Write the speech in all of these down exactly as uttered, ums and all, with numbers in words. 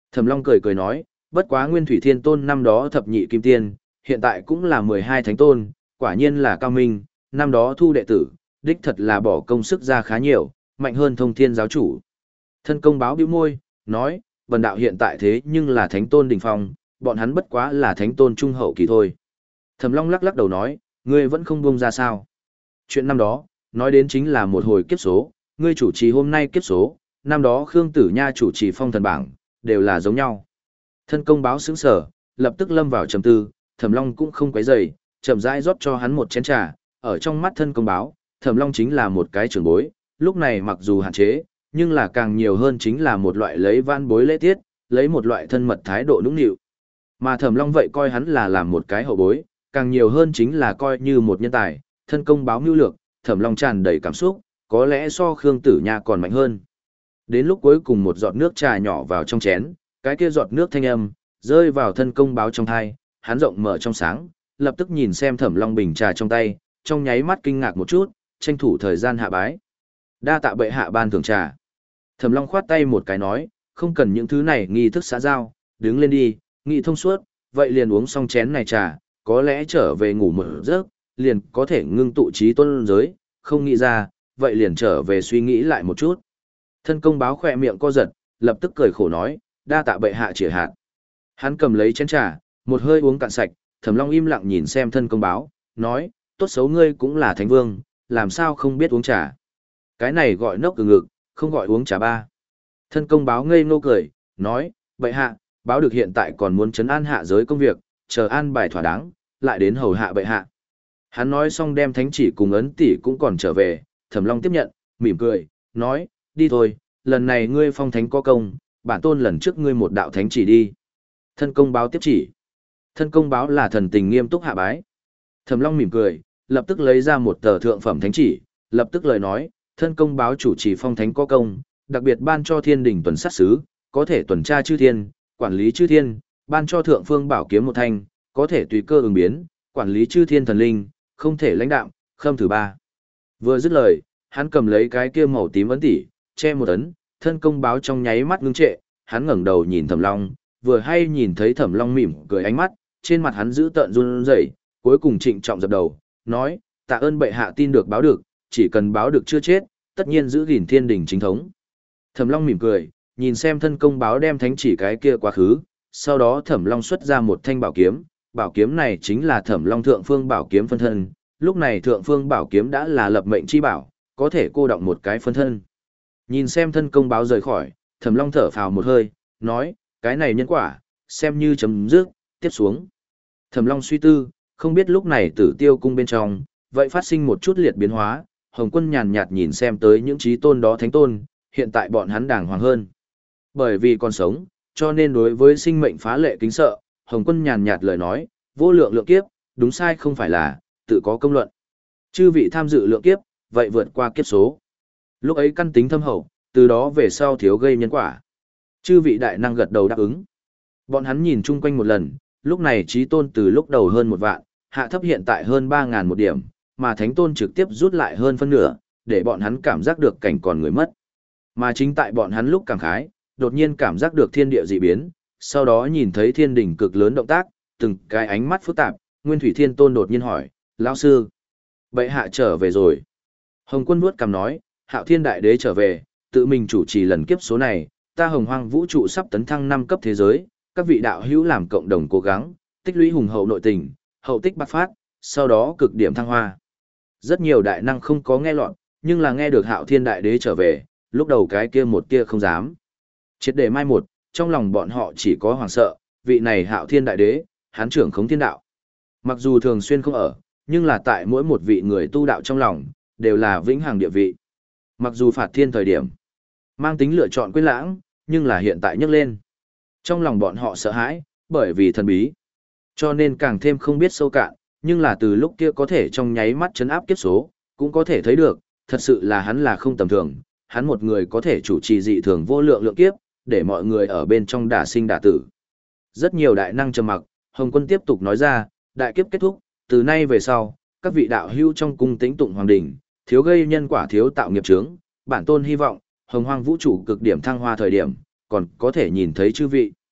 Thẩm Long cười cười nói, bất quá Nguyên Thủy Thiên Tôn năm đó thập nhị kim tiên, hiện tại cũng là mười hai thánh tôn, quả nhiên là cao minh, năm đó thu đệ tử, đích thật là bỏ công sức ra khá nhiều, mạnh hơn thông thiên giáo chủ. Thân công báo bĩu môi, nói, bần đạo hiện tại thế nhưng là thánh tôn đỉnh phong, bọn hắn bất quá là thánh tôn trung hậu kỳ thôi. Thẩm Long lắc lắc đầu nói, ngươi vẫn không buông ra sao. Chuyện năm đó, nói đến chính là một hồi kiếp số, ngươi chủ trì hôm nay kiếp số, năm đó Khương Tử Nha chủ trì phong thần bảng, đều là giống nhau. Thân công báo sững sở, lập tức lâm vào trầm tư, Thẩm Long cũng không quấy rầy, chậm rãi rót cho hắn một chén trà, ở trong mắt thân công báo, Thẩm Long chính là một cái trưởng bối, lúc này mặc dù hạn chế, nhưng là càng nhiều hơn chính là một loại lấy van bối lễ tiết, lấy một loại thân mật thái độ nũng nịu. Mà Thẩm Long vậy coi hắn là làm một cái hậu bối, càng nhiều hơn chính là coi như một nhân tài, thân công báo mưu lược, Thẩm Long tràn đầy cảm xúc, có lẽ so Khương Tử Nha còn mạnh hơn. Đến lúc cuối cùng một giọt nước trà nhỏ vào trong chén, cái kia giọt nước thanh âm, rơi vào thân công báo trong thai, hắn rộng mở trong sáng, lập tức nhìn xem Thẩm Long bình trà trong tay, trong nháy mắt kinh ngạc một chút, tranh thủ thời gian hạ bái. Đa tạ bệ hạ ban thưởng trà. Thẩm Long khoát tay một cái nói, không cần những thứ này nghi thức xã giao, đứng lên đi, nghị thông suốt, vậy liền uống xong chén này trà, có lẽ trở về ngủ một giấc, liền có thể ngưng tụ trí tôn giới, không nghĩ ra, vậy liền trở về suy nghĩ lại một chút. Thân công báo khỏe miệng co giật, lập tức cười khổ nói, đa tạ bệ hạ chỉ hạt. Hắn cầm lấy chén trà, một hơi uống cạn sạch, Thẩm Long im lặng nhìn xem thân công báo, nói, tốt xấu ngươi cũng là thánh vương, làm sao không biết uống trà. Cái này gọi nốc từ ngực, không gọi uống trà ba. Thân công báo ngây ngô cười, nói, bệ hạ, báo được hiện tại còn muốn trấn an hạ giới công việc, chờ an bài thỏa đáng, lại đến hầu hạ bệ hạ. Hắn nói xong đem thánh chỉ cùng ấn tỷ cũng còn trở về, Thẩm Long tiếp nhận, mỉm cười, nói, đi thôi, lần này ngươi phong thánh có công, bản tôn lần trước ngươi một đạo thánh chỉ đi. Thân công báo tiếp chỉ. Thân công báo là thần tình nghiêm túc hạ bái. Thẩm Long mỉm cười, lập tức lấy ra một tờ thượng phẩm thánh chỉ, lập tức lời nói, thân công báo chủ trì phong thánh có công, đặc biệt ban cho thiên đình tuần sát sứ, có thể tuần tra chư thiên, quản lý chư thiên, ban cho thượng phương bảo kiếm một thanh, có thể tùy cơ ứng biến, quản lý chư thiên thần linh, không thể lãnh đạm, khâm thứ ba. Vừa dứt lời, hắn cầm lấy cái kia màu tím ấn tỷ, che một ấn, thân công báo trong nháy mắt ngưng trệ, hắn ngẩng đầu nhìn Thẩm Long, vừa hay nhìn thấy Thẩm Long mỉm cười ánh mắt, trên mặt hắn giữ tợn run rẩy, cuối cùng trịnh trọng dập đầu, nói, tạ ơn bệ hạ tin được báo được, chỉ cần báo được chưa chết, tất nhiên giữ gìn thiên đình chính thống. Thẩm Long mỉm cười, nhìn xem thân công báo đem thánh chỉ cái kia quá khứ, sau đó Thẩm Long xuất ra một thanh bảo kiếm, bảo kiếm này chính là Thẩm Long thượng phương bảo kiếm phân thân, lúc này thượng phương bảo kiếm đã là lập mệnh chi bảo, có thể cô động một cái phân thân. Nhìn xem thân công báo rời khỏi, Thẩm Long thở phào một hơi, nói, cái này nhân quả, xem như chấm dứt, tiếp xuống. Thẩm Long suy tư, không biết lúc này Tử Tiêu cung bên trong, vậy phát sinh một chút liệt biến hóa, Hồng Quân nhàn nhạt nhìn xem tới những chí tôn đó thánh tôn, hiện tại bọn hắn đàng hoàng hơn. Bởi vì còn sống, cho nên đối với sinh mệnh phá lệ kính sợ, Hồng Quân nhàn nhạt lời nói, vô lượng lượng kiếp, đúng sai không phải là, tự có công luận. Chư vị tham dự lượng kiếp, vậy vượt qua kiếp số. Lúc ấy căn tính thâm hậu, từ đó về sau thiếu gây nhân quả. Chư vị đại năng gật đầu đáp ứng. Bọn hắn nhìn chung quanh một lần, lúc này chí tôn từ lúc đầu hơn một vạn, hạ thấp hiện tại hơn ba ngàn một điểm, mà thánh tôn trực tiếp rút lại hơn phân nửa, để bọn hắn cảm giác được cảnh còn người mất. Mà chính tại bọn hắn lúc cảm khái, đột nhiên cảm giác được thiên địa dị biến, sau đó nhìn thấy thiên đỉnh cực lớn động tác, từng cái ánh mắt phức tạp, Nguyên Thủy Thiên Tôn đột nhiên hỏi, lão sư, bệ hạ trở về rồi. Hồng Quân vuốt cằm nói, Hạo Thiên Đại Đế trở về, tự mình chủ trì lần kiếp số này, ta Hồng Hoang vũ trụ sắp tấn thăng năm cấp thế giới, các vị đạo hữu làm cộng đồng cố gắng, tích lũy hùng hậu nội tình, hậu tích bạc phát, sau đó cực điểm thăng hoa. Rất nhiều đại năng không có nghe lọt, nhưng là nghe được Hạo Thiên Đại Đế trở về, lúc đầu cái kia một kia không dám. Triệt để mai một, trong lòng bọn họ chỉ có hoảng sợ, vị này Hạo Thiên Đại Đế, hán trưởng khống thiên đạo. Mặc dù thường xuyên không ở, nhưng là tại mỗi một vị người tu đạo trong lòng, đều là vĩnh hằng địa vị. Mặc dù phạt thiên thời điểm, mang tính lựa chọn quên lãng, nhưng là hiện tại nhấc lên. Trong lòng bọn họ sợ hãi, bởi vì thần bí. Cho nên càng thêm không biết sâu cạn, nhưng là từ lúc kia có thể trong nháy mắt chấn áp kiếp số, cũng có thể thấy được, thật sự là hắn là không tầm thường, hắn một người có thể chủ trì dị thường vô lượng lượng kiếp, để mọi người ở bên trong đả sinh đả tử. Rất nhiều đại năng trầm mặc, Hồng Quân tiếp tục nói ra, đại kiếp kết thúc, từ nay về sau, các vị đạo hữu trong cung tĩnh tụng hoàng đỉnh, thiếu gây nhân quả thiếu tạo nghiệp chướng, bản tôn hy vọng, Hồng Hoang vũ trụ cực điểm thăng hoa thời điểm, còn có thể nhìn thấy chư vị.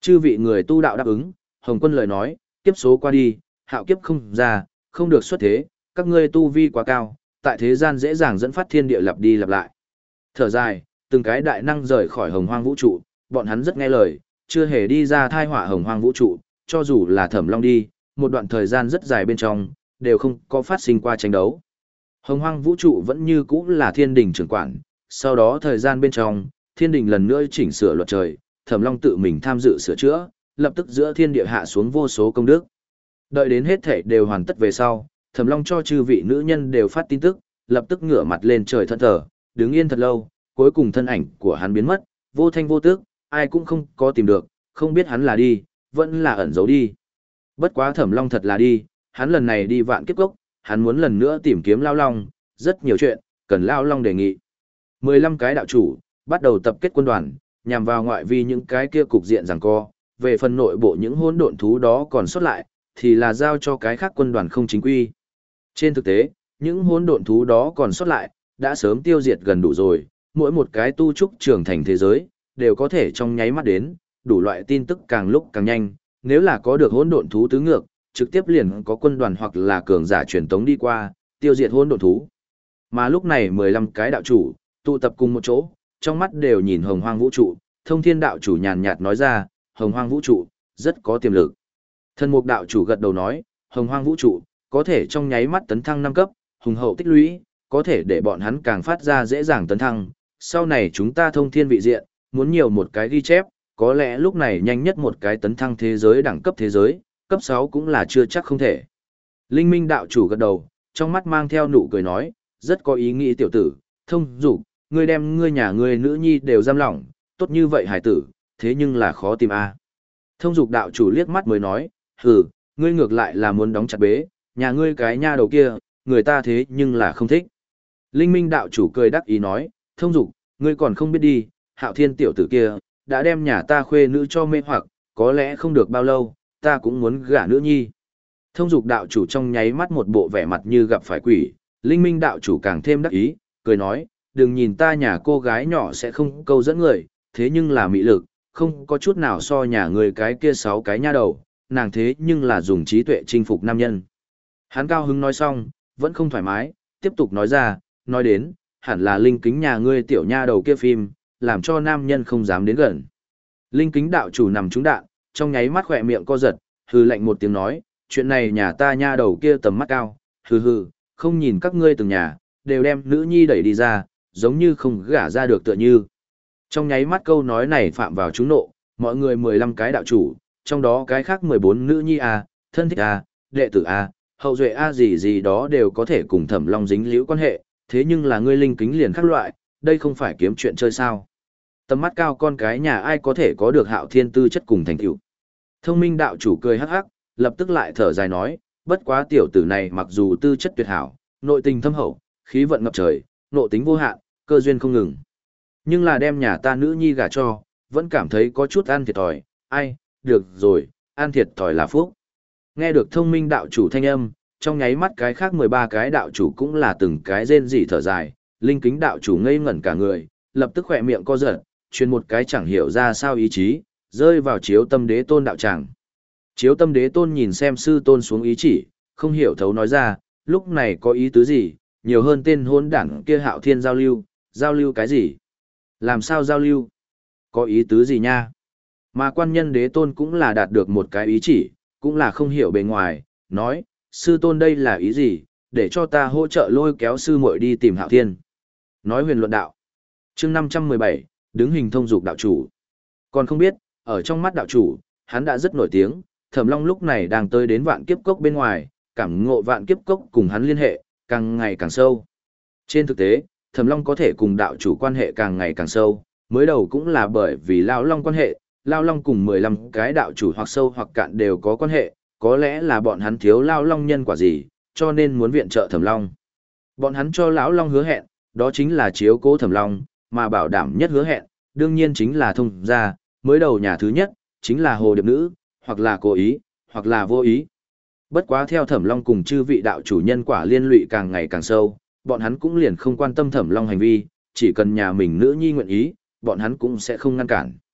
Chư vị người tu đạo đáp ứng, Hồng Quân lời nói, kiếp số qua đi, hạo kiếp không ra, không được xuất thế, các ngươi tu vi quá cao, tại thế gian dễ dàng dẫn phát thiên địa lặp đi lặp lại. Thở dài, từng cái đại năng rời khỏi hồng hoang vũ trụ, bọn hắn rất nghe lời, chưa hề đi ra thai họa hồng hoang vũ trụ, cho dù là Thẩm Long đi, một đoạn thời gian rất dài bên trong, đều không có phát sinh qua tranh đấu. Hồng hoang vũ trụ vẫn như cũ là thiên đình trưởng quản, sau đó thời gian bên trong, thiên đình lần nữa chỉnh sửa luật trời, Thẩm Long tự mình tham dự sửa chữa, lập tức giữa thiên địa hạ xuống vô số công đức. Đợi đến hết thể đều hoàn tất về sau, Thẩm Long cho chư vị nữ nhân đều phát tin tức, lập tức ngửa mặt lên trời thẫn thờ, đứng yên thật lâu, cuối cùng thân ảnh của hắn biến mất, vô thanh vô tức, ai cũng không có tìm được, không biết hắn là đi, vẫn là ẩn giấu đi. Bất quá Thẩm Long thật là đi, hắn lần này đi vạn kiếp cốc, hắn muốn lần nữa tìm kiếm Lao Long, rất nhiều chuyện, cần Lao Long đề nghị. mười lăm cái đạo chủ, bắt đầu tập kết quân đoàn, nhằm vào ngoại vi những cái kia cục diện giằng co, về phần nội bộ những hỗn độn thú đó còn sót lại, thì là giao cho cái khác quân đoàn không chính quy. Trên thực tế, những hỗn độn thú đó còn sót lại, đã sớm tiêu diệt gần đủ rồi, mỗi một cái tu trúc trưởng thành thế giới, đều có thể trong nháy mắt đến, đủ loại tin tức càng lúc càng nhanh, nếu là có được hỗn độn thú tứ ngược, trực tiếp liền có quân đoàn hoặc là cường giả truyền tống đi qua, tiêu diệt hỗn độn thú. Mà lúc này mười lăm cái đạo chủ, tụ tập cùng một chỗ, trong mắt đều nhìn hồng hoang vũ trụ, thông thiên đạo chủ nhàn nhạt nói ra, hồng hoang vũ trụ, rất có tiềm lực. Thần mục đạo chủ gật đầu nói, hồng hoang vũ trụ, có thể trong nháy mắt tấn thăng năm cấp, hùng hậu tích lũy, có thể để bọn hắn càng phát ra dễ dàng tấn thăng. Sau này chúng ta thông thiên vị diện, muốn nhiều một cái ghi chép, có lẽ lúc này nhanh nhất một cái tấn thăng thế giới đẳng cấp thế giới, cấp sáu cũng là chưa chắc không thể. Linh Minh đạo chủ gật đầu, trong mắt mang theo nụ cười nói, rất có ý nghĩ tiểu tử, thông dục, ngươi đem ngươi nhà ngươi nữ nhi đều giam lỏng, tốt như vậy hải tử, thế nhưng là khó tìm a. Thông dục đạo chủ liếc mắt mới nói, hừ, ngươi ngược lại là muốn đóng chặt bế, nhà ngươi cái nha đầu kia, người ta thế nhưng là không thích. Linh Minh đạo chủ cười đắc ý nói, thông dục, ngươi còn không biết đi, hạo thiên tiểu tử kia, đã đem nhà ta khuê nữ cho mê hoặc, có lẽ không được bao lâu, ta cũng muốn gả nữ nhi. Thông dục đạo chủ trong nháy mắt một bộ vẻ mặt như gặp phải quỷ, Linh Minh đạo chủ càng thêm đắc ý, cười nói, đừng nhìn ta nhà cô gái nhỏ sẽ không câu dẫn người, thế nhưng là mị lực, không có chút nào so nhà người cái kia sáu cái nha đầu, nàng thế nhưng là dùng trí tuệ chinh phục nam nhân. Hắn cao hứng nói xong, vẫn không thoải mái, tiếp tục nói ra, nói đến, hẳn là linh kính nhà ngươi tiểu nha đầu kia phim, làm cho nam nhân không dám đến gần. Linh kính đạo chủ nằm trúng đạn, trong nháy mắt khỏe miệng co giật, hừ lạnh một tiếng nói, chuyện này nhà ta nha đầu kia tầm mắt cao, hừ hừ, không nhìn các ngươi từng nhà, đều đem nữ nhi đẩy đi ra, giống như không gả ra được tựa như. Trong nháy mắt câu nói này phạm vào trúng nộ, mọi người mười lăm cái đạo chủ, trong đó cái khác mười bốn nữ nhi A, thân thích A, đệ tử A, hậu duệ A gì gì đó đều có thể cùng Thẩm Long dính liễu quan hệ, thế nhưng là ngươi linh kính liền khác loại, đây không phải kiếm chuyện chơi sao. Tầm mắt cao con cái nhà ai có thể có được hạo thiên tư chất cùng thành tựu. Thông minh đạo chủ cười hắc hắc, lập tức lại thở dài nói, bất quá tiểu tử này mặc dù tư chất tuyệt hảo, nội tình thâm hậu, khí vận ngập trời, nộ tính vô hạn, cơ duyên không ngừng. Nhưng là đem nhà ta nữ nhi gả cho, vẫn cảm thấy có chút ăn thiệt thòi, ai, được rồi, ăn thiệt thòi là phúc. Nghe được thông minh đạo chủ thanh âm, trong nháy mắt cái khác mười ba cái đạo chủ cũng là từng cái rên rỉ thở dài, linh kính đạo chủ ngây ngẩn cả người, lập tức khỏe miệng co giật, truyền một cái chẳng hiểu ra sao ý chí, rơi vào chiếu tâm đế tôn đạo tràng. Chiếu tâm đế tôn nhìn xem sư tôn xuống ý chỉ, không hiểu thấu nói ra, lúc này có ý tứ gì, nhiều hơn tên hôn đảng kia hạo thiên giao lưu, giao lưu cái gì? Làm sao giao lưu? Có ý tứ gì nha? Mà quan nhân đế tôn cũng là đạt được một cái ý chỉ, cũng là không hiểu bề ngoài, nói, sư tôn đây là ý gì, để cho ta hỗ trợ lôi kéo sư muội đi tìm hạo thiên. Nói huyền luận đạo. chương năm trăm mười bảy, đứng hình thông dục đạo chủ. Còn không biết, ở trong mắt đạo chủ, hắn đã rất nổi tiếng, Thẩm Long lúc này đang tới đến vạn kiếp cốc bên ngoài, cảm ngộ vạn kiếp cốc cùng hắn liên hệ, càng ngày càng sâu. Trên thực tế, Thẩm Long có thể cùng đạo chủ quan hệ càng ngày càng sâu, mới đầu cũng là bởi vì Lao Long quan hệ, Lao Long cùng mười lăm cái đạo chủ hoặc sâu hoặc cạn đều có quan hệ, có lẽ là bọn hắn thiếu Lao Long nhân quả gì, cho nên muốn viện trợ Thẩm Long. Bọn hắn cho lão Long hứa hẹn, đó chính là chiếu cố Thẩm Long, mà bảo đảm nhất hứa hẹn, đương nhiên chính là thông gia, mới đầu nhà thứ nhất, chính là hồ điệp nữ, hoặc là cố ý, hoặc là vô ý. Bất quá theo Thẩm Long cùng chư vị đạo chủ nhân quả liên lụy càng ngày càng sâu, bọn hắn cũng liền không quan tâm Thẩm Long hành vi, chỉ cần nhà mình nữ nhi nguyện ý, bọn hắn cũng sẽ không ngăn cản.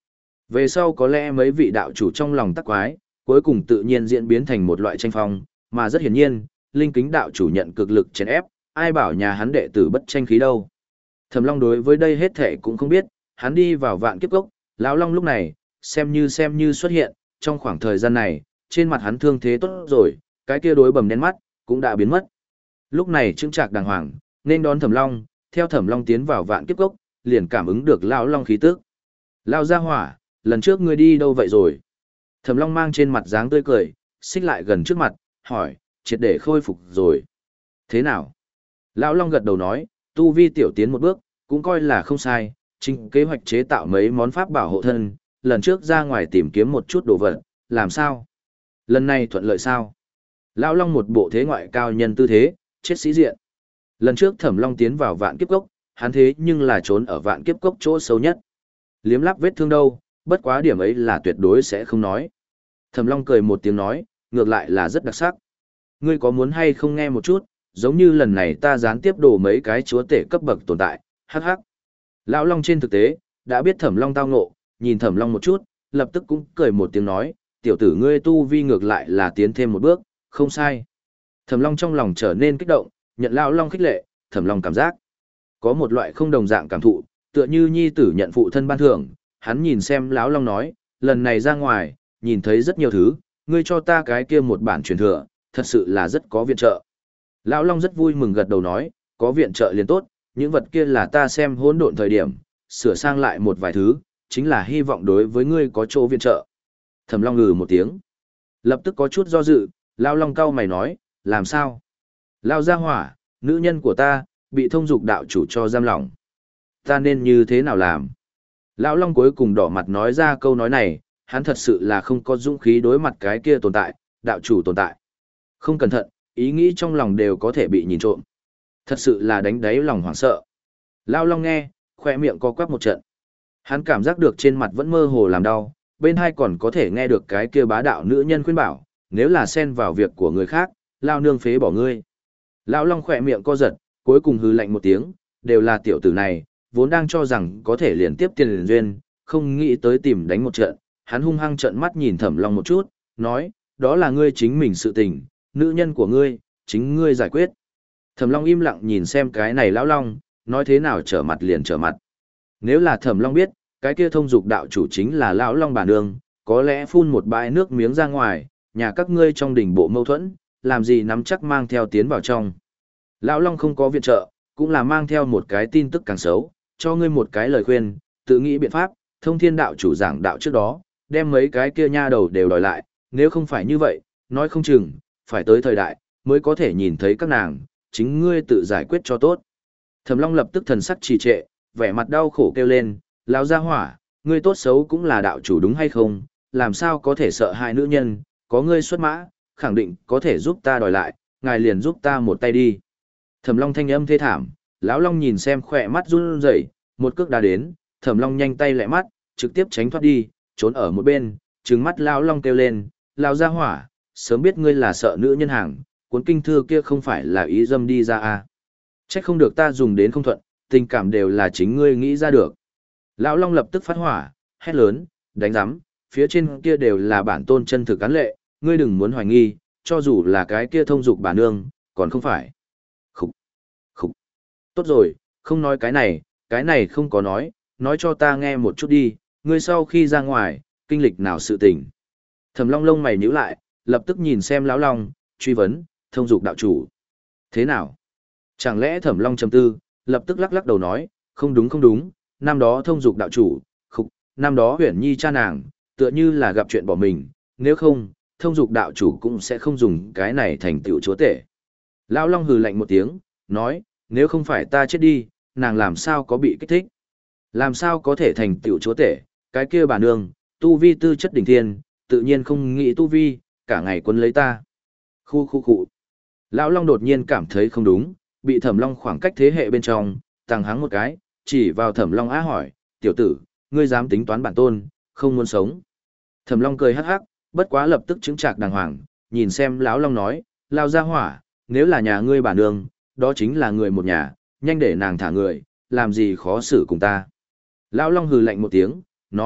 Về sau có lẽ mấy vị đạo chủ trong lòng tắc quái, cuối cùng tự nhiên diễn biến thành một loại tranh phong, mà rất hiển nhiên, Linh Kính đạo chủ nhận cực lực chèn ép, ai bảo nhà hắn đệ tử bất tranh khí đâu. Thẩm Long đối với đây hết thể cũng không biết, hắn đi vào vạn kiếp cốc, lão Long lúc này, xem như xem như xuất hiện, trong khoảng thời gian này, trên mặt hắn thương thế tốt rồi, cái kia đối bầm đen mắt, cũng đã biến mất. Lúc này trưng trạc đàng hoàng, nên đón Thẩm Long, theo Thẩm Long tiến vào vạn kiếp cốc, liền cảm ứng được lão Long khí tức. Lao ra hỏa, lần trước ngươi đi đâu vậy rồi? Thẩm Long mang trên mặt dáng tươi cười, xích lại gần trước mặt, hỏi, triệt để khôi phục rồi. Thế nào? Lão Long gật đầu nói, tu vi tiểu tiến một bước, cũng coi là không sai, chính kế hoạch chế tạo mấy món pháp bảo hộ thân, lần trước ra ngoài tìm kiếm một chút đồ vật, làm sao? Lần này thuận lợi sao? Lão Long một bộ thế ngoại cao nhân tư thế, chết sĩ diện. Lần trước Thẩm Long tiến vào vạn kiếp cốc, hắn thế nhưng là trốn ở vạn kiếp cốc chỗ sâu nhất. Liếm láp vết thương đâu, bất quá điểm ấy là tuyệt đối sẽ không nói. Thẩm Long cười một tiếng nói, ngược lại là rất đặc sắc. Ngươi có muốn hay không nghe một chút, giống như lần này ta gián tiếp đổ mấy cái chúa tể cấp bậc tồn tại, hắc hắc. Lão Long trên thực tế, đã biết Thẩm Long tao ngộ, nhìn Thẩm Long một chút, lập tức cũng cười một tiếng nói, tiểu tử ngươi tu vi ngược lại là tiến thêm một bước, không sai. Thẩm Long trong lòng trở nên kích động, nhận Lão Long khích lệ, Thẩm Long cảm giác có một loại không đồng dạng cảm thụ, tựa như nhi tử nhận phụ thân ban thưởng, hắn nhìn xem Lão Long nói, lần này ra ngoài, nhìn thấy rất nhiều thứ, ngươi cho ta cái kia một bản truyền thừa, thật sự là rất có viện trợ. Lão Long rất vui mừng gật đầu nói, có viện trợ liền tốt, những vật kia là ta xem hỗn độn thời điểm, sửa sang lại một vài thứ, chính là hy vọng đối với ngươi có chỗ viện trợ. Thẩm Long ngừ một tiếng, lập tức có chút do dự, Lão Long cau mày nói, làm sao? Lão gia hỏa, nữ nhân của ta, bị thông dục đạo chủ cho giam lỏng. Ta nên như thế nào làm? Lão Long cuối cùng đỏ mặt nói ra câu nói này, hắn thật sự là không có dũng khí đối mặt cái kia tồn tại, đạo chủ tồn tại. Không cẩn thận, ý nghĩ trong lòng đều có thể bị nhìn trộm. Thật sự là đánh đáy lòng hoảng sợ. Lão Long nghe, khoe miệng co quắp một trận. Hắn cảm giác được trên mặt vẫn mơ hồ làm đau, bên hai còn có thể nghe được cái kia bá đạo nữ nhân khuyên bảo, nếu là xen vào việc của người khác, lao nương phế bỏ ngươi. Lão Long khoe miệng co giật, cuối cùng hừ lạnh một tiếng, đều là tiểu tử này, vốn đang cho rằng có thể liền tiếp tiền liền duyên, không nghĩ tới tìm đánh một trận, hắn hung hăng trợn mắt nhìn Thẩm Long một chút, nói, đó là ngươi chính mình sự tình, nữ nhân của ngươi, chính ngươi giải quyết. Thẩm Long im lặng nhìn xem cái này lão Long, nói thế nào trở mặt liền trở mặt. Nếu là Thẩm Long biết, cái kia thông dục đạo chủ chính là lão Long bản nương, có lẽ phun một bãi nước miếng ra ngoài, nhà các ngươi trong đỉnh bộ mâu thuẫn, làm gì nắm chắc mang theo tiến vào trong. Lão Long không có viện trợ, cũng là mang theo một cái tin tức càng xấu, cho ngươi một cái lời khuyên, tự nghĩ biện pháp, thông thiên đạo chủ giảng đạo trước đó, đem mấy cái kia nha đầu đều đòi lại, nếu không phải như vậy, nói không chừng, phải tới thời đại, mới có thể nhìn thấy các nàng, chính ngươi tự giải quyết cho tốt. Thẩm Long lập tức thần sắc trì trệ, vẻ mặt đau khổ kêu lên, lão gia hỏa, ngươi tốt xấu cũng là đạo chủ đúng hay không, làm sao có thể sợ hai nữ nhân, có ngươi xuất mã, khẳng định có thể giúp ta đòi lại, ngài liền giúp ta một tay đi. Thẩm Long thanh âm thê thảm, lão Long nhìn xem khỏe mắt run rẩy, một cước đá đến, Thẩm Long nhanh tay lẹ mắt, trực tiếp tránh thoát đi, trốn ở một bên, trừng mắt lão Long kêu lên, lão gia hỏa, sớm biết ngươi là sợ nữ nhân hàng, cuốn kinh thư kia không phải là ý dâm đi ra à. Trách không được ta dùng đến không thuận, tình cảm đều là chính ngươi nghĩ ra được. Lão Long lập tức phát hỏa, hét lớn, đánh rắm, phía trên kia đều là bản tôn chân thực án lệ, ngươi đừng muốn hoài nghi, cho dù là cái kia thông dục bản nương, còn không phải. Khục, khục. Tốt rồi, không nói cái này, cái này không có nói, nói cho ta nghe một chút đi, ngươi sau khi ra ngoài, kinh lịch nào sự tình. Thẩm Long lông mày nhíu lại, lập tức nhìn xem lão Long, truy vấn, thông dục đạo chủ. Thế nào? Chẳng lẽ Thẩm Long trầm tư, lập tức lắc lắc đầu nói, không đúng không đúng, năm đó thông dục đạo chủ, khục, năm đó Huyền Nhi cha nàng, tựa như là gặp chuyện bỏ mình, nếu không, thông dục đạo chủ cũng sẽ không dùng cái này thành tựu chúa tể. Lão Long hừ lạnh một tiếng, nói, nếu không phải ta chết đi, nàng làm sao có bị kích thích? Làm sao có thể thành tựu chúa tể, cái kia bà nương, tu vi tư chất đỉnh thiên, tự nhiên không nghĩ tu vi, cả ngày quấn lấy ta. Khu khu khu. Lão Long đột nhiên cảm thấy không đúng, bị Thẩm Long khoảng cách thế hệ bên trong, tăng hắng một cái, chỉ vào Thẩm Long á hỏi, tiểu tử, ngươi dám tính toán bản tôn, không muốn sống. Thẩm Long cười hắc hắc, bất quá lập tức chứng trạc đàng hoàng, nhìn xem lão Long nói, lao ra hỏa, nếu là nhà ngươi bản nương, đó chính là người một nhà, nhanh để nàng thả người, làm gì khó xử cùng ta. Lão Long hừ lạnh một tiếng, nói,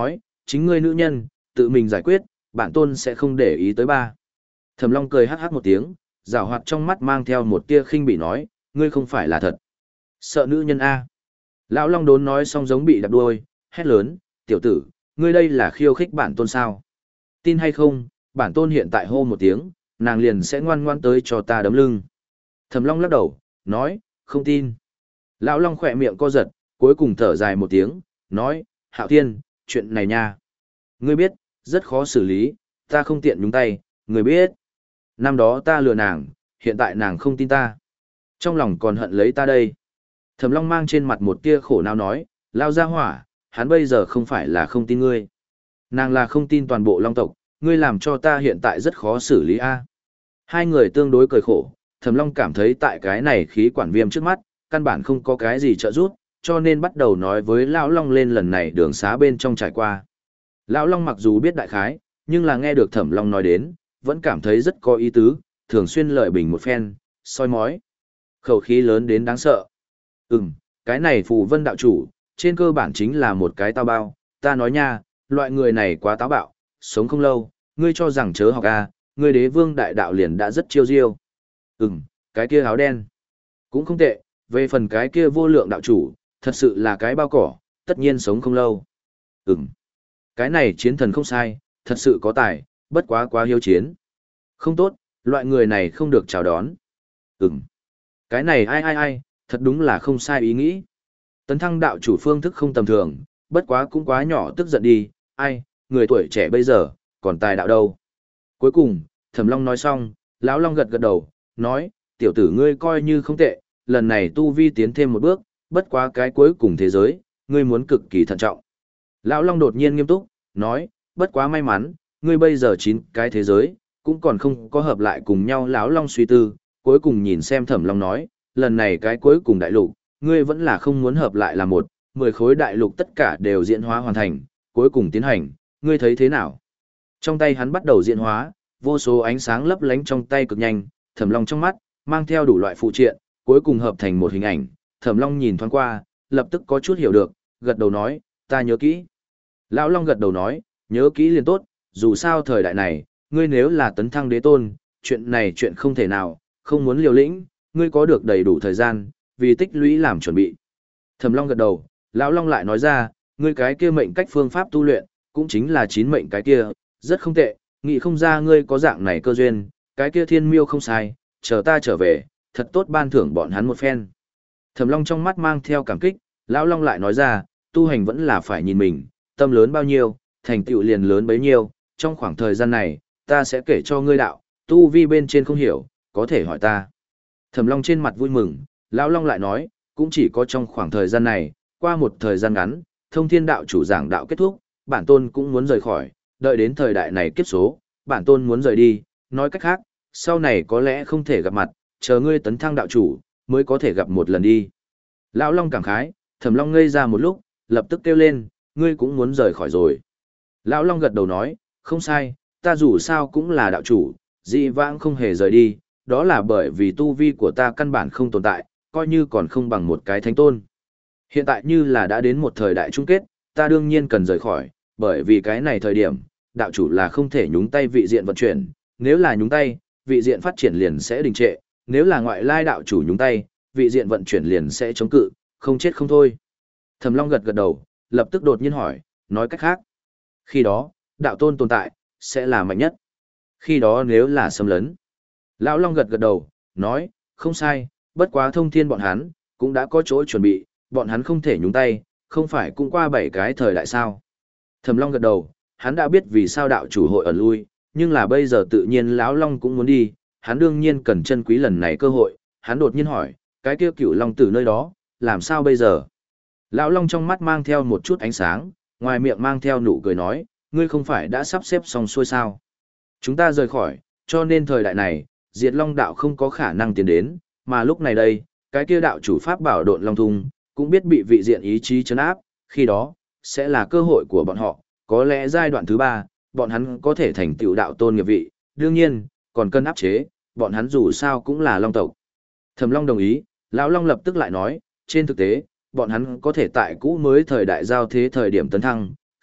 chính ngươi nữ nhân, tự mình giải quyết, bản tôn sẽ không để ý tới ba. Thẩm Long cười hắc hắc một tiếng, rào hoạt trong mắt mang theo một tia khinh bỉ nói, ngươi không phải là thật. Sợ nữ nhân A. Lão Long đốn nói xong giống bị đạp đuôi, hét lớn, tiểu tử, ngươi đây là khiêu khích bản tôn sao? Tin hay không, bản tôn hiện tại hô một tiếng, nàng liền sẽ ngoan ngoan tới cho ta đấm lưng. Thẩm Long lắc đầu, nói, không tin. Lão Long khỏe miệng co giật, cuối cùng thở dài một tiếng, nói, Hạo Thiên, chuyện này nha. Ngươi biết, rất khó xử lý, ta không tiện nhúng tay, ngươi biết. Năm đó ta lừa nàng, hiện tại nàng không tin ta. Trong lòng còn hận lấy ta đây. Thẩm Long mang trên mặt một tia khổ não nói, lao ra hỏa, hắn bây giờ không phải là không tin ngươi. Nàng là không tin toàn bộ Long tộc, ngươi làm cho ta hiện tại rất khó xử lý a. Hai người tương đối cười khổ, Thẩm Long cảm thấy tại cái này khí quản viêm trước mắt, căn bản không có cái gì trợ giúp, cho nên bắt đầu nói với Lão Long lên lần này đường xá bên trong trải qua. Lão Long mặc dù biết đại khái, nhưng là nghe được Thẩm Long nói đến, vẫn cảm thấy rất có ý tứ, thường xuyên lợi bình một phen, soi mói. Khẩu khí lớn đến đáng sợ. Ừm, cái này Phù Vân đạo chủ, trên cơ bản chính là một cái tao bao, ta nói nha, loại người này quá táo bạo, sống không lâu, ngươi cho rằng chớ học a, ngươi đế vương đại đạo liền đã rất chiêu diêu. Ừm, cái kia áo đen, cũng không tệ, về phần cái kia vô lượng đạo chủ, thật sự là cái bao cỏ, tất nhiên sống không lâu. Ừm, cái này chiến thần không sai, thật sự có tài, bất quá quá hiếu chiến. Không tốt, loại người này không được chào đón. Ừm, cái này ai ai ai, thật đúng là không sai ý nghĩ. Tấn thăng đạo chủ phương thức không tầm thường, bất quá cũng quá nhỏ tức giận đi, ai, người tuổi trẻ bây giờ, còn tài đạo đâu. Cuối cùng, Thẩm Long nói xong, Lão Long gật gật đầu, nói, tiểu tử ngươi coi như không tệ, lần này tu vi tiến thêm một bước, bất quá cái cuối cùng thế giới, ngươi muốn cực kỳ thận trọng. Lão Long đột nhiên nghiêm túc, nói, bất quá may mắn, ngươi bây giờ chín cái thế giới, cũng còn không có hợp lại cùng nhau. Lão Long suy tư, cuối cùng nhìn xem Thẩm Long nói, lần này cái cuối cùng đại lục, ngươi vẫn là không muốn hợp lại là một, mười khối đại lục tất cả đều diễn hóa hoàn thành, cuối cùng tiến hành, ngươi thấy thế nào? Trong tay hắn bắt đầu diễn hóa, vô số ánh sáng lấp lánh trong tay cực nhanh, Thẩm Long trong mắt, mang theo đủ loại phụ triện, cuối cùng hợp thành một hình ảnh, Thẩm Long nhìn thoáng qua, lập tức có chút hiểu được, gật đầu nói, ta nhớ kỹ. Lão Long gật đầu nói, nhớ kỹ liền tốt, dù sao thời đại này, ngươi nếu là tấn thăng đế tôn, chuyện này chuyện không thể nào, không muốn liều lĩnh, ngươi có được đầy đủ thời gian, vì tích lũy làm chuẩn bị. Thẩm Long gật đầu, Lão Long lại nói ra, ngươi cái kia mệnh cách phương pháp tu luyện, cũng chính là chín mệnh cái kia, rất không tệ, nghĩ không ra ngươi có dạng này cơ duyên, cái kia thiên miêu không sai, chờ ta trở về, thật tốt ban thưởng bọn hắn một phen. Thẩm Long trong mắt mang theo cảm kích, Lão Long lại nói ra, tu hành vẫn là phải nhìn mình, tâm lớn bao nhiêu, thành tựu liền lớn bấy nhiêu, trong khoảng thời gian này, ta sẽ kể cho ngươi đạo, tu vi bên trên không hiểu, có thể hỏi ta. Thẩm Long trên mặt vui mừng, Lão Long lại nói, cũng chỉ có trong khoảng thời gian này, qua một thời gian ngắn, thông thiên đạo chủ giảng đạo kết thúc, bản tôn cũng muốn rời khỏi, đợi đến thời đại này kiếp số, bản tôn muốn rời đi, nói cách khác, sau này có lẽ không thể gặp mặt, chờ ngươi tấn thăng đạo chủ, mới có thể gặp một lần đi. Lão Long cảm khái, Thẩm Long ngây ra một lúc, lập tức kêu lên, ngươi cũng muốn rời khỏi rồi. Lão Long gật đầu nói, không sai, ta dù sao cũng là đạo chủ, dị vãng không hề rời đi, đó là bởi vì tu vi của ta căn bản không tồn tại, coi như còn không bằng một cái thánh tôn. Hiện tại như là đã đến một thời đại chung kết, ta đương nhiên cần rời khỏi, bởi vì cái này thời điểm, đạo chủ là không thể nhúng tay vị diện vận chuyển, nếu là nhúng tay, vị diện phát triển liền sẽ đình trệ, nếu là ngoại lai đạo chủ nhúng tay, vị diện vận chuyển liền sẽ chống cự, không chết không thôi. Thẩm Long gật gật đầu, lập tức đột nhiên hỏi, nói cách khác. Khi đó, đạo tôn tồn tại, sẽ là mạnh nhất. Khi đó nếu là xâm lấn. Lão Long gật gật đầu, nói, không sai, bất quá thông thiên bọn hắn, cũng đã có chỗ chuẩn bị, bọn hắn không thể nhúng tay, không phải cũng qua bảy cái thời đại sao. Thẩm Long gật đầu, hắn đã biết vì sao đạo chủ hội ẩn lui, nhưng là bây giờ tự nhiên Lão Long cũng muốn đi, hắn đương nhiên cần trân quý lần này cơ hội, hắn đột nhiên hỏi, cái kia Cửu Long Tử nơi đó, làm sao bây giờ? Lão Long trong mắt mang theo một chút ánh sáng, ngoài miệng mang theo nụ cười nói, ngươi không phải đã sắp xếp xong xuôi sao? Chúng ta rời khỏi, cho nên thời đại này, Diệt Long đạo không có khả năng tiến đến, mà lúc này đây, cái kia đạo chủ pháp bảo độn Long Thung, cũng biết bị vị diện ý chí trấn áp, khi đó, sẽ là cơ hội của bọn họ, có lẽ giai đoạn thứ ba, bọn hắn có thể thành tựu đạo tôn nghiệp vị, đương nhiên, còn cần áp chế, bọn hắn dù sao cũng là Long tộc. Thẩm Long đồng ý, Lão Long lập tức lại nói, trên thực tế, bọn hắn có thể tại cũ mới thời đại giao thế thời điểm tấn thăng,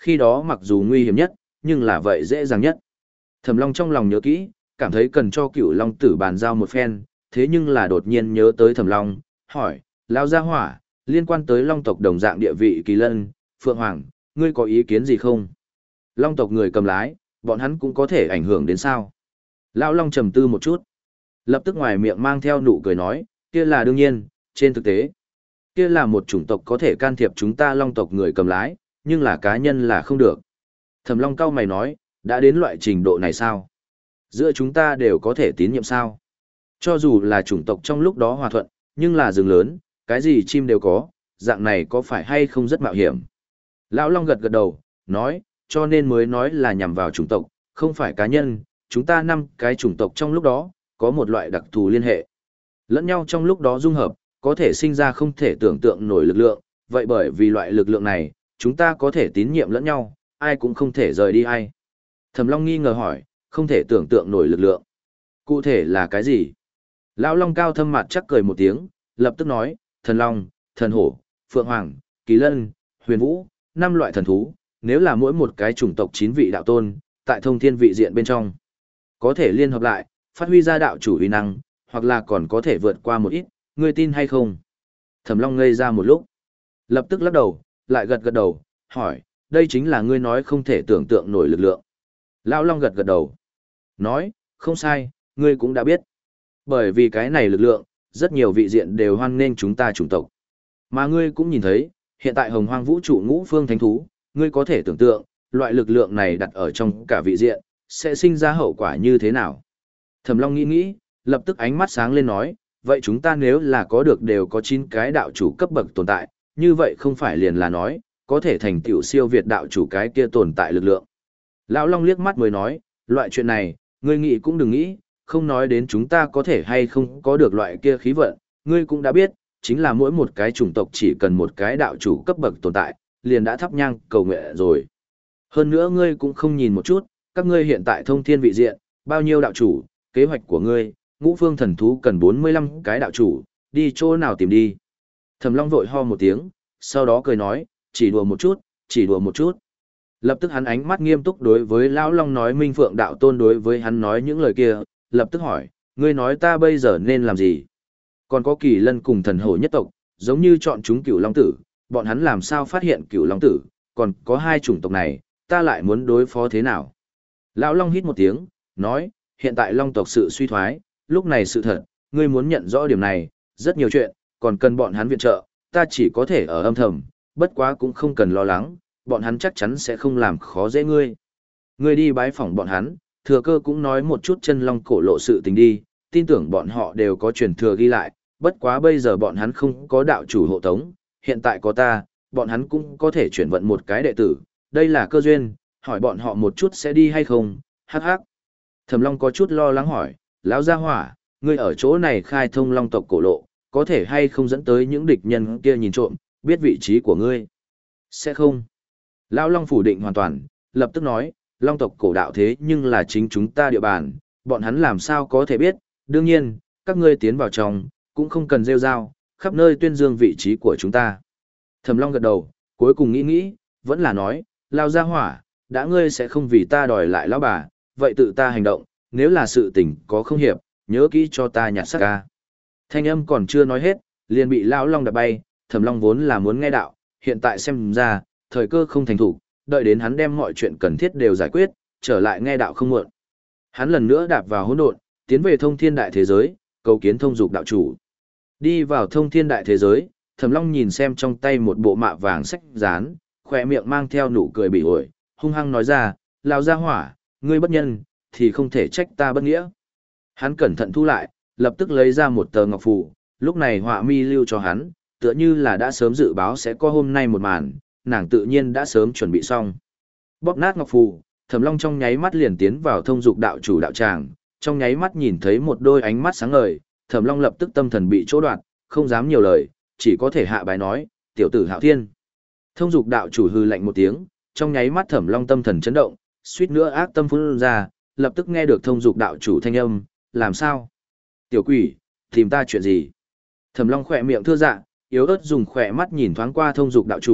khi đó mặc dù nguy hiểm nhất, nhưng là vậy dễ dàng nhất. Thẩm Long trong lòng nhớ kỹ, cảm thấy cần cho Cửu Long tử bàn giao một phen, thế nhưng là đột nhiên nhớ tới Thẩm Long, hỏi, lão gia hỏa, liên quan tới Long tộc đồng dạng địa vị Kỳ Lân, Phượng Hoàng, ngươi có ý kiến gì không? Long tộc người cầm lái, bọn hắn cũng có thể ảnh hưởng đến sao? Lão Long trầm tư một chút, lập tức ngoài miệng mang theo nụ cười nói, kia là đương nhiên, trên thực tế, kia là một chủng tộc có thể can thiệp chúng ta Long tộc người cầm lái, nhưng là cá nhân là không được. Thẩm Long cao mày nói, đã đến loại trình độ này sao? Giữa chúng ta đều có thể tín nhiệm sao? Cho dù là chủng tộc trong lúc đó hòa thuận, nhưng là rừng lớn, cái gì chim đều có, dạng này có phải hay không rất mạo hiểm? Lão Long gật gật đầu, nói, cho nên mới nói là nhằm vào chủng tộc, không phải cá nhân, chúng ta năm cái chủng tộc trong lúc đó, có một loại đặc thù liên hệ. Lẫn nhau trong lúc đó dung hợp, có thể sinh ra không thể tưởng tượng nổi lực lượng, vậy bởi vì loại lực lượng này, chúng ta có thể tín nhiệm lẫn nhau, ai cũng không thể rời đi ai. Thẩm Long nghi ngờ hỏi, không thể tưởng tượng nổi lực lượng. Cụ thể là cái gì? Lão Long cao thâm mặt chắc cười một tiếng, lập tức nói, thần long, thần hổ, phượng hoàng, kỳ lân, huyền vũ, năm loại thần thú, nếu là mỗi một cái chủng tộc chín vị đạo tôn, tại thông thiên vị diện bên trong, có thể liên hợp lại, phát huy ra đạo chủ uy năng, hoặc là còn có thể vượt qua một ít, ngươi tin hay không? Thẩm Long ngây ra một lúc, lập tức lắc đầu, lại gật gật đầu, hỏi, đây chính là ngươi nói không thể tưởng tượng nổi lực lượng. Lão Long gật gật đầu, nói, không sai, ngươi cũng đã biết. Bởi vì cái này lực lượng, rất nhiều vị diện đều hoan nghênh chúng ta chủng tộc. Mà ngươi cũng nhìn thấy, hiện tại hồng hoang vũ trụ ngũ phương thánh thú, ngươi có thể tưởng tượng, loại lực lượng này đặt ở trong cả vị diện, sẽ sinh ra hậu quả như thế nào. Thẩm Long nghĩ nghĩ, lập tức ánh mắt sáng lên nói, vậy chúng ta nếu là có được đều có chín cái đạo chủ cấp bậc tồn tại, như vậy không phải liền là nói, có thể thành tựu siêu việt đạo chủ cái kia tồn tại lực lượng. Lão Long liếc mắt mới nói, loại chuyện này, ngươi nghĩ cũng đừng nghĩ, không nói đến chúng ta có thể hay không có được loại kia khí vận, ngươi cũng đã biết, chính là mỗi một cái chủng tộc chỉ cần một cái đạo chủ cấp bậc tồn tại, liền đã thắp nhang cầu nguyện rồi. Hơn nữa ngươi cũng không nhìn một chút, các ngươi hiện tại thông thiên vị diện, bao nhiêu đạo chủ, kế hoạch của ngươi, ngũ phương thần thú cần bốn mươi lăm cái đạo chủ, đi chỗ nào tìm đi. Thẩm Long vội ho một tiếng, sau đó cười nói, chỉ đùa một chút, chỉ đùa một chút. Lập tức hắn ánh mắt nghiêm túc đối với Lão Long nói Minh Phượng đạo tôn đối với hắn nói những lời kia, lập tức hỏi, ngươi nói ta bây giờ nên làm gì? Còn có Kỳ Lân cùng thần hổ nhất tộc, giống như chọn chúng Cửu Long tử, bọn hắn làm sao phát hiện Cửu Long tử, còn có hai chủng tộc này, ta lại muốn đối phó thế nào? Lão Long hít một tiếng, nói, hiện tại Long tộc sự suy thoái, lúc này sự thật, ngươi muốn nhận rõ điểm này, rất nhiều chuyện, còn cần bọn hắn viện trợ, ta chỉ có thể ở âm thầm, bất quá cũng không cần lo lắng, bọn hắn chắc chắn sẽ không làm khó dễ ngươi. Ngươi đi bái phỏng bọn hắn, thừa cơ cũng nói một chút chân long cổ lộ sự tình đi, tin tưởng bọn họ đều có truyền thừa ghi lại, bất quá bây giờ bọn hắn không có đạo chủ hộ tống, hiện tại có ta, bọn hắn cũng có thể chuyển vận một cái đệ tử, đây là cơ duyên, hỏi bọn họ một chút sẽ đi hay không, hắc hắc. Thẩm Long có chút lo lắng hỏi, lão gia hỏa, ngươi ở chỗ này khai thông long tộc cổ lộ, có thể hay không dẫn tới những địch nhân kia nhìn trộm, biết vị trí của ngươi? Sẽ không. Lão Long phủ định hoàn toàn, lập tức nói, long tộc cổ đạo thế nhưng là chính chúng ta địa bàn, bọn hắn làm sao có thể biết, đương nhiên, các ngươi tiến vào trong, cũng không cần rêu rao, khắp nơi tuyên dương vị trí của chúng ta. Thẩm Long gật đầu, cuối cùng nghĩ nghĩ, vẫn là nói, lao gia hỏa, đã ngươi sẽ không vì ta đòi lại lão bà, vậy tự ta hành động, nếu là sự tình có không hiệp, nhớ kỹ cho ta nhặt xác ca. Thanh âm còn chưa nói hết, liền bị lão Long đập bay, Thẩm Long vốn là muốn nghe đạo, hiện tại xem ra, thời cơ không thành thủ, đợi đến hắn đem mọi chuyện cần thiết đều giải quyết, trở lại nghe đạo không muộn. Hắn lần nữa đạp vào hỗn độn, tiến về thông thiên đại thế giới, cầu kiến thông dục đạo chủ. Đi vào thông thiên đại thế giới, Thẩm Long nhìn xem trong tay một bộ mạ vàng sách dán, khỏe miệng mang theo nụ cười bị ổi, hung hăng nói ra, lao ra hỏa, ngươi bất nhân, thì không thể trách ta bất nghĩa. Hắn cẩn thận thu lại, lập tức lấy ra một tờ ngọc phù, lúc này họa mi lưu cho hắn, tựa như là đã sớm dự báo sẽ có hôm nay một màn, nàng tự nhiên đã sớm chuẩn bị xong. Bóp nát ngọc phù, Thẩm Long trong nháy mắt liền tiến vào thông dục đạo chủ đạo tràng, trong nháy mắt nhìn thấy một đôi ánh mắt sáng ngời, Thẩm Long lập tức tâm thần bị chỗ đoạt, không dám nhiều lời, chỉ có thể hạ bài nói, tiểu tử Hạo Thiên. Thông dục đạo chủ hừ lạnh một tiếng, trong nháy mắt Thẩm Long tâm thần chấn động, suýt nữa ác tâm phun ra, lập tức nghe được thông dục đạo chủ thanh âm, làm sao? Tiểu quỷ, tìm ta chuyện gì? Thẩm Long khỏe miệng thưa dạ, yếu ớt dùng khỏe mắt nhìn thoáng qua thông dục đạo chủ,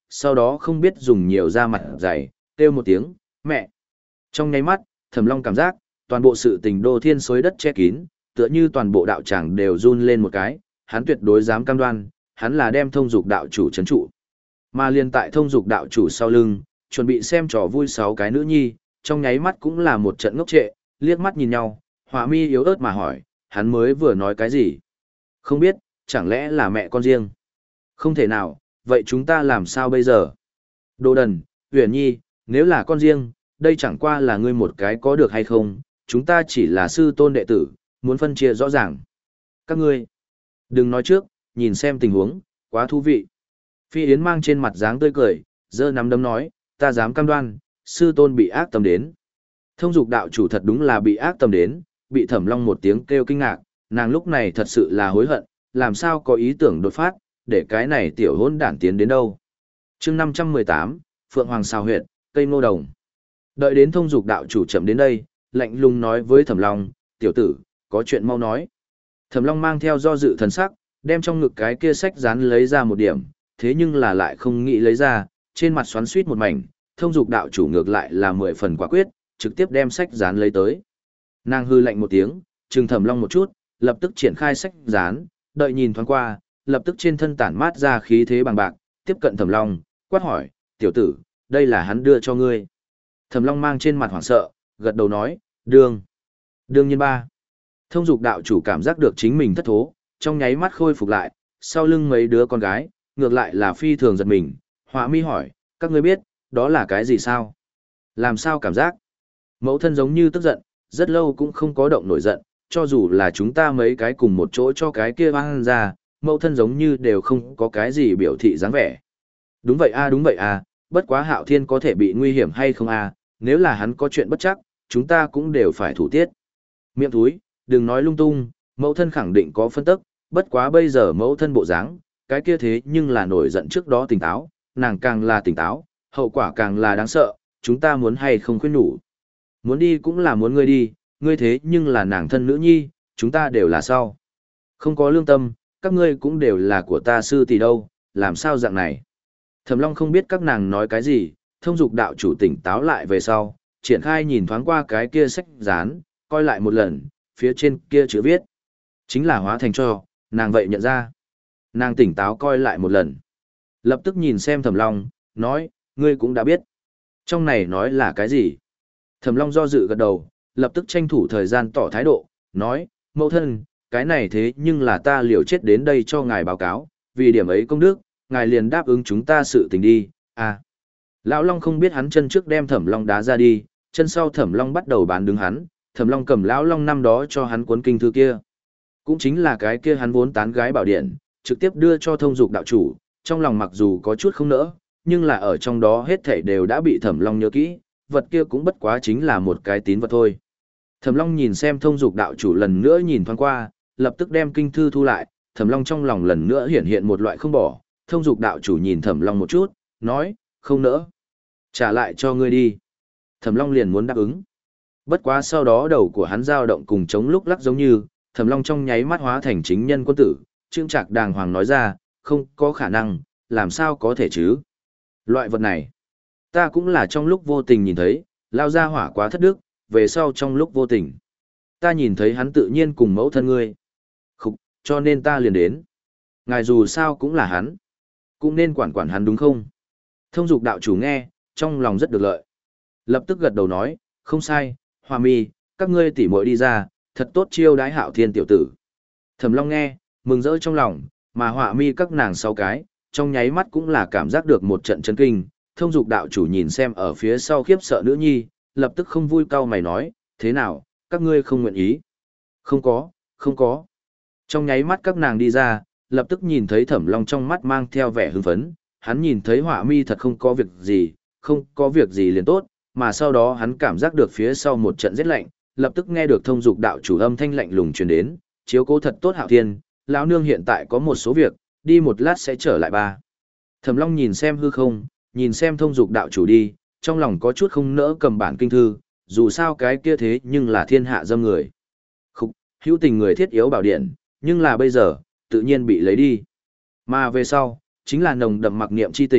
sau đó không biết dùng nhiều da mặt dày, kêu một tiếng, mẹ. Trong nháy mắt, Thẩm Long cảm giác, toàn bộ sự tình đô thiên xối đất che kín, tựa như toàn bộ đạo tràng đều run lên một cái, hắn tuyệt đối dám cam đoan, hắn là đem thông dục đạo chủ chấn trụ. Mà liên tại thông dục đạo chủ sau lưng, chuẩn bị xem trò vui sáu cái nữ nhi, trong nháy mắt cũng là một trận ngốc trệ, liếc mắt nhìn nhau, Họa Mi yếu ớt mà hỏi, hắn mới vừa nói cái gì? Không biết, chẳng lẽ là mẹ con riêng? Không thể nào, vậy chúng ta làm sao bây giờ? Đồ đần, Huyền Nhi, nếu là con riêng, đây chẳng qua là ngươi một cái có được hay không, chúng ta chỉ là sư tôn đệ tử, muốn phân chia rõ ràng. Các ngươi, đừng nói trước, nhìn xem tình huống, quá thú vị. Phi Yến mang trên mặt dáng tươi cười, giơ nắm đấm nói, ta dám cam đoan, sư tôn bị ác tâm đến. Thông dục đạo chủ thật đúng là bị ác tâm đến, bị Thẩm Long một tiếng kêu kinh ngạc, nàng lúc này thật sự là hối hận, làm sao có ý tưởng đột phát, để cái này tiểu hôn đản tiến đến đâu. chương năm trăm mười tám, Phượng Hoàng Xào Huyệt, cây ngô đồng. Đợi đến thông dục đạo chủ chậm đến đây, lạnh lùng nói với Thẩm Long, tiểu tử, có chuyện mau nói. Thẩm Long mang theo do dự thần sắc, đem trong ngực cái kia sách dán lấy ra một điểm, thế nhưng là lại không nghĩ lấy ra, trên mặt xoắn suýt một mảnh, thông dục đạo chủ ngược lại là mười phần quả quyết, trực tiếp đem sách dán lấy tới. Nàng hư lạnh một tiếng, trừng Thẩm Long một chút, lập tức triển khai sách dán, đợi nhìn thoáng qua, lập tức trên thân tản mát ra khí thế bằng bạc, tiếp cận Thẩm Long, quát hỏi, tiểu tử, đây là hắn đưa cho ngươi. Thẩm Long mang trên mặt hoảng sợ, gật đầu nói, đương. Đương nhiên ba. Thông dục đạo chủ cảm giác được chính mình thất thố, trong nháy mắt khôi phục lại, sau lưng mấy đứa con gái, ngược lại là phi thường giật mình. Họa Mi hỏi, các ngươi biết, đó là cái gì sao? Làm sao cảm giác? Mẫu thân giống như tức giận, rất lâu cũng không có động nổi giận, cho dù là chúng ta mấy cái cùng một chỗ cho cái kia vang ra, mẫu thân giống như đều không có cái gì biểu thị dáng vẻ. Đúng vậy a đúng vậy a, bất quá Hạo Thiên có thể bị nguy hiểm hay không a, nếu là hắn có chuyện bất chắc, chúng ta cũng đều phải thủ tiết. Miệng thúi, đừng nói lung tung, mẫu thân khẳng định có phân tức, bất quá bây giờ mẫu thân bộ dáng, cái kia thế nhưng là nổi giận trước đó tỉnh táo, nàng càng là tỉnh táo, hậu quả càng là đáng sợ, chúng ta muốn hay không khuyên nhủ. Muốn đi cũng là muốn ngươi đi, ngươi thế nhưng là nàng thân nữ nhi, chúng ta đều là sao? Không có lương tâm, các ngươi cũng đều là của ta sư tỷ đâu, làm sao dạng này? Thẩm Long không biết các nàng nói cái gì, thông dục đạo chủ tỉnh táo lại về sau, triển khai nhìn thoáng qua cái kia sách dán, coi lại một lần, phía trên kia chữ viết. Chính là hóa thành cho, nàng vậy nhận ra. Nàng tỉnh táo coi lại một lần. Lập tức nhìn xem Thẩm Long, nói, ngươi cũng đã biết. Trong này nói là cái gì? Thẩm Long do dự gật đầu, lập tức tranh thủ thời gian tỏ thái độ, nói, mẫu thân, cái này thế nhưng là ta liều chết đến đây cho ngài báo cáo, vì điểm ấy công đức, ngài liền đáp ứng chúng ta sự tình đi, à. Lão Long không biết hắn chân trước đem Thẩm Long đá ra đi, chân sau Thẩm Long bắt đầu bán đứng hắn, Thẩm Long cầm Lão Long năm đó cho hắn cuốn kinh thư kia. Cũng chính là cái kia hắn vốn tán gái bảo điện, trực tiếp đưa cho thông dục đạo chủ, trong lòng mặc dù có chút không nỡ, nhưng là ở trong đó hết thảy đều đã bị Thẩm Long nhớ kỹ, vật kia cũng bất quá chính là một cái tín vật thôi. Thẩm Long nhìn xem thông dục đạo chủ lần nữa nhìn thoáng qua, lập tức đem kinh thư thu lại, Thẩm Long trong lòng lần nữa hiện hiện một loại không bỏ, thông dục đạo chủ nhìn Thẩm Long một chút, nói, không nỡ. Trả lại cho ngươi đi. Thẩm Long liền muốn đáp ứng. Bất quá sau đó đầu của hắn dao động cùng chống lúc lắc giống như, Thẩm Long trong nháy mắt hóa thành chính nhân quân tử, trương trạc đàng hoàng nói ra, không có khả năng, làm sao có thể chứ. Loại vật này, ta cũng là trong lúc vô tình nhìn thấy, lao ra hỏa quá thất đức, về sau trong lúc vô tình. Ta nhìn thấy hắn tự nhiên cùng mẫu thân ngươi. Khúc, cho nên ta liền đến. Ngài dù sao cũng là hắn. Cũng nên quản quản hắn đúng không? Thông dục đạo chủ nghe, trong lòng rất được lợi. Lập tức gật đầu nói, không sai, Hoa Mi, các ngươi tỉ muội đi ra, thật tốt chiêu đái Hạo Thiên tiểu tử. Thẩm Long nghe, mừng rỡ trong lòng, mà Hoa Mi các nàng sáu cái, trong nháy mắt cũng là cảm giác được một trận chấn kinh. Thông dục đạo chủ nhìn xem ở phía sau khiếp sợ nữ nhi, lập tức không vui cau mày nói, thế nào, các ngươi không nguyện ý? Không có, không có. Trong nháy mắt các nàng đi ra, lập tức nhìn thấy Thẩm Long trong mắt mang theo vẻ hưng phấn, hắn nhìn thấy Họa Mi thật không có việc gì, không có việc gì liền tốt, mà sau đó hắn cảm giác được phía sau một trận rét lạnh, lập tức nghe được thông dục đạo chủ âm thanh lạnh lùng truyền đến, chiếu cố thật tốt Hạo Thiên, lão nương hiện tại có một số việc, đi một lát sẽ trở lại ba. Thẩm Long nhìn xem hư không, nhìn xem thông dục đạo chủ đi, trong lòng có chút không nỡ cầm bản kinh thư, dù sao cái kia thế nhưng là thiên hạ dâm người. Khúc, hữu tình người thiết yếu bảo điện, nhưng là bây giờ, tự nhiên bị lấy đi. Mà về sau, chính là nồng đậm mặc niệm chi tình,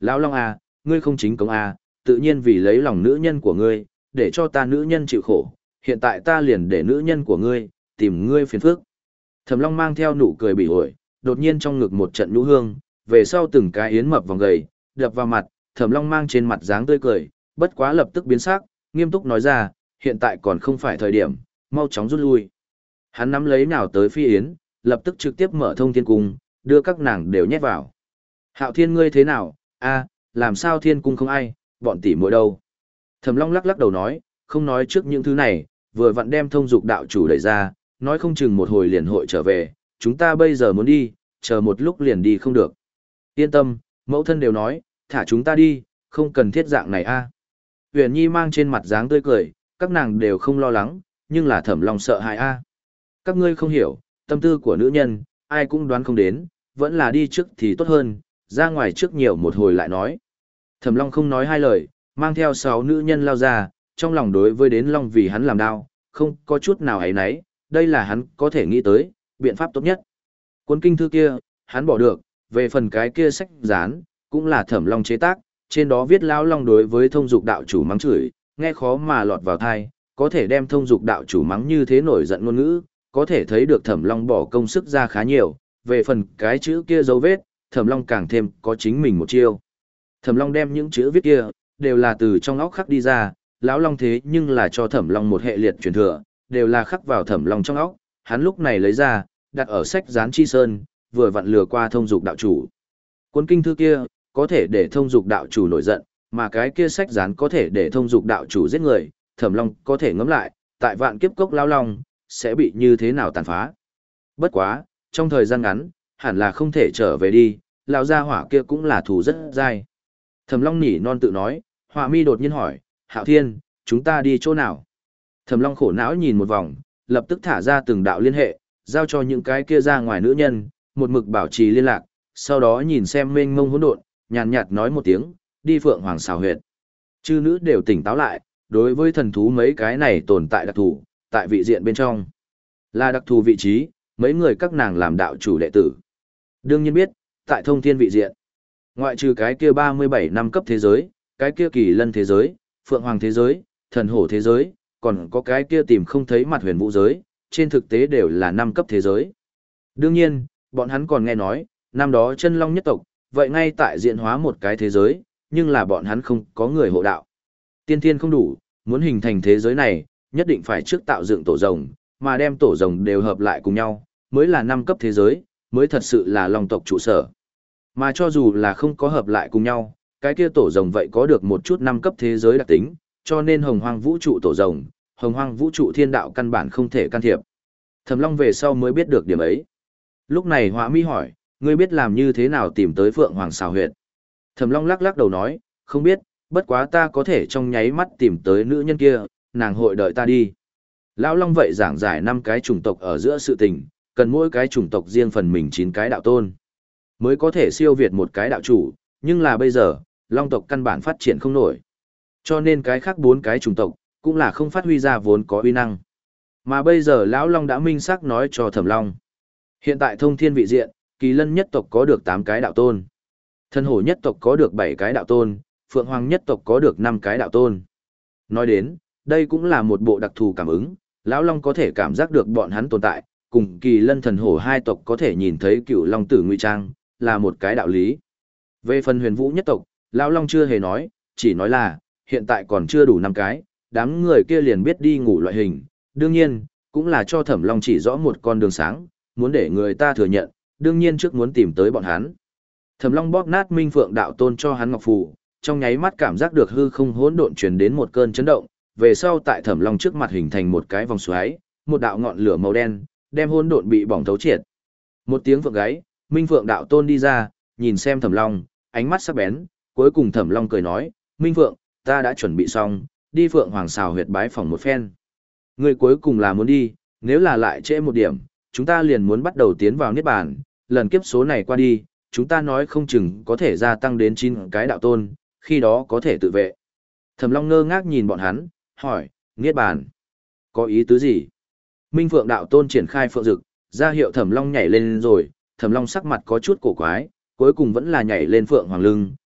Lão Long à, ngươi không chính cống à, tự nhiên vì lấy lòng nữ nhân của ngươi, để cho ta nữ nhân chịu khổ, hiện tại ta liền để nữ nhân của ngươi, tìm ngươi phiền phức. Thẩm Long mang theo nụ cười bị ổi, đột nhiên trong ngực một trận nhũ hương, về sau từng cái yến mập vòng gầy, đập vào mặt, Thẩm Long mang trên mặt dáng tươi cười, bất quá lập tức biến sắc, nghiêm túc nói ra, hiện tại còn không phải thời điểm, mau chóng rút lui. Hắn nắm lấy nào tới phi yến, lập tức trực tiếp mở thông thiên cung, đưa các nàng đều nhét vào. Hạo Thiên ngươi thế nào, a, làm sao thiên cung không ai, bọn tỷ muội đâu? Thẩm Long lắc lắc đầu nói, không nói trước những thứ này, vừa vặn đem thông dục đạo chủ đẩy ra, nói không chừng một hồi liền hội trở về, chúng ta bây giờ muốn đi, chờ một lúc liền đi không được. Yên tâm, mẫu thân đều nói, thả chúng ta đi, không cần thiết dạng này a. Huyền Nhi mang trên mặt dáng tươi cười, các nàng đều không lo lắng, nhưng là Thẩm Long sợ hãi a. Các ngươi không hiểu, tâm tư của nữ nhân, ai cũng đoán không đến, vẫn là đi trước thì tốt hơn, ra ngoài trước nhiều một hồi lại nói. Thẩm Long không nói hai lời, mang theo sáu nữ nhân lao ra, trong lòng đối với đến Long vì hắn làm đau, không có chút nào ấy nấy, đây là hắn có thể nghĩ tới, biện pháp tốt nhất. Cuốn kinh thư kia, hắn bỏ được, về phần cái kia sách dán, cũng là Thẩm Long chế tác, trên đó viết lão Long đối với thông dục đạo chủ mắng chửi, nghe khó mà lọt vào tai, có thể đem thông dục đạo chủ mắng như thế nổi giận ngôn ngữ, có thể thấy được Thẩm Long bỏ công sức ra khá nhiều, về phần cái chữ kia dấu vết, Thẩm Long càng thêm có chính mình một chiêu. Thẩm Long đem những chữ viết kia, đều là từ trong óc khắc đi ra, lão Long thế nhưng là cho Thẩm Long một hệ liệt truyền thừa, đều là khắc vào Thẩm Long trong óc, hắn lúc này lấy ra, đặt ở sách gián chi sơn, vừa vặn lừa qua thông dục đạo chủ. Cuốn kinh thư kia, có thể để thông dục đạo chủ nổi giận, mà cái kia sách gián có thể để thông dục đạo chủ giết người, Thẩm Long có thể ngẫm lại, tại vạn kiếp cốc lão Long, sẽ bị như thế nào tàn phá. Bất quá, trong thời gian ngắn, hẳn là không thể trở về đi, lão gia hỏa kia cũng là thù rất dai. Thẩm Long nỉ non tự nói, Họa Mi đột nhiên hỏi, Hạo Thiên, chúng ta đi chỗ nào? Thẩm Long khổ não nhìn một vòng, lập tức thả ra từng đạo liên hệ, giao cho những cái kia ra ngoài nữ nhân, một mực bảo trì liên lạc, sau đó nhìn xem mênh mông hỗn độn, nhàn nhạt nói một tiếng, đi Phượng Hoàng xào huyệt. Chư nữ đều tỉnh táo lại, đối với thần thú mấy cái này tồn tại đặc thù, tại vị diện bên trong. Là đặc thù vị trí, mấy người các nàng làm đạo chủ đệ tử. Đương nhiên biết, tại thông thiên vị diện, ngoại trừ cái kia ba mươi bảy năm cấp thế giới, cái kia kỳ lân thế giới, phượng hoàng thế giới, thần hổ thế giới, còn có cái kia tìm không thấy mặt huyền vũ giới, trên thực tế đều là năm cấp thế giới. Đương nhiên, bọn hắn còn nghe nói, năm đó chân long nhất tộc, vậy ngay tại diện hóa một cái thế giới, nhưng là bọn hắn không có người hộ đạo. Tiên thiên không đủ, muốn hình thành thế giới này, nhất định phải trước tạo dựng tổ rồng, mà đem tổ rồng đều hợp lại cùng nhau, mới là năm cấp thế giới, mới thật sự là long tộc trụ sở. Mà cho dù là không có hợp lại cùng nhau, cái kia tổ rồng vậy có được một chút năm cấp thế giới đặc tính, cho nên hồng hoang vũ trụ tổ rồng, hồng hoang vũ trụ thiên đạo căn bản không thể can thiệp. Thẩm Long về sau mới biết được điểm ấy. Lúc này Họa Mi hỏi, ngươi biết làm như thế nào tìm tới Phượng Hoàng xào huyệt? Thẩm Long lắc lắc đầu nói, không biết, bất quá ta có thể trong nháy mắt tìm tới nữ nhân kia, nàng hội đợi ta đi. Lão Long vậy giảng giải năm cái chủng tộc ở giữa sự tình, cần mỗi cái chủng tộc riêng phần mình chín cái đạo tôn, mới có thể siêu việt một cái đạo chủ, nhưng là bây giờ, Long tộc căn bản phát triển không nổi. Cho nên cái khác bốn cái chủng tộc, cũng là không phát huy ra vốn có uy năng. Mà bây giờ Lão Long đã minh xác nói cho Thẩm Long. Hiện tại thông thiên vị diện, kỳ lân nhất tộc có được tám cái đạo tôn. Thần hổ nhất tộc có được bảy cái đạo tôn, phượng hoàng nhất tộc có được năm cái đạo tôn. Nói đến, đây cũng là một bộ đặc thù cảm ứng, Lão Long có thể cảm giác được bọn hắn tồn tại, cùng kỳ lân thần hổ hai tộc có thể nhìn thấy cựu long tử ngụy trang, là một cái đạo lý. Về phần huyền vũ nhất tộc, Lão Long chưa hề nói, chỉ nói là, hiện tại còn chưa đủ năm cái, đám người kia liền biết đi ngủ loại hình, đương nhiên, cũng là cho Thẩm Long chỉ rõ một con đường sáng, muốn để người ta thừa nhận, đương nhiên trước muốn tìm tới bọn hắn. Thẩm Long bóp nát Minh Phượng đạo tôn cho hắn ngọc phù, trong nháy mắt cảm giác được hư không hỗn độn truyền đến một cơn chấn động, về sau tại Thẩm Long trước mặt hình thành một cái vòng xoáy, một đạo ngọn lửa màu đen, đem hỗn độn bị bỏng thấu triệt. Một tiếng phượng gáy, Minh Phượng đạo tôn đi ra, nhìn xem Thẩm Long, ánh mắt sắc bén, cuối cùng Thẩm Long cười nói, "Minh Phượng, ta đã chuẩn bị xong, đi Phượng Hoàng xào huyệt bái phỏng một phen. Ngươi cuối cùng là muốn đi, nếu là lại trễ một điểm, chúng ta liền muốn bắt đầu tiến vào niết bàn, lần kiếp số này qua đi, chúng ta nói không chừng có thể gia tăng đến chín cái đạo tôn, khi đó có thể tự vệ." Thẩm Long ngơ ngác nhìn bọn hắn, hỏi, "Niết bàn, có ý tứ gì?" Minh Phượng đạo tôn triển khai phượng dực, ra hiệu Thẩm Long nhảy lên rồi, Thẩm Long sắc mặt có chút cổ quái, cuối cùng vẫn là nhảy lên Phượng Hoàng lưng,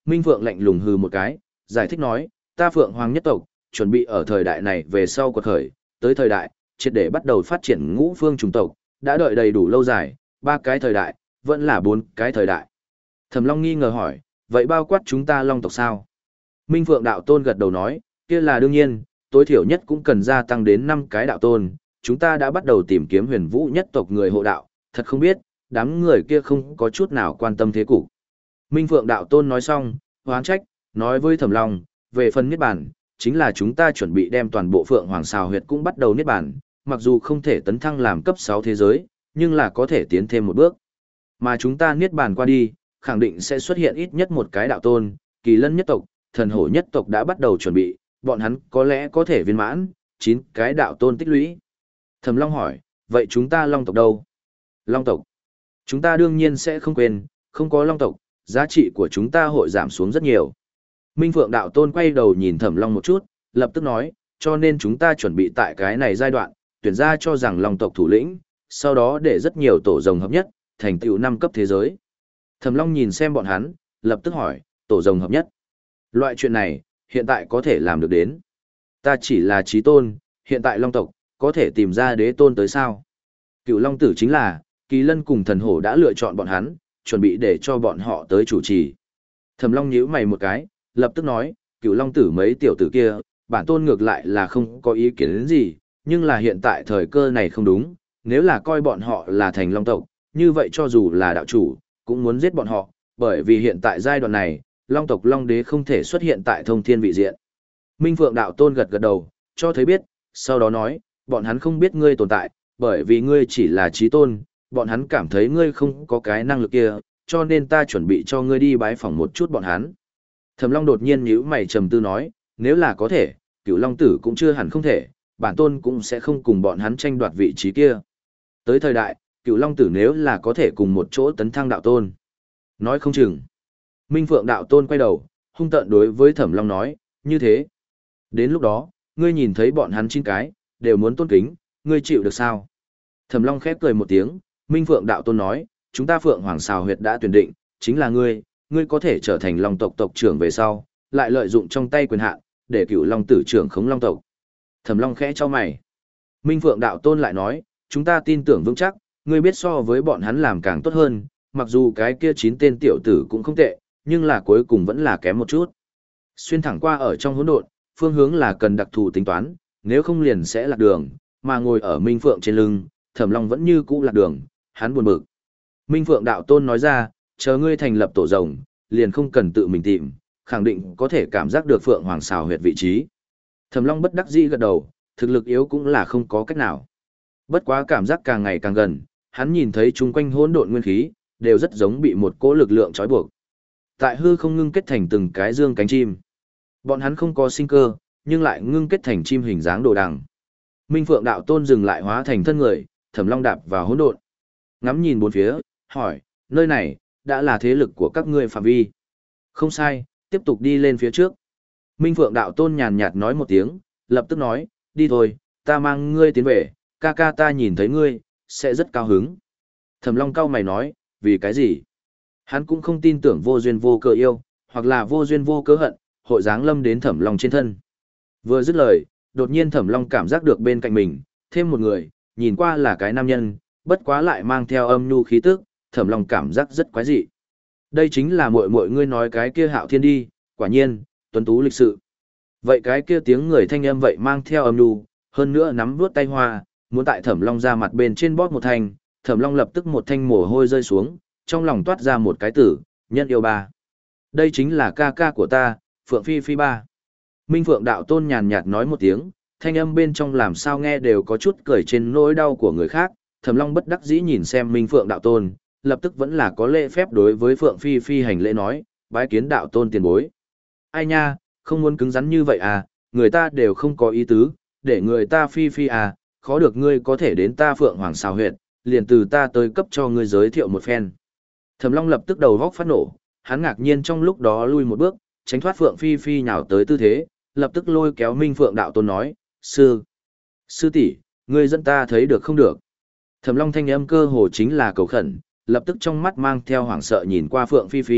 Minh Phượng lạnh lùng hừ một cái, giải thích nói, ta Phượng Hoàng nhất tộc, chuẩn bị ở thời đại này về sau quật khởi, tới thời đại, triệt để bắt đầu phát triển ngũ phương chủng tộc, đã đợi đầy đủ lâu dài, ba cái thời đại, vẫn là bốn cái thời đại. Thẩm Long nghi ngờ hỏi, vậy bao quát chúng ta Long tộc sao? Minh Phượng đạo tôn gật đầu nói, kia là đương nhiên, tối thiểu nhất cũng cần gia tăng đến năm cái đạo tôn, chúng ta đã bắt đầu tìm kiếm huyền vũ nhất tộc người hộ đạo, thật không biết, đám người kia không có chút nào quan tâm thế cục. Minh Phượng đạo tôn nói xong, hoán trách, nói với Thẩm Long, về phần niết bàn, chính là chúng ta chuẩn bị đem toàn bộ Phượng Hoàng Sào huyệt cũng bắt đầu niết bàn, mặc dù không thể tấn thăng làm cấp sáu thế giới, nhưng là có thể tiến thêm một bước. Mà chúng ta niết bàn qua đi, khẳng định sẽ xuất hiện ít nhất một cái đạo tôn, Kỳ Lân nhất tộc, Thần Hổ nhất tộc đã bắt đầu chuẩn bị, bọn hắn có lẽ có thể viên mãn, chín cái đạo tôn tích lũy. Thẩm Long hỏi, vậy chúng ta Long tộc đâu? Long tộc. Chúng ta đương nhiên sẽ không quên, không có Long tộc, giá trị của chúng ta hội giảm xuống rất nhiều. Minh Phượng đạo tôn quay đầu nhìn Thẩm Long một chút, lập tức nói, cho nên chúng ta chuẩn bị tại cái này giai đoạn, tuyển ra cho rằng Long tộc thủ lĩnh, sau đó để rất nhiều tổ rồng hợp nhất, thành tựu năm cấp thế giới. Thẩm Long nhìn xem bọn hắn, lập tức hỏi, tổ rồng hợp nhất. Loại chuyện này, hiện tại có thể làm được đến. Ta chỉ là chí tôn, hiện tại Long tộc, có thể tìm ra đế tôn tới sao? Cựu Long tử chính là, Kỳ Lân cùng Thần Hổ đã lựa chọn bọn hắn, chuẩn bị để cho bọn họ tới chủ trì. Thẩm Long nhíu mày một cái, lập tức nói, Cựu Long tử mấy tiểu tử kia, bản tôn ngược lại là không có ý kiến đến gì, nhưng là hiện tại thời cơ này không đúng, nếu là coi bọn họ là thành Long tộc, như vậy cho dù là đạo chủ, cũng muốn giết bọn họ, bởi vì hiện tại giai đoạn này, Long tộc Long đế không thể xuất hiện tại thông thiên vị diện. Minh Phượng đạo tôn gật gật đầu, cho thấy biết, sau đó nói, bọn hắn không biết ngươi tồn tại, bởi vì ngươi chỉ là chí tôn, bọn hắn cảm thấy ngươi không có cái năng lực kia, cho nên ta chuẩn bị cho ngươi đi bái phỏng một chút bọn hắn. Thẩm Long đột nhiên nhíu mày trầm tư nói, nếu là có thể, Cửu Long tử cũng chưa hẳn không thể, bản tôn cũng sẽ không cùng bọn hắn tranh đoạt vị trí kia. Tới thời đại, Cửu Long tử nếu là có thể cùng một chỗ tấn thăng đạo tôn. Nói không chừng. Minh Phượng đạo tôn quay đầu, hung tợn đối với Thẩm Long nói, như thế. Đến lúc đó, ngươi nhìn thấy bọn hắn chín cái, đều muốn tôn kính, ngươi chịu được sao? Thẩm Long khép cười một tiếng, Minh Phượng đạo tôn nói, chúng ta Phượng Hoàng Sào huyệt đã tuyển định, chính là ngươi, ngươi có thể trở thành Long tộc tộc trưởng về sau, lại lợi dụng trong tay quyền hạn, để Cửu Long tử trưởng khống Long tộc. Thẩm Long khẽ cho mày. Minh Phượng đạo tôn lại nói, chúng ta tin tưởng vững chắc, ngươi biết so với bọn hắn làm càng tốt hơn, mặc dù cái kia chín tên tiểu tử cũng không tệ, nhưng là cuối cùng vẫn là kém một chút. Xuyên thẳng qua ở trong hỗn độn, phương hướng là cần đặc thù tính toán, nếu không liền sẽ lạc đường, mà ngồi ở Minh Phượng trên lưng, Thẩm Long vẫn như cũ lạc đường, hắn buồn bực. Minh Phượng đạo tôn nói ra, chờ ngươi thành lập tổ rồng, liền không cần tự mình tìm, khẳng định có thể cảm giác được Phượng Hoàng Sào huyệt vị trí. Thẩm Long bất đắc dĩ gật đầu, thực lực yếu cũng là không có cách nào. Bất quá cảm giác càng ngày càng gần, hắn nhìn thấy chung quanh hỗn độn nguyên khí, đều rất giống bị một cỗ lực lượng trói buộc. Tại hư không ngưng kết thành từng cái dương cánh chim. Bọn hắn không có sinh cơ, nhưng lại ngưng kết thành chim hình dáng đồ đằng. Minh Phượng đạo tôn dừng lại hóa thành thân người, Thẩm Long đạp vào hỗn độn. Ngắm nhìn bốn phía, hỏi, nơi này, đã là thế lực của các ngươi phạm vi. Không sai, tiếp tục đi lên phía trước. Minh Phượng đạo tôn nhàn nhạt nói một tiếng, lập tức nói, đi thôi, ta mang ngươi tiến về, ca ca ta nhìn thấy ngươi, sẽ rất cao hứng. Thẩm Long cau mày nói, vì cái gì? Hắn cũng không tin tưởng vô duyên vô cớ yêu, hoặc là vô duyên vô cớ hận, hội giáng lâm đến Thẩm Long trên thân. Vừa dứt lời, đột nhiên Thẩm Long cảm giác được bên cạnh mình, thêm một người, nhìn qua là cái nam nhân, bất quá lại mang theo âm nhu khí tức, Thẩm Long cảm giác rất quái dị. Đây chính là muội muội ngươi nói cái kia Hạo Thiên đi, quả nhiên, tuấn tú lịch sự. Vậy cái kia tiếng người thanh âm vậy mang theo âm nhu, hơn nữa nắm vuốt tay hoa, muốn tại Thẩm Long ra mặt bên trên bóp một thanh, Thẩm Long lập tức một thanh mồ hôi rơi xuống, trong lòng toát ra một cái tử, nhân yêu ba. Đây chính là ca ca của ta, Phượng Phi Phi ba. Minh Phượng đạo tôn nhàn nhạt nói một tiếng, thanh âm bên trong làm sao nghe đều có chút cười trên nỗi đau của người khác, Thẩm Long bất đắc dĩ nhìn xem Minh Phượng đạo tôn, lập tức vẫn là có lễ phép đối với Phượng Phi Phi hành lễ nói, bái kiến đạo tôn tiền bối. Ai nha, không muốn cứng rắn như vậy à, người ta đều không có ý tứ, để người ta Phi Phi à, khó được ngươi có thể đến ta Phượng Hoàng Sào huyệt, liền từ ta tới cấp cho ngươi giới thiệu một phen. Thẩm Long lập tức đầu vóc phát nổ, hắn ngạc nhiên trong lúc đó lui một bước, tránh thoát Phượng Phi Phi nhào tới tư thế, lập tức lôi kéo Minh Phượng đạo tôn nói, sư, sư tỷ, ngươi dẫn ta thấy được không được. Thẩm Long thanh âm cơ hồ chính là cầu khẩn, lập tức trong mắt mang theo hoảng sợ nhìn qua Phượng Phi Phi,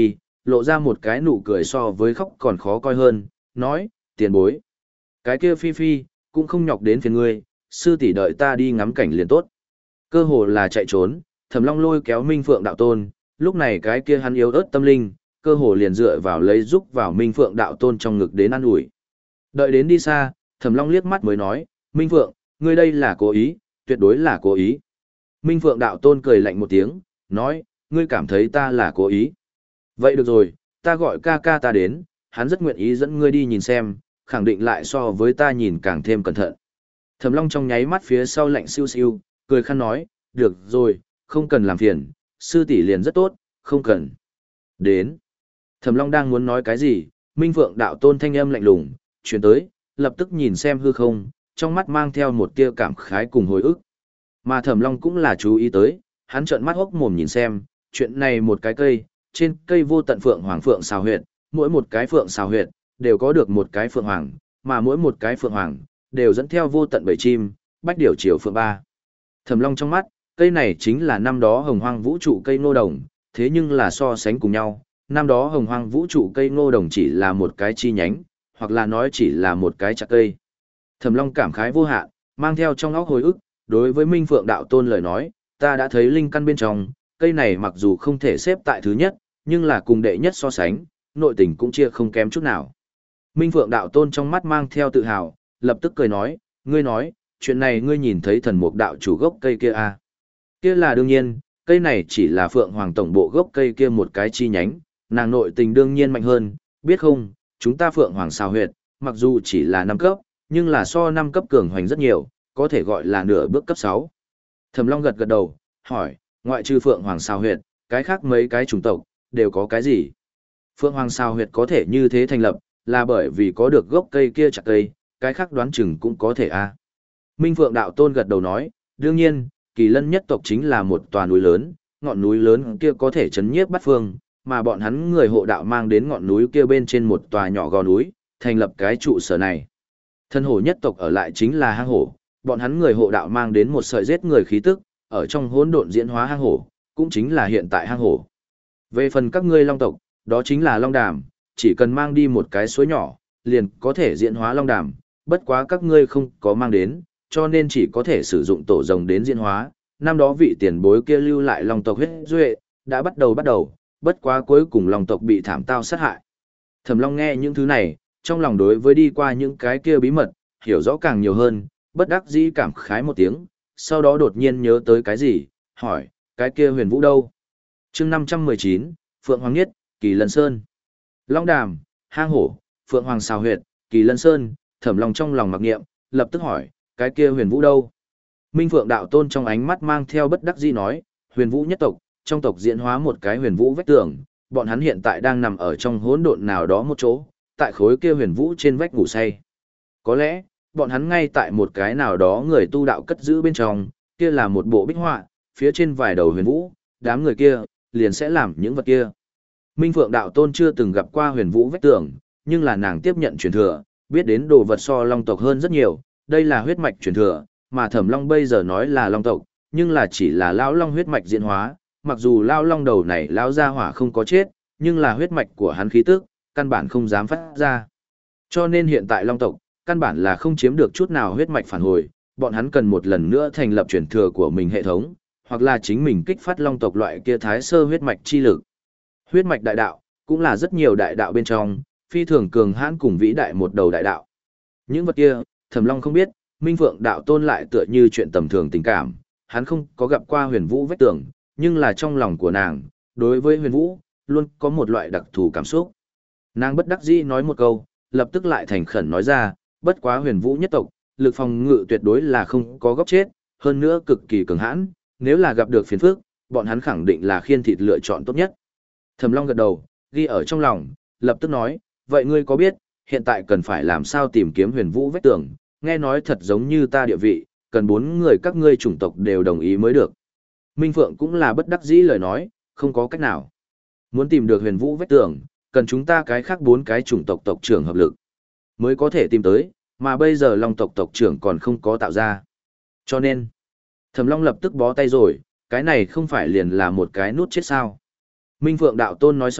lộ ra một cái nụ cười so với khóc còn khó coi hơn, nói, tiền bối. Cái kia phi phi, cũng không nhọc đến phiền ngươi, sư tỷ đợi ta đi ngắm cảnh liền tốt. Cơ hồ là chạy trốn, Thẩm Long lôi kéo Minh Phượng đạo tôn, lúc này cái kia hắn yếu ớt tâm linh, cơ hồ liền dựa vào lấy giúp vào Minh Phượng đạo tôn trong ngực đến ăn ủi. Đợi đến đi xa, Thẩm Long liếc mắt mới nói, Minh Phượng, ngươi đây là cố ý, tuyệt đối là cố ý. Minh Phượng đạo tôn cười lạnh một tiếng, nói, ngươi cảm thấy ta là cố ý. Vậy được rồi, ta gọi ca ca ta đến, hắn rất nguyện ý dẫn ngươi đi nhìn xem, khẳng định lại so với ta nhìn càng thêm cẩn thận. Thẩm Long trong nháy mắt phía sau lạnh siêu siêu, cười khăn nói, được rồi, không cần làm phiền, sư tỷ liền rất tốt, không cần. Đến. Thẩm Long đang muốn nói cái gì, Minh Phượng đạo tôn thanh âm lạnh lùng, chuyển tới, lập tức nhìn xem hư không, trong mắt mang theo một tia cảm khái cùng hồi ức. Mà Thẩm Long cũng là chú ý tới, hắn trợn mắt hốc mồm nhìn xem, chuyện này một cái cây, trên cây vô tận phượng hoàng phượng xào huyệt, mỗi một cái phượng xào huyệt, đều có được một cái phượng hoàng, mà mỗi một cái phượng hoàng, đều dẫn theo vô tận bầy chim, bách điểu chiều phượng ba. Thẩm Long trong mắt, cây này chính là năm đó hồng hoang vũ trụ cây ngô đồng, thế nhưng là so sánh cùng nhau, năm đó hồng hoang vũ trụ cây ngô đồng chỉ là một cái chi nhánh, hoặc là nói chỉ là một cái chạc cây. Thẩm Long cảm khái vô hạn, mang theo trong óc hồi ức, đối với Minh Phượng đạo tôn lời nói, ta đã thấy linh căn bên trong, cây này mặc dù không thể xếp tại thứ nhất, nhưng là cùng đệ nhất so sánh, nội tình cũng chia không kém chút nào. Minh Phượng đạo tôn trong mắt mang theo tự hào, lập tức cười nói, ngươi nói, chuyện này ngươi nhìn thấy thần mục đạo chủ gốc cây kia à? Kia là đương nhiên, cây này chỉ là Phượng Hoàng tổng bộ gốc cây kia một cái chi nhánh, nàng nội tình đương nhiên mạnh hơn, biết không, chúng ta Phượng Hoàng xào huyệt, mặc dù chỉ là năm cấp, nhưng là so năm cấp cường hoành rất nhiều, có thể gọi là nửa bước cấp sáu. Thẩm Long gật gật đầu, hỏi, ngoại trừ Phượng Hoàng xào huyệt, cái khác mấy cái chủng tộc, đều có cái gì? Phượng Hoàng xào huyệt có thể như thế thành lập, là bởi vì có được gốc cây kia chặt cây, cái khác đoán chừng cũng có thể a. À. Minh Phượng đạo tôn gật đầu nói, đương nhiên, Kỳ Lân nhất tộc chính là một tòa núi lớn, ngọn núi lớn kia có thể chấn nhiếp bát phương, mà bọn hắn người hộ đạo mang đến ngọn núi kia bên trên một tòa nhỏ gò núi, thành lập cái trụ sở này. Thân hổ nhất tộc ở lại chính là hang hổ, bọn hắn người hộ đạo mang đến một sợi giết người khí tức, ở trong hỗn độn diễn hóa hang hổ, cũng chính là hiện tại hang hổ. Về phần các ngươi long tộc, đó chính là long đàm, chỉ cần mang đi một cái suối nhỏ, liền có thể diễn hóa long đàm, bất quá các ngươi không có mang đến, cho nên chỉ có thể sử dụng tổ rồng đến diễn hóa. Năm đó vị tiền bối kia lưu lại long tộc huyết duệ, đã bắt đầu bắt đầu, bất quá cuối cùng long tộc bị thảm tao sát hại. Thẩm Long nghe những thứ này, trong lòng đối với đi qua những cái kia bí mật, hiểu rõ càng nhiều hơn, bất đắc dĩ cảm khái một tiếng, sau đó đột nhiên nhớ tới cái gì, hỏi, cái kia huyền vũ đâu? Chương năm trăm mười chín, Phượng Hoàng Nhất, Kỳ Lân Sơn. Long Đàm, hang hổ, Phượng Hoàng xào huyệt, Kỳ Lân Sơn, Thẩm Long trong lòng mặc niệm, lập tức hỏi, cái kia huyền vũ đâu? Minh Phượng đạo tôn trong ánh mắt mang theo bất đắc dĩ nói, huyền vũ nhất tộc, trong tộc diễn hóa một cái huyền vũ vách tường, bọn hắn hiện tại đang nằm ở trong hỗn độn nào đó một chỗ, tại khối kia huyền vũ trên vách ngủ say. Có lẽ, bọn hắn ngay tại một cái nào đó người tu đạo cất giữ bên trong, kia là một bộ bích họa, phía trên vài đầu huyền vũ, đám người kia, liền sẽ làm những vật kia. Minh Phượng đạo tôn chưa từng gặp qua huyền vũ vách tường, nhưng là nàng tiếp nhận truyền thừa, biết đến đồ vật so long tộc hơn rất nhiều, đây là huyết mạch truyền thừa, mà Thẩm Long bây giờ nói là long tộc, nhưng là chỉ là lão long huyết mạch diễn hóa, mặc dù lão long đầu này lão gia hỏa không có chết, nhưng là huyết mạch của hắn khí tức, căn bản không dám phát ra. Cho nên hiện tại long tộc, căn bản là không chiếm được chút nào huyết mạch phản hồi, bọn hắn cần một lần nữa thành lập truyền thừa của mình hệ thống, hoặc là chính mình kích phát long tộc loại kia thái sơ huyết mạch chi lực. Huyết mạch đại đạo, cũng là rất nhiều đại đạo bên trong, phi thường cường hãn cùng vĩ đại một đầu đại đạo. Những vật kia, Thẩm Long không biết, Minh Phượng đạo tôn lại tựa như chuyện tầm thường tình cảm, hắn không có gặp qua huyền vũ vách tường, nhưng là trong lòng của nàng, đối với huyền vũ, luôn có một loại đặc thù cảm xúc. Nàng bất đắc dĩ nói một câu, lập tức lại thành khẩn nói ra, bất quá huyền vũ nhất tộc, lực phòng ngự tuyệt đối là không có góc chết, hơn nữa cực kỳ cường hãn, nếu là gặp được phiền phức, bọn hắn khẳng định là khiên thịt lựa chọn tốt nhất. Thẩm Long gật đầu, ghi ở trong lòng, lập tức nói, vậy ngươi có biết, hiện tại cần phải làm sao tìm kiếm huyền vũ vách tường, nghe nói thật giống như ta địa vị, cần bốn người các ngươi chủng tộc đều đồng ý mới được. Minh Phượng cũng là bất đắc dĩ lời nói, không có cách nào. Muốn tìm được huyền vũ vách tường, cần chúng ta cái khác bốn cái chủng tộc tộc trưởng hợp lực, mới có thể tìm tới, mà bây giờ Long tộc tộc trưởng còn không có tạo ra. Cho nên, Thẩm Long lập tức bó tay rồi, cái này không phải liền là một cái nút chết sao. Minh Phượng đạo tôn nói xong,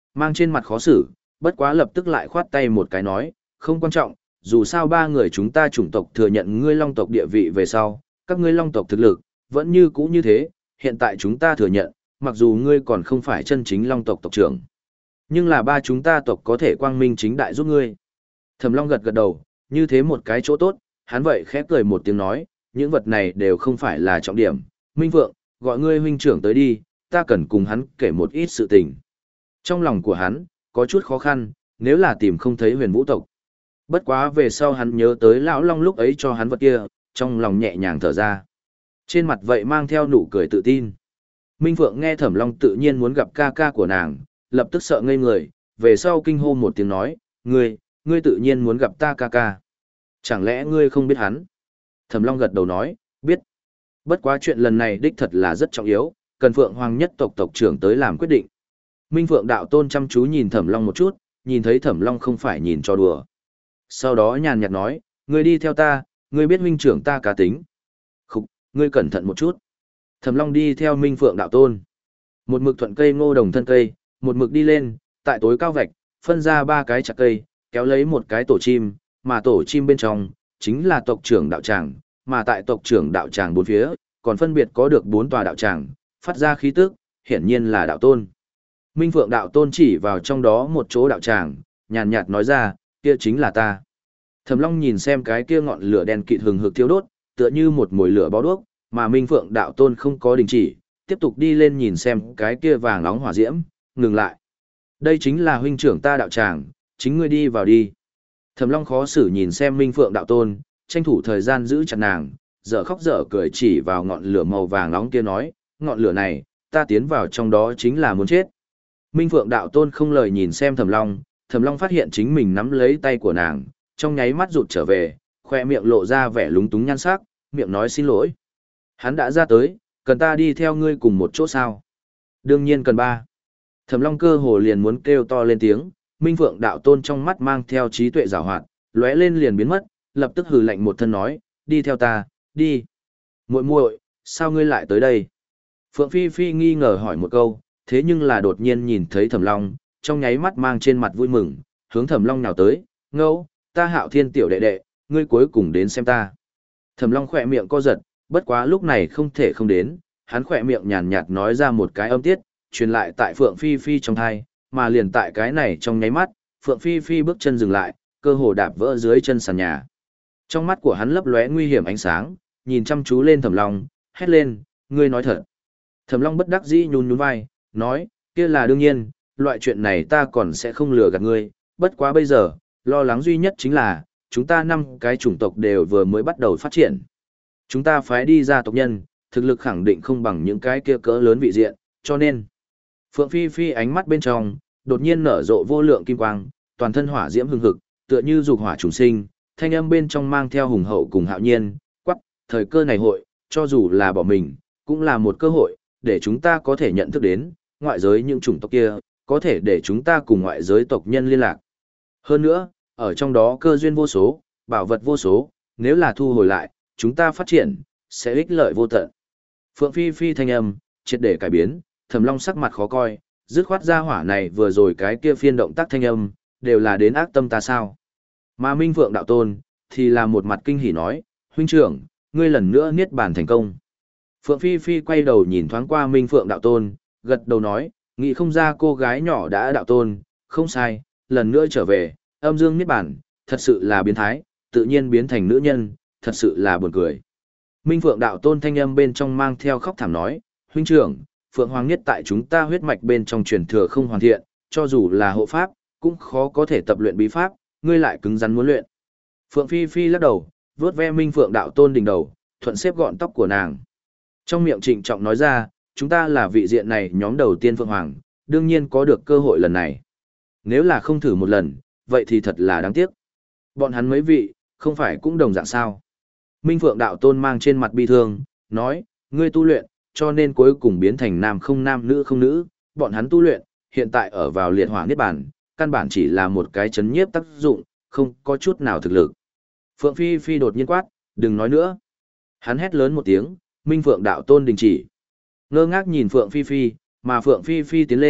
mang trên mặt khó xử, bất quá lập tức lại khoát tay một cái nói, không quan trọng, dù sao ba người chúng ta chủng tộc thừa nhận ngươi long tộc địa vị về sau, các ngươi long tộc thực lực, vẫn như cũ như thế, hiện tại chúng ta thừa nhận, mặc dù ngươi còn không phải chân chính long tộc tộc trưởng, nhưng là ba chúng ta tộc có thể quang minh chính đại giúp ngươi. Thẩm Long gật gật đầu, như thế một cái chỗ tốt, hắn vậy khẽ cười một tiếng nói, những vật này đều không phải là trọng điểm, Minh Vượng, gọi ngươi huynh trưởng tới đi, ta cần cùng hắn kể một ít sự tình. Trong lòng của hắn, có chút khó khăn, nếu là tìm không thấy huyền vũ tộc. Bất quá về sau hắn nhớ tới lão long lúc ấy cho hắn vật kia, trong lòng nhẹ nhàng thở ra. Trên mặt vậy mang theo nụ cười tự tin. Minh Phượng nghe Thẩm Long tự nhiên muốn gặp ca ca của nàng, lập tức sợ ngây người, về sau kinh hô một tiếng nói, ngươi, ngươi tự nhiên muốn gặp ta ca ca. Chẳng lẽ ngươi không biết hắn? Thẩm Long gật đầu nói, biết. Bất quá chuyện lần này đích thật là rất trọng yếu, cần Phượng Hoàng nhất tộc tộc trưởng tới làm quyết định. Minh Phượng đạo tôn chăm chú nhìn Thẩm Long một chút, nhìn thấy Thẩm Long không phải nhìn cho đùa. Sau đó nhàn nhạt nói, ngươi đi theo ta, ngươi biết huynh trưởng ta cá tính. Khục, ngươi cẩn thận một chút. Thẩm Long đi theo Minh Phượng đạo tôn. Một mực thuận cây ngô đồng thân cây, một mực đi lên, tại tối cao vạch, phân ra ba cái chặt cây, kéo lấy một cái tổ chim, mà tổ chim bên trong, chính là tộc trưởng đạo tràng, mà tại tộc trưởng đạo tràng bốn phía, còn phân biệt có được bốn tòa đạo tràng, phát ra khí tức, hiển nhiên là đạo tôn. Minh Phượng đạo tôn chỉ vào trong đó một chỗ đạo tràng, nhàn nhạt nói ra, kia chính là ta. Thẩm Long nhìn xem cái kia ngọn lửa đen kịt hừng hực thiêu đốt, tựa như một mồi lửa bó đuốc, mà Minh Phượng đạo tôn không có đình chỉ, tiếp tục đi lên nhìn xem cái kia vàng nóng hỏa diễm, ngừng lại. Đây chính là huynh trưởng ta đạo tràng, chính ngươi đi vào đi. Thẩm Long khó xử nhìn xem Minh Phượng đạo tôn, tranh thủ thời gian giữ chặt nàng, dở khóc dở cười chỉ vào ngọn lửa màu vàng nóng kia nói, ngọn lửa này, ta tiến vào trong đó chính là muốn chết. Minh Phượng đạo tôn không lời nhìn xem Thẩm Long, Thẩm Long phát hiện chính mình nắm lấy tay của nàng, trong nháy mắt rụt trở về, khoe miệng lộ ra vẻ lúng túng nhan sắc, miệng nói xin lỗi. Hắn đã ra tới, cần ta đi theo ngươi cùng một chỗ sao? Đương nhiên cần ba. Thẩm Long cơ hồ liền muốn kêu to lên tiếng, Minh Phượng đạo tôn trong mắt mang theo trí tuệ giảo hoạt, lóe lên liền biến mất, lập tức hừ lạnh một thân nói, đi theo ta, đi. Muội muội, sao ngươi lại tới đây? Phượng Phi Phi nghi ngờ hỏi một câu, thế nhưng là đột nhiên nhìn thấy Thẩm Long, trong nháy mắt mang trên mặt vui mừng, hướng Thẩm Long nào tới, ngẫu, ta Hạo Thiên tiểu đệ đệ, ngươi cuối cùng đến xem ta. Thẩm Long khỏe miệng co giật, bất quá lúc này không thể không đến, hắn khỏe miệng nhàn nhạt nói ra một cái âm tiết, truyền lại tại Phượng Phi Phi trong thai, mà liền tại cái này trong nháy mắt, Phượng Phi Phi bước chân dừng lại, cơ hồ đạp vỡ dưới chân sàn nhà. Trong mắt của hắn lấp lóe nguy hiểm ánh sáng, nhìn chăm chú lên Thẩm Long, hét lên, ngươi nói thật. Thẩm Long bất đắc dĩ nhún nhún vai, nói, kia là đương nhiên, loại chuyện này ta còn sẽ không lừa gạt ngươi, bất quá bây giờ, lo lắng duy nhất chính là, chúng ta năm cái chủng tộc đều vừa mới bắt đầu phát triển. Chúng ta phái đi ra tộc nhân, thực lực khẳng định không bằng những cái kia cỡ lớn vị diện, cho nên. Phượng Phi Phi ánh mắt bên trong, đột nhiên nở rộ vô lượng kim quang, toàn thân hỏa diễm hừng hực, tựa như dục hỏa trùng sinh, thanh âm bên trong mang theo hùng hậu cùng hạo nhiên, quắc, thời cơ này hội, cho dù là bỏ mình, cũng là một cơ hội, để chúng ta có thể nhận thức đến, ngoại giới những chủng tộc kia, có thể để chúng ta cùng ngoại giới tộc nhân liên lạc. Hơn nữa, ở trong đó cơ duyên vô số, bảo vật vô số, nếu là thu hồi lại, chúng ta phát triển, sẽ ích lợi vô tận. Phượng Phi Phi thanh âm, triệt để cải biến, Thẩm Long sắc mặt khó coi, dứt khoát ra hỏa này vừa rồi cái kia phiên động tác thanh âm, đều là đến ác tâm ta sao. Mà Minh Phượng đạo tôn, thì là một mặt kinh hỉ nói, huynh trưởng, ngươi lần nữa niết bàn thành công. Phượng Phi Phi quay đầu nhìn thoáng qua Minh Phượng đạo tôn, gật đầu nói, nghĩ không ra cô gái nhỏ đã đạo tôn, không sai, lần nữa trở về, âm dương niết bàn, thật sự là biến thái, tự nhiên biến thành nữ nhân, thật sự là buồn cười. Minh Phượng đạo tôn thanh âm bên trong mang theo khóc thảm nói, huynh trưởng, Phượng Hoàng Niết tại chúng ta huyết mạch bên trong truyền thừa không hoàn thiện, cho dù là hộ pháp, cũng khó có thể tập luyện bí pháp, ngươi lại cứng rắn muốn luyện. Phượng Phi Phi lắc đầu, vuốt ve Minh Phượng đạo tôn đỉnh đầu, thuận xếp gọn tóc của nàng. Trong miệng trịnh trọng nói ra, chúng ta là vị diện này nhóm đầu tiên Phượng Hoàng, đương nhiên có được cơ hội lần này. Nếu là không thử một lần, vậy thì thật là đáng tiếc. Bọn hắn mấy vị, không phải cũng đồng dạng sao. Minh Phượng đạo tôn mang trên mặt bi thương, nói, ngươi tu luyện, cho nên cuối cùng biến thành nam không nam nữ không nữ, bọn hắn tu luyện, hiện tại ở vào liệt hỏa niết bàn, căn bản chỉ là một cái chấn nhiếp tác dụng, không có chút nào thực lực. Phượng Phi Phi đột nhiên quát, đừng nói nữa. Hắn hét lớn một tiếng, Minh Phượng đạo tôn đình chỉ. Ngơ ngác nhìn Phượng Phi Phi, mà Phượng Phi Phi tiến lên,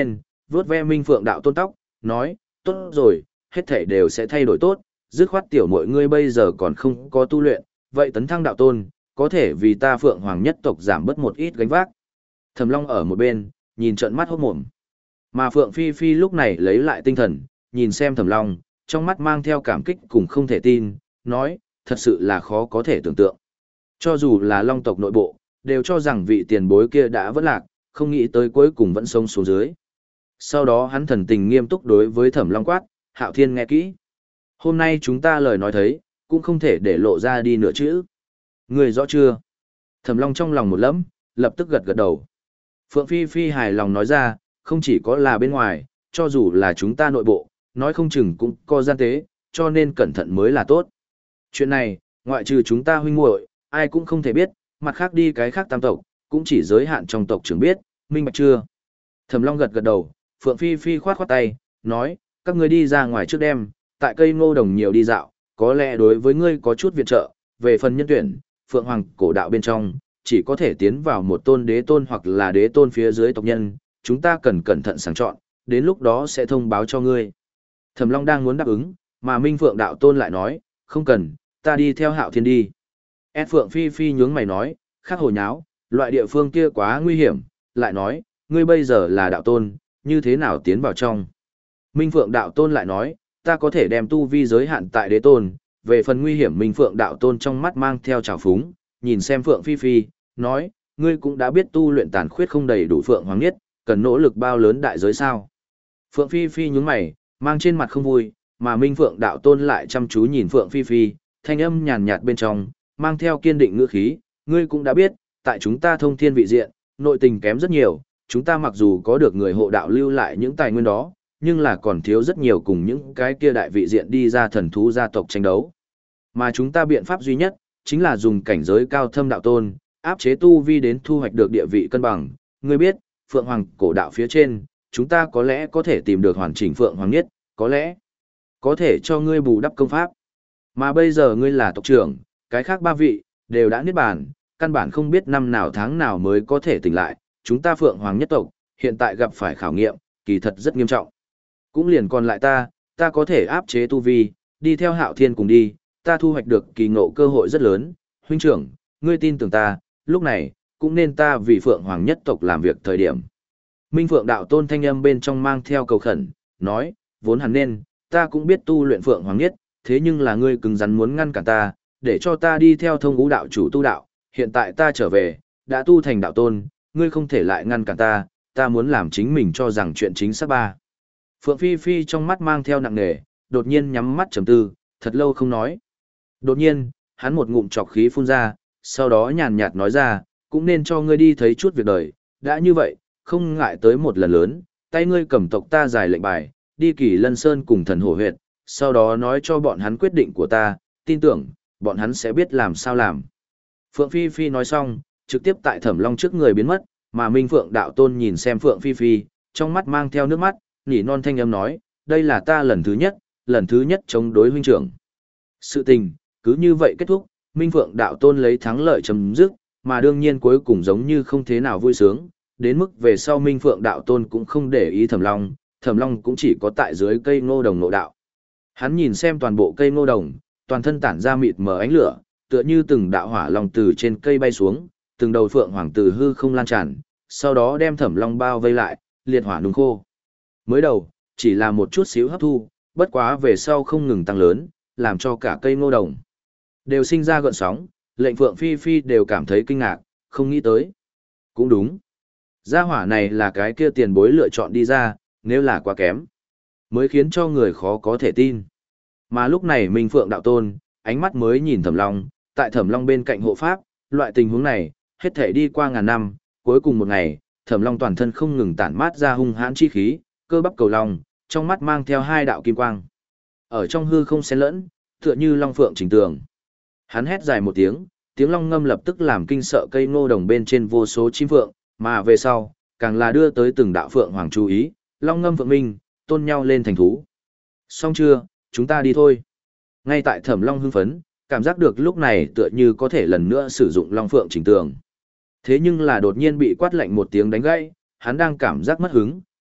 vuốt ve Minh Phượng đạo tôn tóc, nói, tốt rồi, hết thảy đều sẽ thay đổi tốt, dứt khoát tiểu muội ngươi bây giờ còn không có tu luyện, vậy tấn thăng đạo tôn, có thể vì ta Phượng Hoàng nhất tộc giảm bớt một ít gánh vác. Thẩm Long ở một bên, nhìn trợn mắt hốt mồm. Mà Phượng Phi Phi lúc này lấy lại tinh thần, nhìn xem Thẩm Long, trong mắt mang theo cảm kích cùng không thể tin, nói, thật sự là khó có thể tưởng tượng. Cho dù là Long tộc nội bộ, đều cho rằng vị tiền bối kia đã vất lạc, không nghĩ tới cuối cùng vẫn sống xuống dưới. Sau đó hắn thần tình nghiêm túc đối với Thẩm Long quát, Hạo Thiên nghe kỹ. Hôm nay chúng ta lời nói thấy, cũng không thể để lộ ra đi nửa chữ. Người rõ chưa? Thẩm Long trong lòng một lẫm, lập tức gật gật đầu. Phượng Phi Phi hài lòng nói ra, không chỉ có là bên ngoài, cho dù là chúng ta nội bộ, nói không chừng cũng có gian tế, cho nên cẩn thận mới là tốt. Chuyện này, ngoại trừ chúng ta huynh muội, ai cũng không thể biết, mặt khác đi cái khác tam tộc, cũng chỉ giới hạn trong tộc trưởng biết, minh bạch chưa? Thẩm Long gật gật đầu, Phượng Phi Phi khoát khoát tay, nói, các ngươi đi ra ngoài trước đêm, tại cây ngô đồng nhiều đi dạo, có lẽ đối với ngươi có chút viện trợ, về phần nhân tuyển, Phượng Hoàng cổ đạo bên trong, chỉ có thể tiến vào một tôn đế tôn hoặc là đế tôn phía dưới tộc nhân, chúng ta cần cẩn thận sàng chọn, đến lúc đó sẽ thông báo cho ngươi. Thẩm Long đang muốn đáp ứng, mà Minh Phượng đạo tôn lại nói, không cần, ta đi theo Hạo Thiên đi. Ed Phượng Phi Phi nhướng mày nói, khác hồ nháo, loại địa phương kia quá nguy hiểm, lại nói, ngươi bây giờ là đạo tôn, như thế nào tiến vào trong. Minh Phượng đạo tôn lại nói, ta có thể đem tu vi giới hạn tại đế tôn, về phần nguy hiểm Minh Phượng đạo tôn trong mắt mang theo trào phúng, nhìn xem Phượng Phi Phi, nói, ngươi cũng đã biết tu luyện tàn khuyết không đầy đủ Phượng Hoàng nhất, cần nỗ lực bao lớn đại giới sao. Phượng Phi Phi nhướng mày, mang trên mặt không vui, mà Minh Phượng đạo tôn lại chăm chú nhìn Phượng Phi Phi, thanh âm nhàn nhạt bên trong, mang theo kiên định ngữ khí, ngươi cũng đã biết, tại chúng ta thông thiên vị diện, nội tình kém rất nhiều, chúng ta mặc dù có được người hộ đạo lưu lại những tài nguyên đó, nhưng là còn thiếu rất nhiều cùng những cái kia đại vị diện đi ra thần thú gia tộc tranh đấu. Mà chúng ta biện pháp duy nhất, chính là dùng cảnh giới cao thâm đạo tôn, áp chế tu vi đến thu hoạch được địa vị cân bằng. Ngươi biết, Phượng Hoàng cổ đạo phía trên, chúng ta có lẽ có thể tìm được hoàn chỉnh Phượng Hoàng nhất, có lẽ có thể cho ngươi bù đắp công pháp. Mà bây giờ ngươi là tộc trưởng, cái khác ba vị, đều đã niết bàn, căn bản không biết năm nào tháng nào mới có thể tỉnh lại, chúng ta Phượng Hoàng nhất tộc, hiện tại gặp phải khảo nghiệm, kỳ thật rất nghiêm trọng. Cũng liền còn lại ta, ta có thể áp chế tu vi, đi theo Hạo Thiên cùng đi, ta thu hoạch được kỳ ngộ cơ hội rất lớn, huynh trưởng, ngươi tin tưởng ta, lúc này, cũng nên ta vì Phượng Hoàng nhất tộc làm việc thời điểm. Minh Phượng đạo tôn thanh âm bên trong mang theo cầu khẩn, nói, vốn hẳn nên, ta cũng biết tu luyện Phượng Hoàng nhất, thế nhưng là ngươi cứng rắn muốn ngăn cản ta, để cho ta đi theo thông ngũ đạo chủ tu đạo, hiện tại ta trở về, đã tu thành đạo tôn, ngươi không thể lại ngăn cản ta, ta muốn làm chính mình cho rằng chuyện chính xác ba. Phượng Phi Phi trong mắt mang theo nặng nề, đột nhiên nhắm mắt trầm tư, thật lâu không nói. Đột nhiên, hắn một ngụm trọc khí phun ra, sau đó nhàn nhạt nói ra, cũng nên cho ngươi đi thấy chút việc đời, đã như vậy, không ngại tới một lần lớn, tay ngươi cầm tộc ta giải lệnh bài, đi Kỳ Lân Sơn cùng thần hổ huyệt, sau đó nói cho bọn hắn quyết định của ta, tin tưởng, bọn hắn sẽ biết làm sao làm. Phượng Phi Phi nói xong, trực tiếp tại Thẩm Long trước người biến mất, mà Minh Phượng đạo tôn nhìn xem Phượng Phi Phi, trong mắt mang theo nước mắt, nhỉ non thanh âm nói, đây là ta lần thứ nhất, lần thứ nhất chống đối huynh trưởng. Sự tình, cứ như vậy kết thúc, Minh Phượng đạo tôn lấy thắng lợi chấm dứt, mà đương nhiên cuối cùng giống như không thế nào vui sướng, đến mức về sau Minh Phượng đạo tôn cũng không để ý Thẩm Long, Thẩm Long cũng chỉ có tại dưới cây ngô đồng nội đạo. Hắn nhìn xem toàn bộ cây ngô đồng, toàn thân tản ra mịt mờ ánh lửa, tựa như từng đạo hỏa long từ trên cây bay xuống, từng đầu phượng hoàng từ hư không lan tràn, sau đó đem Thẩm Long bao vây lại, liệt hỏa nung khô. Mới đầu, chỉ là một chút xíu hấp thu, bất quá về sau không ngừng tăng lớn, làm cho cả cây ngô đồng đều sinh ra gợn sóng, lệnh Phượng Phi Phi đều cảm thấy kinh ngạc, không nghĩ tới. Cũng đúng. Gia hỏa này là cái kia tiền bối lựa chọn đi ra, nếu là quá kém, mới khiến cho người khó có thể tin. Mà lúc này Minh Phượng đạo tôn, ánh mắt mới nhìn Thẩm Long, tại Thẩm Long bên cạnh hộ pháp, loại tình huống này, hết thể đi qua ngàn năm, cuối cùng một ngày, Thẩm Long toàn thân không ngừng tản mát ra hung hãn chi khí, cơ bắp cầu long, trong mắt mang theo hai đạo kim quang. Ở trong hư không xen lẫn, tựa như long phượng chỉnh tường. Hắn hét dài một tiếng, tiếng long ngâm lập tức làm kinh sợ cây ngô đồng bên trên vô số chim phượng, mà về sau, càng là đưa tới từng đạo phượng hoàng chú ý, long ngâm phượng minh, tôn nhau lên thành thú. Xong chưa, chúng ta đi thôi. Ngay tại Thẩm Long hưng phấn, cảm giác được lúc này tựa như có thể lần nữa sử dụng long phượng chỉnh tường. Thế nhưng là đột nhiên bị quát lạnh một tiếng đánh gãy, hắn đang cảm giác mất hứng,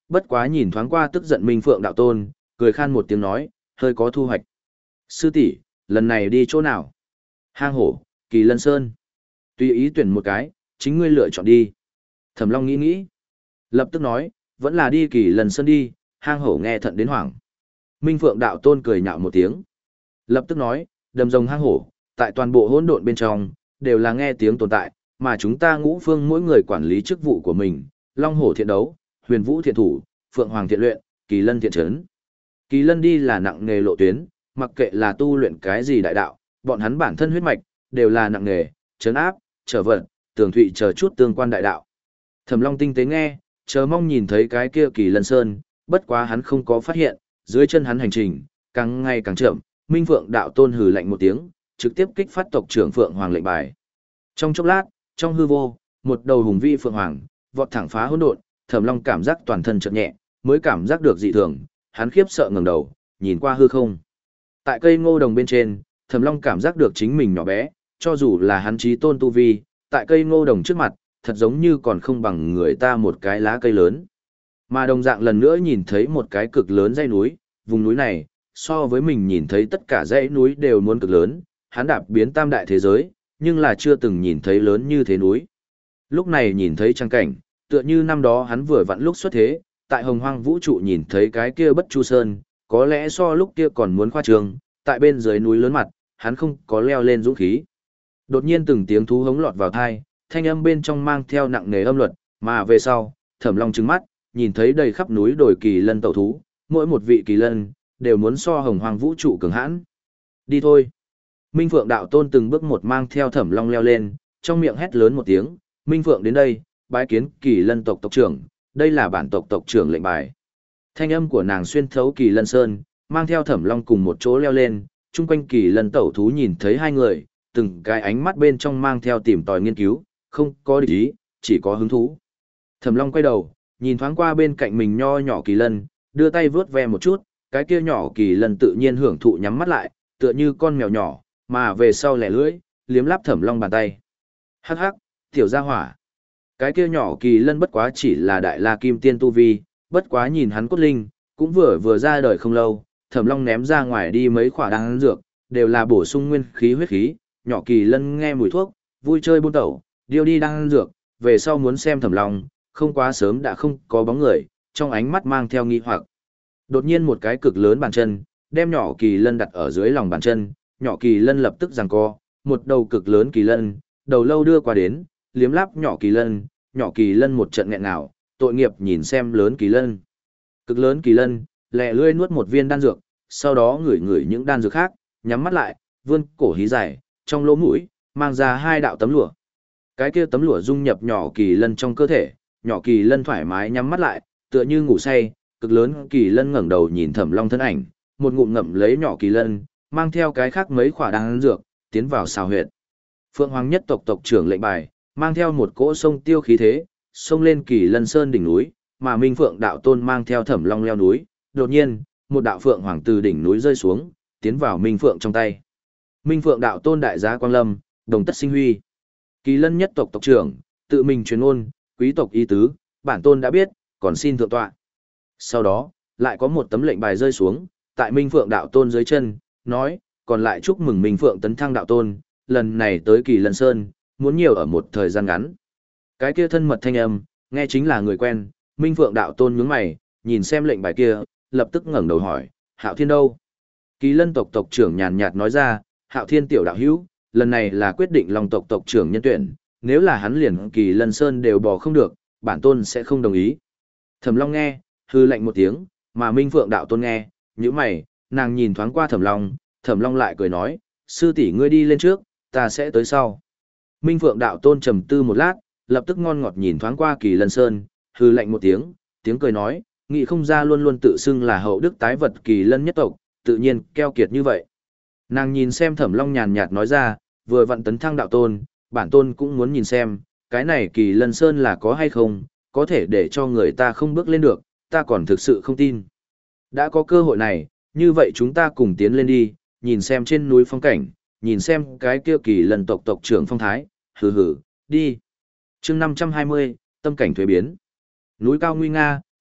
bất quá nhìn thoáng qua tức giận Minh Phượng đạo tôn, cười khan một tiếng nói, hơi có thu hoạch. Sư tỷ, lần này đi chỗ nào? Hang hổ, Kỳ Lân Sơn. Tùy ý tuyển một cái, chính ngươi lựa chọn đi. Thẩm Long nghĩ nghĩ. Lập tức nói, vẫn là đi Kỳ Lân Sơn đi, hang hổ nghe thận đến hoảng. Minh Phượng đạo tôn cười nhạo một tiếng. Lập tức nói, đầm rồng hang hổ, tại toàn bộ hỗn độn bên trong, đều là nghe tiếng tồn tại, mà chúng ta ngũ phương mỗi người quản lý chức vụ của mình, Long hổ thiện đấu, Huyền vũ thiện thủ, Phượng hoàng thiện luyện, Kỳ Lân thiện trấn. Kỳ Lân đi là nặng nghề lộ tuyến, mặc kệ là tu luyện cái gì đại đạo, bọn hắn bản thân huyết mạch, đều là nặng nghề, trấn áp, trở vận, tường thụy chờ chút tương quan đại đạo. Thẩm Long tinh tế nghe, chờ mong nhìn thấy cái kia Kỳ Lân Sơn, bất quá hắn không có phát hiện, dưới chân hắn hành trình, càng ngày càng chậm, Minh Phượng đạo tôn hừ lạnh một tiếng, trực tiếp kích phát tộc trưởng Phượng Hoàng lệnh bài. Trong chốc lát, trong hư vô, một đầu hùng vĩ Phượng Hoàng, vọt thẳng phá hỗn độn, Thẩm Long cảm giác toàn thân chợt nhẹ, mới cảm giác được dị thường, hắn khiếp sợ ngẩng đầu, nhìn qua hư không. Tại cây ngô đồng bên trên, Thẩm Long cảm giác được chính mình nhỏ bé, cho dù là hắn chí tôn tu vi, tại cây ngô đồng trước mặt, thật giống như còn không bằng người ta một cái lá cây lớn. Mà đồng dạng lần nữa nhìn thấy một cái cực lớn dãy núi, vùng núi này, so với mình nhìn thấy tất cả dãy núi đều muốn cực lớn, hắn đạp biến tam đại thế giới, nhưng là chưa từng nhìn thấy lớn như thế núi. Lúc này nhìn thấy trang cảnh, tựa như năm đó hắn vừa vặn lúc xuất thế, tại hồng hoang vũ trụ nhìn thấy cái kia bất chu sơn, có lẽ so lúc kia còn muốn khoa trương, tại bên dưới núi lớn mặt, hắn không có leo lên dũng khí. Đột nhiên từng tiếng thú hống lọt vào tai, thanh âm bên trong mang theo nặng nề âm luật, mà về sau, Thẩm Long trừng mắt, nhìn thấy đầy khắp núi đồi kỳ lân tẩu thú, mỗi một vị kỳ lân đều muốn so hồng hoang vũ trụ cường hãn. Đi thôi. Minh Phượng đạo tôn từng bước một mang theo Thẩm Long leo lên, trong miệng hét lớn một tiếng, Minh Phượng đến đây, bái kiến kỳ lân tộc tộc trưởng, đây là bản tộc tộc trưởng lệnh bài. Thanh âm của nàng xuyên thấu kỳ lân sơn, mang theo Thẩm Long cùng một chỗ leo lên, chung quanh kỳ lân tẩu thú nhìn thấy hai người, từng cái ánh mắt bên trong mang theo tìm tòi nghiên cứu, không có địch ý, chỉ có hứng thú. Thẩm Long quay đầu, nhìn thoáng qua bên cạnh mình nho nhỏ kỳ lân, đưa tay vướt ve một chút, cái kia nhỏ kỳ lân tự nhiên hưởng thụ nhắm mắt lại, tựa như con mèo nhỏ, mà về sau lẻ lưỡi, liếm láp Thẩm Long bàn tay. Hắc hắc, tiểu gia hỏa. Cái kia nhỏ kỳ lân bất quá chỉ là đại la kim tiên tu vi, bất quá nhìn hắn cốt linh, cũng vừa vừa ra đời không lâu, Thẩm Long ném ra ngoài đi mấy quả đan dược, đều là bổ sung nguyên khí huyết khí, nhỏ kỳ lân nghe mùi thuốc, vui chơi buôn tẩu, điêu đi đan dược, về sau muốn xem Thẩm Long, không quá sớm đã không có bóng người, trong ánh mắt mang theo nghi hoặc. Đột nhiên một cái cực lớn bàn chân, đem nhỏ kỳ lân đặt ở dưới lòng bàn chân, nhỏ kỳ lân lập tức giằng co, một đầu cực lớn kỳ lân, đầu lâu đưa qua đến, liếm láp nhỏ kỳ lân, nhỏ kỳ lân một trận nghẹn ngào, tội nghiệp nhìn xem lớn kỳ lân. Cực lớn kỳ lân, lẹ lươi nuốt một viên đan dược, sau đó ngửi ngửi những đan dược khác, nhắm mắt lại, vươn cổ hí dài, trong lỗ mũi, mang ra hai đạo tấm lụa. Cái kia tấm lụa dung nhập nhỏ kỳ lân trong cơ thể, nhỏ kỳ lân thoải mái nhắm mắt lại, tựa như ngủ say, cực lớn kỳ lân ngẩng đầu nhìn Thẩm Long thân ảnh, một ngụm ngậm lấy nhỏ kỳ lân, mang theo cái khác mấy khỏa đan dược, tiến vào xào huyệt. Phượng Hoàng nhất tộc tộc trưởng lệnh bài, mang theo một cỗ sông tiêu khí thế, xông lên kỳ lân sơn đỉnh núi, mà Minh Phượng đạo tôn mang theo Thẩm Long leo núi, đột nhiên, một đạo phượng hoàng từ đỉnh núi rơi xuống, tiến vào Minh Phượng trong tay. Minh Phượng đạo tôn đại giá quang lâm, đồng tất sinh huy. Kỳ lân nhất tộc tộc trưởng, tự mình truyền ngôn, quý tộc ý tứ, bản tôn đã biết, còn xin thượng tọa. Sau đó, lại có một tấm lệnh bài rơi xuống, tại Minh Phượng đạo tôn dưới chân, nói, còn lại chúc mừng Minh Phượng tấn thăng đạo tôn, lần này tới Kỳ Lân Sơn, muốn nhiều ở một thời gian ngắn. Cái kia thân mật thanh âm, nghe chính là người quen, Minh Phượng đạo tôn nhướng mày, nhìn xem lệnh bài kia, lập tức ngẩng đầu hỏi, Hạo Thiên đâu? Kỳ Lân tộc tộc trưởng nhàn nhạt nói ra, Hạo Thiên tiểu đạo hữu, lần này là quyết định Long tộc tộc trưởng nhân tuyển, nếu là hắn liền Kỳ Lân Sơn đều bỏ không được, bản tôn sẽ không đồng ý. Thẩm Long nghe, hư lạnh một tiếng, mà Minh Phượng đạo tôn nghe, nhíu mày, nàng nhìn thoáng qua Thẩm Long, Thẩm Long lại cười nói, sư tỷ ngươi đi lên trước, ta sẽ tới sau. Minh Phượng đạo tôn trầm tư một lát, lập tức ngon ngọt nhìn thoáng qua Kỳ Lân Sơn, hư lạnh một tiếng, tiếng cười nói, nghị không ra luôn luôn tự xưng là hậu đức tái vật Kỳ Lân nhất tộc, tự nhiên keo kiệt như vậy. Nàng nhìn xem Thẩm Long nhàn nhạt nói ra, vừa vặn tấn thăng đạo tôn, bản tôn cũng muốn nhìn xem, cái này Kỳ Lân Sơn là có hay không, có thể để cho người ta không bước lên được, ta còn thực sự không tin. Đã có cơ hội này, như vậy chúng ta cùng tiến lên đi, nhìn xem trên núi phong cảnh, nhìn xem cái kia Kỳ Lân tộc tộc trưởng phong thái, hừ hừ, đi. Chương năm trăm hai mươi, tâm cảnh thuế biến. Núi cao nguy nga,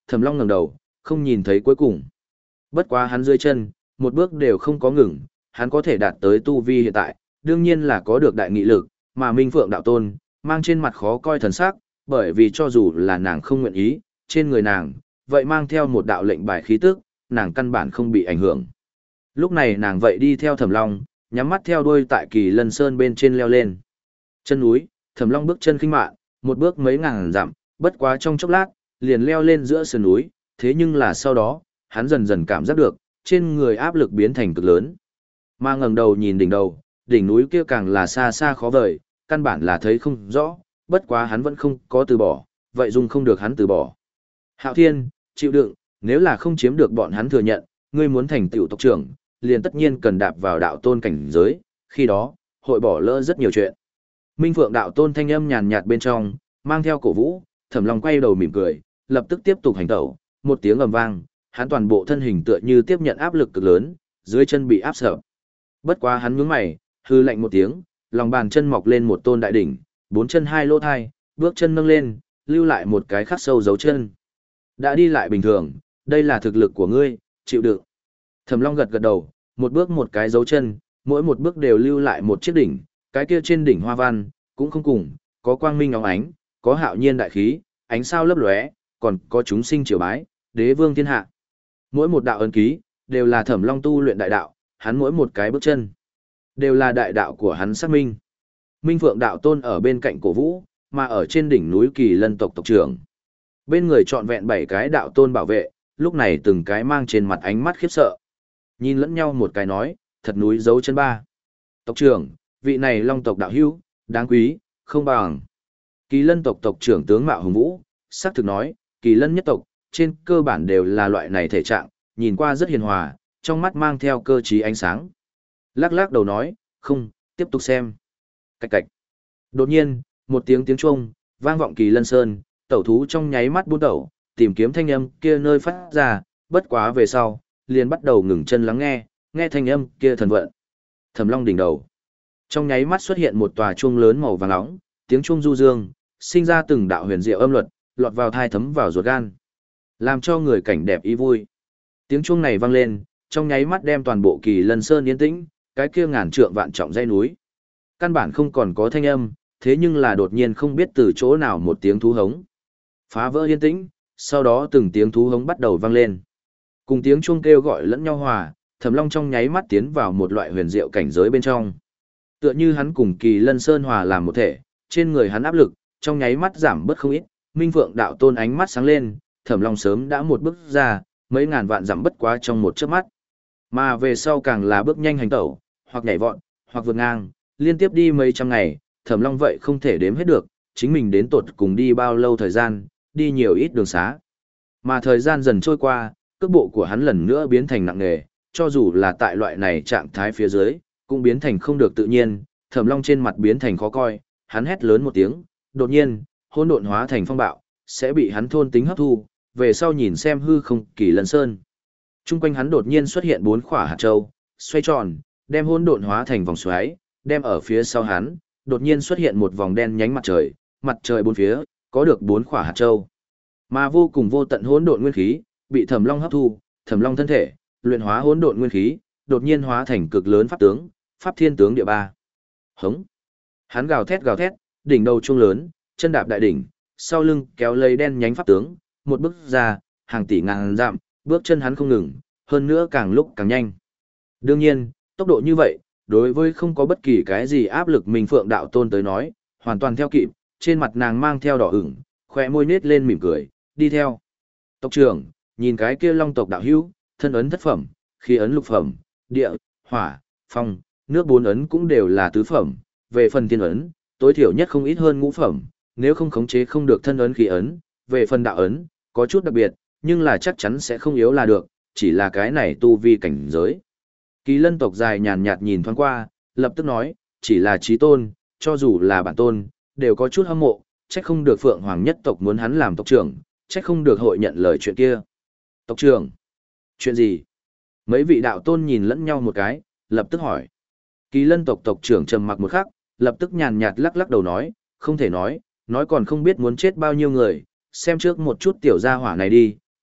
Thẩm Long ngẩng đầu, không nhìn thấy cuối cùng. Bất quá hắn dưới chân, một bước đều không có ngừng, hắn có thể đạt tới tu vi hiện tại, đương nhiên là có được đại nghị lực, mà Minh Phượng đạo tôn, mang trên mặt khó coi thần sắc, bởi vì cho dù là nàng không nguyện ý, trên người nàng, vậy mang theo một đạo lệnh bài khí tức, nàng căn bản không bị ảnh hưởng. Lúc này nàng vậy đi theo Thẩm Long, nhắm mắt theo đuôi tại Kỳ Lân Sơn bên trên leo lên. Chân núi, Thẩm Long bước chân khinh mạn, một bước mấy ngàn dặm, bất quá trong chốc lát, liền leo lên giữa sườn núi, thế nhưng là sau đó, hắn dần dần cảm giác được, trên người áp lực biến thành cực lớn. Mà ngẩng đầu nhìn đỉnh đầu, đỉnh núi kia càng là xa xa khó vời, căn bản là thấy không rõ, bất quá hắn vẫn không có từ bỏ, vậy dung không được hắn từ bỏ. Hạo Thiên, chịu đựng, nếu là không chiếm được bọn hắn thừa nhận, ngươi muốn thành tựu tộc trưởng, liền tất nhiên cần đạp vào đạo tôn cảnh giới, khi đó, hội bỏ lỡ rất nhiều chuyện. Minh Phượng đạo tôn thanh âm nhàn nhạt bên trong, mang theo cổ vũ, Thẩm Long quay đầu mỉm cười, lập tức tiếp tục hành tẩu, một tiếng ầm vang, hắn toàn bộ thân hình tựa như tiếp nhận áp lực cực lớn, dưới chân bị áp sập. Bất quá hắn nhướng mày, hư lạnh một tiếng, lòng bàn chân mọc lên một tôn đại đỉnh, bốn chân hai lỗ thai, bước chân nâng lên, lưu lại một cái khắc sâu dấu chân. Đã đi lại bình thường, đây là thực lực của ngươi, chịu đựng. Thẩm Long gật gật đầu, một bước một cái dấu chân, mỗi một bước đều lưu lại một chiếc đỉnh, cái kia trên đỉnh hoa văn, cũng không cùng, có quang minh óng ánh, có hạo nhiên đại khí, ánh sao lấp lóe, còn có chúng sinh triều bái, đế vương thiên hạ. Mỗi một đạo ấn ký, đều là Thẩm Long tu luyện đại đạo, hắn mỗi một cái bước chân, đều là đại đạo của hắn xác minh. Minh Phượng đạo tôn ở bên cạnh cổ vũ, mà ở trên đỉnh núi Kỳ Lân tộc tộc trưởng. Bên người trọn vẹn bảy cái đạo tôn bảo vệ, lúc này từng cái mang trên mặt ánh mắt khiếp sợ. Nhìn lẫn nhau một cái nói, thật núi dấu chân ba. Tộc trưởng, vị này Long tộc đạo hữu, đáng quý, không bằng. Kỳ Lân tộc tộc trưởng tướng Mạo Hùng Vũ, xác thực nói, Kỳ Lân nhất tộc, trên cơ bản đều là loại này thể trạng, nhìn qua rất hiền hòa, trong mắt mang theo cơ trí ánh sáng. Lắc lắc đầu nói, không, tiếp tục xem. Cạch cạch. Đột nhiên, một tiếng tiếng chuông vang vọng Kỳ Lân Sơn, tẩu thú trong nháy mắt buôn tẩu, tìm kiếm thanh âm kia nơi phát ra, bất quá về sau, liền bắt đầu ngừng chân lắng nghe, nghe thanh âm kia thần vận. Thẩm Long đỉnh đầu, trong nháy mắt xuất hiện một tòa chuông lớn màu vàng nóng, tiếng chuông du dương, sinh ra từng đạo huyền diệu âm luật, lọt vào thai thấm vào ruột gan, làm cho người cảnh đẹp ý vui. Tiếng chuông này vang lên, trong nháy mắt đem toàn bộ Kỳ Lân Sơn yên tĩnh, cái kia ngàn trượng vạn trọng dãy núi, căn bản không còn có thanh âm, thế nhưng là đột nhiên không biết từ chỗ nào một tiếng thú hống phá vỡ yên tĩnh, sau đó từng tiếng thú hống bắt đầu vang lên. Cùng tiếng chuông kêu gọi lẫn nhau hòa, Thẩm Long trong nháy mắt tiến vào một loại huyền diệu cảnh giới bên trong. Tựa như hắn cùng Kỳ Lân Sơn hòa làm một thể, trên người hắn áp lực trong nháy mắt giảm bớt không ít. Minh Phượng đạo tôn ánh mắt sáng lên, Thẩm Long sớm đã một bước ra, mấy ngàn vạn dặm bất quá trong một chớp mắt. Mà về sau càng là bước nhanh hành tẩu, hoặc nhảy vọt, hoặc vượt ngang, liên tiếp đi mấy trăm ngày, Thẩm Long vậy không thể đếm hết được, chính mình đến tột cùng đi bao lâu thời gian, đi nhiều ít đường xá. Mà thời gian dần trôi qua, cước bộ của hắn lần nữa biến thành nặng nề, cho dù là tại loại này trạng thái phía dưới, cũng biến thành không được tự nhiên, Thẩm Long trên mặt biến thành khó coi, hắn hét lớn một tiếng, đột nhiên, hỗn độn hóa thành phong bạo, sẽ bị hắn thôn tính hấp thu, về sau nhìn xem hư không Kỳ Lân Sơn. Trung quanh hắn đột nhiên xuất hiện bốn quả hạt châu, xoay tròn, đem hỗn độn hóa thành vòng xoáy, đem ở phía sau hắn, đột nhiên xuất hiện một vòng đen nhánh mặt trời, mặt trời bốn phía, có được bốn quả hạt châu. Mà vô cùng vô tận hỗn độn nguyên khí, bị Thẩm Long hấp thu, Thẩm Long thân thể, luyện hóa hỗn độn nguyên khí, đột nhiên hóa thành cực lớn pháp tướng, pháp thiên tướng địa ba. Hống. Hắn gào thét gào thét, đỉnh đầu trung lớn, chân đạp đại đỉnh, sau lưng kéo lấy đen nhánh pháp tướng, một bước ra, hàng tỷ ngàn dặm, bước chân hắn không ngừng, hơn nữa càng lúc càng nhanh. Đương nhiên, tốc độ như vậy, đối với không có bất kỳ cái gì áp lực Minh Phượng đạo tôn tới nói, hoàn toàn theo kịp, trên mặt nàng mang theo đỏ ửng, khóe môi nết lên mỉm cười, đi theo. Tộc trưởng, nhìn cái kia Long tộc đạo hữu, thân ấn thất phẩm, khí ấn lục phẩm, địa, hỏa, phong, nước bốn ấn cũng đều là tứ phẩm, về phần thiên ấn, tối thiểu nhất không ít hơn ngũ phẩm, nếu không khống chế không được thân ấn khí ấn, về phần đạo ấn, có chút đặc biệt, nhưng là chắc chắn sẽ không yếu là được, chỉ là cái này tu vi cảnh giới. Kỳ Lân tộc dài nhàn nhạt nhìn thoáng qua, lập tức nói, chỉ là chí tôn, cho dù là bản tôn, đều có chút hâm mộ, trách không được Phượng Hoàng nhất tộc muốn hắn làm tộc trưởng, trách không được hội nhận lời chuyện kia. Tộc trưởng, chuyện gì? Mấy vị đạo tôn nhìn lẫn nhau một cái, lập tức hỏi. Kỳ Lân tộc tộc trưởng trầm mặc một khắc, lập tức nhàn nhạt lắc lắc đầu nói, không thể nói, nói còn không biết muốn chết bao nhiêu người, xem trước một chút tiểu gia hỏa này đi,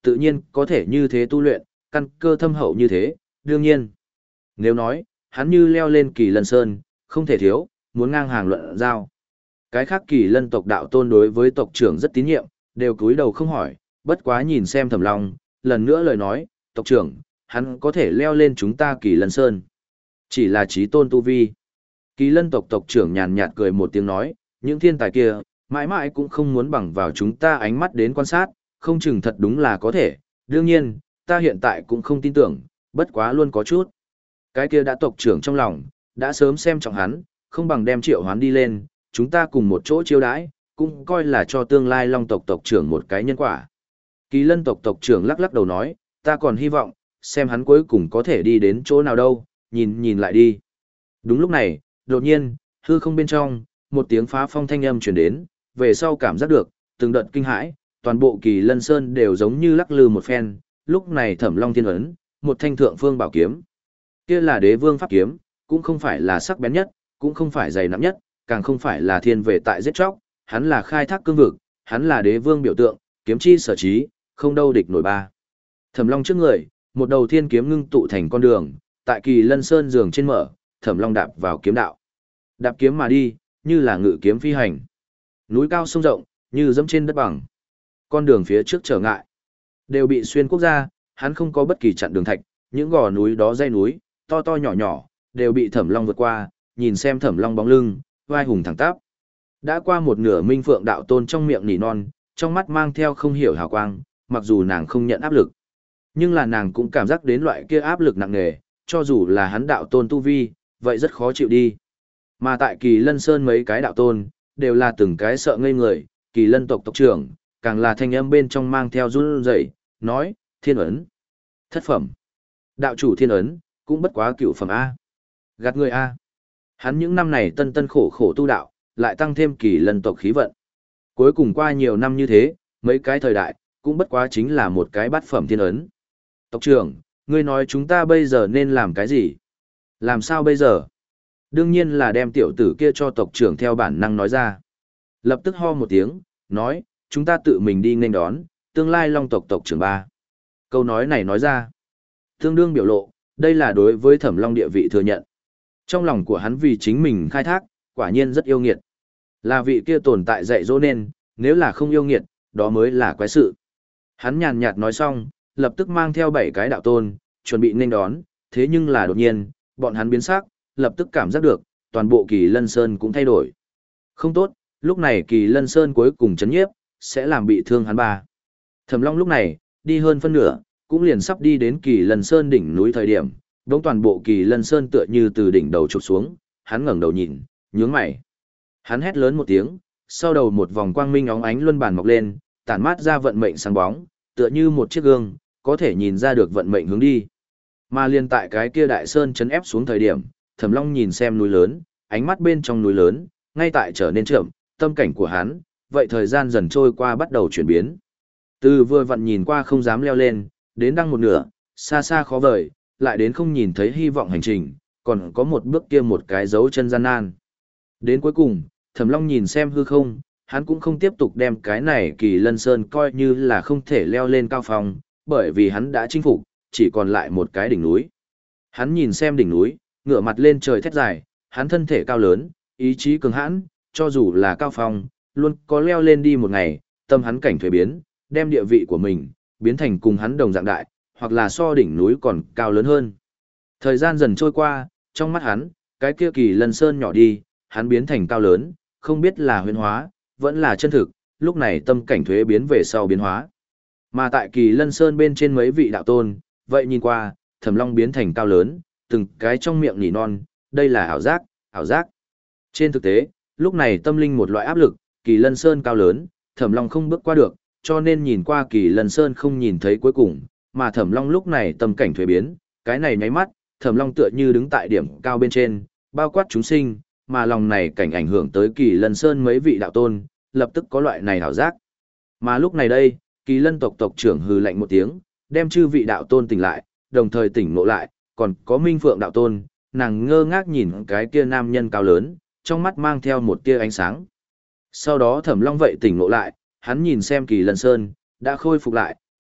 tự nhiên có thể như thế tu luyện, căn cơ thâm hậu như thế, đương nhiên. Nếu nói, hắn như leo lên Kỳ Lân Sơn, không thể thiếu, muốn ngang hàng luận giao. Cái khác Kỳ Lân tộc đạo tôn đối với tộc trưởng rất tín nhiệm, đều cúi đầu không hỏi, bất quá nhìn xem Thẩm Long, lần nữa lời nói, tộc trưởng, hắn có thể leo lên chúng ta Kỳ Lân Sơn. Chỉ là trí tôn tu vi. Kỳ Lân tộc tộc trưởng nhàn nhạt cười một tiếng nói, những thiên tài kia, mãi mãi cũng không muốn bằng vào chúng ta ánh mắt đến quan sát, không chừng thật đúng là có thể. Đương nhiên, ta hiện tại cũng không tin tưởng, bất quá luôn có chút. Cái kia đã tộc trưởng trong lòng, đã sớm xem trọng hắn, không bằng đem triệu hoán đi lên, chúng ta cùng một chỗ chiêu đãi, cũng coi là cho tương lai long tộc tộc trưởng một cái nhân quả. Kỳ Lân tộc tộc trưởng lắc lắc đầu nói, ta còn hy vọng, xem hắn cuối cùng có thể đi đến chỗ nào đâu, nhìn nhìn lại đi. Đúng lúc này, đột nhiên, hư không bên trong, một tiếng phá phong thanh âm truyền đến, về sau cảm giác được, từng đợt kinh hãi, toàn bộ Kỳ Lân Sơn đều giống như lắc lư một phen, lúc này Thẩm Long thiên ấn, một thanh thượng phương bảo kiếm. Kia là đế vương pháp kiếm, cũng không phải là sắc bén nhất, cũng không phải dày nặng nhất, càng không phải là thiên về tại giết chóc, hắn là khai thác cương vực, hắn là đế vương biểu tượng, kiếm chi sở trí, không đâu địch nổi ba. Thẩm Long trước người, một đầu thiên kiếm ngưng tụ thành con đường, tại Kỳ Lân Sơn giường trên mở, Thẩm Long đạp vào kiếm đạo. Đạp kiếm mà đi, như là ngự kiếm phi hành. Núi cao sông rộng, như dẫm trên đất bằng. Con đường phía trước trở ngại, đều bị xuyên quốc gia, hắn không có bất kỳ chặn đường thạch, những gò núi đó dây núi, to to nhỏ nhỏ, đều bị Thẩm Long vượt qua, nhìn xem Thẩm Long bóng lưng, vai hùng thẳng tắp. Đã qua một nửa Minh Phượng đạo tôn trong miệng nỉ non, trong mắt mang theo không hiểu hào quang, mặc dù nàng không nhận áp lực, nhưng là nàng cũng cảm giác đến loại kia áp lực nặng nề, cho dù là hắn đạo tôn tu vi, vậy rất khó chịu đi. Mà tại Kỳ Lân Sơn mấy cái đạo tôn, đều là từng cái sợ ngây người, Kỳ Lân tộc tộc trưởng, càng là thanh âm bên trong mang theo run rẩy, nói, thiên ấn, thất phẩm, đạo chủ thiên ấn, cũng bất quá cửu phẩm A. Gạt người A. Hắn những năm này tân tân khổ khổ tu đạo, lại tăng thêm Kỳ Lân tộc khí vận. Cuối cùng qua nhiều năm như thế, mấy cái thời đại, cũng bất quá chính là một cái bát phẩm thiên ấn. Tộc trưởng, ngươi nói chúng ta bây giờ nên làm cái gì? Làm sao bây giờ? Đương nhiên là đem tiểu tử kia cho tộc trưởng theo bản năng nói ra. Lập tức ho một tiếng, nói, chúng ta tự mình đi nghênh đón, tương lai long tộc tộc trưởng ba. Câu nói này nói ra, tương đương biểu lộ, đây là đối với Thẩm Long địa vị thừa nhận. Trong lòng của hắn vì chính mình khai thác, quả nhiên rất yêu nghiệt. Là vị kia tồn tại dạy dỗ nên, nếu là không yêu nghiệt, đó mới là quái sự. Hắn nhàn nhạt nói xong, lập tức mang theo bảy cái đạo tôn, chuẩn bị nghênh đón, thế nhưng là đột nhiên, bọn hắn biến sắc, lập tức cảm giác được, toàn bộ Kỳ Lân Sơn cũng thay đổi. Không tốt, lúc này Kỳ Lân Sơn cuối cùng chấn nhiếp, sẽ làm bị thương hắn ba. Thẩm Long lúc này, đi hơn phân nửa, cũng liền sắp đi đến Kỳ Lân Sơn đỉnh núi thời điểm, đống toàn bộ Kỳ Lân Sơn tựa như từ đỉnh đầu chụp xuống, hắn ngẩng đầu nhìn, nhướng mày. Hắn hét lớn một tiếng, sau đầu một vòng quang minh óng ánh luân bàn mọc lên, tản mát ra vận mệnh sáng bóng, tựa như một chiếc gương, có thể nhìn ra được vận mệnh hướng đi. Mà liên tại cái kia đại sơn chấn ép xuống thời điểm, Thẩm Long nhìn xem núi lớn, ánh mắt bên trong núi lớn, ngay tại trở nên chậm, tâm cảnh của hắn, vậy thời gian dần trôi qua bắt đầu chuyển biến. Từ vừa vặn nhìn qua không dám leo lên, đến đăng một nửa, xa xa khó vời, lại đến không nhìn thấy hy vọng hành trình, còn có một bước kia một cái dấu chân gian nan. Đến cuối cùng, Thẩm Long nhìn xem hư không, hắn cũng không tiếp tục đem cái này Kỳ Lân Sơn coi như là không thể leo lên cao phong, bởi vì hắn đã chinh phục, chỉ còn lại một cái đỉnh núi. Hắn nhìn xem đỉnh núi, ngửa mặt lên trời thét dài, hắn thân thể cao lớn, ý chí cường hãn, cho dù là cao phong, luôn có leo lên đi một ngày, tâm hắn cảnh thuế biến, đem địa vị của mình, biến thành cùng hắn đồng dạng đại, hoặc là so đỉnh núi còn cao lớn hơn. Thời gian dần trôi qua, trong mắt hắn, cái kia Kỳ Lân Sơn nhỏ đi, hắn biến thành cao lớn, không biết là huyễn hóa, vẫn là chân thực, lúc này tâm cảnh thuế biến về sau biến hóa. Mà tại Kỳ Lân Sơn bên trên mấy vị đạo tôn, vậy nhìn qua, Thẩm Long biến thành cao lớn, từng cái trong miệng nỉ non, đây là ảo giác, ảo giác. Trên thực tế, lúc này tâm linh một loại áp lực, Kỳ Lân Sơn cao lớn, Thẩm Long không bước qua được, cho nên nhìn qua Kỳ Lân Sơn không nhìn thấy cuối cùng, mà Thẩm Long lúc này tâm cảnh thuế biến, cái này nháy mắt, Thẩm Long tựa như đứng tại điểm cao bên trên, bao quát chúng sinh, mà lòng này cảnh ảnh hưởng tới Kỳ Lân Sơn mấy vị đạo tôn, lập tức có loại này ảo giác. Mà lúc này đây, Kỳ Lân tộc tộc trưởng hừ lạnh một tiếng, đem chư vị đạo tôn tỉnh lại, đồng thời tỉnh ngộ lại, còn có Minh Phượng đạo tôn, nàng ngơ ngác nhìn cái kia nam nhân cao lớn, trong mắt mang theo một tia ánh sáng. Sau đó Thẩm Long vậy tỉnh ngộ lại, hắn nhìn xem Kỳ Lân Sơn, đã khôi phục lại,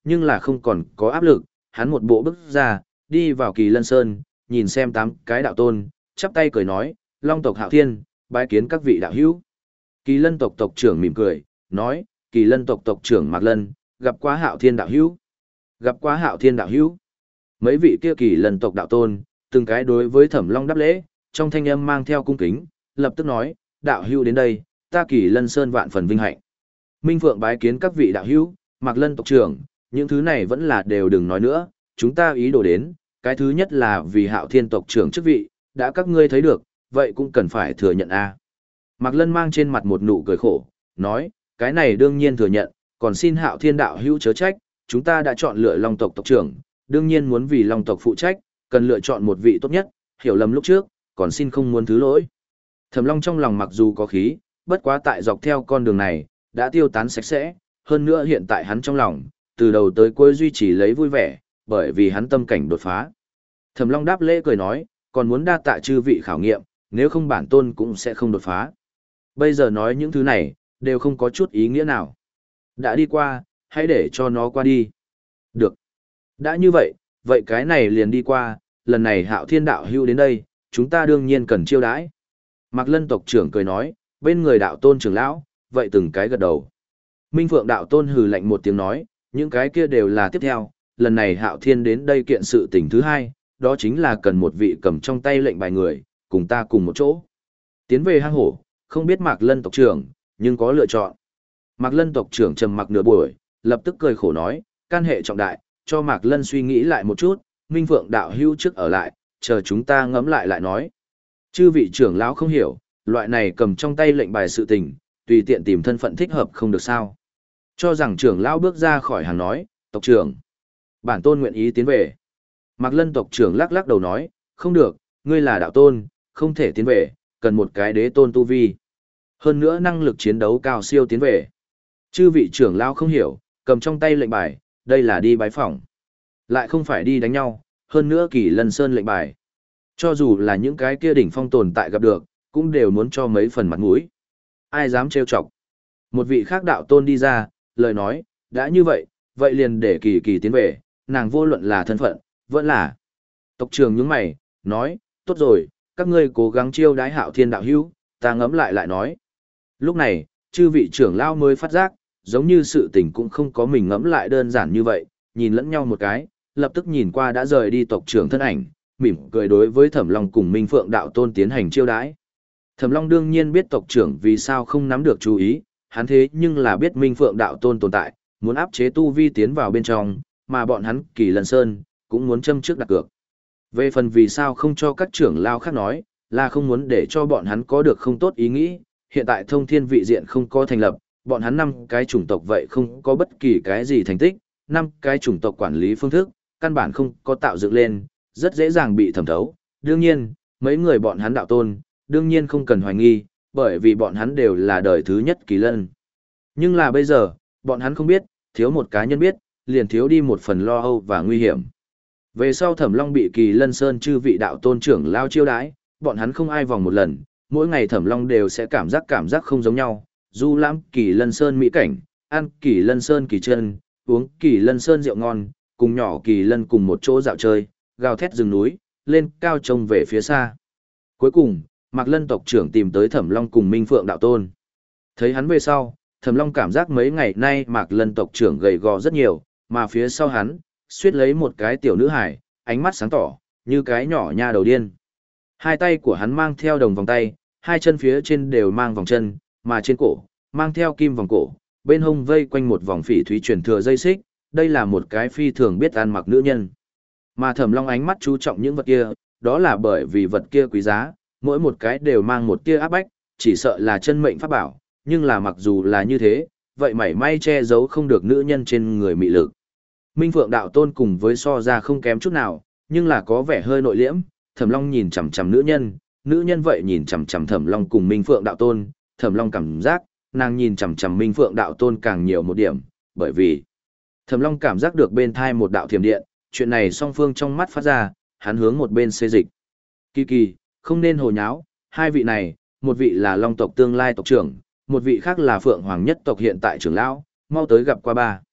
nhưng là không còn có áp lực, hắn một bộ bước ra, đi vào Kỳ Lân Sơn, nhìn xem tám cái đạo tôn, chắp tay cười nói, Long tộc Hạo Thiên, bái kiến các vị đạo hữu. Kỳ Lân tộc tộc trưởng mỉm cười, nói, Kỳ Lân tộc tộc trưởng Mạc Lân, gặp quá Hạo Thiên đạo hữu. Gặp quá Hạo Thiên đạo hữu. Mấy vị kia Kỳ Lân tộc đạo tôn, từng cái đối với Thẩm Long đáp lễ, trong thanh âm mang theo cung kính, lập tức nói, đạo hữu đến đây, ta Kỳ Lân Sơn vạn phần vinh hạnh. Minh Phượng bái kiến các vị đạo hữu, Mạc Lân tộc trưởng, những thứ này vẫn là đều đừng nói nữa, chúng ta ý đồ đến, cái thứ nhất là vì Hạo Thiên tộc trưởng chức vị, đã các ngươi thấy được, vậy cũng cần phải thừa nhận a. Mạc Lân mang trên mặt một nụ cười khổ, nói, cái này đương nhiên thừa nhận, còn xin Hạo Thiên đạo hữu chớ trách, chúng ta đã chọn lựa Long tộc tộc trưởng, đương nhiên muốn vì Long tộc phụ trách, cần lựa chọn một vị tốt nhất, hiểu lầm lúc trước, còn xin không muốn thứ lỗi. Thẩm Long trong lòng mặc dù có khí, bất quá tại dọc theo con đường này, đã tiêu tán sạch sẽ, hơn nữa hiện tại hắn trong lòng, từ đầu tới cuối duy trì lấy vui vẻ, bởi vì hắn tâm cảnh đột phá. Thẩm Long đáp lễ cười nói, còn muốn đa tạ chư vị khảo nghiệm, nếu không bản tôn cũng sẽ không đột phá. Bây giờ nói những thứ này, đều không có chút ý nghĩa nào. Đã đi qua, hãy để cho nó qua đi. Được. Đã như vậy, vậy cái này liền đi qua, lần này Hạo Thiên đạo hữu đến đây, chúng ta đương nhiên cần chiêu đãi. Mạc Lân tộc trưởng cười nói, bên người đạo tôn trưởng lão, vậy từng cái gật đầu. Minh Phượng đạo tôn hừ lạnh một tiếng nói, những cái kia đều là tiếp theo, lần này Hạo Thiên đến đây kiện sự tình thứ hai, đó chính là cần một vị cầm trong tay lệnh bài người, cùng ta cùng một chỗ. Tiến về hang hổ, không biết Mạc Lân tộc trưởng, nhưng có lựa chọn. Mạc Lân tộc trưởng trầm mặc nửa buổi, lập tức cười khổ nói, can hệ trọng đại, cho Mạc Lân suy nghĩ lại một chút, Minh Phượng đạo hữu trước ở lại, chờ chúng ta ngẫm lại lại nói. Chư vị trưởng lão không hiểu, loại này cầm trong tay lệnh bài sự tình, tùy tiện tìm thân phận thích hợp không được sao. Cho rằng trưởng lão bước ra khỏi hàng nói, tộc trưởng, bản tôn nguyện ý tiến về. Mạc Lân tộc trưởng lắc lắc đầu nói, không được, ngươi là đạo tôn, không thể tiến về, cần một cái đế tôn tu vi. Hơn nữa năng lực chiến đấu cao siêu tiến về. Chư vị trưởng lão không hiểu, cầm trong tay lệnh bài, đây là đi bái phỏng. Lại không phải đi đánh nhau, hơn nữa Kỳ Lân Sơn lệnh bài. Cho dù là những cái kia đỉnh phong tồn tại gặp được, cũng đều muốn cho mấy phần mặt mũi. Ai dám trêu chọc. Một vị khác đạo tôn đi ra, lời nói, đã như vậy, vậy liền để Kỳ Kỳ tiến về, nàng vô luận là thân phận, vẫn là. Tộc trưởng nhướng mày, nói, tốt rồi, các ngươi cố gắng chiêu đái Hạo Thiên đạo hữu, ta ngẫm lại lại nói. Lúc này, chư vị trưởng lao mới phát giác, giống như sự tình cũng không có mình ngẫm lại đơn giản như vậy, nhìn lẫn nhau một cái, lập tức nhìn qua đã rời đi tộc trưởng thân ảnh, mỉm cười đối với Thẩm Long cùng Minh Phượng đạo tôn tiến hành chiêu đãi. Thẩm Long đương nhiên biết tộc trưởng vì sao không nắm được chú ý, hắn thế nhưng là biết Minh Phượng đạo tôn tồn tại, muốn áp chế tu vi tiến vào bên trong, mà bọn hắn Kỳ Lân Sơn cũng muốn châm trước đặt cược. Về phần vì sao không cho các trưởng lao khác nói, là không muốn để cho bọn hắn có được không tốt ý nghĩ, hiện tại thông thiên vị diện không có thành lập, bọn hắn năm cái chủng tộc vậy không có bất kỳ cái gì thành tích, năm cái chủng tộc quản lý phương thức, căn bản không có tạo dựng lên, rất dễ dàng bị thẩm thấu. Đương nhiên, mấy người bọn hắn đạo tôn, đương nhiên không cần hoài nghi, bởi vì bọn hắn đều là đời thứ nhất Kỳ Lân. Nhưng là bây giờ, bọn hắn không biết, thiếu một cá nhân biết, liền thiếu đi một phần lo âu và nguy hiểm. Về sau Thẩm Long bị Kỳ Lân Sơn chư vị đạo tôn trưởng lao chiêu đãi, bọn hắn không ai vòng một lần, mỗi ngày Thẩm Long đều sẽ cảm giác cảm giác không giống nhau, du lãm Kỳ Lân Sơn mỹ cảnh, ăn Kỳ Lân Sơn kỳ chân, uống Kỳ Lân Sơn rượu ngon, cùng nhỏ Kỳ Lân cùng một chỗ dạo chơi, gào thét rừng núi, lên cao trông về phía xa. Cuối cùng, Mạc Lân tộc trưởng tìm tới Thẩm Long cùng Minh Phượng đạo tôn. Thấy hắn về sau, Thẩm Long cảm giác mấy ngày nay Mạc Lân tộc trưởng gầy gò rất nhiều, mà phía sau hắn, suýt lấy một cái tiểu nữ hải, ánh mắt sáng tỏ, như cái nhỏ nha đầu điên. Hai tay của hắn mang theo đồng vòng tay, hai chân phía trên đều mang vòng chân, mà trên cổ, mang theo kim vòng cổ, bên hông vây quanh một vòng phỉ thúy truyền thừa dây xích, đây là một cái phi thường biết ăn mặc nữ nhân. Mà Thẩm Long ánh mắt chú trọng những vật kia, đó là bởi vì vật kia quý giá, mỗi một cái đều mang một tia áp bách, chỉ sợ là chân mệnh pháp bảo, nhưng là mặc dù là như thế, vậy mảy may che giấu không được nữ nhân trên người mị lực. Minh Phượng đạo tôn cùng với so ra không kém chút nào, nhưng là có vẻ hơi nội liễm, Thẩm Long nhìn chằm chằm nữ nhân, nữ nhân vậy nhìn chằm chằm Thẩm Long cùng Minh Phượng đạo tôn, Thẩm Long cảm giác, nàng nhìn chằm chằm Minh Phượng đạo tôn càng nhiều một điểm, bởi vì Thẩm Long cảm giác được bên thai một đạo thiểm điện, chuyện này song phương trong mắt phát ra, hắn hướng một bên xê dịch. Kỳ Kỳ, không nên hồ nháo, hai vị này, một vị là Long tộc tương lai tộc trưởng, một vị khác là Phượng Hoàng nhất tộc hiện tại trưởng lão, mau tới gặp qua ba.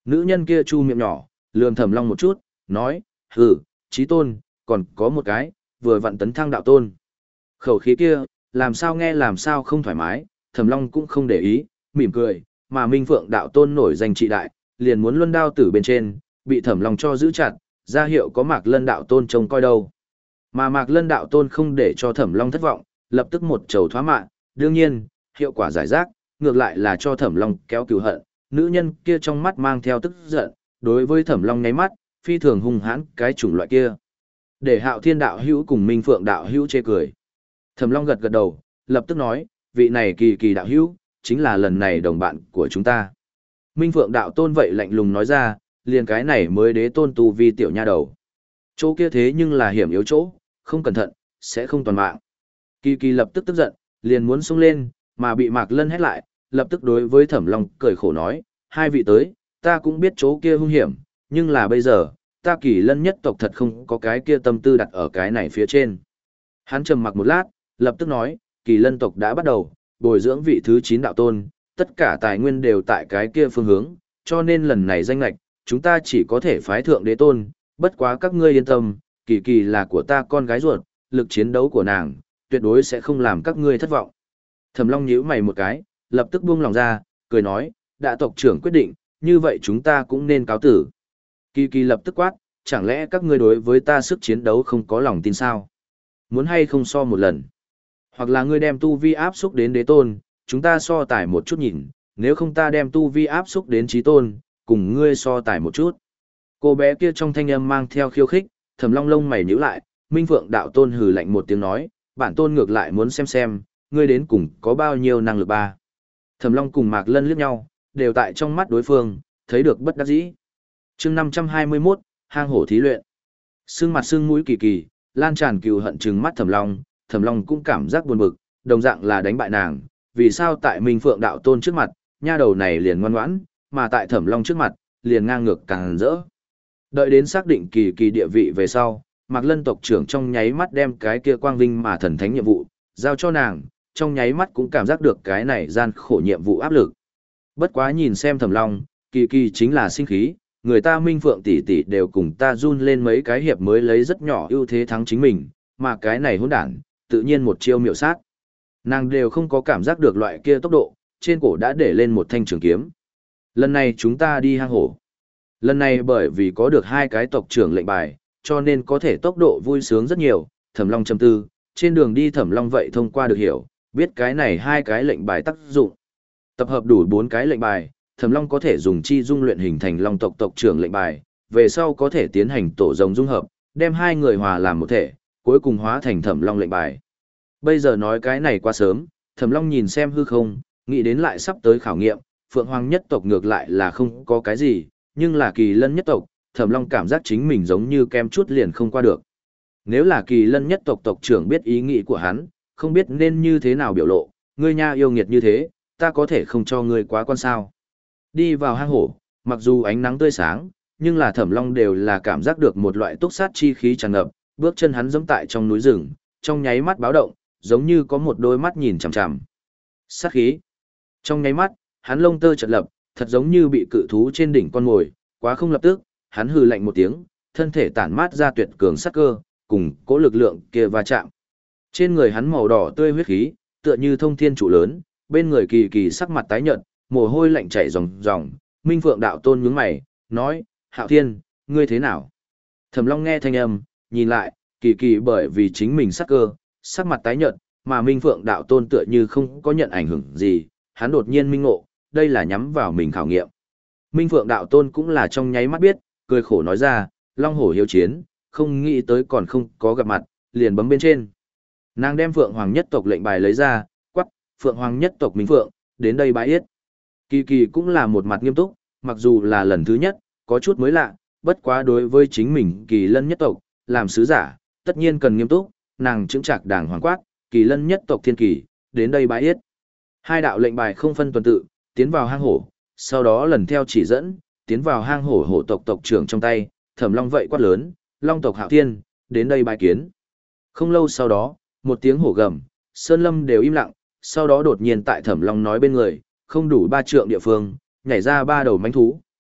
Nữ nhân kia chu miệng nhỏ, lườm Thẩm Long một chút, nói, hừ, chí tôn, còn có một cái, vừa vặn tấn thăng đạo tôn. Khẩu khí kia, làm sao nghe làm sao không thoải mái, Thẩm Long cũng không để ý, mỉm cười, mà Minh Phượng đạo tôn nổi danh trị đại, liền muốn luân đao tử bên trên, bị Thẩm Long cho giữ chặt, ra hiệu có Mạc Lân đạo tôn trông coi đâu. Mà Mạc Lân đạo tôn không để cho Thẩm Long thất vọng, lập tức một trầu thoá mạ, đương nhiên, hiệu quả giải rác, ngược lại là cho Thẩm Long kéo cừu hận, nữ nhân kia trong mắt mang theo tức giận, đối với Thẩm Long nháy mắt, phi thường hung hãn cái chủng loại kia. Để Hạo Thiên đạo hữu cùng Minh Phượng đạo hữu chê cười. Thẩm Long gật gật đầu, lập tức nói, vị này kỳ kỳ đạo hữu, chính là lần này đồng bạn của chúng ta. Minh Phượng đạo tôn vậy lạnh lùng nói ra, liền cái này mới đế tôn tu vi tiểu nha đầu. Chỗ kia thế nhưng là hiểm yếu chỗ, không cẩn thận, sẽ không toàn mạng. Kỳ kỳ lập tức tức giận, liền muốn xông lên, mà bị Mạc Lân hét lại, lập tức đối với Thẩm Long cười khổ nói, hai vị tới, ta cũng biết chỗ kia hung hiểm, nhưng là bây giờ, ta Kỳ Lân nhất tộc thật không có cái kia tâm tư đặt ở cái này phía trên. Hắn trầm mặc một lát, lập tức nói, Kỳ Lân tộc đã bắt đầu bồi dưỡng vị thứ chín đạo tôn, tất cả tài nguyên đều tại cái kia phương hướng, cho nên lần này danh lệch, chúng ta chỉ có thể phái thượng đế tôn, bất quá các ngươi yên tâm, Kỳ Kỳ là của ta con gái ruột, lực chiến đấu của nàng, tuyệt đối sẽ không làm các ngươi thất vọng. Thẩm Long nhíu mày một cái, lập tức buông lòng ra, cười nói, đã tộc trưởng quyết định, như vậy chúng ta cũng nên cáo tử. Kỳ Kỳ lập tức quát, chẳng lẽ các ngươi đối với ta sức chiến đấu không có lòng tin sao? Muốn hay không so một lần? Hoặc là ngươi đem tu vi áp xúc đến đế tôn, chúng ta so tài một chút nhìn, nếu không ta đem tu vi áp xúc đến chí tôn, cùng ngươi so tài một chút. Cô bé kia trong thanh âm mang theo khiêu khích, Thẩm Long lông mày nhíu lại, Minh Phượng đạo tôn hừ lạnh một tiếng nói, bản tôn ngược lại muốn xem xem, ngươi đến cùng có bao nhiêu năng lực ba. Thẩm Long cùng Mạc Lân liếc nhau, đều tại trong mắt đối phương, thấy được bất đắc dĩ. Chương năm trăm hai mươi mốt, hang hổ thí luyện. Sưng mặt sưng mũi kỳ kỳ, lan tràn cừu hận trừng mắt Thẩm Long, Thẩm Long cũng cảm giác buồn bực, đồng dạng là đánh bại nàng, vì sao tại Minh Phượng đạo tôn trước mặt, nha đầu này liền ngoan ngoãn, mà tại Thẩm Long trước mặt, liền ngang ngược càng rỡ. Đợi đến xác định kỳ kỳ địa vị về sau, Mạc Lân tộc trưởng trong nháy mắt đem cái kia quang vinh mà thần thánh nhiệm vụ, giao cho nàng, trong nháy mắt cũng cảm giác được cái này gian khổ nhiệm vụ áp lực. Bất quá nhìn xem Thẩm Long, kỳ kỳ chính là sinh khí, người ta Minh Phượng tỷ tỷ đều cùng ta run lên mấy cái hiệp mới lấy rất nhỏ ưu thế thắng chính mình, mà cái này hỗn đản, tự nhiên một chiêu miệu sát. Nàng đều không có cảm giác được loại kia tốc độ, trên cổ đã để lên một thanh trường kiếm. Lần này chúng ta đi hang hổ. Lần này bởi vì có được hai cái tộc trưởng lệnh bài, cho nên có thể tốc độ vui sướng rất nhiều, Thẩm Long trầm tư, trên đường đi Thẩm Long vậy thông qua được hiểu, biết cái này hai cái lệnh bài tác dụng. Tập hợp đủ bốn cái lệnh bài, Thẩm Long có thể dùng chi dung luyện hình thành Long tộc tộc trưởng lệnh bài, về sau có thể tiến hành tổ rồng dung hợp, đem hai người hòa làm một thể, cuối cùng hóa thành Thẩm Long lệnh bài. Bây giờ nói cái này quá sớm, Thẩm Long nhìn xem hư không, nghĩ đến lại sắp tới khảo nghiệm, Phượng Hoàng nhất tộc ngược lại là không có cái gì, nhưng là Kỳ Lân nhất tộc, Thẩm Long cảm giác chính mình giống như kem chút liền không qua được. Nếu là Kỳ Lân nhất tộc tộc trưởng biết ý nghĩ của hắn, không biết nên như thế nào biểu lộ, ngươi nha yêu nghiệt như thế, ta có thể không cho ngươi quá quan sao. Đi vào hang hổ, mặc dù ánh nắng tươi sáng, nhưng là Thẩm Long đều là cảm giác được một loại túc sát chi khí tràn ngập, bước chân hắn giẫm tại trong núi rừng, trong nháy mắt báo động, giống như có một đôi mắt nhìn chằm chằm. Sát khí. Trong nháy mắt, hắn lông tơ chợt lập, thật giống như bị cự thú trên đỉnh con mồi, quá không lập tức, hắn hừ lạnh một tiếng, thân thể tản mát ra tuyệt cường sát cơ, cùng cỗ lực lượng kia va chạm. Trên người hắn màu đỏ tươi huyết khí, tựa như thông thiên trụ lớn, bên người kỳ kỳ sắc mặt tái nhợt, mồ hôi lạnh chảy ròng ròng. Minh Phượng đạo tôn nhướng mày, nói, Hạo Thiên, ngươi thế nào? Thẩm Long nghe thanh âm, nhìn lại, kỳ kỳ bởi vì chính mình sắc cơ, sắc mặt tái nhợt, mà Minh Phượng đạo tôn tựa như không có nhận ảnh hưởng gì, hắn đột nhiên minh ngộ, đây là nhắm vào mình khảo nghiệm. Minh Phượng đạo tôn cũng là trong nháy mắt biết, cười khổ nói ra, Long hổ hiếu chiến, không nghĩ tới còn không có gặp mặt, liền bấm bên trên. Nàng đem Phượng Hoàng nhất tộc lệnh bài lấy ra, quắc, Phượng Hoàng nhất tộc Minh Phượng, đến đây bái yết. Kỳ kỳ cũng là một mặt nghiêm túc, mặc dù là lần thứ nhất, có chút mới lạ, bất quá đối với chính mình Kỳ Lân nhất tộc, làm sứ giả, tất nhiên cần nghiêm túc, nàng chứng trạc đàng hoàng quát, Kỳ Lân nhất tộc thiên kỳ, đến đây bái yết. Hai đạo lệnh bài không phân tuần tự, tiến vào hang hổ, sau đó lần theo chỉ dẫn, tiến vào hang hổ hổ tộc tộc trưởng trong tay, Thẩm Long vậy quát lớn, Long tộc Hạo Thiên, đến đây bái kiến. Không lâu sau đó, một tiếng hổ gầm, sơn lâm đều im lặng, sau đó đột nhiên tại Thẩm Long nói bên người, không đủ ba trượng địa phương, nhảy ra ba đầu mãnh thú,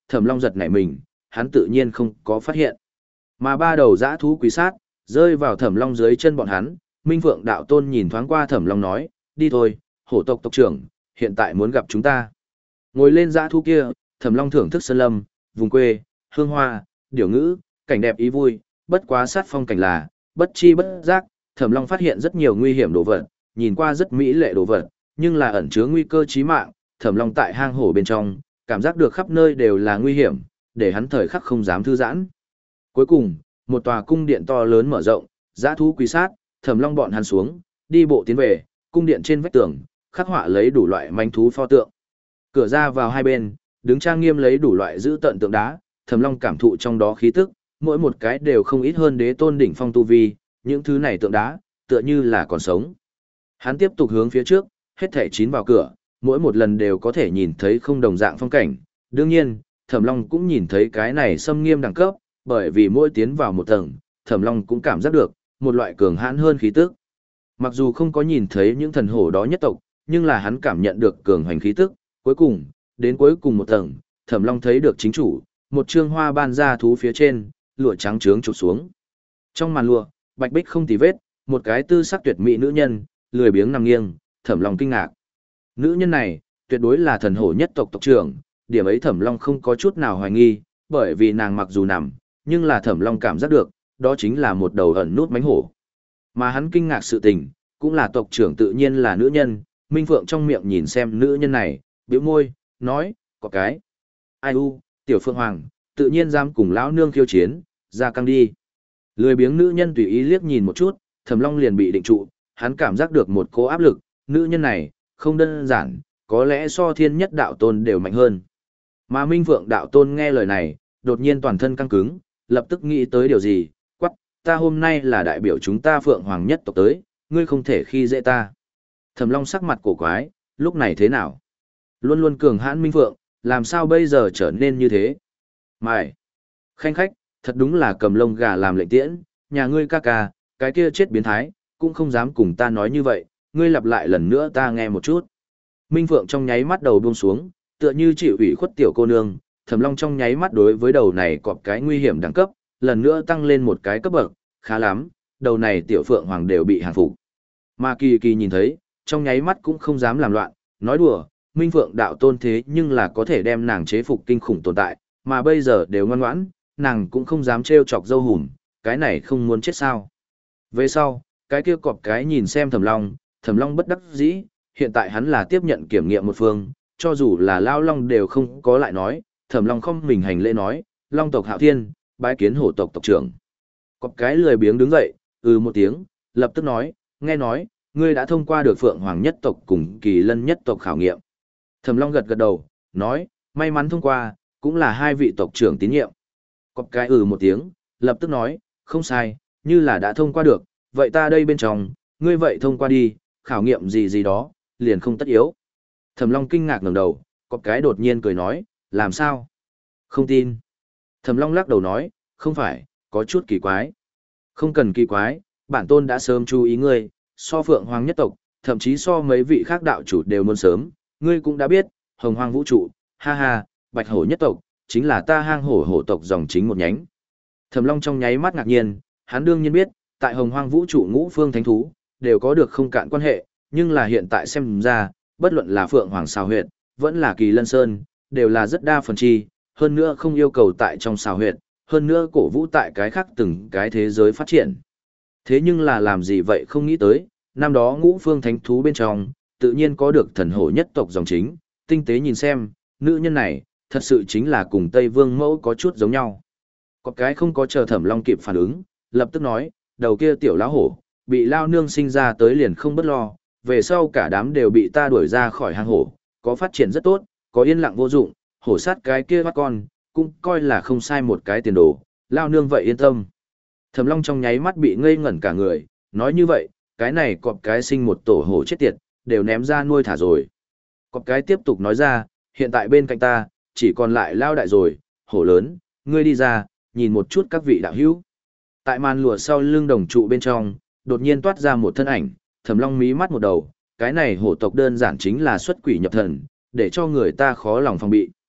Thẩm Long giật nảy mình, hắn tự nhiên không có phát hiện. Mà ba đầu dã thú quý sát, rơi vào Thẩm Long dưới chân bọn hắn, Minh Phượng đạo tôn nhìn thoáng qua Thẩm Long nói, đi thôi, hổ tộc tộc trưởng, hiện tại muốn gặp chúng ta. Ngồi lên dã thú kia, Thẩm Long thưởng thức sơn lâm, vùng quê, hương hoa, điểu ngữ, cảnh đẹp ý vui, bất quá sát phong cảnh là, bất chi bất giác, Thẩm Long phát hiện rất nhiều nguy hiểm đồ vật, nhìn qua rất mỹ lệ đồ vật, nhưng là ẩn chứa nguy cơ chí mạng, Thẩm Long tại hang hổ bên trong, cảm giác được khắp nơi đều là nguy hiểm, để hắn thời khắc không dám thư giãn. Cuối cùng, một tòa cung điện to lớn mở rộng, dã thú quý sát, Thẩm Long bọn hắn xuống, đi bộ tiến về, cung điện trên vách tường, khắc họa lấy đủ loại manh thú pho tượng. Cửa ra vào hai bên, đứng trang nghiêm lấy đủ loại giữ tận tượng đá, Thẩm Long cảm thụ trong đó khí tức, mỗi một cái đều không ít hơn đế tôn đỉnh phong tu vi, những thứ này tượng đá, tựa như là còn sống. Hắn tiếp tục hướng phía trước, hết thảy chín vào cửa, mỗi một lần đều có thể nhìn thấy không đồng dạng phong cảnh. Đương nhiên, Thẩm Long cũng nhìn thấy cái này xâm nghiêm đẳng cấp, bởi vì mỗi tiến vào một tầng, Thẩm Long cũng cảm giác được một loại cường hãn hơn khí tức. Mặc dù không có nhìn thấy những thần hổ đó nhất tộc, nhưng là hắn cảm nhận được cường hoành khí tức. Cuối cùng, đến cuối cùng một tầng, Thẩm Long thấy được chính chủ, một trương hoa ban ra thú phía trên, lụa trắng trướng chụp xuống. Trong màn lụa, bạch bích không tì vết, một cái tư sắc tuyệt mỹ nữ nhân, lười biếng nằm nghiêng, Thẩm Long kinh ngạc. Nữ nhân này, tuyệt đối là thần hổ nhất tộc tộc trưởng, điểm ấy Thẩm Long không có chút nào hoài nghi, bởi vì nàng mặc dù nằm, nhưng là Thẩm Long cảm giác được, đó chính là một đầu ẩn nút mánh hổ. Mà hắn kinh ngạc sự tình, cũng là tộc trưởng tự nhiên là nữ nhân, Minh Phượng trong miệng nhìn xem nữ nhân này, bĩu môi, nói, có cái. Ai u, tiểu Phượng Hoàng, tự nhiên dám cùng lão nương khiêu chiến, ra căng đi. Lười biếng nữ nhân tùy ý liếc nhìn một chút, Thẩm Long liền bị định trụ, hắn cảm giác được một cỗ áp lực, nữ nhân này, không đơn giản, có lẽ so thiên nhất đạo tôn đều mạnh hơn. Mà Minh Phượng đạo tôn nghe lời này, đột nhiên toàn thân căng cứng, lập tức nghĩ tới điều gì, quắc, ta hôm nay là đại biểu chúng ta Phượng Hoàng nhất tộc tới, ngươi không thể khi dễ ta. Thẩm Long sắc mặt cổ quái, lúc này thế nào? Luôn luôn cường hãn Minh Phượng, làm sao bây giờ trở nên như thế? Mày! Khanh khách, thật đúng là cầm lông gà làm lệnh tiễn, nhà ngươi ca ca, cái kia chết biến thái, cũng không dám cùng ta nói như vậy, ngươi lặp lại lần nữa ta nghe một chút. Minh Phượng trong nháy mắt đầu buông xuống, tựa như chịu ủy khuất tiểu cô nương, Thẩm Long trong nháy mắt đối với đầu này cọp cái nguy hiểm đẳng cấp, lần nữa tăng lên một cái cấp bậc, khá lắm, đầu này tiểu Phượng Hoàng đều bị hàng phục. Mà Kỳ Kỳ nhìn thấy, trong nháy mắt cũng không dám làm loạn, nói đùa, Minh Phượng đạo tôn thế nhưng là có thể đem nàng chế phục kinh khủng tồn tại, mà bây giờ đều ngoan ngoãn, nàng cũng không dám trêu chọc dâu hùm, cái này không muốn chết sao. Về sau, cái kia cọp cái nhìn xem Thẩm Long, Thẩm Long bất đắc dĩ, hiện tại hắn là tiếp nhận kiểm nghiệm một phương, cho dù là Lao Long đều không có lại nói, Thẩm Long không mình hành lễ nói, Long tộc Hạo Thiên, bái kiến hổ tộc tộc trưởng. Cọp cái lười biếng đứng dậy, ừ một tiếng, lập tức nói, nghe nói, ngươi đã thông qua được Phượng Hoàng nhất tộc cùng Kỳ Lân nhất tộc khảo nghiệm. Thẩm Long gật gật đầu, nói, may mắn thông qua, cũng là hai vị tộc trưởng tín nhiệm. Cọp cái ừ một tiếng, lập tức nói, không sai, như là đã thông qua được, vậy ta đây bên trong, ngươi vậy thông qua đi, khảo nghiệm gì gì đó, liền không tất yếu. Thẩm Long kinh ngạc ngẩng đầu, cọp cái đột nhiên cười nói, làm sao? Không tin. Thẩm Long lắc đầu nói, không phải, có chút kỳ quái. Không cần kỳ quái, bản tôn đã sớm chú ý ngươi, so Phượng Hoàng nhất tộc, thậm chí so mấy vị khác đạo chủ đều muốn sớm, ngươi cũng đã biết, Hồng Hoang vũ trụ, ha ha, Bạch Hổ nhất tộc, chính là ta hang hổ hổ tộc dòng chính một nhánh. Thẩm Long trong nháy mắt ngạc nhiên, hắn đương nhiên biết, tại Hồng Hoang vũ trụ ngũ phương thánh thú, đều có được không cạn quan hệ, nhưng là hiện tại xem ra, bất luận là Phượng Hoàng Sào Huyệt, vẫn là Kỳ Lân Sơn, đều là rất đa phần chi, hơn nữa không yêu cầu tại trong Sào Huyệt, hơn nữa cổ vũ tại cái khác từng cái thế giới phát triển. Thế nhưng là làm gì vậy không nghĩ tới, năm đó ngũ phương thánh thú bên trong, tự nhiên có được thần hổ nhất tộc dòng chính, tinh tế nhìn xem, nữ nhân này, thật sự chính là cùng Tây Vương mẫu có chút giống nhau. Có cái không có chờ Thẩm Long kịp phản ứng, lập tức nói, đầu kia tiểu lão hổ, bị lao nương sinh ra tới liền không bất lo, về sau cả đám đều bị ta đuổi ra khỏi hang hổ, có phát triển rất tốt, có yên lặng vô dụng, hổ sát cái kia bắt con, cũng coi là không sai một cái tiền đồ, lao nương vậy yên tâm. Thẩm Long trong nháy mắt bị ngây ngẩn cả người, nói như vậy, cái này cọp cái sinh một tổ hổ chết tiệt, đều ném ra nuôi thả rồi. Cọp cái tiếp tục nói ra, hiện tại bên cạnh ta, chỉ còn lại lao đại rồi, hổ lớn, ngươi đi ra, nhìn một chút các vị đạo hữu. Tại màn lụa sau lưng đồng trụ bên trong, đột nhiên toát ra một thân ảnh, Thẩm Long mí mắt một đầu, cái này hổ tộc đơn giản chính là xuất quỷ nhập thần, để cho người ta khó lòng phòng bị.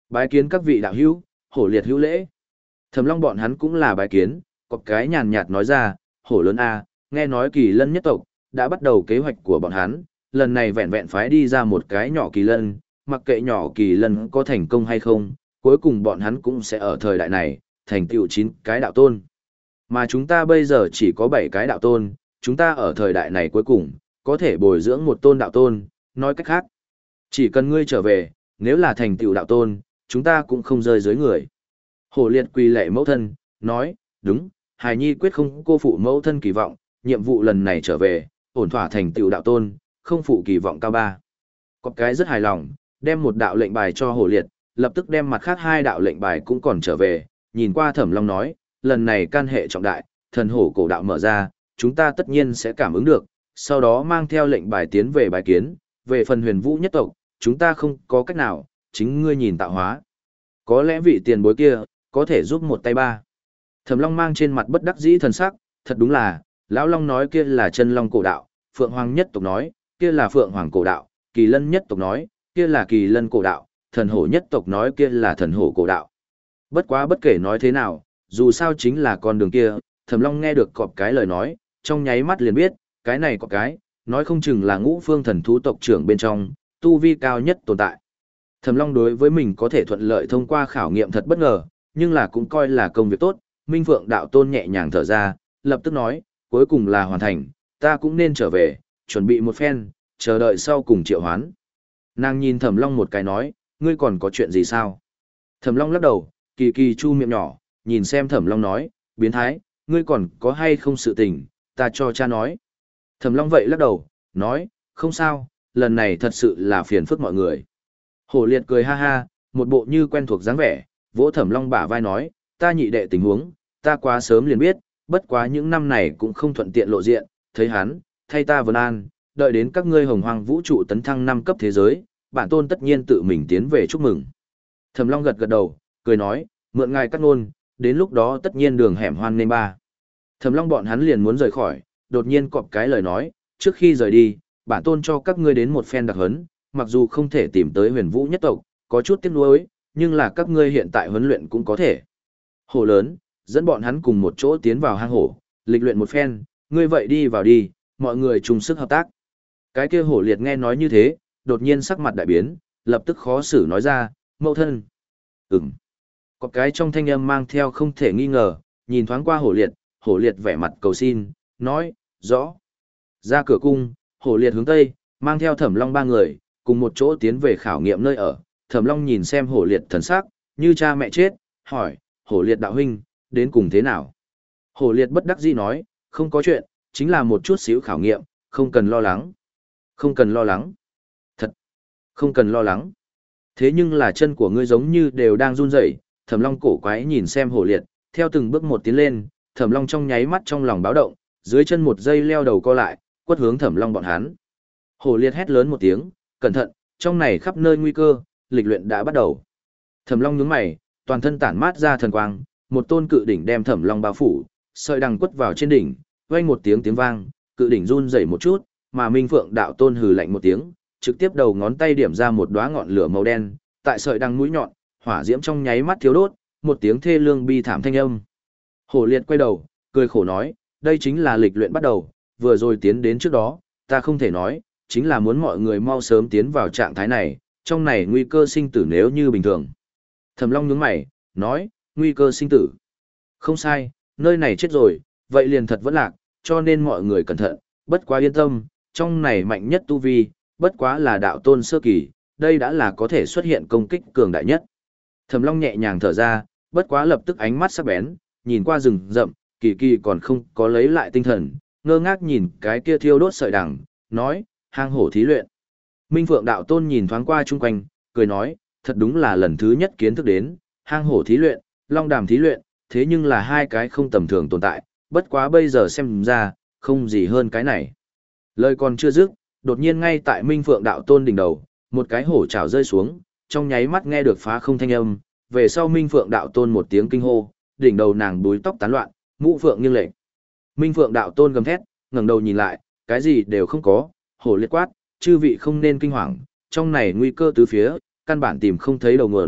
Bái kiến các vị đạo hữu, hổ liệt hữu lễ. Thẩm Long bọn hắn cũng là bái kiến, có cái nhàn nhạt nói ra, hổ lớn A, nghe nói kỳ lân nhất tộc, đã bắt đầu kế hoạch của bọn hắn, lần này vẹn vẹn phái đi ra một cái nhỏ kỳ lân, mặc kệ nhỏ kỳ lân có thành công hay không, cuối cùng bọn hắn cũng sẽ ở thời đại này, thành tựu chín cái đạo tôn. Mà chúng ta bây giờ chỉ có bảy cái đạo tôn, chúng ta ở thời đại này cuối cùng, có thể bồi dưỡng một tôn đạo tôn, nói cách khác. Chỉ cần ngươi trở về, nếu là thành tựu đạo tôn, chúng ta cũng không rơi dưới người. Hổ liệt quỳ lệ mẫu thân, nói, đúng, hài nhi quyết không cô phụ mẫu thân kỳ vọng, nhiệm vụ lần này trở về, ổn thỏa thành tựu đạo tôn, không phụ kỳ vọng cao ba. Có cái rất hài lòng, đem một đạo lệnh bài cho hổ liệt, lập tức đem mặt khác hai đạo lệnh bài cũng còn trở về, nhìn qua Thẩm Long nói, lần này can hệ trọng đại, thần hổ cổ đạo mở ra, chúng ta tất nhiên sẽ cảm ứng được, sau đó mang theo lệnh bài tiến về bài kiến, về phần huyền vũ nhất tộc, chúng ta không có cách nào, chính ngươi nhìn tạo hóa. Có lẽ vị tiền bối kia, có thể giúp một tay ba. Thẩm Long mang trên mặt bất đắc dĩ thần sắc, thật đúng là, Lão Long nói kia là chân long cổ đạo, Phượng Hoàng nhất tộc nói, kia là Phượng Hoàng cổ đạo, Kỳ Lân nhất tộc nói, kia là Kỳ Lân cổ đạo, Thần Hổ nhất tộc nói kia là Thần Hổ cổ đạo. Bất quá bất kể nói thế nào, dù sao chính là con đường kia, Thẩm Long nghe được cọp cái lời nói, trong nháy mắt liền biết, cái này có cái, nói không chừng là ngũ phương thần thú tộc trưởng bên trong, tu vi cao nhất tồn tại. Thẩm Long đối với mình có thể thuận lợi thông qua khảo nghiệm thật bất ngờ, nhưng là cũng coi là công việc tốt, Minh Phượng đạo tôn nhẹ nhàng thở ra, lập tức nói, cuối cùng là hoàn thành, ta cũng nên trở về, chuẩn bị một phen, chờ đợi sau cùng triệu hoán. Nàng nhìn Thẩm Long một cái nói, ngươi còn có chuyện gì sao? Thẩm Long lắc đầu, kỳ kỳ chu miệng nhỏ, nhìn xem Thẩm Long nói, biến thái, ngươi còn có hay không sự tình, ta cho cha nói. Thẩm Long vậy lắc đầu, nói, không sao, lần này thật sự là phiền phức mọi người. Hổ liệt cười ha ha, một bộ như quen thuộc dáng vẻ, vỗ Thẩm Long bả vai nói, ta nhị đệ tình huống, ta quá sớm liền biết, bất quá những năm này cũng không thuận tiện lộ diện, thấy hắn, thay ta vân an, đợi đến các ngươi hồng hoang vũ trụ tấn thăng năm cấp thế giới, bản tôn tất nhiên tự mình tiến về chúc mừng. Thẩm Long gật gật đầu, cười nói, mượn ngài cắt ngôn, đến lúc đó tất nhiên đường hẻm hoan nên ba. Thẩm Long bọn hắn liền muốn rời khỏi, đột nhiên cọp cái lời nói, trước khi rời đi, bản tôn cho các ngươi đến một phen đặc huấn, mặc dù không thể tìm tới huyền vũ nhất tộc, có chút tiếc nuối, nhưng là các ngươi hiện tại huấn luyện cũng có thể. Hổ lớn, dẫn bọn hắn cùng một chỗ tiến vào hang hổ, lịch luyện một phen, ngươi vậy đi vào đi, mọi người chung sức hợp tác. Cái kia hổ liệt nghe nói như thế, đột nhiên sắc mặt đại biến, lập tức khó xử nói ra, mẫu thân. Ừm. Có cái trong thanh âm mang theo không thể nghi ngờ, nhìn thoáng qua hổ liệt, hổ liệt vẻ mặt cầu xin, nói, rõ. Ra cửa cung, hổ liệt hướng tây, mang theo Thẩm Long ba người, cùng một chỗ tiến về khảo nghiệm nơi ở. Thẩm Long nhìn xem hổ liệt thần sắc, như cha mẹ chết, hỏi, hổ liệt đạo huynh, đến cùng thế nào? Hổ liệt bất đắc dĩ nói, không có chuyện, chính là một chút xíu khảo nghiệm, không cần lo lắng. Không cần lo lắng. Thật, không cần lo lắng. Thế nhưng là chân của ngươi giống như đều đang run rẩy. Thẩm Long cổ quái nhìn xem hổ liệt, theo từng bước một tiến lên, Thẩm Long trong nháy mắt trong lòng báo động, dưới chân một giây leo đầu co lại, quất hướng Thẩm Long bọn hắn. Hổ liệt hét lớn một tiếng, cẩn thận, trong này khắp nơi nguy cơ, lịch luyện đã bắt đầu. Thẩm Long nhướng mày, toàn thân tản mát ra thần quang, một tôn cự đỉnh đem Thẩm Long bao phủ, sợi đằng quất vào trên đỉnh, vang một tiếng tiếng vang, cự đỉnh run rẩy một chút, mà Minh Phượng đạo tôn hừ lạnh một tiếng, trực tiếp đầu ngón tay điểm ra một đóa ngọn lửa màu đen, tại sợi đằng mũi nhọn, hỏa diễm trong nháy mắt thiếu đốt, một tiếng thê lương bi thảm thanh âm. Hổ liệt quay đầu, cười khổ nói, đây chính là lịch luyện bắt đầu, vừa rồi tiến đến trước đó, ta không thể nói, chính là muốn mọi người mau sớm tiến vào trạng thái này, trong này nguy cơ sinh tử nếu như bình thường. Thẩm Long nhướng mày, nói, nguy cơ sinh tử. Không sai, nơi này chết rồi, vậy liền thật vẫn lạc, cho nên mọi người cẩn thận, bất quá yên tâm, trong này mạnh nhất tu vi, bất quá là đạo tôn sơ kỳ, đây đã là có thể xuất hiện công kích cường đại nhất. Thẩm Long nhẹ nhàng thở ra, bất quá lập tức ánh mắt sắc bén, nhìn qua rừng rậm, kỳ kỳ còn không có lấy lại tinh thần, ngơ ngác nhìn cái kia thiêu đốt sợi đằng, nói, hang hổ thí luyện. Minh Phượng đạo tôn nhìn thoáng qua chung quanh, cười nói, thật đúng là lần thứ nhất kiến thức đến, hang hổ thí luyện, long đàm thí luyện, thế nhưng là hai cái không tầm thường tồn tại, bất quá bây giờ xem ra, không gì hơn cái này. Lời còn chưa dứt, đột nhiên ngay tại Minh Phượng đạo tôn đỉnh đầu, một cái hổ trảo rơi xuống, trong nháy mắt nghe được phá không thanh âm, về sau Minh Phượng đạo tôn một tiếng kinh hô, đỉnh đầu nàng búi tóc tán loạn, mũ phượng nghiêng lệch. Minh Phượng đạo tôn gầm thét, ngẩng đầu nhìn lại, cái gì đều không có, hổ liệt quát, chư vị không nên kinh hoàng, trong này nguy cơ tứ phía, căn bản tìm không thấy đầu nguồn,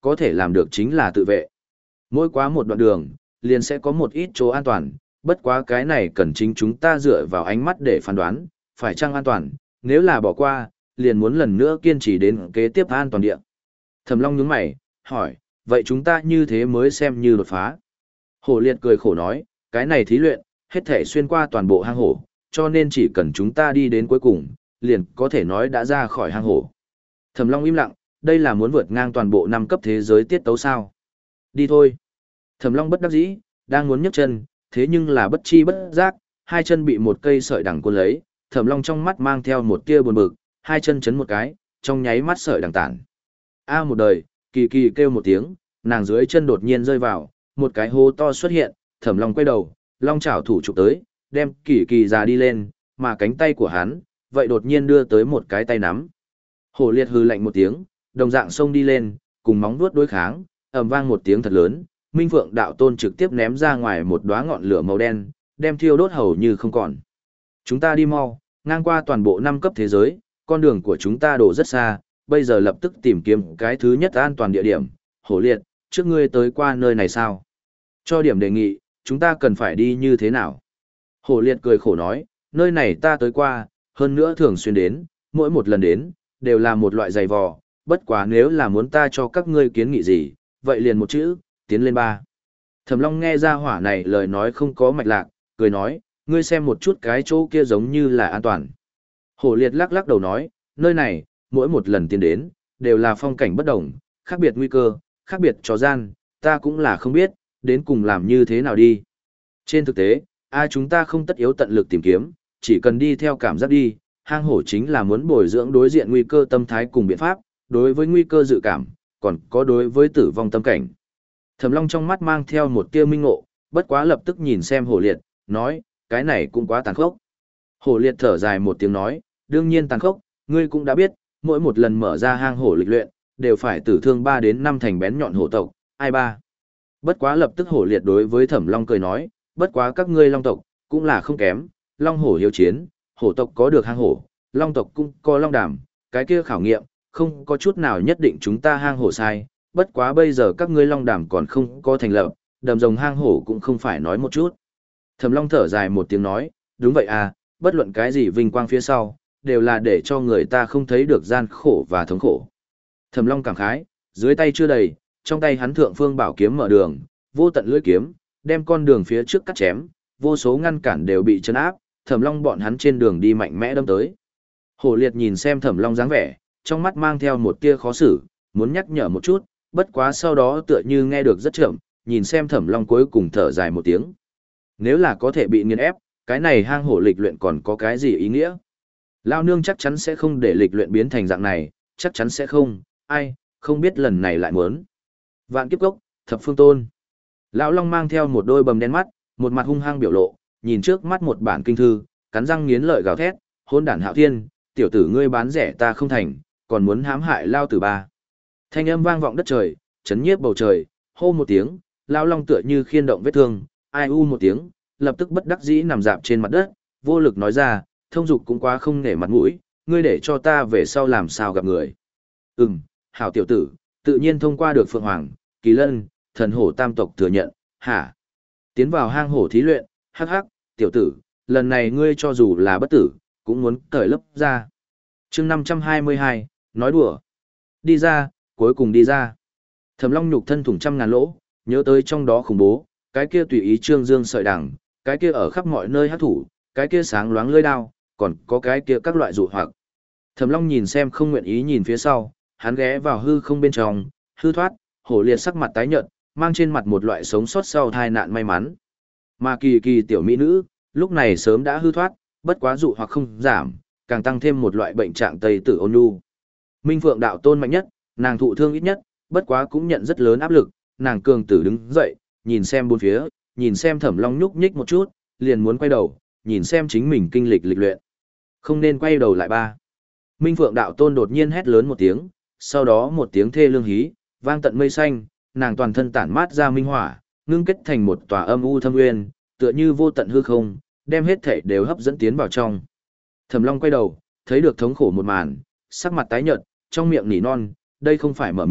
có thể làm được chính là tự vệ. Mỗi quá một đoạn đường, liền sẽ có một ít chỗ an toàn, bất quá cái này cần chính chúng ta dựa vào ánh mắt để phán đoán, phải chăng an toàn, nếu là bỏ qua, liền muốn lần nữa kiên trì đến kế tiếp an toàn địa. Thẩm Long nhướng mày, hỏi, vậy chúng ta như thế mới xem như đột phá. Hổ Liệt cười khổ nói, cái này thí luyện, hết thể xuyên qua toàn bộ hang hổ, cho nên chỉ cần chúng ta đi đến cuối cùng, liền có thể nói đã ra khỏi hang hổ. Thẩm Long im lặng, đây là muốn vượt ngang toàn bộ năm cấp thế giới tiết tấu sao. Đi thôi. Thẩm Long bất đắc dĩ, đang muốn nhấc chân, thế nhưng là bất chi bất giác, hai chân bị một cây sợi đằng cuốn lấy, Thẩm Long trong mắt mang theo một tia buồn bực, hai chân chấn một cái, trong nháy mắt sợi đằng tản. A một đời, Kỳ Kỳ kêu một tiếng, nàng dưới chân đột nhiên rơi vào, một cái hố to xuất hiện, Thẩm Long quay đầu, long chảo thủ chụp tới, đem Kỳ Kỳ già đi lên, mà cánh tay của hắn, vậy đột nhiên đưa tới một cái tay nắm. Hổ Liệt hừ lạnh một tiếng, đồng dạng xông đi lên, cùng móng vuốt đối kháng, ầm vang một tiếng thật lớn, Minh Phượng Đạo Tôn trực tiếp ném ra ngoài một đóa ngọn lửa màu đen, đem thiêu đốt hầu như không còn. Chúng ta đi mau, ngang qua toàn bộ năm cấp thế giới, con đường của chúng ta đổ rất xa, bây giờ lập tức tìm kiếm cái thứ nhất an toàn địa điểm. Hổ Liệt, trước ngươi tới qua nơi này sao? Cho điểm đề nghị, chúng ta cần phải đi như thế nào? Hổ Liệt cười khổ nói, nơi này ta tới qua, hơn nữa thường xuyên đến, mỗi một lần đến, đều là một loại giày vò, bất quá nếu là muốn ta cho các ngươi kiến nghị gì, vậy liền một chữ, tiến lên ba. Thẩm Long nghe ra hỏa này lời nói không có mạch lạc, cười nói, ngươi xem một chút cái chỗ kia giống như là an toàn. Hổ Liệt lắc lắc đầu nói, nơi này, mỗi một lần tiến đến, đều là phong cảnh bất đồng, khác biệt nguy cơ, khác biệt trò gian, ta cũng là không biết, đến cùng làm như thế nào đi. Trên thực tế, ai chúng ta không tất yếu tận lực tìm kiếm, chỉ cần đi theo cảm giác đi, hang hổ chính là muốn bồi dưỡng đối diện nguy cơ tâm thái cùng biện pháp, đối với nguy cơ dự cảm, còn có đối với tử vong tâm cảnh. Thẩm Long trong mắt mang theo một tia minh ngộ, bất quá lập tức nhìn xem Hổ Liệt, nói, cái này cũng quá tàn khốc. Hổ Liệt thở dài một tiếng nói, đương nhiên tàn khốc, ngươi cũng đã biết, mỗi một lần mở ra hang hổ lịch luyện, đều phải tử thương ba đến năm thành bén nhọn hổ tộc, ai ba. Bất quá lập tức Hổ Liệt đối với Thẩm Long cười nói, bất quá các ngươi long tộc, cũng là không kém, long hổ hiếu chiến, hổ tộc có được hang hổ, long tộc cũng có long đàm, cái kia khảo nghiệm, không có chút nào nhất định chúng ta hang hổ sai, bất quá bây giờ các ngươi long đàm còn không có thành lập, đầm rồng hang hổ cũng không phải nói một chút. Thẩm Long thở dài một tiếng nói, đúng vậy à, bất luận cái gì vinh quang phía sau, đều là để cho người ta không thấy được gian khổ và thống khổ. Thẩm Long cảm khái, dưới tay chưa đầy, trong tay hắn thượng phương bảo kiếm mở đường, vô tận lưỡi kiếm, đem con đường phía trước cắt chém, vô số ngăn cản đều bị chấn áp, Thẩm Long bọn hắn trên đường đi mạnh mẽ đâm tới. Hổ Liệt nhìn xem Thẩm Long dáng vẻ, trong mắt mang theo một tia khó xử, muốn nhắc nhở một chút, bất quá sau đó tựa như nghe được rất chậm, nhìn xem Thẩm Long cuối cùng thở dài một tiếng. Nếu là có thể bị nghiền ép, cái này hang hổ lịch luyện còn có cái gì ý nghĩa? Lao nương chắc chắn sẽ không để lịch luyện biến thành dạng này, chắc chắn sẽ không, ai, không biết lần này lại muốn. Vạn kiếp cốc, thập phương tôn. Lão Long mang theo một đôi bầm đen mắt, một mặt hung hăng biểu lộ, nhìn trước mắt một bản kinh thư, cắn răng nghiến lợi gào thét, hôn đản hạo thiên, tiểu tử ngươi bán rẻ ta không thành, còn muốn hãm hại lao tử ba. Thanh âm vang vọng đất trời, chấn nhiếp bầu trời, hô một tiếng, Lão Long tựa như khiên động vết thương, ai u một tiếng, lập tức bất đắc dĩ nằm dạp trên mặt đất, vô lực nói ra, thông dục cũng quá không nể mặt mũi, ngươi để cho ta về sau làm sao gặp người. Ừm, hảo tiểu tử, tự nhiên thông qua được Phượng Hoàng, Kỳ Lân, thần hổ tam tộc thừa nhận, hả? Tiến vào hang hổ thí luyện, hắc hắc, tiểu tử, lần này ngươi cho dù là bất tử, cũng muốn cởi lớp ra. chương năm trăm hai mươi hai, nói đùa. Đi ra, cuối cùng đi ra. Thẩm Long nhục thân thủng trăm ngàn lỗ, nhớ tới trong đó khủng bố, cái kia tùy ý trương dương sợi đằng, cái kia ở khắp mọi nơi hát thủ, cái kia sáng loáng lưỡi đao, còn có cái kia các loại dụ hoặc. Thẩm Long nhìn xem không nguyện ý nhìn phía sau, hắn ghé vào hư không bên trong, hư thoát, Hổ Liệt sắc mặt tái nhợt, mang trên mặt một loại sống sót sau tai nạn may mắn. Mà Kỳ Kỳ tiểu mỹ nữ, lúc này sớm đã hư thoát, bất quá dụ hoặc không giảm, càng tăng thêm một loại bệnh trạng tây tử ôn nhu. Minh Phượng đạo tôn mạnh nhất, nàng thụ thương ít nhất, bất quá cũng nhận rất lớn áp lực, nàng cường tử đứng dậy, nhìn xem bốn phía, nhìn xem Thẩm Long nhúc nhích một chút, liền muốn quay đầu, nhìn xem chính mình kinh lịch lịch luyện. Không nên quay đầu lại ba. Minh Phượng đạo tôn đột nhiên hét lớn một tiếng, sau đó một tiếng thê lương hí, vang tận mây xanh, nàng toàn thân tản mát ra minh hỏa, ngưng kết thành một tòa âm u thâm nguyên, tựa như vô tận hư không, đem hết thể đều hấp dẫn tiến vào trong. Thẩm Long quay đầu, thấy được thống khổ một màn, sắc mặt tái nhợt, trong miệng nỉ non, đây không phải mở miệng,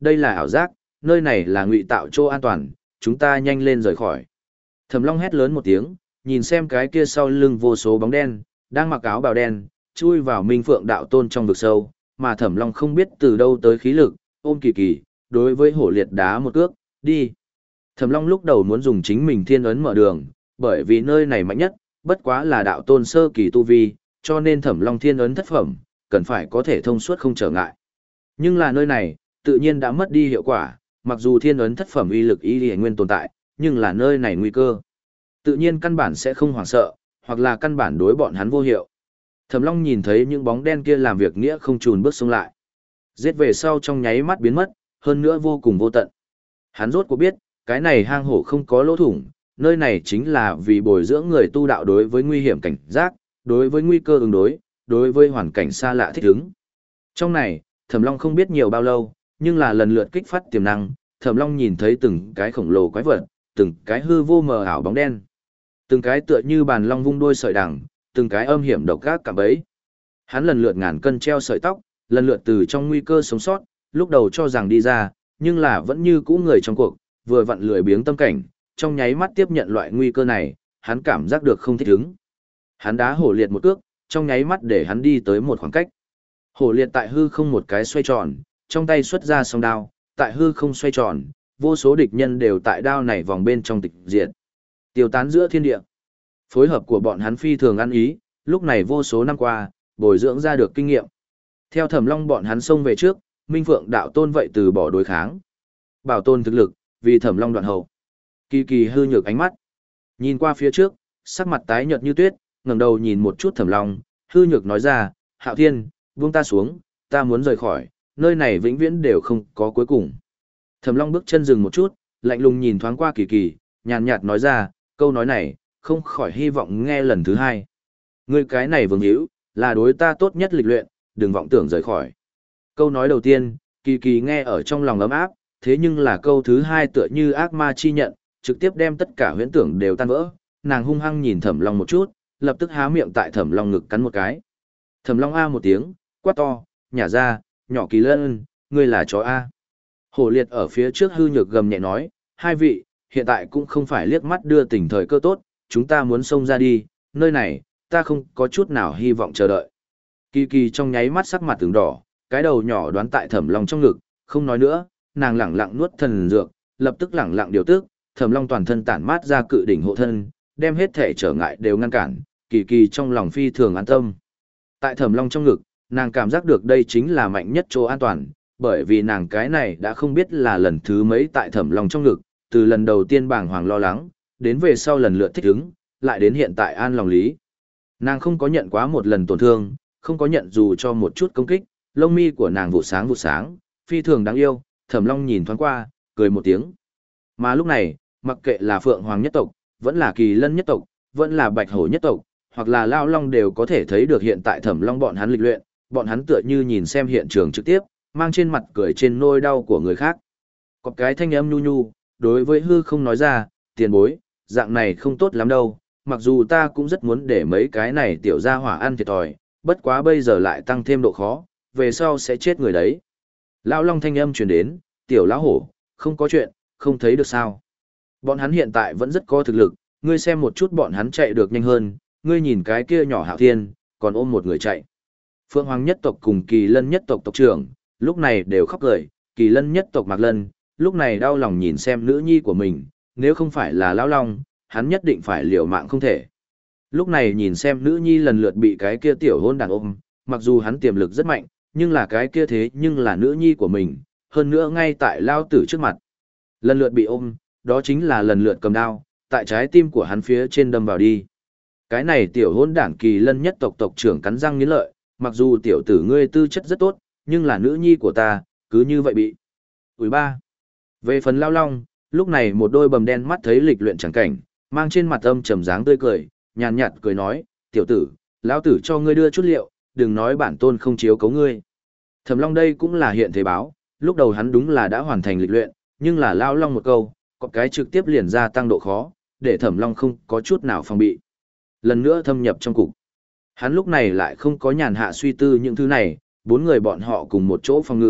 đây là ảo giác, nơi này là ngụy tạo chỗ an toàn, chúng ta nhanh lên rời khỏi. Thẩm Long hét lớn một tiếng, nhìn xem cái kia sau lưng vô số bóng đen, đang mặc áo bào đen, chui vào Minh Phượng đạo tôn trong vực sâu, mà Thẩm Long không biết từ đâu tới khí lực, ôm Kỳ Kỳ, đối với hổ liệt đá một cước, đi. Thẩm Long lúc đầu muốn dùng chính mình thiên ấn mở đường, bởi vì nơi này mạnh nhất, bất quá là đạo tôn sơ kỳ tu vi, cho nên Thẩm Long thiên ấn thất phẩm, cần phải có thể thông suốt không trở ngại. Nhưng là nơi này, tự nhiên đã mất đi hiệu quả, mặc dù thiên ấn thất phẩm uy lực y liễu nguyên tồn tại, nhưng là nơi này nguy cơ. Tự nhiên căn bản sẽ không hoảng sợ, hoặc là căn bản đối bọn hắn vô hiệu. Thẩm Long nhìn thấy những bóng đen kia làm việc nghĩa không chùn bước xông lại. Giết về sau trong nháy mắt biến mất, hơn nữa vô cùng vô tận. Hắn rốt cuộc biết, cái này hang hổ không có lỗ thủng, nơi này chính là vì bồi dưỡng người tu đạo đối với nguy hiểm cảnh giác, đối với nguy cơ ứng đối, đối với hoàn cảnh xa lạ thích ứng. Trong này, Thẩm Long không biết nhiều bao lâu, nhưng là lần lượt kích phát tiềm năng, Thẩm Long nhìn thấy từng cái khổng lồ quái vật, từng cái hư vô mờ ảo bóng đen, từng cái tựa như bàn long vung đuôi sợi đằng, từng cái âm hiểm độc ác cạm bẫy. Hắn lần lượt ngàn cân treo sợi tóc, lần lượt từ trong nguy cơ sống sót, lúc đầu cho rằng đi ra, nhưng là vẫn như cũ người trong cuộc, vừa vặn lười biếng tâm cảnh, trong nháy mắt tiếp nhận loại nguy cơ này, hắn cảm giác được không thích ứng. Hắn đá hổ liệt một cước, trong nháy mắt để hắn đi tới một khoảng cách. Hổ liệt tại hư không một cái xoay tròn, trong tay xuất ra song đao, tại hư không xoay tròn, vô số địch nhân đều tại đao này vòng bên trong tịch diệt. Tiêu tán giữa thiên địa. Phối hợp của bọn hắn phi thường ăn ý, lúc này vô số năm qua, bồi dưỡng ra được kinh nghiệm. Theo Thẩm Long bọn hắn xông về trước, Minh Phượng đạo tôn vậy từ bỏ đối kháng. Bảo tôn thực lực, vì Thẩm Long đoạn hậu. Kỳ Kỳ hư nhược ánh mắt. Nhìn qua phía trước, sắc mặt tái nhợt như tuyết, ngẩng đầu nhìn một chút Thẩm Long, hư nhược nói ra, Hạo Thiên, buông ta xuống, ta muốn rời khỏi, nơi này vĩnh viễn đều không có cuối cùng. Thẩm Long bước chân dừng một chút, lạnh lùng nhìn thoáng qua Kỳ Kỳ, nhàn nhạt nói ra, câu nói này, không khỏi hy vọng nghe lần thứ hai. Ngươi cái này vương hữu, là đối ta tốt nhất lịch luyện, đừng vọng tưởng rời khỏi. Câu nói đầu tiên, Kỳ Kỳ nghe ở trong lòng ấm áp, thế nhưng là câu thứ hai tựa như ác ma chi nhận, trực tiếp đem tất cả huyễn tưởng đều tan vỡ. Nàng hung hăng nhìn Thẩm Long một chút, lập tức há miệng tại Thẩm Long ngực cắn một cái. Thẩm Long a một tiếng, quát to, nhả ra, nhỏ Kỳ Lân, ngươi là chó a. Hổ liệt ở phía trước hư nhược gầm nhẹ nói, hai vị, hiện tại cũng không phải liếc mắt đưa tình thời cơ tốt, chúng ta muốn xông ra đi, nơi này, ta không có chút nào hy vọng chờ đợi. Kỳ Kỳ trong nháy mắt sắc mặt từng đỏ, cái đầu nhỏ đoán tại Thẩm Long trong ngực, không nói nữa, nàng lẳng lặng nuốt thần dược, lập tức lẳng lặng điều tức, Thẩm Long toàn thân tản mát ra cự đỉnh hộ thân, đem hết thể trở ngại đều ngăn cản, Kỳ Kỳ trong lòng phi thường an tâm. Tại Thẩm Long trong ngực, nàng cảm giác được đây chính là mạnh nhất chỗ an toàn, bởi vì nàng cái này đã không biết là lần thứ mấy tại Thẩm Long trong ngực, từ lần đầu tiên bàng hoàng lo lắng, đến về sau lần lượt thích ứng, lại đến hiện tại an lòng lý. Nàng không có nhận quá một lần tổn thương, không có nhận dù cho một chút công kích, lông mi của nàng vụ sáng vụ sáng, phi thường đáng yêu, Thẩm Long nhìn thoáng qua, cười một tiếng. Mà lúc này, mặc kệ là Phượng Hoàng nhất tộc, vẫn là Kỳ Lân nhất tộc, vẫn là Bạch Hổ nhất tộc, hoặc là Lao Long đều có thể thấy được hiện tại Thẩm Long bọn hắn lịch luyện, bọn hắn tựa như nhìn xem hiện trường trực tiếp, mang trên mặt cười trên nỗi đau của người khác. Có cái thanh âm nhu nhu, đối với hư không nói ra, tiền bối, dạng này không tốt lắm đâu, mặc dù ta cũng rất muốn để mấy cái này tiểu gia hỏa ăn thiệt thòi, bất quá bây giờ lại tăng thêm độ khó, về sau sẽ chết người đấy. Lão Long thanh âm truyền đến, tiểu lão hổ, không có chuyện, không thấy được sao. Bọn hắn hiện tại vẫn rất có thực lực, ngươi xem một chút bọn hắn chạy được nhanh hơn, ngươi nhìn cái kia nhỏ Hạo Thiên, còn ôm một người chạy. Phượng Hoàng nhất tộc cùng Kỳ Lân nhất tộc tộc trưởng, lúc này đều khóc cười, Kỳ Lân nhất tộc Mạc Lân, lúc này đau lòng nhìn xem nữ nhi của mình, nếu không phải là Lão Long, hắn nhất định phải liều mạng không thể. Lúc này nhìn xem nữ nhi lần lượt bị cái kia tiểu hôn đàn ôm, mặc dù hắn tiềm lực rất mạnh, nhưng là cái kia thế nhưng là nữ nhi của mình, hơn nữa ngay tại Lao Tử trước mặt. Lần lượt bị ôm, đó chính là lần lượt cầm đao, tại trái tim của hắn phía trên đâm vào đi. Cái này tiểu hôn đảng Kỳ Lân nhất tộc tộc trưởng cắn răng nghiến lợi, mặc dù tiểu tử ngươi tư chất rất tốt, nhưng là nữ nhi của ta, cứ như vậy bị. Ủi ba. Về phần Lao Long, lúc này một đôi bầm đen mắt thấy lịch luyện chẳng cảnh, mang trên mặt âm trầm dáng tươi cười, nhàn nhạt cười nói, tiểu tử, lão tử cho ngươi đưa chút liệu, đừng nói bản tôn không chiếu cấu ngươi. Thẩm Long đây cũng là hiện thế báo, lúc đầu hắn đúng là đã hoàn thành lịch luyện, nhưng là Lao Long một câu, có cái trực tiếp liền ra tăng độ khó, để Thẩm Long không có chút nào phòng bị. Lần nữa thâm nhập trong cục. Hắn lúc này lại không có nhàn hạ suy tư những thứ này, bốn người bọn họ cùng một chỗ phòng ngự,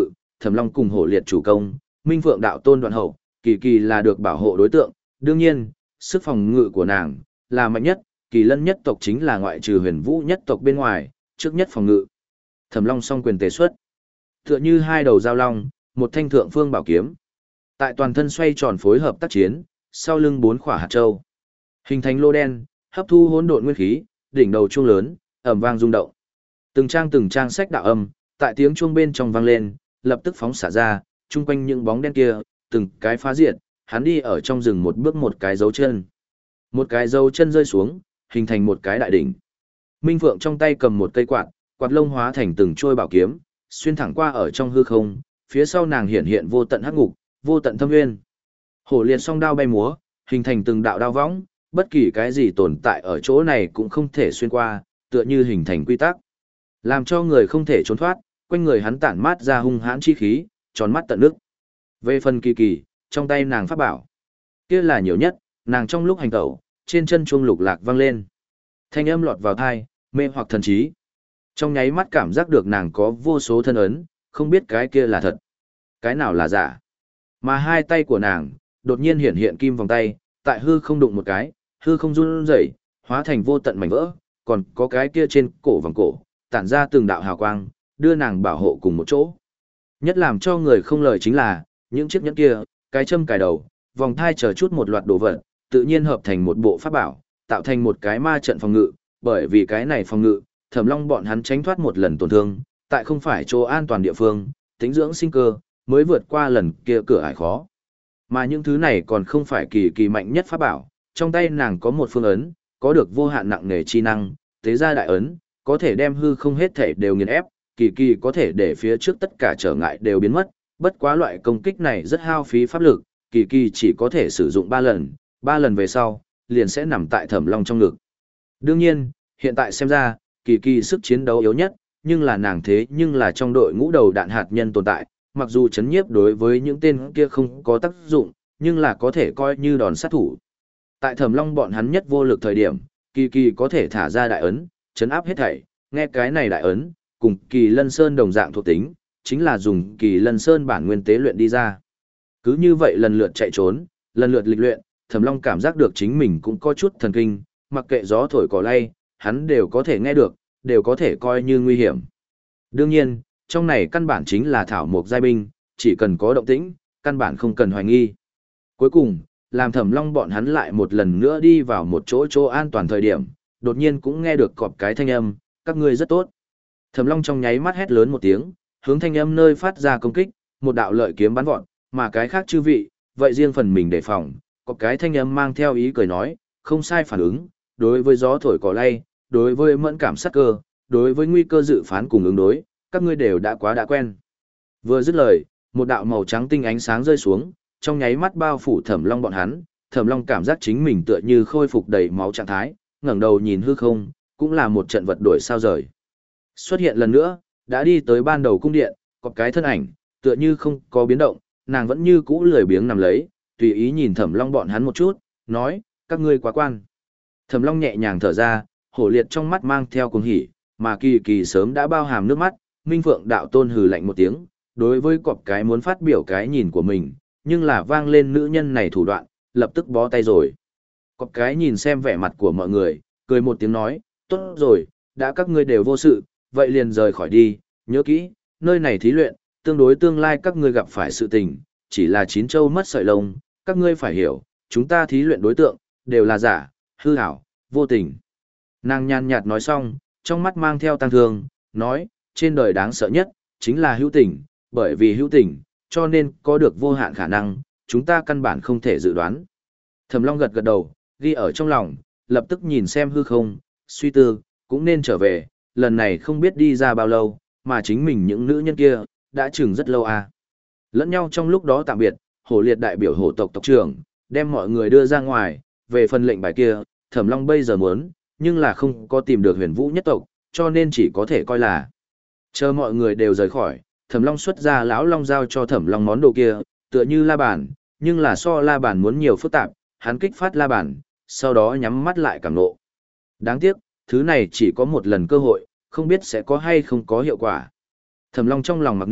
Thẩm Long cùng Hổ Liệt chủ công, Minh Phượng đạo tôn đoạn hậu, Kỳ Kỳ là được bảo hộ đối tượng, đương nhiên, sức phòng ngự của nàng là mạnh nhất, Kỳ Lân nhất tộc chính là ngoại trừ Huyền Vũ nhất tộc bên ngoài, trước nhất phòng ngự. Thẩm Long song quyền tế xuất, tựa như hai đầu dao long, một thanh thượng phương bảo kiếm. Tại toàn thân xoay tròn phối hợp tác chiến, sau lưng bốn khỏa hạt châu, hình thành lô đen, hấp thu hỗn độn nguyên khí, đỉnh đầu chuông lớn, ầm vang rung động. Từng trang từng trang sách đạo âm, tại tiếng chuông bên trong vang lên, lập tức phóng xả ra, chung quanh những bóng đen kia, từng cái phá diệt, hắn đi ở trong rừng một bước một cái dấu chân. Một cái dấu chân rơi xuống, hình thành một cái đại đỉnh. Minh Phượng trong tay cầm một cây quạt, quạt lông hóa thành từng trôi bảo kiếm, xuyên thẳng qua ở trong hư không, phía sau nàng hiện hiện vô tận hắc ngục, vô tận thâm nguyên. Hổ Liệt song đao bay múa, hình thành từng đạo đao võng, bất kỳ cái gì tồn tại ở chỗ này cũng không thể xuyên qua, tựa như hình thành quy tắc, làm cho người không thể trốn thoát, quanh người hắn tản mát ra hung hãn chi khí, tròn mắt tận nước. Về phần Kỳ Kỳ, trong tay nàng pháp bảo, kia là nhiều nhất, nàng trong lúc hành tẩu, trên chân chuông lục lạc vang lên. Thanh âm lọt vào tai, mê hoặc thần trí. Trong nháy mắt cảm giác được nàng có vô số thân ấn, không biết cái kia là thật, cái nào là giả. Mà hai tay của nàng, đột nhiên hiện hiện kim vòng tay, tại hư không đụng một cái, hư không run rẩy, hóa thành vô tận mảnh vỡ, còn có cái kia trên cổ vòng cổ, tản ra từng đạo hào quang, đưa nàng bảo hộ cùng một chỗ. Nhất làm cho người không lời chính là, những chiếc nhẫn kia, cái châm cài đầu, vòng thai chờ chút một loạt đồ vật, tự nhiên hợp thành một bộ pháp bảo, tạo thành một cái ma trận phòng ngự, bởi vì cái này phòng ngự, Thẩm Long bọn hắn tránh thoát một lần tổn thương, tại không phải chỗ an toàn địa phương, tính dưỡng sinh cơ, mới vượt qua lần kia cửa ải khó. Mà những thứ này còn không phải Kỳ Kỳ mạnh nhất pháp bảo, trong tay nàng có một phương ấn, có được vô hạn nặng nề chi năng, tế ra đại ấn, có thể đem hư không hết thể đều nghiền ép, Kỳ Kỳ có thể để phía trước tất cả trở ngại đều biến mất, bất quá loại công kích này rất hao phí pháp lực, Kỳ Kỳ chỉ có thể sử dụng ba lần, ba lần về sau, liền sẽ nằm tại Thẩm Long trong ngực. Đương nhiên, hiện tại xem ra, Kỳ Kỳ sức chiến đấu yếu nhất, nhưng là nàng thế nhưng là trong đội ngũ đầu đạn hạt nhân tồn tại, mặc dù chấn nhiếp đối với những tên kia không có tác dụng, nhưng là có thể coi như đòn sát thủ. Tại Thẩm Long bọn hắn nhất vô lực thời điểm, Kỳ Kỳ có thể thả ra đại ấn, chấn áp hết thảy, nghe cái này đại ấn, cùng Kỳ Lân Sơn đồng dạng thuộc tính, chính là dùng Kỳ Lân Sơn bản nguyên tế luyện đi ra. Cứ như vậy lần lượt chạy trốn, lần lượt lịch luyện, Thẩm Long cảm giác được chính mình cũng có chút thần kinh, mặc kệ gió thổi cỏ lay, hắn đều có thể nghe được, đều có thể coi như nguy hiểm. Đương nhiên, trong này căn bản chính là thảo mộc giai binh, chỉ cần có động tĩnh, căn bản không cần hoài nghi. Cuối cùng, làm Thẩm Long bọn hắn lại một lần nữa đi vào một chỗ chỗ an toàn thời điểm, đột nhiên cũng nghe được cọp cái thanh âm, các ngươi rất tốt. Thẩm Long trong nháy mắt hét lớn một tiếng, hướng thanh âm nơi phát ra công kích, một đạo lợi kiếm bắn vọt, mà cái khác chư vị, vậy riêng phần mình đề phòng, có cái thanh âm mang theo ý cười nói, không sai phản ứng, đối với gió thổi cỏ lay, đối với mẫn cảm sát cơ, đối với nguy cơ dự phán cùng ứng đối, các ngươi đều đã quá đã quen. Vừa dứt lời, một đạo màu trắng tinh ánh sáng rơi xuống, trong nháy mắt bao phủ Thẩm Long bọn hắn, Thẩm Long cảm giác chính mình tựa như khôi phục đầy máu trạng thái, ngẩng đầu nhìn hư không, cũng là một trận vật đổi sao rời. Xuất hiện lần nữa, đã đi tới ban đầu cung điện, có cái thân ảnh, tựa như không có biến động, nàng vẫn như cũ lười biếng nằm lấy, tùy ý nhìn Thẩm Long bọn hắn một chút, nói, các ngươi quá quan. Thẩm Long nhẹ nhàng thở ra, Hổ Liệt trong mắt mang theo cuồng hỉ, mà Kỳ Kỳ sớm đã bao hàm nước mắt, Minh Phượng đạo tôn hừ lạnh một tiếng, đối với cọp cái muốn phát biểu cái nhìn của mình, nhưng là vang lên nữ nhân này thủ đoạn, lập tức bó tay rồi. Cọp cái nhìn xem vẻ mặt của mọi người, cười một tiếng nói, tốt rồi, đã các ngươi đều vô sự, vậy liền rời khỏi đi, nhớ kỹ, nơi này thí luyện, tương đối tương lai các ngươi gặp phải sự tình, chỉ là chín châu mất sợi lông, các ngươi phải hiểu, chúng ta thí luyện đối tượng, đều là giả, hư ảo, vô tình. Nàng nhàn nhạt nói xong, trong mắt mang theo tăng thương, nói, trên đời đáng sợ nhất, chính là hữu tình, bởi vì hữu tình, cho nên có được vô hạn khả năng, chúng ta căn bản không thể dự đoán. Thẩm Long gật gật đầu, ghi ở trong lòng, lập tức nhìn xem hư không, suy tư, cũng nên trở về, lần này không biết đi ra bao lâu, mà chính mình những nữ nhân kia, đã chừng rất lâu à. Lẫn nhau trong lúc đó tạm biệt, Hổ Liệt đại biểu hổ tộc tộc trưởng, đem mọi người đưa ra ngoài, về phần lệnh bài kia, Thẩm Long bây giờ muốn, nhưng là không có tìm được Huyền Vũ nhất tộc, cho nên chỉ có thể coi là chờ mọi người đều rời khỏi, Thẩm Long xuất ra lão long giao cho Thẩm Long món đồ kia, tựa như la bàn, nhưng là so la bàn muốn nhiều phức tạp, hắn kích phát la bàn, sau đó nhắm mắt lại cảm nộ. Đáng tiếc, thứ này chỉ có một lần cơ hội, không biết sẽ có hay không có hiệu quả. Thẩm Long trong lòng mặc niệm,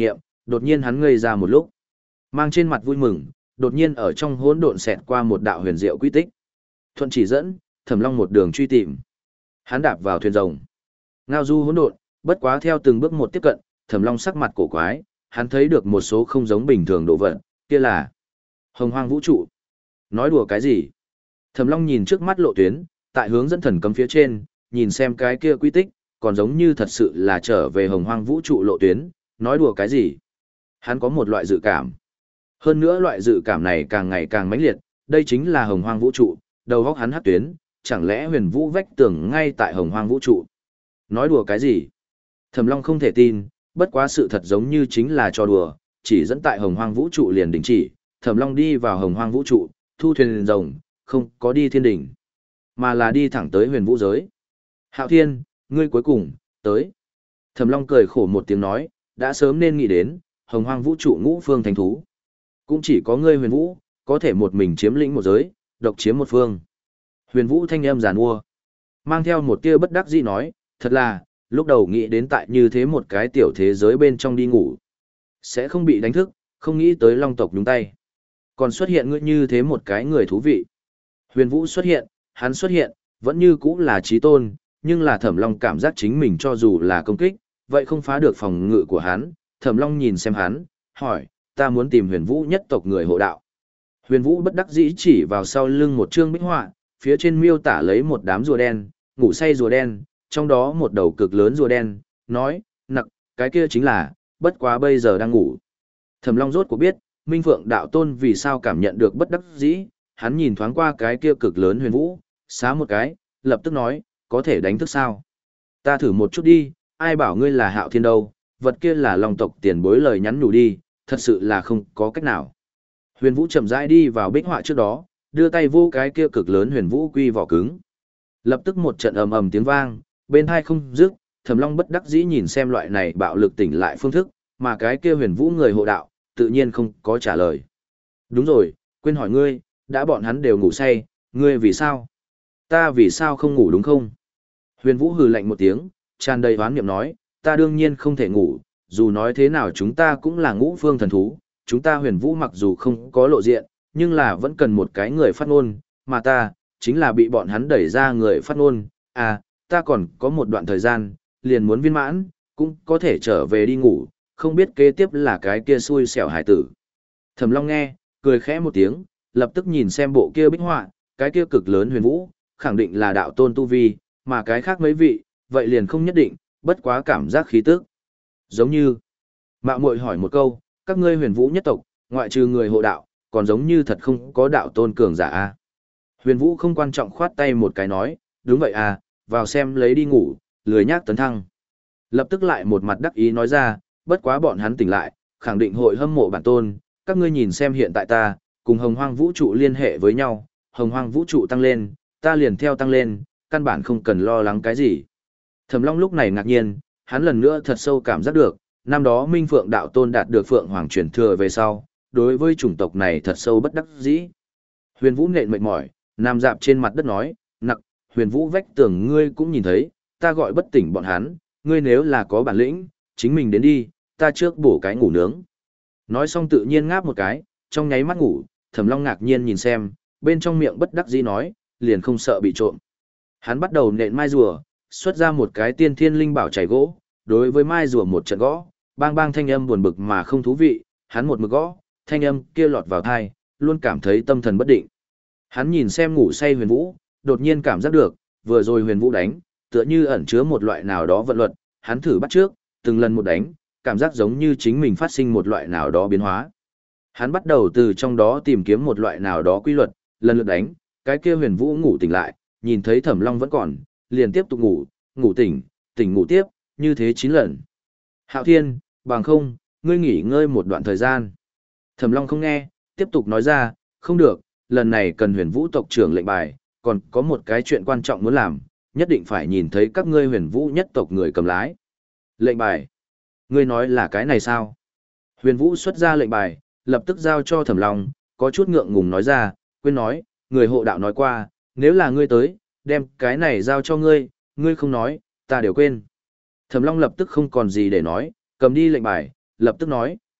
đột nhiên hắn ngây ra một lúc. Mang trên mặt vui mừng, đột nhiên ở trong hỗn độn xẹt qua một đạo huyền diệu quy tích. Thuận chỉ dẫn, Thẩm Long một đường truy tìm. Hắn đạp vào thuyền rồng. Ngao du hỗn độn, bất quá theo từng bước một tiếp cận, Thẩm Long sắc mặt cổ quái, hắn thấy được một số không giống bình thường độ vật, kia là Hồng Hoang vũ trụ. Nói đùa cái gì? Thẩm Long nhìn trước mắt lộ tuyến, tại hướng dẫn thần cấm phía trên, nhìn xem cái kia quy tích, còn giống như thật sự là trở về Hồng Hoang vũ trụ lộ tuyến, nói đùa cái gì? Hắn có một loại dự cảm. Hơn nữa loại dự cảm này càng ngày càng mãnh liệt, đây chính là Hồng Hoang vũ trụ, đầu óc hắn hắc tuyến, chẳng lẽ huyền vũ vách tường ngay tại Hồng Hoang vũ trụ? Nói đùa cái gì? Thẩm Long không thể tin, bất quá sự thật giống như chính là trò đùa, chỉ dẫn tại Hồng Hoang vũ trụ liền đình chỉ, Thẩm Long đi vào Hồng Hoang vũ trụ, thu thuyền rồng, không có đi thiên đỉnh, mà là đi thẳng tới huyền vũ giới. Hạo Thiên, ngươi cuối cùng, tới. Thẩm Long cười khổ một tiếng nói, đã sớm nên nghĩ đến, Hồng Hoang vũ trụ ngũ phương thánh thú. Cũng chỉ có ngươi huyền vũ, có thể một mình chiếm lĩnh một giới, độc chiếm một phương. Huyền vũ thanh âm giàn mua, mang theo một tia bất đắc dĩ nói, thật là, lúc đầu nghĩ đến tại như thế một cái tiểu thế giới bên trong đi ngủ. Sẽ không bị đánh thức, không nghĩ tới long tộc nhúng tay. Còn xuất hiện ngươi như thế một cái người thú vị. Huyền vũ xuất hiện, hắn xuất hiện, vẫn như cũ là trí tôn, nhưng là Thẩm Long cảm giác chính mình cho dù là công kích, vậy không phá được phòng ngự của hắn. Thẩm Long nhìn xem hắn, hỏi, ta muốn tìm huyền vũ nhất tộc người hộ đạo. Huyền vũ bất đắc dĩ chỉ vào sau lưng một chương bích họa, phía trên miêu tả lấy một đám rùa đen, ngủ say rùa đen, trong đó một đầu cực lớn rùa đen, nói, nặc, cái kia chính là, bất quá bây giờ đang ngủ. Thẩm Long rốt cuộc biết, Minh Phượng đạo tôn vì sao cảm nhận được bất đắc dĩ, hắn nhìn thoáng qua cái kia cực lớn huyền vũ, xá một cái, lập tức nói, có thể đánh thức sao? Ta thử một chút đi, ai bảo ngươi là Hạo Thiên đâu, vật kia là long tộc tiền bối lời nhắn nhủ đi, thật sự là không có cách nào. Huyền vũ chậm rãi đi vào bích họa trước đó, đưa tay vô cái kia cực lớn huyền vũ quy vỏ cứng. Lập tức một trận ầm ầm tiếng vang, bên hai không dứt, Thẩm Long bất đắc dĩ nhìn xem loại này bạo lực tỉnh lại phương thức, mà cái kia huyền vũ người hộ đạo, tự nhiên không có trả lời. Đúng rồi, quên hỏi ngươi, đã bọn hắn đều ngủ say, ngươi vì sao? Ta vì sao không ngủ đúng không? Huyền vũ hừ lạnh một tiếng, tràn đầy oán niệm nói, ta đương nhiên không thể ngủ, dù nói thế nào chúng ta cũng là ngũ phương thần thú, chúng ta huyền vũ mặc dù không có lộ diện, nhưng là vẫn cần một cái người phát ngôn, mà ta, chính là bị bọn hắn đẩy ra người phát ngôn, à, ta còn có một đoạn thời gian, liền muốn viên mãn, cũng có thể trở về đi ngủ, không biết kế tiếp là cái kia xui xẻo hải tử. Thẩm Long nghe, cười khẽ một tiếng, lập tức nhìn xem bộ kia bích họa, cái kia cực lớn huyền vũ, khẳng định là đạo tôn tu vi, mà cái khác mấy vị, vậy liền không nhất định, bất quá cảm giác khí tức. Giống như, mạo muội hỏi một câu, các ngươi huyền vũ nhất tộc, ngoại trừ người hộ đạo, còn giống như thật không có đạo tôn cường giả a. Huyền vũ không quan trọng khoát tay một cái nói, đúng vậy à, vào xem lấy đi ngủ, lười nhác tấn thăng. Lập tức lại một mặt đắc ý nói ra, bất quá bọn hắn tỉnh lại, khẳng định hội hâm mộ bản tôn, các ngươi nhìn xem hiện tại ta, cùng hồng hoang vũ trụ liên hệ với nhau, hồng hoang vũ trụ tăng lên, ta liền theo tăng lên, căn bản không cần lo lắng cái gì. Thẩm Long lúc này ngạc nhiên, hắn lần nữa thật sâu cảm giác được, năm đó Minh Phượng đạo tôn đạt được Phượng Hoàng truyền thừa về sau, đối với chủng tộc này thật sâu bất đắc dĩ. Huyền Vũ nện mệt mỏi, nằm dạp trên mặt đất nói, nặc, Huyền Vũ vách tường ngươi cũng nhìn thấy, ta gọi bất tỉnh bọn hắn, ngươi nếu là có bản lĩnh, chính mình đến đi, ta trước bổ cái ngủ nướng. Nói xong tự nhiên ngáp một cái, trong nháy mắt ngủ, Thẩm Long ngạc nhiên nhìn xem, bên trong miệng bất đắc dĩ nói, liền không sợ bị trộm. Hắn bắt đầu nện mai rùa, xuất ra một cái tiên thiên linh bảo chảy gỗ, đối với mai rùa một trận gõ, bang bang thanh âm buồn bực mà không thú vị, hắn một mực gõ, thanh âm kia lọt vào tai, luôn cảm thấy tâm thần bất định. Hắn nhìn xem ngủ say Huyền Vũ, đột nhiên cảm giác được, vừa rồi Huyền Vũ đánh, tựa như ẩn chứa một loại nào đó vận luật, hắn thử bắt trước, từng lần một đánh, cảm giác giống như chính mình phát sinh một loại nào đó biến hóa. Hắn bắt đầu từ trong đó tìm kiếm một loại nào đó quy luật, lần lượt đánh, cái kia Huyền Vũ ngủ tỉnh lại, nhìn thấy Thẩm Long vẫn còn, liền tiếp tục ngủ, ngủ tỉnh, tỉnh ngủ tiếp, như thế chín lần. Hạo Thiên, bằng không, ngươi nghỉ ngơi một đoạn thời gian. Thẩm Long không nghe, tiếp tục nói ra, không được, lần này cần Huyền Vũ tộc trưởng lệnh bài, còn có một cái chuyện quan trọng muốn làm, nhất định phải nhìn thấy các ngươi Huyền Vũ nhất tộc người cầm lái. Lệnh bài? Ngươi nói là cái này sao? Huyền Vũ xuất ra lệnh bài, lập tức giao cho Thẩm Long, có chút ngượng ngùng nói ra, quên nói, người hộ đạo nói qua, nếu là ngươi tới, đem cái này giao cho ngươi, ngươi không nói, ta đều quên. Thẩm Long lập tức không còn gì để nói, cầm đi lệnh bài, lập tức nói,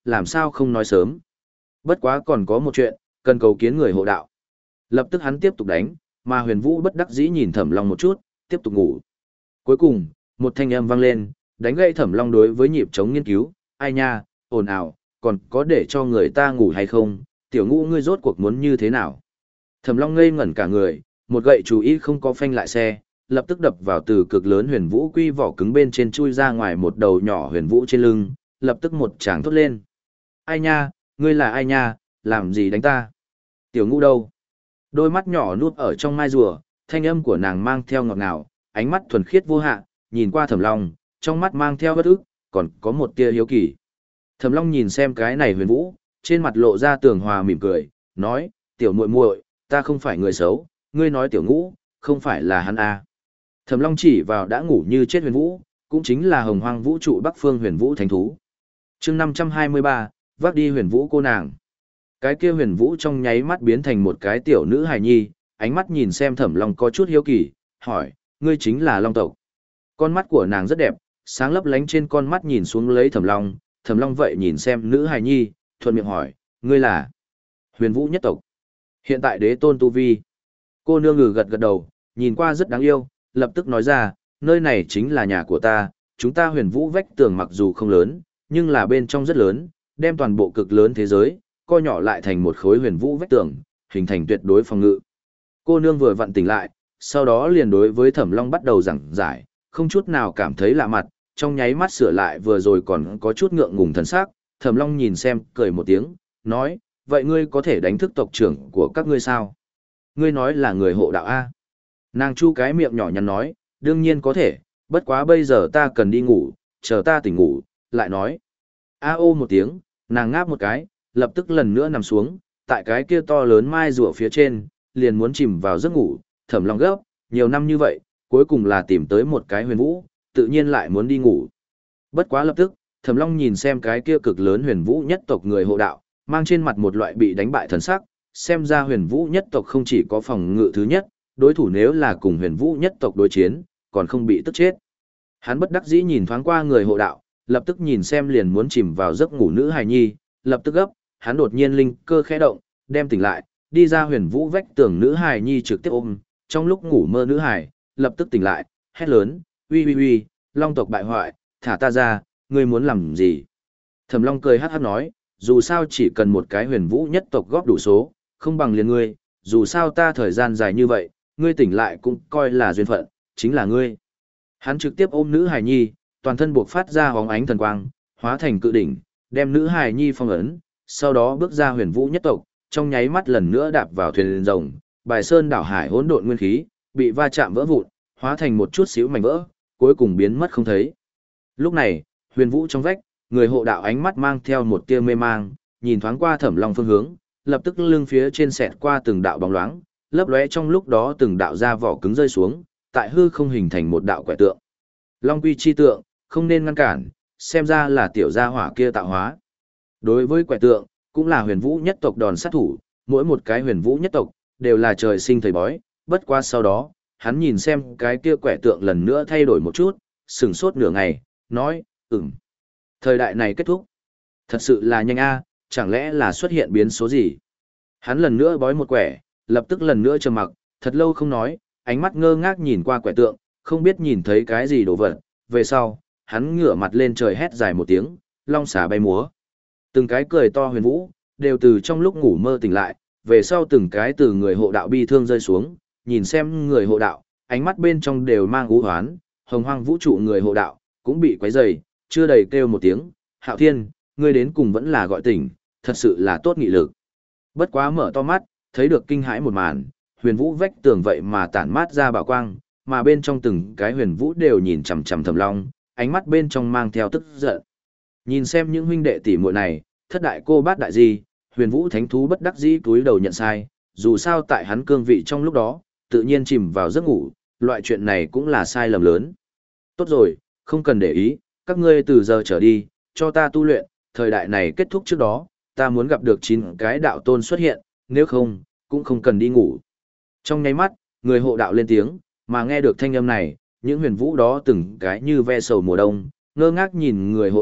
làm sao không nói sớm. Bất quá còn có một chuyện, cần cầu kiến người hộ đạo. Lập tức hắn tiếp tục đánh, mà Huyền Vũ bất đắc dĩ nhìn Thẩm Long một chút, tiếp tục ngủ. Cuối cùng, một thanh âm vang lên, đánh gãy Thẩm Long đối với nhịp chống nghiên cứu, ai nha, ồn ào, còn có để cho người ta ngủ hay không, tiểu ngũ ngươi rốt cuộc muốn như thế nào. Thẩm Long ngây ngẩn cả người, một gậy chú ý không có phanh lại xe, lập tức đập vào từ cực lớn Huyền Vũ quy vỏ cứng bên trên chui ra ngoài một đầu nhỏ Huyền Vũ trên lưng, lập tức một tràng thốt lên. Ai nha, ngươi là ai nha, làm gì đánh ta? Tiểu ngũ đâu? Đôi mắt nhỏ nuốt ở trong mai rùa, thanh âm của nàng mang theo ngọt ngào, ánh mắt thuần khiết vô hạ, nhìn qua Thẩm Long, trong mắt mang theo bất ức, còn có một tia hiếu kỳ. Thẩm Long nhìn xem cái này Huyền Vũ, trên mặt lộ ra tường hòa mỉm cười, nói, tiểu muội muội, ta không phải người xấu, ngươi nói tiểu ngũ, không phải là hắn à. Thẩm Long chỉ vào đã ngủ như chết Huyền Vũ, cũng chính là Hồng Hoang Vũ trụ Bắc Phương Huyền Vũ Thánh Thú. Chương năm trăm hai mươi ba, vác đi Huyền Vũ cô nàng. Cái kia Huyền Vũ trong nháy mắt biến thành một cái tiểu nữ hài nhi, ánh mắt nhìn xem Thẩm Long có chút hiếu kỳ, hỏi, ngươi chính là Long tộc. Con mắt của nàng rất đẹp, sáng lấp lánh trên con mắt nhìn xuống lấy Thẩm Long, Thẩm Long vậy nhìn xem nữ hài nhi, thuận miệng hỏi, ngươi là Huyền Vũ nhất tộc. Hiện tại đế tôn tu vi. Cô nương ngừ gật gật đầu, nhìn qua rất đáng yêu, lập tức nói ra, nơi này chính là nhà của ta, chúng ta Huyền Vũ vách tường mặc dù không lớn, nhưng là bên trong rất lớn, đem toàn bộ cực lớn thế giới, co nhỏ lại thành một khối Huyền Vũ vách tường, hình thành tuyệt đối phòng ngự. Cô nương vừa vặn tỉnh lại, sau đó liền đối với Thẩm Long bắt đầu giảng giải, không chút nào cảm thấy lạ mặt, trong nháy mắt sửa lại vừa rồi còn có chút ngượng ngùng thần sắc, Thẩm Long nhìn xem, cười một tiếng, nói, vậy ngươi có thể đánh thức tộc trưởng của các ngươi sao? Ngươi nói là người hộ đạo A. Nàng chu cái miệng nhỏ nhắn nói, đương nhiên có thể, bất quá bây giờ ta cần đi ngủ, chờ ta tỉnh ngủ, lại nói. A ô một tiếng, nàng ngáp một cái, lập tức lần nữa nằm xuống, tại cái kia to lớn mai rùa phía trên, liền muốn chìm vào giấc ngủ, Thẩm Long gấp, nhiều năm như vậy, cuối cùng là tìm tới một cái Huyền Vũ, tự nhiên lại muốn đi ngủ. Bất quá lập tức, Thẩm Long nhìn xem cái kia cực lớn Huyền Vũ nhất tộc người hộ đạo, mang trên mặt một loại bị đánh bại thần sắc, xem ra Huyền Vũ nhất tộc không chỉ có phòng ngự thứ nhất, đối thủ nếu là cùng Huyền Vũ nhất tộc đối chiến, còn không bị tức chết. Hắn bất đắc dĩ nhìn thoáng qua người hộ đạo, lập tức nhìn xem liền muốn chìm vào giấc ngủ nữ hài nhi, lập tức gấp, hắn đột nhiên linh cơ khẽ động, đem tỉnh lại, đi ra Huyền Vũ vách tường nữ hài nhi trực tiếp ôm, trong lúc ngủ mơ nữ hài, lập tức tỉnh lại, hét lớn, uy uy uy, Long tộc bại hoại, thả ta ra, ngươi muốn làm gì? Thẩm Long cười hát hát nói, dù sao chỉ cần một cái Huyền Vũ nhất tộc góp đủ số, không bằng liền ngươi, dù sao ta thời gian dài như vậy, ngươi tỉnh lại cũng coi là duyên phận, chính là ngươi. Hắn trực tiếp ôm nữ hài nhi, toàn thân buộc phát ra hóng ánh thần quang, hóa thành cự đỉnh, đem nữ hài nhi phong ấn, sau đó bước ra Huyền Vũ nhất tộc, trong nháy mắt lần nữa đạp vào thuyền rồng, bài sơn đảo hải hỗn độn nguyên khí, bị va chạm vỡ vụn, hóa thành một chút xíu mảnh vỡ, cuối cùng biến mất không thấy. Lúc này, Huyền Vũ trong vách, người hộ đạo ánh mắt mang theo một tia mê mang, nhìn thoáng qua Thẩm Long phương hướng, lập tức lưng phía trên xẹt qua từng đạo bóng loáng, lấp lóe trong lúc đó từng đạo da vỏ cứng rơi xuống, tại hư không hình thành một đạo quẻ tượng. Long quy chi tượng, không nên ngăn cản, xem ra là tiểu gia hỏa kia tạo hóa. Đối với quẻ tượng, cũng là Huyền Vũ nhất tộc đòn sát thủ, mỗi một cái Huyền Vũ nhất tộc đều là trời sinh thầy bói, bất qua sau đó, hắn nhìn xem cái kia quẻ tượng lần nữa thay đổi một chút, sửng sốt nửa ngày, nói, ừm. Thời đại này kết thúc. Thật sự là nhanh a, chẳng lẽ là xuất hiện biến số gì? Hắn lần nữa bói một quẻ, lập tức lần nữa trầm mặc, thật lâu không nói, ánh mắt ngơ ngác nhìn qua quẻ tượng, không biết nhìn thấy cái gì đồ vật. Về sau, hắn ngửa mặt lên trời hét dài một tiếng, long xà bay múa. Từng cái cười to Huyền Vũ, đều từ trong lúc ngủ mơ tỉnh lại, về sau từng cái từ người hộ đạo bi thương rơi xuống, nhìn xem người hộ đạo, ánh mắt bên trong đều mang u hoán, Hồng Hoang vũ trụ người hộ đạo, cũng bị quấy rầy, chưa đầy kêu một tiếng, Hạo Thiên, ngươi đến cùng vẫn là gọi tỉnh, thật sự là tốt nghị lực. Bất quá mở to mắt, thấy được kinh hãi một màn, Huyền Vũ vách tường vậy mà tản mát ra bảo quang, mà bên trong từng cái Huyền Vũ đều nhìn chằm chằm Thẩm Long, ánh mắt bên trong mang theo tức giận. Nhìn xem những huynh đệ tỷ muội này, thất đại cô bát đại gì, Huyền Vũ thánh thú bất đắc dĩ cúi đầu nhận sai, dù sao tại hắn cương vị trong lúc đó, tự nhiên chìm vào giấc ngủ, loại chuyện này cũng là sai lầm lớn. Tốt rồi, không cần để ý, các ngươi từ giờ trở đi, cho ta tu luyện, thời đại này kết thúc trước đó, ta muốn gặp được chín cái đạo tôn xuất hiện, nếu không, cũng không cần đi ngủ. Trong nháy mắt, người hộ đạo lên tiếng, mà nghe được thanh âm này, những Huyền Vũ đó từng cái như ve sầu mùa đông, ngơ ngác nhìn người hộ đạo,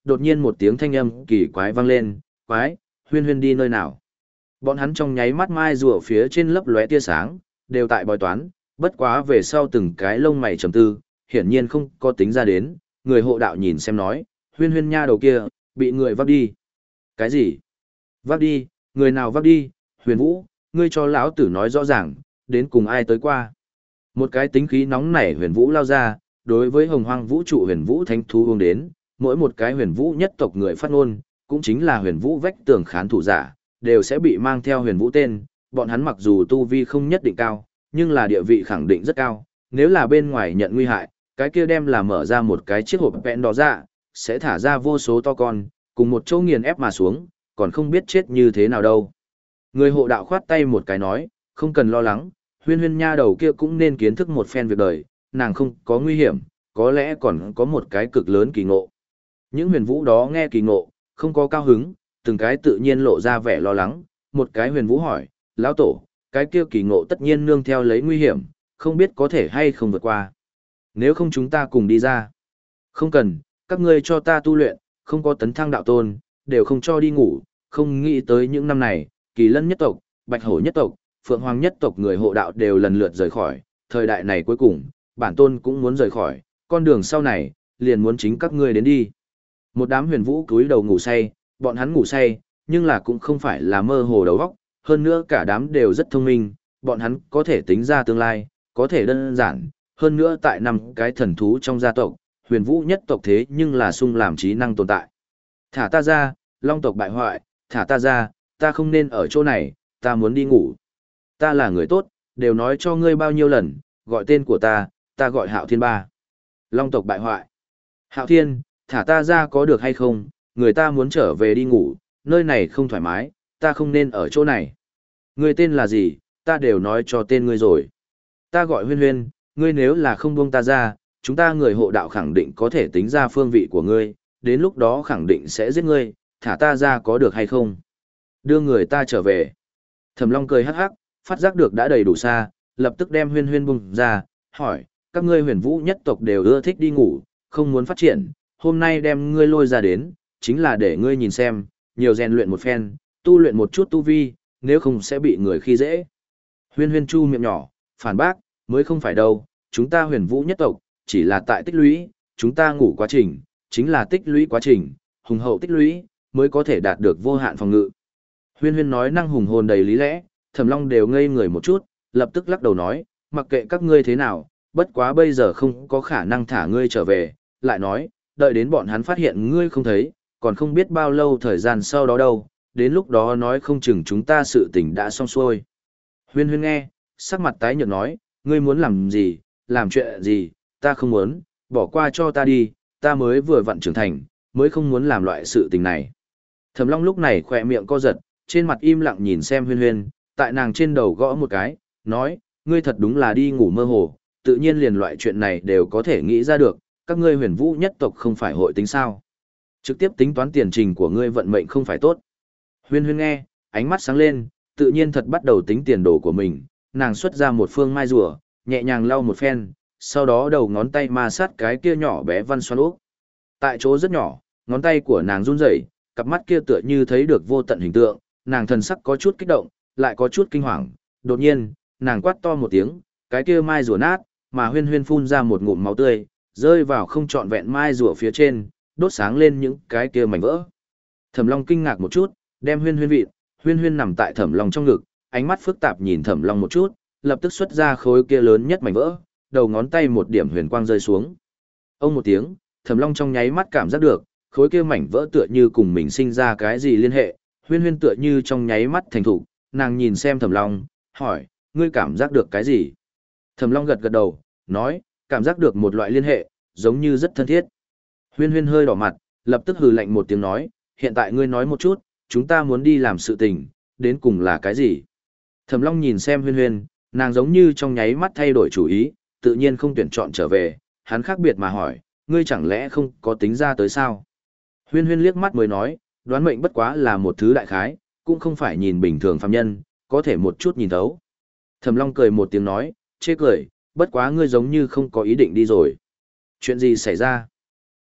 đột nhiên một tiếng thanh âm kỳ quái vang lên, quái, huyên huyên đi nơi nào. Bọn hắn trong nháy mắt mai rùa phía trên lấp lóe tia sáng, đều tại bói toán, bất quá về sau từng cái lông mày trầm tư, hiển nhiên không có tính ra đến, người hộ đạo nhìn xem nói, huyên huyên nha đầu kia, bị người vác đi. Cái gì? Vác đi, người nào vác đi, huyền vũ, ngươi cho lão tử nói rõ ràng, đến cùng ai tới qua. Một cái tính khí nóng nảy huyền vũ lao ra, đối với hồng hoang vũ trụ huyền vũ thánh thú hướng đến, mỗi một cái huyền vũ nhất tộc người phát ngôn, cũng chính là huyền vũ vách tường khán thủ giả, đều sẽ bị mang theo huyền vũ tên, bọn hắn mặc dù tu vi không nhất định cao, nhưng là địa vị khẳng định rất cao, nếu là bên ngoài nhận nguy hại, cái kia đem là mở ra một cái chiếc hộp vẹn đó ra, sẽ thả ra vô số to con, cùng một chỗ nghiền ép mà xuống, còn không biết chết như thế nào đâu. Người hộ đạo khoát tay một cái nói, không cần lo lắng, huyên huyên nha đầu kia cũng nên kiến thức một phen việc đời, nàng không có nguy hiểm, có lẽ còn có một cái cực lớn kỳ ngộ. Những huyền vũ đó nghe kỳ ngộ, không có cao hứng, từng cái tự nhiên lộ ra vẻ lo lắng, một cái huyền vũ hỏi, lão tổ, cái kia kỳ ngộ tất nhiên nương theo lấy nguy hiểm, không biết có thể hay không vượt qua. Nếu không chúng ta cùng đi ra. Không cần, các ngươi cho ta tu luyện, không có tấn thăng đạo tôn, đều không cho đi ngủ, không nghĩ tới những năm này, Kỳ Lân nhất tộc, Bạch Hổ nhất tộc, Phượng Hoàng nhất tộc người hộ đạo đều lần lượt rời khỏi, thời đại này cuối cùng, bản tôn cũng muốn rời khỏi, con đường sau này, liền muốn chính các ngươi đến đi. Một đám huyền vũ cúi đầu ngủ say, bọn hắn ngủ say, nhưng là cũng không phải là mơ hồ đầu óc, hơn nữa cả đám đều rất thông minh, bọn hắn có thể tính ra tương lai, có thể đơn giản, hơn nữa tại năm cái thần thú trong gia tộc, huyền vũ nhất tộc thế nhưng là sung làm trí năng tồn tại. Thả ta ra, long tộc bại hoại, thả ta ra, ta không nên ở chỗ này, ta muốn đi ngủ. Ta là người tốt, đều nói cho ngươi bao nhiêu lần, gọi tên của ta, ta gọi Hạo Thiên ba. Long tộc bại hoại. Hạo Thiên, thả ta ra có được hay không, người ta muốn trở về đi ngủ, nơi này không thoải mái, ta không nên ở chỗ này. Ngươi tên là gì, ta đều nói cho tên ngươi rồi. Ta gọi Huyên Huyên, ngươi nếu là không buông ta ra, chúng ta người hộ đạo khẳng định có thể tính ra phương vị của ngươi, đến lúc đó khẳng định sẽ giết ngươi, thả ta ra có được hay không? Đưa người ta trở về. Thẩm Long cười hắc hắc, phát giác được đã đầy đủ xa, lập tức đem Huyên Huyên bung ra, hỏi, các ngươi huyền vũ nhất tộc đều ưa thích đi ngủ, không muốn phát triển, hôm nay đem ngươi lôi ra đến, chính là để ngươi nhìn xem, nhiều rèn luyện một phen, tu luyện một chút tu vi, nếu không sẽ bị người khi dễ. Huyên Huyên chu miệng nhỏ, phản bác, mới không phải đâu, chúng ta huyền vũ nhất tộc, chỉ là tại tích lũy, chúng ta ngủ quá trình, chính là tích lũy quá trình, hùng hậu tích lũy, mới có thể đạt được vô hạn phòng ngự. Huyên Huyên nói năng hùng hồn đầy lý lẽ, Thẩm Long đều ngây người một chút, lập tức lắc đầu nói, mặc kệ các ngươi thế nào, bất quá bây giờ không có khả năng thả ngươi trở về, lại nói, đợi đến bọn hắn phát hiện ngươi không thấy, còn không biết bao lâu thời gian sau đó đâu, đến lúc đó nói không chừng chúng ta sự tình đã xong xuôi. Huyên Huyên nghe, sắc mặt tái nhợt nói, ngươi muốn làm gì, làm chuyện gì, ta không muốn, bỏ qua cho ta đi, ta mới vừa vặn trưởng thành, mới không muốn làm loại sự tình này. Thẩm Long lúc này khỏe miệng co giật, trên mặt im lặng nhìn xem Huyên Huyên, tại nàng trên đầu gõ một cái, nói, ngươi thật đúng là đi ngủ mơ hồ, tự nhiên liền loại chuyện này đều có thể nghĩ ra được, các ngươi huyền vũ nhất tộc không phải hội tính sao. Trực tiếp tính toán tiền trình của ngươi vận mệnh không phải tốt. Huyên Huyên nghe, ánh mắt sáng lên, tự nhiên thật bắt đầu tính tiền đồ của mình, nàng xuất ra một phương mai rùa, nhẹ nhàng lau một phen, sau đó đầu ngón tay ma sát cái kia nhỏ bé văn xoắn ốc. Tại chỗ rất nhỏ, ngón tay của nàng run rẩy, cặp mắt kia tựa như thấy được vô tận hình tượng, nàng thần sắc có chút kích động, lại có chút kinh hoàng. Đột nhiên, nàng quát to một tiếng, cái kia mai rùa nát, mà Huyên Huyên phun ra một ngụm máu tươi, rơi vào không trọn vẹn mai rùa phía trên, đốt sáng lên những cái kia mảnh vỡ. Thẩm Long kinh ngạc một chút, đem Huyên Huyên vịt, Huyên Huyên nằm tại Thẩm Long trong ngực, ánh mắt phức tạp nhìn Thẩm Long một chút, lập tức xuất ra khối kia lớn nhất mảnh vỡ, đầu ngón tay một điểm huyền quang rơi xuống. Ông một tiếng, Thẩm Long trong nháy mắt cảm giác được, khối kia mảnh vỡ tựa như cùng mình sinh ra cái gì liên hệ, Huyên Huyên tựa như trong nháy mắt thành thủ, nàng nhìn xem Thẩm Long, hỏi, ngươi cảm giác được cái gì? Thẩm Long gật gật đầu, nói, cảm giác được một loại liên hệ, giống như rất thân thiết. Huyên Huyên hơi đỏ mặt, lập tức hừ lạnh một tiếng nói, hiện tại ngươi nói một chút, chúng ta muốn đi làm sự tình, đến cùng là cái gì? Thẩm Long nhìn xem Huyên Huyên, nàng giống như trong nháy mắt thay đổi chủ ý, tự nhiên không tuyển chọn trở về, hắn khác biệt mà hỏi, ngươi chẳng lẽ không có tính ra tới sao? Huyên Huyên liếc mắt mới nói, đoán mệnh bất quá là một thứ đại khái, cũng không phải nhìn bình thường phàm nhân, có thể một chút nhìn thấu. Thẩm Long cười một tiếng nói, chê cười, bất quá ngươi giống như không có ý định đi rồi. Chuyện gì xảy ra?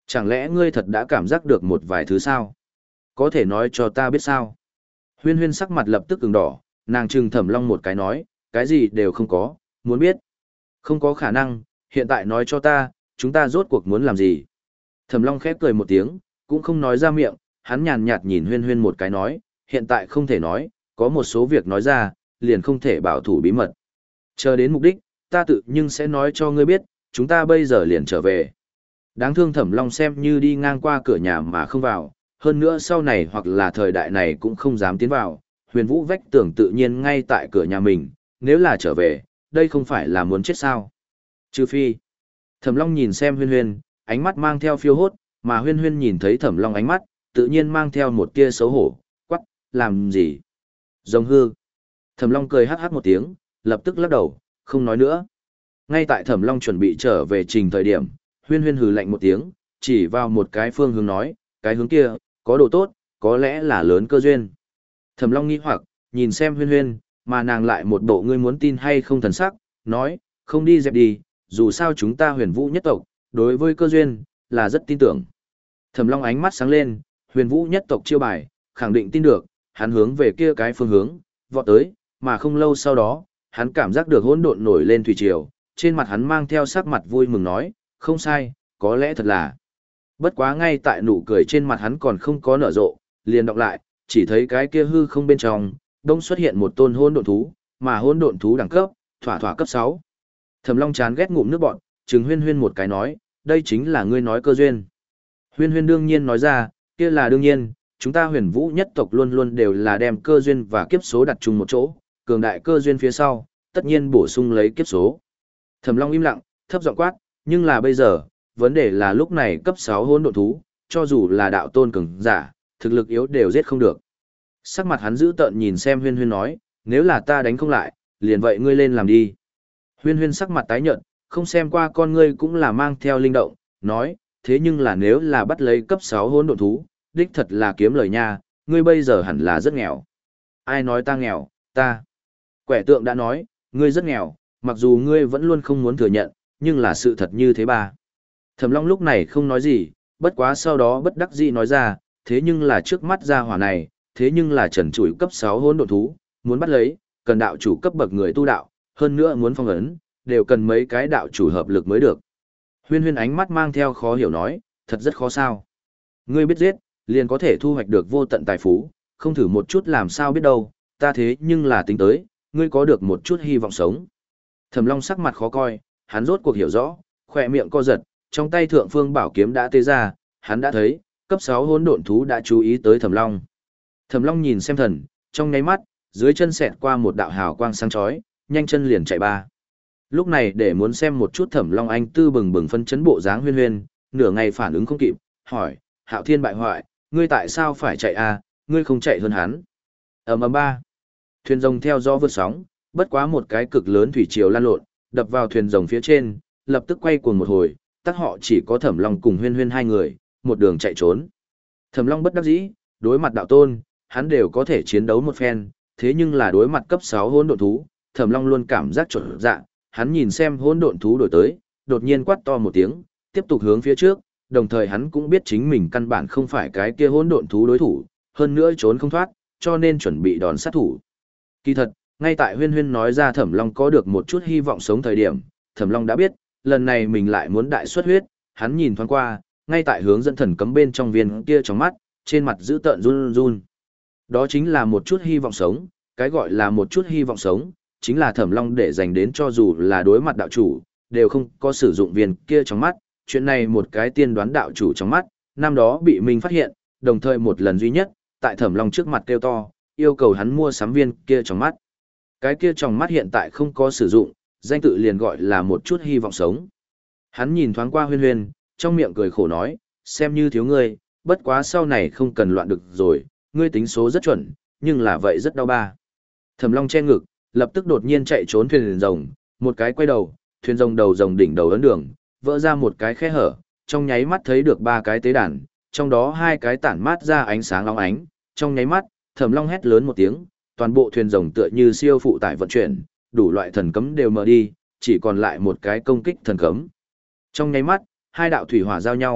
Chẳng lẽ ngươi thật đã cảm giác được một vài thứ sao? Có thể nói cho ta biết sao? Huyên huyên sắc mặt lập tức ửng đỏ, nàng trừng Thẩm Long một cái nói, cái gì đều không có, muốn biết. Không có khả năng, hiện tại nói cho ta, chúng ta rốt cuộc muốn làm gì? Thẩm Long khép cười một tiếng, cũng không nói ra miệng, hắn nhàn nhạt nhìn huyên huyên một cái nói, hiện tại không thể nói, có một số việc nói ra, liền không thể bảo thủ bí mật. Chờ đến mục đích, ta tự nhưng sẽ nói cho ngươi biết, chúng ta bây giờ liền trở về. Đáng thương Thẩm Long xem như đi ngang qua cửa nhà mà không vào, hơn nữa sau này hoặc là thời đại này cũng không dám tiến vào, huyền vũ vách tường tự nhiên ngay tại cửa nhà mình, nếu là trở về, đây không phải là muốn chết sao. Trừ phi. Thẩm Long nhìn xem huyên huyên, ánh mắt mang theo phiêu hốt, mà huyên huyên nhìn thấy Thẩm Long ánh mắt, tự nhiên mang theo một tia xấu hổ, quắc, làm gì? Rồng hư. Thẩm Long cười hắc hắc một tiếng, lập tức lắc đầu, không nói nữa. Ngay tại Thẩm Long chuẩn bị trở về trình thời điểm, huyên huyên hừ lạnh một tiếng, chỉ vào một cái phương hướng nói, cái hướng kia, có đồ tốt, có lẽ là lớn cơ duyên. Thẩm Long nghi hoặc, nhìn xem huyên huyên, mà nàng lại một bộ ngươi muốn tin hay không thần sắc, nói, không đi dẹp đi, dù sao chúng ta huyền vũ nhất tộc, đối với cơ duyên, là rất tin tưởng. Thẩm Long ánh mắt sáng lên, huyền vũ nhất tộc chiêu bài, khẳng định tin được, hắn hướng về kia cái phương hướng, vọt tới, mà không lâu sau đó, hắn cảm giác được hỗn độn nổi lên thủy triều, trên mặt hắn mang theo sắc mặt vui mừng nói, không sai, có lẽ thật là. Bất quá ngay tại nụ cười trên mặt hắn còn không có nở rộ, liền đọc lại, chỉ thấy cái kia hư không bên trong, đông xuất hiện một tôn hỗn độn thú, mà hỗn độn thú đẳng cấp, thỏa thỏa cấp sáu. Thẩm Long chán ghét ngụm nước bọt, trừng huyên huyên một cái nói, đây chính là ngươi nói cơ duyên. Huyên huyên đương nhiên nói ra, kia là đương nhiên, chúng ta huyền vũ nhất tộc luôn luôn đều là đem cơ duyên và kiếp số đặt chung một chỗ, cường đại cơ duyên phía sau, tất nhiên bổ sung lấy kiếp số. Thẩm Long im lặng, thấp giọng quát, nhưng là bây giờ, vấn đề là lúc này cấp sáu hỗn độn thú, cho dù là đạo tôn cường giả, thực lực yếu đều giết không được. Sắc mặt hắn giữ tợn nhìn xem huyên huyên nói, nếu là ta đánh không lại, liền vậy ngươi lên làm đi. Huyên huyên sắc mặt tái nhợt, không xem qua con ngươi cũng là mang theo linh động, nói, thế nhưng là nếu là bắt lấy cấp sáu hỗn độn thú, đích thật là kiếm lời nha, ngươi bây giờ hẳn là rất nghèo. Ai nói ta nghèo, ta. Quẻ tượng đã nói, ngươi rất nghèo, mặc dù ngươi vẫn luôn không muốn thừa nhận, nhưng là sự thật như thế ba. Thẩm Long lúc này không nói gì, bất quá sau đó bất đắc dĩ nói ra, thế nhưng là trước mắt ra hỏa này, thế nhưng là trần trụi cấp sáu hỗn độn thú, muốn bắt lấy, cần đạo chủ cấp bậc người tu đạo, hơn nữa muốn phong ấn, đều cần mấy cái đạo chủ hợp lực mới được. Huyên huyên ánh mắt mang theo khó hiểu nói, thật rất khó sao. Ngươi biết giết, liền có thể thu hoạch được vô tận tài phú, không thử một chút làm sao biết đâu, ta thế nhưng là tính tới, ngươi có được một chút hy vọng sống. Thẩm Long sắc mặt khó coi, hắn rốt cuộc hiểu rõ, khỏe miệng co giật, trong tay thượng phương bảo kiếm đã tê ra, hắn đã thấy, cấp sáu hỗn độn thú đã chú ý tới Thẩm Long. Thẩm Long nhìn xem thần, trong nháy mắt, dưới chân xẹt qua một đạo hào quang sáng chói, nhanh chân liền chạy ba. Lúc này để muốn xem một chút Thẩm Long anh tư bừng bừng phân chấn bộ dáng huyên huyên, nửa ngày phản ứng không kịp, hỏi, Hạo Thiên bại hoại, ngươi tại sao phải chạy à, ngươi không chạy hơn hắn. Ầm ầm ba. Thuyền rồng theo gió vượt sóng, bất quá một cái cực lớn thủy triều lan lộn, đập vào thuyền rồng phía trên, lập tức quay cuồng một hồi, tất họ chỉ có Thẩm Long cùng huyên huyên hai người, một đường chạy trốn. Thẩm Long bất đắc dĩ, đối mặt đạo tôn, hắn đều có thể chiến đấu một phen, thế nhưng là đối mặt cấp sáu hỗn độn thú, Thẩm Long luôn cảm giác chột dạ, hắn nhìn xem hỗn độn thú đổi tới, đột nhiên quát to một tiếng, tiếp tục hướng phía trước, đồng thời hắn cũng biết chính mình căn bản không phải cái kia hỗn độn thú đối thủ, hơn nữa trốn không thoát, cho nên chuẩn bị đòn sát thủ. Kỳ thật, ngay tại huyên huyên nói ra Thẩm Long có được một chút hy vọng sống thời điểm, Thẩm Long đã biết, lần này mình lại muốn đại xuất huyết, hắn nhìn thoáng qua, ngay tại hướng dẫn thần cấm bên trong viên kia trong mắt, trên mặt giữ tợn run run. Đó chính là một chút hy vọng sống, cái gọi là một chút hy vọng sống, chính là Thẩm Long để dành đến cho dù là đối mặt đạo chủ, đều không có sử dụng viên kia trong mắt, chuyện này một cái tiên đoán đạo chủ trong mắt, năm đó bị mình phát hiện, đồng thời một lần duy nhất, tại Thẩm Long trước mặt kêu to, yêu cầu hắn mua sắm viên kia trong mắt. Cái kia trong mắt hiện tại không có sử dụng, danh tự liền gọi là một chút hy vọng sống. Hắn nhìn thoáng qua huyên huyên, trong miệng cười khổ nói, xem như thiếu ngươi, bất quá sau này không cần loạn được rồi, ngươi tính số rất chuẩn, nhưng là vậy rất đau ba. Thẩm Long che ngực, lập tức đột nhiên chạy trốn thuyền rồng, một cái quay đầu, thuyền rồng đầu rồng đỉnh đầu ấn đường, vỡ ra một cái khe hở, trong nháy mắt thấy được ba cái tế đàn, trong đó hai cái tản mát ra ánh sáng óng ánh, trong nháy mắt, Thẩm Long hét lớn một tiếng, toàn bộ thuyền rồng tựa như siêu phụ tải vận chuyển, đủ loại thần cấm đều mở đi, chỉ còn lại một cái công kích thần cấm. Trong nháy mắt, hai đạo thủy hỏa giao nhau,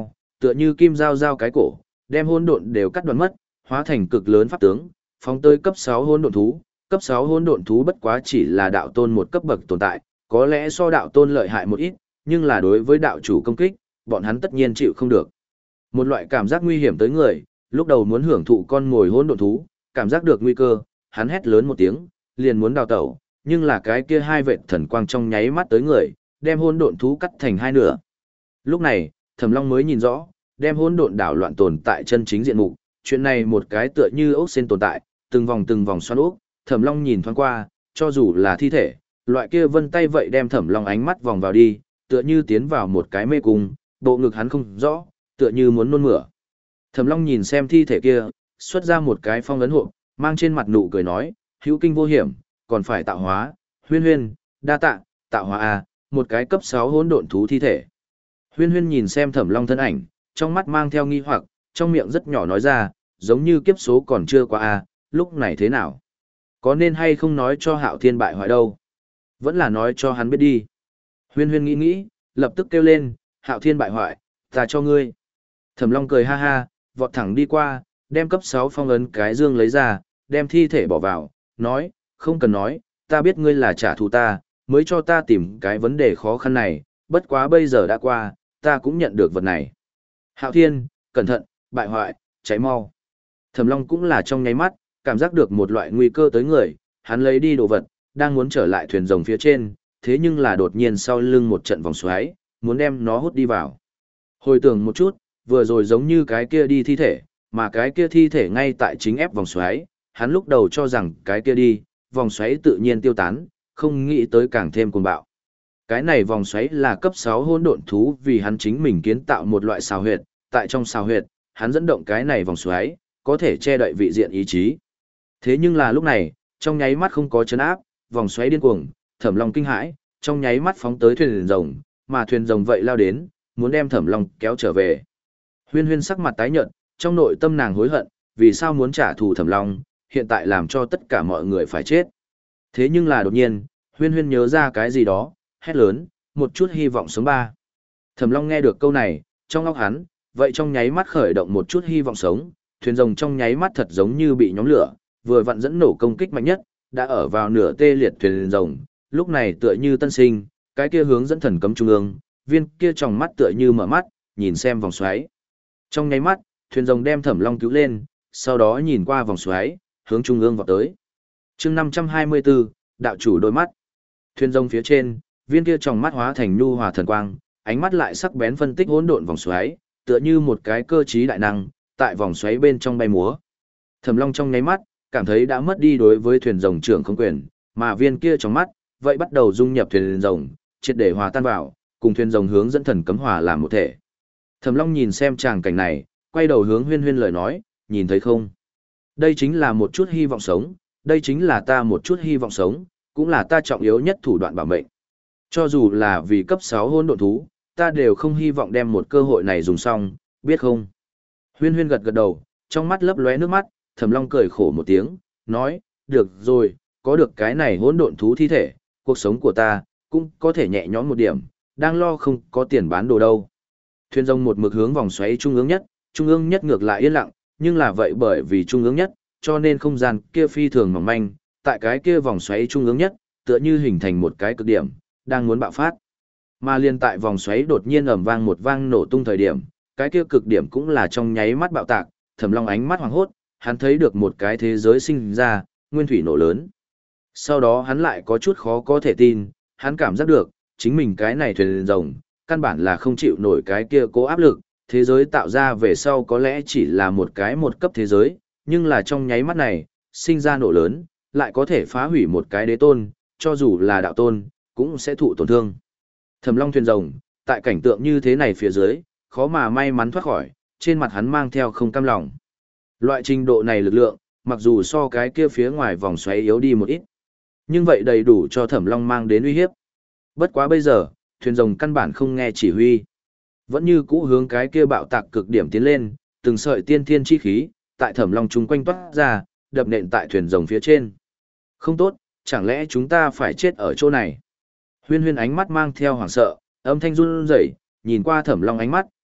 tựa như kim dao dao cái cổ, đem hỗn độn đều cắt đoạn mất, hóa thành cực lớn pháp tướng, phóng tới cấp sáu hỗn độn thú. Cấp sáu hỗn độn thú bất quá chỉ là đạo tôn một cấp bậc tồn tại, có lẽ so đạo tôn lợi hại một ít, nhưng là đối với đạo chủ công kích, bọn hắn tất nhiên chịu không được. Một loại cảm giác nguy hiểm tới người, lúc đầu muốn hưởng thụ con mồi hỗn độn thú, cảm giác được nguy cơ, hắn hét lớn một tiếng, liền muốn đào tẩu, nhưng là cái kia hai vệt thần quang trong nháy mắt tới người, đem hỗn độn thú cắt thành hai nửa. Lúc này, Thẩm Long mới nhìn rõ, đem hỗn độn đảo loạn tồn tại chân chính diện mục, chuyện này một cái tựa như ốc sen tồn tại, từng vòng từng vòng xoắn ốc, Thẩm Long nhìn thoáng qua, cho dù là thi thể, loại kia vân tay vậy đem Thẩm Long ánh mắt vòng vào đi, tựa như tiến vào một cái mê cung, bộ ngực hắn không rõ, tựa như muốn nôn mửa. Thẩm Long nhìn xem thi thể kia, xuất ra một cái phong ấn hộp, mang trên mặt nụ cười nói, hữu kinh vô hiểm, còn phải tạo hóa, huyên huyên, đa tạ, tạo hóa a, một cái cấp sáu hỗn độn thú thi thể. Huyên huyên nhìn xem Thẩm Long thân ảnh, trong mắt mang theo nghi hoặc, trong miệng rất nhỏ nói ra, giống như kiếp số còn chưa qua a, lúc này thế nào? Có nên hay không nói cho Hạo Thiên bại hoại đâu? Vẫn là nói cho hắn biết đi. Huyên huyên nghĩ nghĩ, lập tức kêu lên, Hạo Thiên bại hoại, ta cho ngươi. Thẩm Long cười ha ha, vọt thẳng đi qua, đem cấp sáu phong ấn cái dương lấy ra, đem thi thể bỏ vào, nói, không cần nói, ta biết ngươi là trả thù ta, mới cho ta tìm cái vấn đề khó khăn này, bất quá bây giờ đã qua, ta cũng nhận được vật này. Hạo Thiên, cẩn thận, bại hoại, cháy mau. Thẩm Long cũng là trong nháy mắt, cảm giác được một loại nguy cơ tới người, hắn lấy đi đồ vật, đang muốn trở lại thuyền rồng phía trên, thế nhưng là đột nhiên sau lưng một trận vòng xoáy, muốn đem nó hút đi vào. Hồi tưởng một chút, vừa rồi giống như cái kia đi thi thể, mà cái kia thi thể ngay tại chính ép vòng xoáy, hắn lúc đầu cho rằng cái kia đi, vòng xoáy tự nhiên tiêu tán, không nghĩ tới càng thêm cuồng bạo. Cái này vòng xoáy là cấp sáu hỗn độn thú vì hắn chính mình kiến tạo một loại xào huyệt, tại trong xào huyệt, hắn dẫn động cái này vòng xoáy, có thể che đậy vị diện ý chí. Thế nhưng là lúc này, trong nháy mắt không có chấn áp, vòng xoáy điên cuồng, Thẩm Long kinh hãi, trong nháy mắt phóng tới thuyền rồng, mà thuyền rồng vậy lao đến, muốn đem Thẩm Long kéo trở về. Huyên Huyên sắc mặt tái nhợt, trong nội tâm nàng hối hận, vì sao muốn trả thù Thẩm Long, hiện tại làm cho tất cả mọi người phải chết. Thế nhưng là đột nhiên, Huyên Huyên nhớ ra cái gì đó, hét lớn, một chút hy vọng sống ba. Thẩm Long nghe được câu này, trong óc hắn, vậy trong nháy mắt khởi động một chút hy vọng sống, thuyền rồng trong nháy mắt thật giống như bị nhóm lửa, vừa vặn dẫn nổ công kích mạnh nhất, đã ở vào nửa tê liệt thuyền rồng, lúc này tựa như tân sinh, cái kia hướng dẫn thần cấm trung ương, viên kia trong mắt tựa như mở mắt, nhìn xem vòng xoáy. Trong nháy mắt, thuyền rồng đem Thẩm Long cứu lên, sau đó nhìn qua vòng xoáy, hướng trung ương vọt tới. Chương năm trăm hai mươi tư, đạo chủ đôi mắt. Thuyền rồng phía trên, viên kia trong mắt hóa thành nhu hòa thần quang, ánh mắt lại sắc bén phân tích hỗn độn vòng xoáy, tựa như một cái cơ trí đại năng, tại vòng xoáy bên trong bay múa. Thẩm Long trong nháy mắt, cảm thấy đã mất đi đối với thuyền rồng trưởng không quyền, mà viên kia trong mắt, vậy bắt đầu dung nhập thuyền rồng, triệt để hòa tan vào, cùng thuyền rồng hướng dẫn thần cấm hòa làm một thể. Thẩm Long nhìn xem tràng cảnh này, quay đầu hướng Huyên Huyên lời nói, nhìn thấy không? Đây chính là một chút hy vọng sống, đây chính là ta một chút hy vọng sống, cũng là ta trọng yếu nhất thủ đoạn bảo mệnh. Cho dù là vì cấp sáu hỗn độn thú, ta đều không hy vọng đem một cơ hội này dùng xong, biết không? Huyên Huyên gật gật đầu, trong mắt lấp lóe nước mắt, Thẩm Long cười khổ một tiếng, nói, được rồi, có được cái này hỗn độn thú thi thể, cuộc sống của ta cũng có thể nhẹ nhõm một điểm, đang lo không có tiền bán đồ đâu. Thuyền rồng một mực hướng vòng xoáy trung ương nhất, trung ương nhất ngược lại yên lặng, nhưng là vậy bởi vì trung ương nhất, cho nên không gian kia phi thường mỏng manh, tại cái kia vòng xoáy trung ương nhất, tựa như hình thành một cái cực điểm, đang muốn bạo phát. Mà liên tại vòng xoáy đột nhiên ầm vang một vang nổ tung thời điểm, cái kia cực điểm cũng là trong nháy mắt bạo tạc, Thẩm Long ánh mắt hoàng hốt, hắn thấy được một cái thế giới sinh ra, nguyên thủy nổ lớn. Sau đó hắn lại có chút khó có thể tin, hắn cảm giác được, chính mình cái này thuyền rồng, căn bản là không chịu nổi cái kia cố áp lực, thế giới tạo ra về sau có lẽ chỉ là một cái một cấp thế giới, nhưng là trong nháy mắt này, sinh ra nổ lớn, lại có thể phá hủy một cái đế tôn, cho dù là đạo tôn, cũng sẽ thụ tổn thương. Thẩm Long thuyền rồng, tại cảnh tượng như thế này phía dưới, khó mà may mắn thoát khỏi, trên mặt hắn mang theo không cam lòng. Loại trình độ này lực lượng, mặc dù so cái kia phía ngoài vòng xoáy yếu đi một ít, nhưng vậy đầy đủ cho Thẩm Long mang đến uy hiếp. Bất quá bây giờ, thuyền rồng căn bản không nghe chỉ huy, vẫn như cũ hướng cái kia bạo tạc cực điểm tiến lên, từng sợi tiên thiên chi khí, tại Thẩm Long chung quanh toát ra, đập nện tại thuyền rồng phía trên. Không tốt, chẳng lẽ chúng ta phải chết ở chỗ này? Huyên Huyên ánh mắt mang theo hoảng sợ, âm thanh run rẩy, nhìn qua Thẩm Long ánh mắt,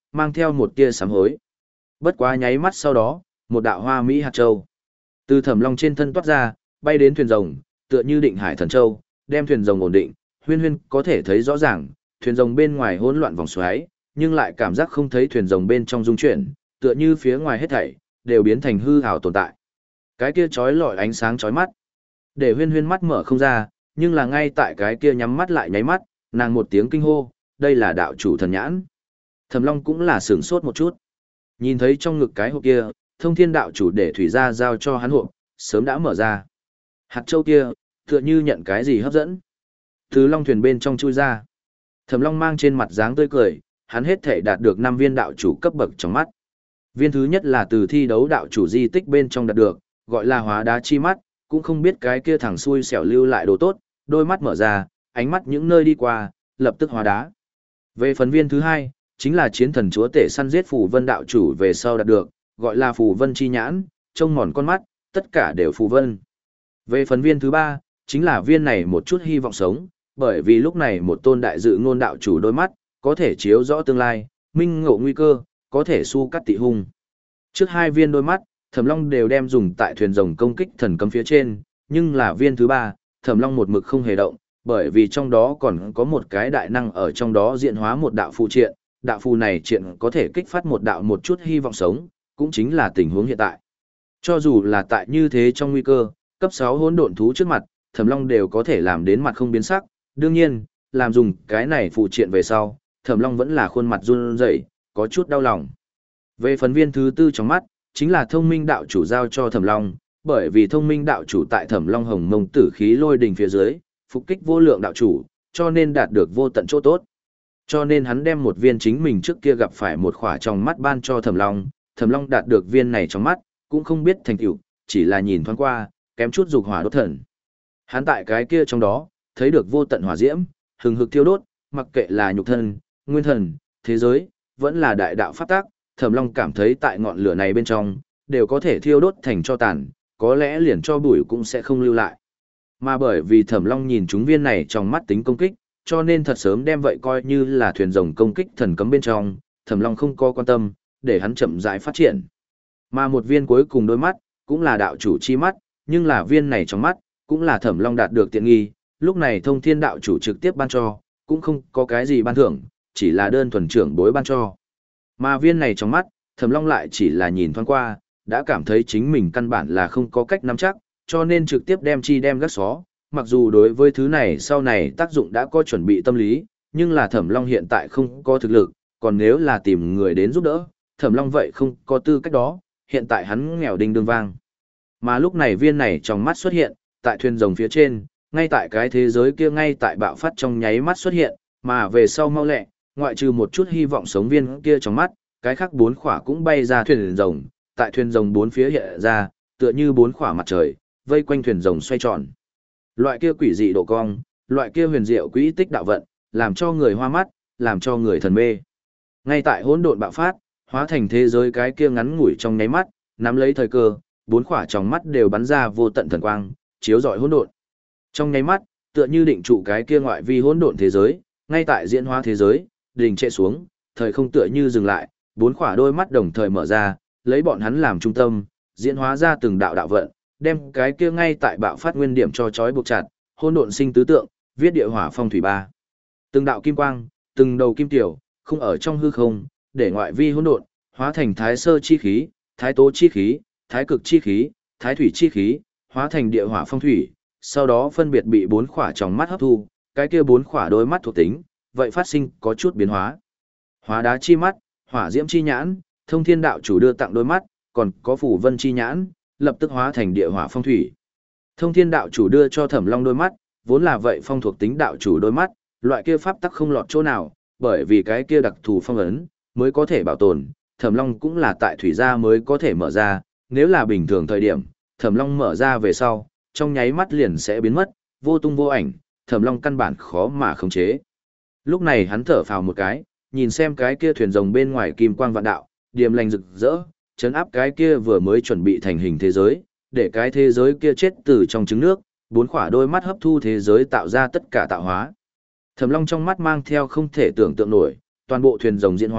mang theo một tia sám hối. Bất quá nháy mắt sau đó, một đạo hoa mỹ hạt châu từ Thẩm Long trên thân toát ra, bay đến thuyền rồng, tựa như định hải thần châu, đem thuyền rồng ổn định. Huyên Huyên có thể thấy rõ ràng, thuyền rồng bên ngoài hỗn loạn vòng xoáy, nhưng lại cảm giác không thấy thuyền rồng bên trong dung chuyển, tựa như phía ngoài hết thảy đều biến thành hư ảo tồn tại. Cái kia chói lọi ánh sáng chói mắt, để Huyên Huyên mắt mở không ra, nhưng là ngay tại cái kia nhắm mắt lại nháy mắt, nàng một tiếng kinh hô, đây là đạo chủ thần nhãn. Thẩm Long cũng là sửng sốt một chút. Nhìn thấy trong ngực cái hộp kia, Thông Thiên đạo chủ để thủy ra giao cho hắn hộp, sớm đã mở ra. Hạt châu kia, tựa như nhận cái gì hấp dẫn. Từ long thuyền bên trong chui ra. Thẩm Long mang trên mặt dáng tươi cười, hắn hết thể đạt được năm viên đạo chủ cấp bậc trong mắt. Viên thứ nhất là từ thi đấu đạo chủ di tích bên trong đạt được, gọi là hóa đá chi mắt, cũng không biết cái kia thằng xui xẻo lưu lại đồ tốt, đôi mắt mở ra, ánh mắt những nơi đi qua, lập tức hóa đá. Về phần viên thứ hai, chính là chiến thần chúa tể săn giết phù vân đạo chủ về sau đạt được, gọi là phù vân chi nhãn, trông mòn con mắt, tất cả đều phù vân. Về phần viên thứ ba, chính là viên này một chút hy vọng sống, bởi vì lúc này một tôn đại dự ngôn đạo chủ đôi mắt, có thể chiếu rõ tương lai, minh ngộ nguy cơ, có thể su cắt tị hung. Trước hai viên đôi mắt, Thẩm Long đều đem dùng tại thuyền rồng công kích thần cấm phía trên, nhưng là viên thứ ba, Thẩm Long một mực không hề động, bởi vì trong đó còn có một cái đại năng ở trong đó diễn hóa một đạo phù triện, đạo phù này triện có thể kích phát một đạo một chút hy vọng sống, cũng chính là tình huống hiện tại. Cho dù là tại như thế trong nguy cơ, cấp sáu hỗn độn thú trước mặt, Thẩm Long đều có thể làm đến mặt không biến sắc, đương nhiên, làm dùng cái này phù triện về sau, Thẩm Long vẫn là khuôn mặt run rẩy, có chút đau lòng. Về phần viên thứ tư trong mắt, chính là thông minh đạo chủ giao cho Thẩm Long, bởi vì thông minh đạo chủ tại Thẩm Long hồng mông tử khí lôi đình phía dưới, phục kích vô lượng đạo chủ, cho nên đạt được vô tận chỗ tốt. Cho nên hắn đem một viên chính mình trước kia gặp phải một khỏa trong mắt ban cho Thẩm Long, Thẩm Long đạt được viên này trong mắt, cũng không biết thành tựu, chỉ là nhìn thoáng qua, kém chút dục hỏa đốt thần. Hắn tại cái kia trong đó, thấy được vô tận hỏa diễm, hừng hực thiêu đốt, mặc kệ là nhục thân, nguyên thần, thế giới, vẫn là đại đạo pháp tác, Thẩm Long cảm thấy tại ngọn lửa này bên trong, đều có thể thiêu đốt thành cho tàn, có lẽ liền cho bụi cũng sẽ không lưu lại. Mà bởi vì Thẩm Long nhìn chúng viên này trong mắt tính công kích, cho nên thật sớm đem vậy coi như là thuyền rồng công kích thần cấm bên trong, Thẩm Long không có quan tâm, để hắn chậm rãi phát triển. Mà một viên cuối cùng đôi mắt, cũng là đạo chủ chi mắt, nhưng là viên này trong mắt, cũng là Thẩm Long đạt được tiện nghi, lúc này Thông Thiên đạo chủ trực tiếp ban cho, cũng không có cái gì ban thưởng, chỉ là đơn thuần trưởng bối ban cho. Mà viên này trong mắt, Thẩm Long lại chỉ là nhìn thoáng qua, đã cảm thấy chính mình căn bản là không có cách nắm chắc, cho nên trực tiếp đem chi đem gác xó. Mặc dù đối với thứ này sau này tác dụng đã có chuẩn bị tâm lý, nhưng là Thẩm Long hiện tại không có thực lực, còn nếu là tìm người đến giúp đỡ, Thẩm Long vậy không có tư cách đó, hiện tại hắn nghèo đinh đương vang. Mà lúc này viên này trong mắt xuất hiện, tại thuyền rồng phía trên, ngay tại cái thế giới kia ngay tại bạo phát trong nháy mắt xuất hiện, mà về sau mau lẹ, ngoại trừ một chút hy vọng sống viên kia trong mắt, cái khác bốn khỏa cũng bay ra thuyền rồng, tại thuyền rồng bốn phía hiện ra, tựa như bốn khỏa mặt trời, vây quanh thuyền rồng xoay tròn. Loại kia quỷ dị độ cong, loại kia huyền diệu quỹ tích đạo vận, làm cho người hoa mắt, làm cho người thần mê. Ngay tại hỗn độn bạo phát, hóa thành thế giới cái kia ngắn ngủi trong nháy mắt, nắm lấy thời cơ, bốn khỏa trong mắt đều bắn ra vô tận thần quang, chiếu rọi hỗn độn. Trong nháy mắt, tựa như định trụ cái kia ngoại vi hỗn độn thế giới, ngay tại diễn hóa thế giới, đình trệ xuống, thời không tựa như dừng lại, bốn khỏa đôi mắt đồng thời mở ra, lấy bọn hắn làm trung tâm, diễn hóa ra từng đạo đạo vận, đem cái kia ngay tại bạo phát nguyên điểm cho chói buộc chặt, hỗn độn sinh tứ tượng, viết địa hỏa phong thủy ba. Từng đạo kim quang, từng đầu kim tiểu, không ở trong hư không, để ngoại vi hỗn độn hóa thành thái sơ chi khí, thái tố chi khí, thái cực chi khí, thái thủy chi khí, hóa thành địa hỏa phong thủy, sau đó phân biệt bị bốn khỏa trong mắt hấp thu, cái kia bốn khỏa đôi mắt thuộc tính, vậy phát sinh có chút biến hóa. Hóa đá chi mắt, hỏa diễm chi nhãn, Thông Thiên đạo chủ đưa tặng đôi mắt, còn có phủ vân chi nhãn, lập tức hóa thành địa hỏa phong thủy. Thông Thiên đạo chủ đưa cho Thẩm Long đôi mắt, vốn là vậy phong thuộc tính đạo chủ đôi mắt, loại kia pháp tắc không lọt chỗ nào, bởi vì cái kia đặc thù phong ấn mới có thể bảo tồn, Thẩm Long cũng là tại thủy gia mới có thể mở ra, nếu là bình thường thời điểm, Thẩm Long mở ra về sau, trong nháy mắt liền sẽ biến mất, vô tung vô ảnh, Thẩm Long căn bản khó mà khống chế. Lúc này hắn thở phào một cái, nhìn xem cái kia thuyền rồng bên ngoài kim quang vạn đạo, điềm lành rực rỡ, chấn áp cái kia vừa mới chuẩn bị thành hình thế giới, để cái thế giới kia chết từ trong trứng nước, bốn khỏa đôi mắt hấp thu thế giới tạo ra tất cả tạo hóa. Thẩm Long trong mắt mang theo không thể tưởng tượng nổi, toàn bộ thuyền rồng diễn hóa,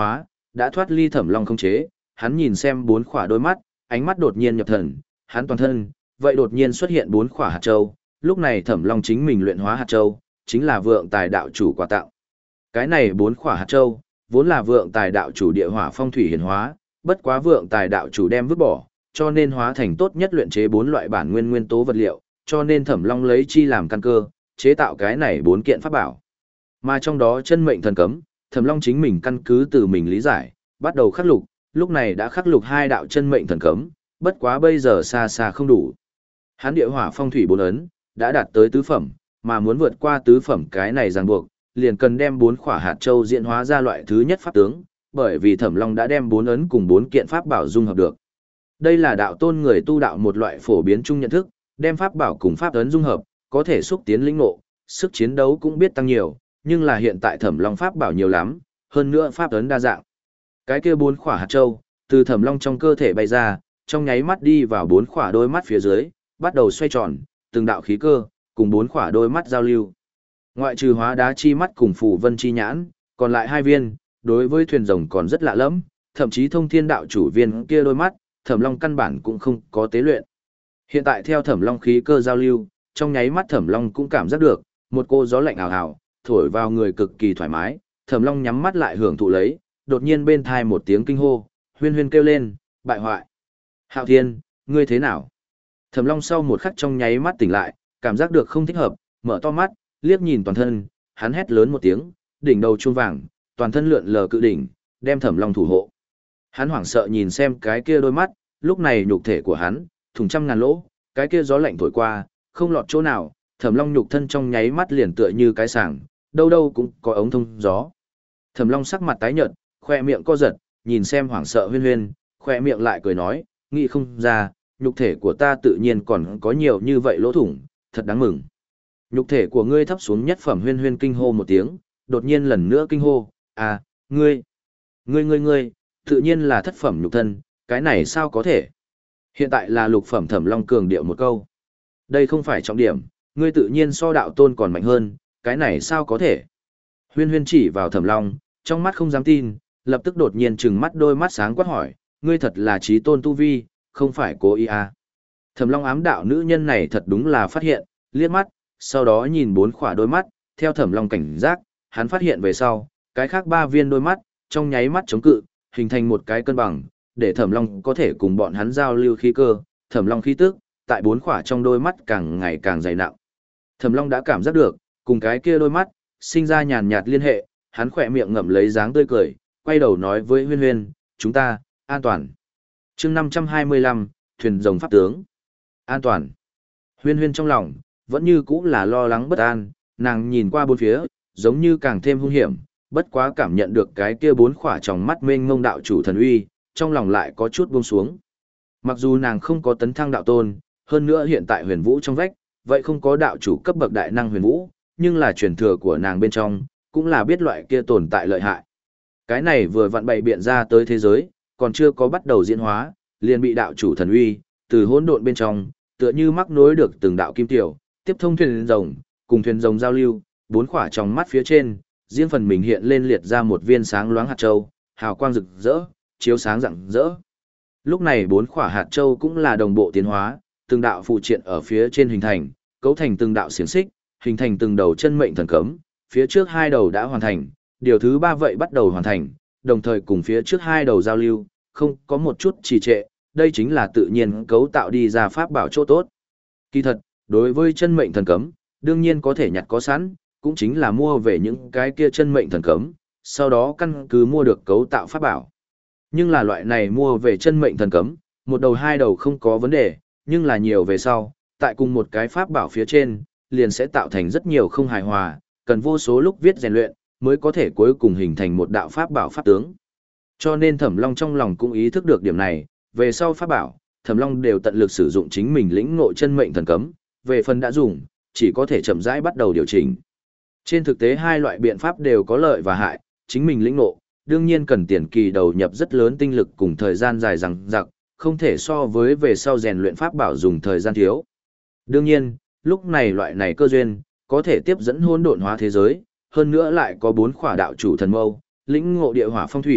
đã thoát ly Thẩm Long không chế, hắn nhìn xem bốn khỏa đôi mắt, ánh mắt đột nhiên nhập thần, hắn toàn thân, vậy đột nhiên xuất hiện bốn khỏa hạt châu, lúc này Thẩm Long chính mình luyện hóa hạt châu, chính là vượng tài đạo chủ quà tặng. Cái này bốn khỏa hạt châu, vốn là vượng tài đạo chủ địa hỏa phong thủy hiển hóa, bất quá vượng tài đạo chủ đem vứt bỏ, cho nên hóa thành tốt nhất luyện chế bốn loại bản nguyên nguyên tố vật liệu, cho nên Thẩm Long lấy chi làm căn cơ, chế tạo cái này bốn kiện pháp bảo. Mà trong đó chân mệnh thần cấm, Thẩm Long chính mình căn cứ từ mình lý giải, bắt đầu khắc lục, lúc này đã khắc lục hai đạo chân mệnh thần cấm, bất quá bây giờ xa xa không đủ. Hán địa hỏa phong thủy bốn ấn đã đạt tới tứ phẩm, mà muốn vượt qua tứ phẩm cái này ràng buộc, liền cần đem bốn khỏa hạt châu diễn hóa ra loại thứ nhất pháp tướng, bởi vì Thẩm Long đã đem bốn ấn cùng bốn kiện pháp bảo dung hợp được. Đây là đạo tôn người tu đạo một loại phổ biến chung nhận thức, đem pháp bảo cùng pháp ấn dung hợp, có thể xúc tiến lĩnh ngộ, sức chiến đấu cũng biết tăng nhiều, nhưng là hiện tại Thẩm Long pháp bảo nhiều lắm, hơn nữa pháp ấn đa dạng. Cái kia bốn khỏa hạt châu, từ Thẩm Long trong cơ thể bay ra, trong nháy mắt đi vào bốn khỏa đôi mắt phía dưới, bắt đầu xoay tròn, từng đạo khí cơ, cùng bốn khỏa đôi mắt giao lưu. Ngoại trừ hóa đá chi mắt cùng phù vân chi nhãn, còn lại hai viên, đối với thuyền rồng còn rất lạ lẫm, thậm chí thông thiên đạo chủ viên kia đôi mắt, Thẩm Long căn bản cũng không có tế luyện. Hiện tại theo Thẩm Long khí cơ giao lưu, trong nháy mắt Thẩm Long cũng cảm giác được, một cô gió lạnh ảo ảo, thổi vào người cực kỳ thoải mái, Thẩm Long nhắm mắt lại hưởng thụ lấy, đột nhiên bên thai một tiếng kinh hô, huyên huyên kêu lên, bại hoại. Hạo Thiên, ngươi thế nào? Thẩm Long sau một khắc trong nháy mắt tỉnh lại, cảm giác được không thích hợp, mở to mắt, liếc nhìn toàn thân, hắn hét lớn một tiếng, đỉnh đầu chuông vàng, toàn thân lượn lờ cự đỉnh, đem Thẩm Long thủ hộ. Hắn hoảng sợ nhìn xem cái kia đôi mắt, lúc này nhục thể của hắn, thủng trăm ngàn lỗ, cái kia gió lạnh thổi qua, không lọt chỗ nào, Thẩm Long nhục thân trong nháy mắt liền tựa như cái sàng, đâu đâu cũng có ống thông gió. Thẩm Long sắc mặt tái nhợt, khoe miệng co giật, nhìn xem hoảng sợ huyên huyên, khoe miệng lại cười nói, nghĩ không ra, nhục thể của ta tự nhiên còn có nhiều như vậy lỗ thủng, thật đáng mừng. Nhục thể của ngươi thấp xuống nhất phẩm huyên huyên kinh hô một tiếng, đột nhiên lần nữa kinh hô, à, ngươi, ngươi ngươi ngươi, tự nhiên là thất phẩm nhục thân, cái này sao có thể? Hiện tại là lục phẩm Thẩm Long cường điệu một câu. Đây không phải trọng điểm, ngươi tự nhiên so đạo tôn còn mạnh hơn, cái này sao có thể? Huyên huyên chỉ vào Thẩm Long, trong mắt không dám tin, lập tức đột nhiên trừng mắt đôi mắt sáng quát hỏi, ngươi thật là trí tôn tu vi, không phải cố ý à. Thẩm Long ám đạo nữ nhân này thật đúng là phát hiện, liếc mắt, sau đó nhìn bốn khỏa đôi mắt, theo Thẩm Long cảnh giác, hắn phát hiện về sau, cái khác ba viên đôi mắt, trong nháy mắt chống cự, hình thành một cái cân bằng, để Thẩm Long có thể cùng bọn hắn giao lưu khí cơ, Thẩm Long khí tức, tại bốn khỏa trong đôi mắt càng ngày càng dày nặng. Thẩm Long đã cảm giác được, cùng cái kia đôi mắt, sinh ra nhàn nhạt liên hệ, hắn khỏe miệng ngậm lấy dáng tươi cười, quay đầu nói với Huyên Huyên, chúng ta, an toàn. chương năm trăm hai mươi lăm, thuyền rồng pháp tướng. An toàn. Huyên Huyên trong lòng, vẫn như cũ là lo lắng bất an, nàng nhìn qua bốn phía, giống như càng thêm hung hiểm, bất quá cảm nhận được cái kia bốn khỏa trong mắt mênh mông đạo chủ thần uy, trong lòng lại có chút buông xuống. Mặc dù nàng không có tấn thăng đạo tôn, hơn nữa hiện tại huyền vũ trong vách, vậy không có đạo chủ cấp bậc đại năng huyền vũ, nhưng là truyền thừa của nàng bên trong, cũng là biết loại kia tồn tại lợi hại. Cái này vừa vặn bày biện ra tới thế giới, còn chưa có bắt đầu diễn hóa, liền bị đạo chủ thần uy, từ hỗn độn bên trong, tựa như mắc nối được từng đạo kim tiểu, tiếp thông thuyền rồng, cùng thuyền rồng giao lưu, bốn khỏa trong mắt phía trên, riêng phần mình hiện lên liệt ra một viên sáng loáng hạt châu, hào quang rực rỡ, chiếu sáng rạng rỡ. Lúc này bốn khỏa hạt châu cũng là đồng bộ tiến hóa, từng đạo phụ triện ở phía trên hình thành, cấu thành từng đạo xiềng xích, hình thành từng đầu chân mệnh thần cấm, phía trước hai đầu đã hoàn thành, điều thứ ba vậy bắt đầu hoàn thành, đồng thời cùng phía trước hai đầu giao lưu, không có một chút trì trệ, đây chính là tự nhiên cấu tạo đi ra pháp bảo chỗ tốt. Kỳ thật, đối với chân mệnh thần cấm, đương nhiên có thể nhặt có sẵn, cũng chính là mua về những cái kia chân mệnh thần cấm, sau đó căn cứ mua được cấu tạo pháp bảo. Nhưng là loại này mua về chân mệnh thần cấm, một đầu hai đầu không có vấn đề, nhưng là nhiều về sau, tại cùng một cái pháp bảo phía trên, liền sẽ tạo thành rất nhiều không hài hòa, cần vô số lúc viết rèn luyện, mới có thể cuối cùng hình thành một đạo pháp bảo pháp tướng. Cho nên Thẩm Long trong lòng cũng ý thức được điểm này, về sau pháp bảo, Thẩm Long đều tận lực sử dụng chính mình lĩnh ngộ chân mệnh thần cấm, về phần đã dùng, chỉ có thể chậm rãi bắt đầu điều chỉnh. Trên thực tế hai loại biện pháp đều có lợi và hại, chính mình lĩnh ngộ, đương nhiên cần tiền kỳ đầu nhập rất lớn tinh lực cùng thời gian dài dằng dặc, không thể so với về sau rèn luyện pháp bảo dùng thời gian thiếu. Đương nhiên, lúc này loại này cơ duyên, có thể tiếp dẫn hỗn độn hóa thế giới, hơn nữa lại có bốn khỏa đạo chủ thần mâu, lĩnh ngộ địa hỏa phong thủy,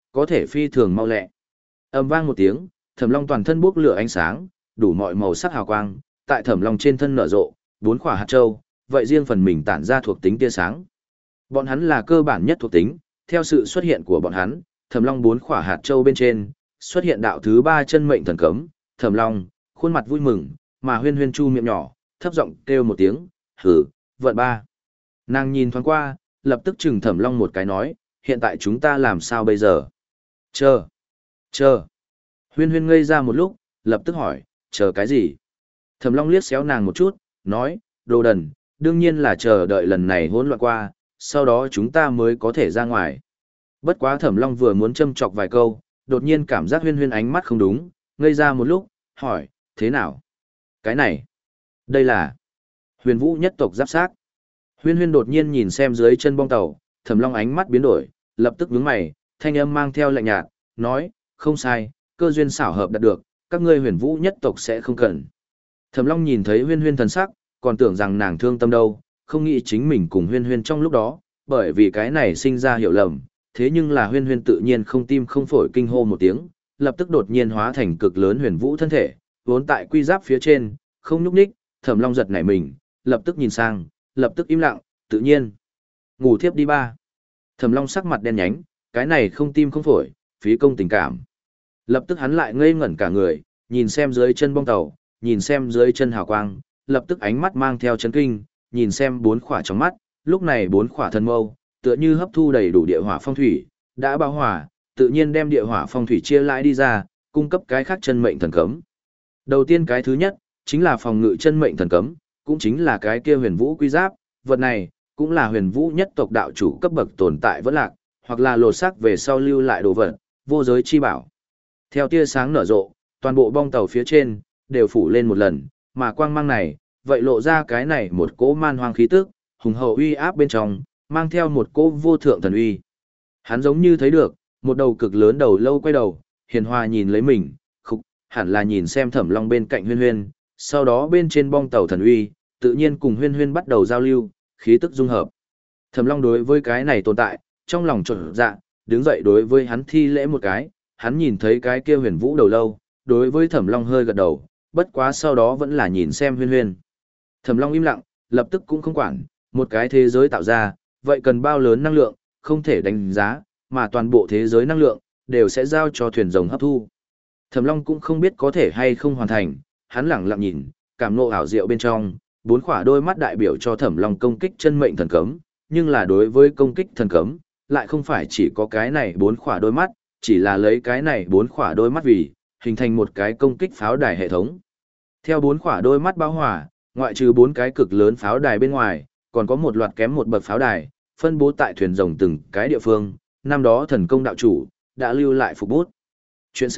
có thể phi thường mau lẹ. Ầm vang một tiếng, Thẩm Long toàn thân bốc lửa ánh sáng, đủ mọi màu sắc hào quang, tại Thẩm Long trên thân nở rộ, bốn quả hạt châu, vậy riêng phần mình tản ra thuộc tính tia sáng. Bọn hắn là cơ bản nhất thuộc tính, theo sự xuất hiện của bọn hắn, Thẩm Long bốn quả hạt châu bên trên, xuất hiện đạo thứ ba chân mệnh thần cấm, Thẩm Long, khuôn mặt vui mừng, mà Huyên Huyên chu miệng nhỏ, thấp giọng kêu một tiếng, "Hử, vận ba." Nàng nhìn thoáng qua, lập tức chừng Thẩm Long một cái nói, "Hiện tại chúng ta làm sao bây giờ?" "Chờ." "Chờ." Huyên Huyên ngây ra một lúc, lập tức hỏi, "Chờ cái gì?" Thẩm Long liếc xéo nàng một chút, nói, "Đồ đần, đương nhiên là chờ đợi lần này hỗn loạn qua, sau đó chúng ta mới có thể ra ngoài." Bất quá Thẩm Long vừa muốn châm chọc vài câu, đột nhiên cảm giác Huyên Huyên ánh mắt không đúng, ngây ra một lúc, hỏi, "Thế nào?" "Cái này, đây là Huyền Vũ nhất tộc giáp xác." Huyên Huyên đột nhiên nhìn xem dưới chân bong tàu, Thẩm Long ánh mắt biến đổi, lập tức nhướng mày, thanh âm mang theo lạnh nhạt, nói, "Không sai, cơ duyên xảo hợp đạt được, các ngươi Huyền Vũ nhất tộc sẽ không cần." Thẩm Long nhìn thấy Huyên Huyên thần sắc, còn tưởng rằng nàng thương tâm đâu, không nghĩ chính mình cùng Huyên Huyên trong lúc đó, bởi vì cái này sinh ra hiểu lầm, thế nhưng là Huyên Huyên tự nhiên không tim không phổi kinh hô một tiếng, lập tức đột nhiên hóa thành cực lớn Huyền Vũ thân thể, vốn tại quy giáp phía trên, không nhúc nhích, Thẩm Long giật nảy mình, lập tức nhìn sang, lập tức im lặng, tự nhiên. Ngủ thiếp đi ba. Thẩm Long sắc mặt đen nhánh, cái này không tim không phổi, phí công tình cảm. Lập tức hắn lại ngây ngẩn cả người, nhìn xem dưới chân bong tàu, nhìn xem dưới chân hào quang, lập tức ánh mắt mang theo chấn kinh, nhìn xem bốn khỏa trong mắt, lúc này bốn khỏa thân mâu, tựa như hấp thu đầy đủ địa hỏa phong thủy, đã bao hỏa, tự nhiên đem địa hỏa phong thủy chia lại đi ra, cung cấp cái khác chân mệnh thần cấm. Đầu tiên cái thứ nhất, chính là phòng ngự chân mệnh thần cấm, cũng chính là cái kia huyền vũ quy giáp, vật này, cũng là huyền vũ nhất tộc đạo chủ cấp bậc tồn tại vẫn lạc, hoặc là lột xác về sau lưu lại đồ vật, vô giới chi bảo. Theo tia sáng nở rộ, toàn bộ bong tàu phía trên, đều phủ lên một lần, mà quang mang này, vậy lộ ra cái này một cỗ man hoang khí tức, hùng hậu uy áp bên trong, mang theo một cỗ vô thượng thần uy. Hắn giống như thấy được, một đầu cực lớn đầu lâu quay đầu, hiền hòa nhìn lấy mình, khục, hẳn là nhìn xem Thẩm Long bên cạnh Huyên Huyên, sau đó bên trên bong tàu thần uy, tự nhiên cùng Huyên Huyên bắt đầu giao lưu, khí tức dung hợp. Thẩm Long đối với cái này tồn tại, trong lòng chột dạ, đứng dậy đối với hắn thi lễ một cái, hắn nhìn thấy cái kia huyền vũ đầu lâu, đối với Thẩm Long hơi gật đầu, bất quá sau đó vẫn là nhìn xem Huyên Huyên. Thẩm Long im lặng, lập tức cũng không quản, một cái thế giới tạo ra, vậy cần bao lớn năng lượng, không thể đánh giá, mà toàn bộ thế giới năng lượng, đều sẽ giao cho thuyền rồng hấp thu. Thẩm Long cũng không biết có thể hay không hoàn thành, hắn lẳng lặng nhìn, cảm ngộ ảo diệu bên trong, bốn khỏa đôi mắt đại biểu cho Thẩm Long công kích chân mệnh thần cấm, nhưng là đối với công kích thần cấm, lại không phải chỉ có cái này bốn khỏa đôi mắt, chỉ là lấy cái này bốn khỏa đôi mắt vì, hình thành một cái công kích pháo đài hệ thống. Theo bốn khỏa đôi mắt bao hỏa, ngoại trừ bốn cái cực lớn pháo đài bên ngoài, còn có một loạt kém một bậc pháo đài, phân bố tại thuyền rồng từng cái địa phương, năm đó thần công đạo chủ, đã lưu lại phục bút. Chuyện C.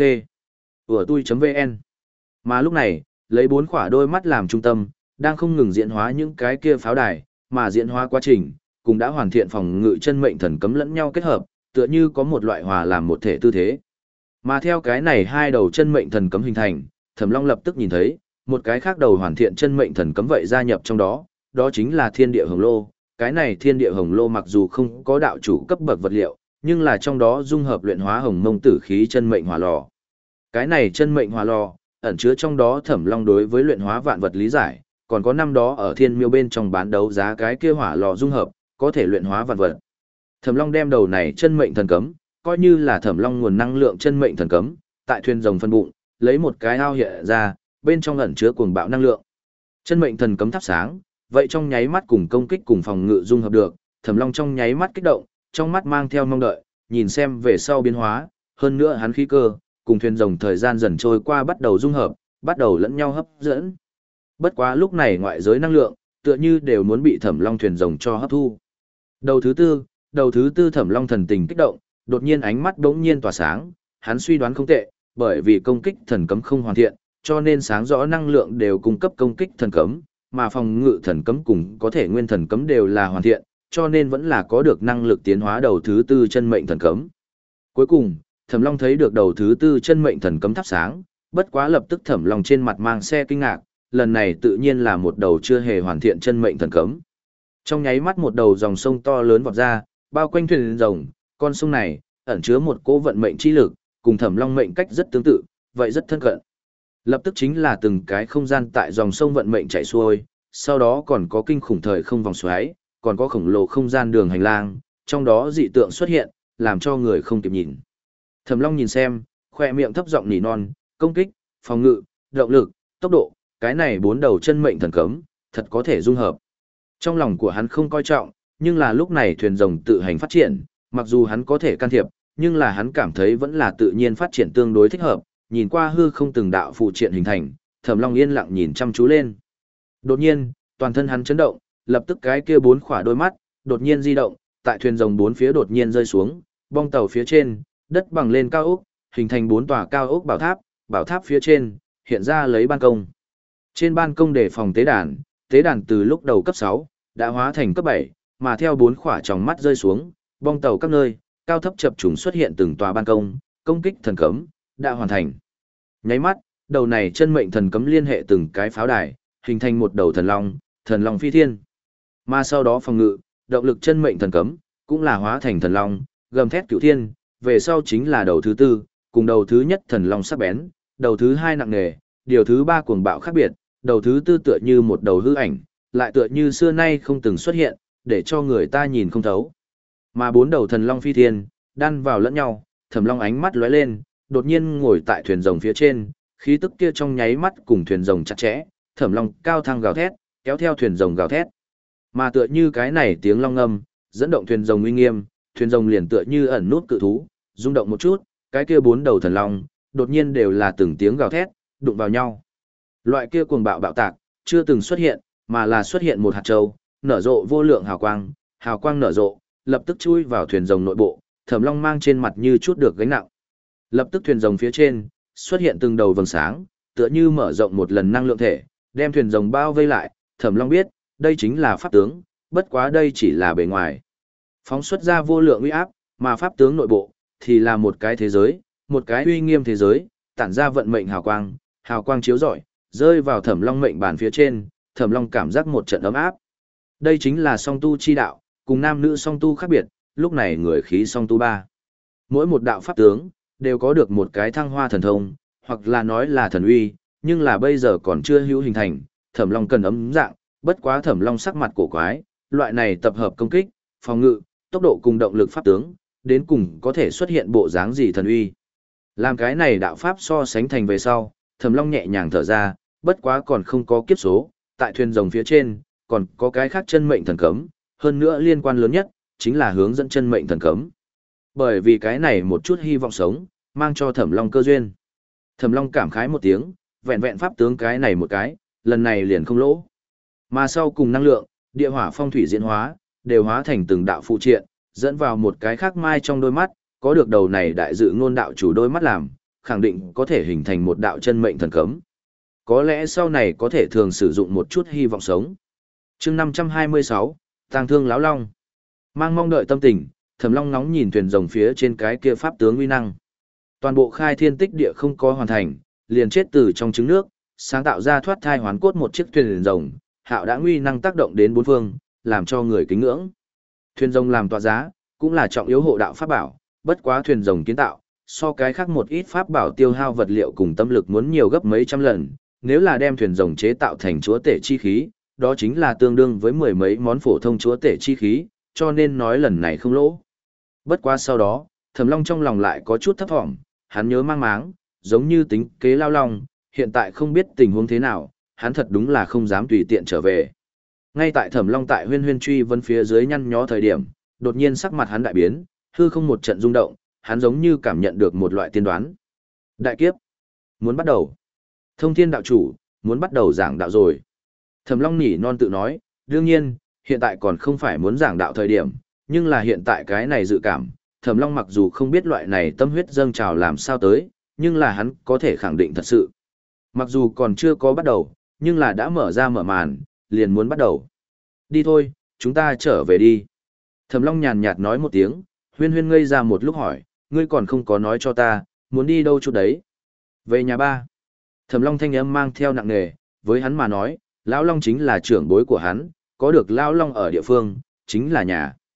Ủa tui.vn. Mà lúc này, lấy bốn khỏa đôi mắt làm trung tâm, đang không ngừng diễn hóa những cái kia pháo đài, mà diễn hóa quá trình, cũng đã hoàn thiện phòng ngự chân mệnh thần cấm lẫn nhau kết hợp, tựa như có một loại hòa làm một thể tư thế. Mà theo cái này hai đầu chân mệnh thần cấm hình thành, Thẩm Long lập tức nhìn thấy, một cái khác đầu hoàn thiện chân mệnh thần cấm vậy gia nhập trong đó, đó chính là Thiên Địa Hồng Lô. Cái này Thiên Địa Hồng Lô mặc dù không có đạo chủ cấp bậc vật liệu, nhưng là trong đó dung hợp luyện hóa hồng mông tử khí chân mệnh hỏa lò. Cái này chân mệnh hỏa lò, ẩn chứa trong đó Thẩm Long đối với luyện hóa vạn vật lý giải, còn có năm đó ở Thiên Miêu bên trong bán đấu giá cái kia hỏa lò dung hợp, có thể luyện hóa vạn vật. Thẩm Long đem đầu này chân mệnh thần cấm, coi như là Thẩm Long nguồn năng lượng chân mệnh thần cấm, tại thuyền rồng phân bụng, lấy một cái ao hiện ra, bên trong ẩn chứa cuồng bạo năng lượng. Chân mệnh thần cấm thắp sáng, vậy trong nháy mắt cùng công kích cùng phòng ngự dung hợp được, Thẩm Long trong nháy mắt kích động, trong mắt mang theo mong đợi, nhìn xem về sau biến hóa, hơn nữa hắn khí cơ, cùng thuyền rồng thời gian dần trôi qua bắt đầu dung hợp, bắt đầu lẫn nhau hấp dẫn. Bất quá lúc này ngoại giới năng lượng, tựa như đều muốn bị Thẩm Long thuyền rồng cho hấp thu. Đầu thứ tư, đầu thứ tư Thẩm Long thần tình kích động, đột nhiên ánh mắt bỗng nhiên tỏa sáng, hắn suy đoán không tệ, bởi vì công kích thần cấm không hoàn thiện, cho nên sáng rõ năng lượng đều cung cấp công kích thần cấm, mà phòng ngự thần cấm cùng có thể nguyên thần cấm đều là hoàn thiện, cho nên vẫn là có được năng lực tiến hóa đầu thứ tư chân mệnh thần cấm. Cuối cùng, Thẩm Long thấy được đầu thứ tư chân mệnh thần cấm thắp sáng, bất quá lập tức Thẩm Long trên mặt mang xe kinh ngạc, lần này tự nhiên là một đầu chưa hề hoàn thiện chân mệnh thần cấm. Trong nháy mắt một đầu dòng sông to lớn vọt ra, bao quanh thuyền rồng, con sông này ẩn chứa một cỗ vận mệnh chi lực, cùng Thẩm Long mệnh cách rất tương tự, vậy rất thân cận. Lập tức chính là từng cái không gian tại dòng sông vận mệnh chảy xuôi, sau đó còn có kinh khủng thời không vòng xoáy, còn có khổng lồ không gian đường hành lang, trong đó dị tượng xuất hiện, làm cho người không kịp nhìn. Thẩm Long nhìn xem, khoe miệng thấp giọng nỉ non, công kích, phòng ngự, động lực, tốc độ, cái này bốn đầu chân mệnh thần cấm, thật có thể dung hợp. Trong lòng của hắn không coi trọng, nhưng là lúc này thuyền rồng tự hành phát triển, mặc dù hắn có thể can thiệp, nhưng là hắn cảm thấy vẫn là tự nhiên phát triển tương đối thích hợp, nhìn qua hư không từng đạo phụ triện hình thành, Thẩm Long yên lặng nhìn chăm chú lên. Đột nhiên, toàn thân hắn chấn động, lập tức cái kia bốn khỏa đôi mắt, đột nhiên di động, tại thuyền rồng bốn phía đột nhiên rơi xuống, bong tàu phía trên, đất bằng lên cao ốc, hình thành bốn tòa cao ốc bảo tháp, bảo tháp phía trên, hiện ra lấy ban công. Trên ban công để phòng tế đàn, tế đàn từ lúc đầu cấp sáu, đã hóa thành cấp bảy, mà theo bốn khỏa tròng mắt rơi xuống, bong tàu các nơi, cao thấp chập trùng xuất hiện từng tòa ban công, công kích thần cấm, đã hoàn thành. Nháy mắt, đầu này chân mệnh thần cấm liên hệ từng cái pháo đài, hình thành một đầu thần long, thần long phi thiên. Mà sau đó phòng ngự, động lực chân mệnh thần cấm, cũng là hóa thành thần long, gầm thét cửu thiên, về sau chính là đầu thứ tư, cùng đầu thứ nhất thần long sắc bén, đầu thứ hai nặng nề, điều thứ ba cuồng bạo khác biệt, đầu thứ tư tựa như một đầu hư ảnh, lại tựa như xưa nay không từng xuất hiện, để cho người ta nhìn không thấu. Mà bốn đầu thần long phi thiên, đan vào lẫn nhau, Thẩm Long ánh mắt lóe lên, đột nhiên ngồi tại thuyền rồng phía trên, khí tức kia trong nháy mắt cùng thuyền rồng chặt chẽ, Thẩm Long cao thăng gào thét, kéo theo thuyền rồng gào thét. Mà tựa như cái này tiếng long ngâm, dẫn động thuyền rồng uy nghiêm, thuyền rồng liền tựa như ẩn nút cự thú, rung động một chút, cái kia bốn đầu thần long, đột nhiên đều là từng tiếng gào thét, đụng vào nhau. Loại kia cuồng bạo bạo tạc, chưa từng xuất hiện, mà là xuất hiện một hạt châu, nở rộ vô lượng hào quang, hào quang nở rộ, lập tức chui vào thuyền rồng nội bộ, Thẩm Long mang trên mặt như chút được gánh nặng. Lập tức thuyền rồng phía trên, xuất hiện từng đầu vầng sáng, tựa như mở rộng một lần năng lượng thể, đem thuyền rồng bao vây lại, Thẩm Long biết, đây chính là pháp tướng, bất quá đây chỉ là bề ngoài. Phóng xuất ra vô lượng uy áp, mà pháp tướng nội bộ, thì là một cái thế giới, một cái uy nghiêm thế giới, tản ra vận mệnh hào quang, hào quang chiếu rọi, rơi vào Thẩm Long mệnh bàn phía trên, Thẩm Long cảm giác một trận ấm áp. Đây chính là song tu chi đạo, cùng nam nữ song tu khác biệt, lúc này người khí song tu ba. Mỗi một đạo pháp tướng, đều có được một cái thăng hoa thần thông, hoặc là nói là thần uy, nhưng là bây giờ còn chưa hữu hình thành, Thẩm Long cần ấm dạng, bất quá Thẩm Long sắc mặt cổ quái, loại này tập hợp công kích, phòng ngự, tốc độ cùng động lực pháp tướng, đến cùng có thể xuất hiện bộ dáng gì thần uy. Làm cái này đạo pháp so sánh thành về sau, Thẩm Long nhẹ nhàng thở ra, bất quá còn không có kiếp số, tại thuyền rồng phía trên, còn có cái khác chân mệnh thần cấm, hơn nữa liên quan lớn nhất, chính là hướng dẫn chân mệnh thần cấm. Bởi vì cái này một chút hy vọng sống, mang cho Thẩm Long cơ duyên. Thẩm Long cảm khái một tiếng, vẹn vẹn pháp tướng cái này một cái, lần này liền không lỗ. Mà sau cùng năng lượng, địa hỏa phong thủy diễn hóa, đều hóa thành từng đạo phụ triện, dẫn vào một cái khác mai trong đôi mắt, có được đầu này đại dự ngôn đạo chủ đôi mắt làm, khẳng định có thể hình thành một đạo chân mệnh thần cấm. Có lẽ sau này có thể thường sử dụng một chút hy vọng sống. Chương năm trăm hai mươi sáu, Tang Thương Lão Long. Mang mong đợi tâm tình, Thẩm Long ngóng nhìn thuyền rồng phía trên cái kia pháp tướng uy năng. Toàn bộ khai thiên tích địa không có hoàn thành, liền chết từ trong trứng nước, sáng tạo ra thoát thai hoán cốt một chiếc thuyền rồng, hạo đã uy năng tác động đến bốn phương, làm cho người kính ngưỡng. Thuyền rồng làm tọa giá, cũng là trọng yếu hộ đạo pháp bảo, bất quá thuyền rồng kiến tạo, so cái khác một ít pháp bảo tiêu hao vật liệu cùng tâm lực muốn nhiều gấp mấy trăm lần, nếu là đem thuyền rồng chế tạo thành chúa tể chi khí, đó chính là tương đương với mười mấy món phổ thông chúa tể chi khí, cho nên nói lần này không lỗ. Bất quá sau đó, Thẩm Long trong lòng lại có chút thấp thỏm, hắn nhớ mang máng, giống như tính kế lao long, hiện tại không biết tình huống thế nào, hắn thật đúng là không dám tùy tiện trở về. Ngay tại Thẩm Long tại huyên huyên truy vân phía dưới nhăn nhó thời điểm, đột nhiên sắc mặt hắn đại biến, hư không một trận rung động, hắn giống như cảm nhận được một loại tiên đoán. Đại kiếp, muốn bắt đầu. Thông Thiên đạo chủ, muốn bắt đầu giảng đạo rồi. Thẩm Long nỉ non tự nói, đương nhiên, hiện tại còn không phải muốn giảng đạo thời điểm, nhưng là hiện tại cái này dự cảm, Thẩm Long mặc dù không biết loại này tâm huyết dâng trào làm sao tới, nhưng là hắn có thể khẳng định thật sự. Mặc dù còn chưa có bắt đầu, nhưng là đã mở ra mở màn, liền muốn bắt đầu. Đi thôi, chúng ta trở về đi. Thẩm Long nhàn nhạt nói một tiếng, huyên huyên ngây ra một lúc hỏi, ngươi còn không có nói cho ta, muốn đi đâu chút đấy. Về nhà ba. Thẩm Long thanh âm mang theo nặng nề, với hắn mà nói, Lão Long chính là trưởng bối của hắn, có được Lão Long ở địa phương, chính là nhà.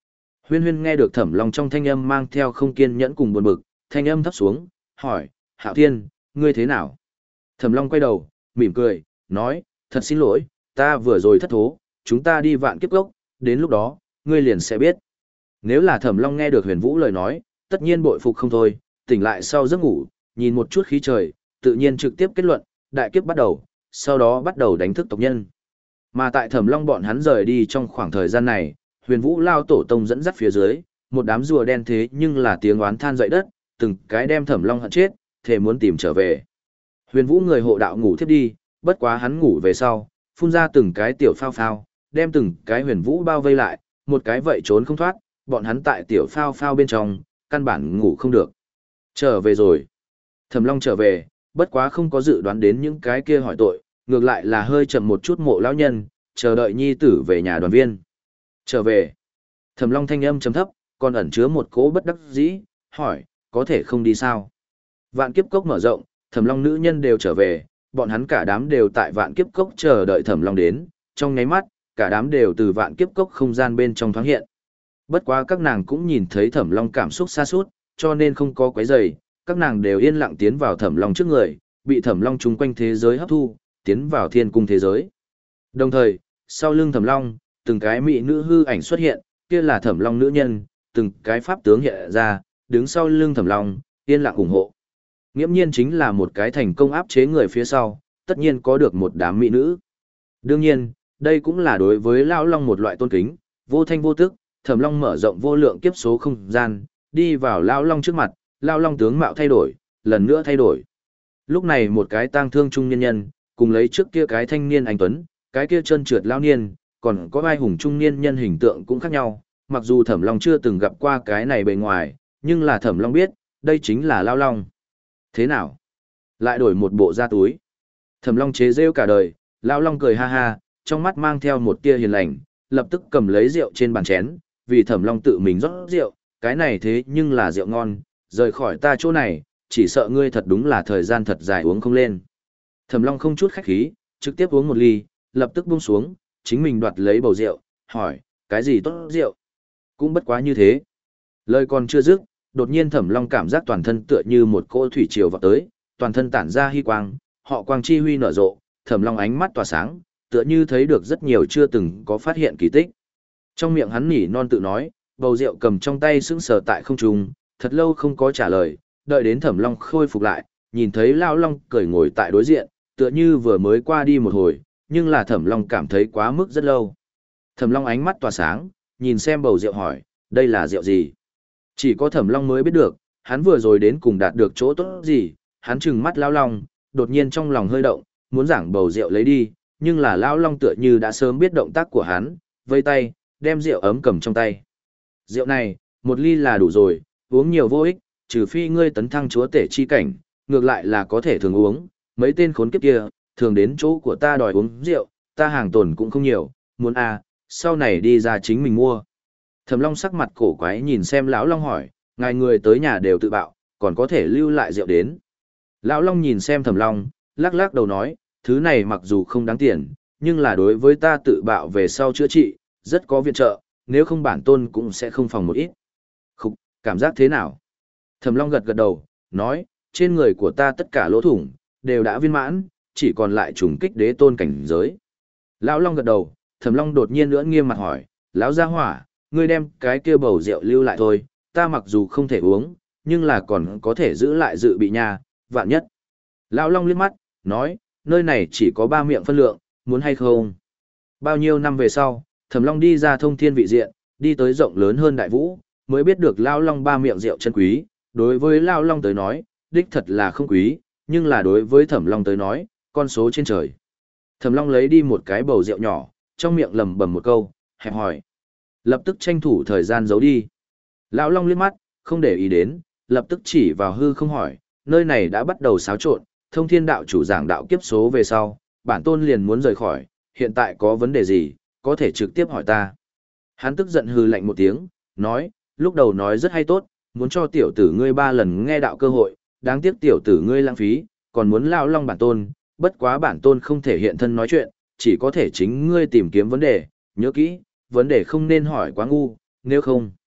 Huyên huyên nghe được Thẩm Long trong thanh âm mang theo không kiên nhẫn cùng buồn bực, thanh âm thấp xuống, hỏi, Hạo Thiên, ngươi thế nào? Thẩm Long quay đầu, mỉm cười, nói, thật xin lỗi, ta vừa rồi thất thố, chúng ta đi vạn kiếp cốc, đến lúc đó, ngươi liền sẽ biết. Nếu là Thẩm Long nghe được Huyền Vũ lời nói, tất nhiên bội phục không thôi, tỉnh lại sau giấc ngủ, nhìn một chút khí trời, tự nhiên trực tiếp kết luận, đại kiếp bắt đầu, sau đó bắt đầu đánh thức tộc nhân. Mà tại Thẩm Long bọn hắn rời đi trong khoảng thời gian này, Huyền Vũ lao tổ tông dẫn dắt phía dưới, một đám rùa đen thế nhưng là tiếng oán than dậy đất, từng cái đem Thẩm Long hận chết, thề muốn tìm trở về. Huyền Vũ người hộ đạo ngủ thiếp đi, bất quá hắn ngủ về sau, phun ra từng cái tiểu phao phao, đem từng cái Huyền Vũ bao vây lại, một cái vậy trốn không thoát, bọn hắn tại tiểu phao phao bên trong, căn bản ngủ không được. Trở về rồi. Thẩm Long trở về, bất quá không có dự đoán đến những cái kia hỏi tội, ngược lại là hơi chậm một chút mộ lão nhân, chờ đợi nhi tử về nhà đoàn viên. Trở về. Thẩm Long thanh âm trầm thấp, còn ẩn chứa một cỗ bất đắc dĩ, hỏi, có thể không đi sao? Vạn kiếp cốc mở rộng, Thẩm Long nữ nhân đều trở về, bọn hắn cả đám đều tại vạn kiếp cốc chờ đợi Thẩm Long đến, trong nháy mắt, cả đám đều từ vạn kiếp cốc không gian bên trong thoáng hiện. Bất quá các nàng cũng nhìn thấy Thẩm Long cảm xúc xa sút, cho nên không có quấy rầy, các nàng đều yên lặng tiến vào Thẩm Long trước người, bị Thẩm Long chung quanh thế giới hấp thu, tiến vào thiên cung thế giới. Đồng thời, sau lưng Thẩm Long, từng cái mỹ nữ hư ảnh xuất hiện, kia là Thẩm Long nữ nhân, từng cái pháp tướng hiện ra, đứng sau lưng Thẩm Long, yên lặng ủng hộ. Nghiễm nhiên chính là một cái thành công áp chế người phía sau, tất nhiên có được một đám mỹ nữ. Đương nhiên, đây cũng là đối với Lão Long một loại tôn kính, vô thanh vô tức, Thẩm Long mở rộng vô lượng kiếp số không gian, đi vào Lão Long trước mặt, Lão Long tướng mạo thay đổi, lần nữa thay đổi. Lúc này một cái tang thương trung niên nhân, cùng lấy trước kia cái thanh niên anh tuấn, cái kia chân trượt lão niên, còn có vai hùng trung niên nhân hình tượng cũng khác nhau, mặc dù Thẩm Long chưa từng gặp qua cái này bề ngoài, nhưng là Thẩm Long biết, đây chính là Lão Long. Thế nào? Lại đổi một bộ da túi. Thẩm Long chế rêu cả đời, Lão Long cười ha ha, trong mắt mang theo một tia hiền lành, lập tức cầm lấy rượu trên bàn chén, vì Thẩm Long tự mình rót rượu, cái này thế nhưng là rượu ngon, rời khỏi ta chỗ này, chỉ sợ ngươi thật đúng là thời gian thật dài uống không lên. Thẩm Long không chút khách khí, trực tiếp uống một ly, lập tức buông xuống, chính mình đoạt lấy bầu rượu, hỏi, cái gì tốt rượu? Cũng bất quá như thế. Lời còn chưa dứt, đột nhiên Thẩm Long cảm giác toàn thân tựa như một cỗ thủy triều vọt tới, toàn thân tản ra hy quang, họ quang chi huy nở rộ, Thẩm Long ánh mắt tỏa sáng, tựa như thấy được rất nhiều chưa từng có phát hiện kỳ tích. Trong miệng hắn nỉ non tự nói, bầu rượu cầm trong tay sững sờ tại không trung, thật lâu không có trả lời, đợi đến Thẩm Long khôi phục lại, nhìn thấy Lão Long cười ngồi tại đối diện, tựa như vừa mới qua đi một hồi, nhưng là Thẩm Long cảm thấy quá mức rất lâu. Thẩm Long ánh mắt tỏa sáng, nhìn xem bầu rượu hỏi, đây là rượu gì? Chỉ có Thẩm Long mới biết được, hắn vừa rồi đến cùng đạt được chỗ tốt gì, hắn trừng mắt Lão Long, đột nhiên trong lòng hơi động, muốn giảng bầu rượu lấy đi, nhưng là Lão Long tựa như đã sớm biết động tác của hắn, vây tay, đem rượu ấm cầm trong tay. Rượu này, một ly là đủ rồi, uống nhiều vô ích, trừ phi ngươi tấn thăng chúa tể chi cảnh, ngược lại là có thể thường uống, mấy tên khốn kiếp kia, thường đến chỗ của ta đòi uống rượu, ta hàng tồn cũng không nhiều, muốn à, sau này đi ra chính mình mua. Thẩm Long sắc mặt cổ quái nhìn xem Lão Long hỏi, ngài người tới nhà đều tự bạo, còn có thể lưu lại rượu đến. Lão Long nhìn xem Thẩm Long, lắc lắc đầu nói, thứ này mặc dù không đáng tiền, nhưng là đối với ta tự bạo về sau chữa trị, rất có viện trợ, nếu không bản tôn cũng sẽ không phòng một ít. Khúc, cảm giác thế nào? Thẩm Long gật gật đầu, nói, trên người của ta tất cả lỗ thủng, đều đã viên mãn, chỉ còn lại trùng kích đế tôn cảnh giới. Lão Long gật đầu, Thẩm Long đột nhiên nữa nghiêm mặt hỏi, Lão gia hỏa, ngươi đem cái kia bầu rượu lưu lại thôi, ta mặc dù không thể uống, nhưng là còn có thể giữ lại dự bị nhà, vạn nhất. Lão Long liếc mắt, nói, nơi này chỉ có ba miệng phân lượng, muốn hay không? Bao nhiêu năm về sau, Thẩm Long đi ra thông thiên vị diện, đi tới rộng lớn hơn đại vũ, mới biết được Lão Long ba miệng rượu chân quý, đối với Lão Long tới nói, đích thật là không quý, nhưng là đối với Thẩm Long tới nói, con số trên trời. Thẩm Long lấy đi một cái bầu rượu nhỏ, trong miệng lẩm bẩm một câu, hẹp hỏi. Lập tức tranh thủ thời gian giấu đi. Lão Long liếc mắt, không để ý đến, lập tức chỉ vào hư không hỏi, nơi này đã bắt đầu xáo trộn, thông thiên đạo chủ giảng đạo kiếp số về sau, bản tôn liền muốn rời khỏi, hiện tại có vấn đề gì, có thể trực tiếp hỏi ta. Hắn tức giận hư lạnh một tiếng, nói, lúc đầu nói rất hay tốt, muốn cho tiểu tử ngươi ba lần nghe đạo cơ hội, đáng tiếc tiểu tử ngươi lãng phí, còn muốn Lão Long bản tôn, bất quá bản tôn không thể hiện thân nói chuyện, chỉ có thể chính ngươi tìm kiếm vấn đề, nhớ kỹ, vấn đề không nên hỏi quá ngu, nếu không.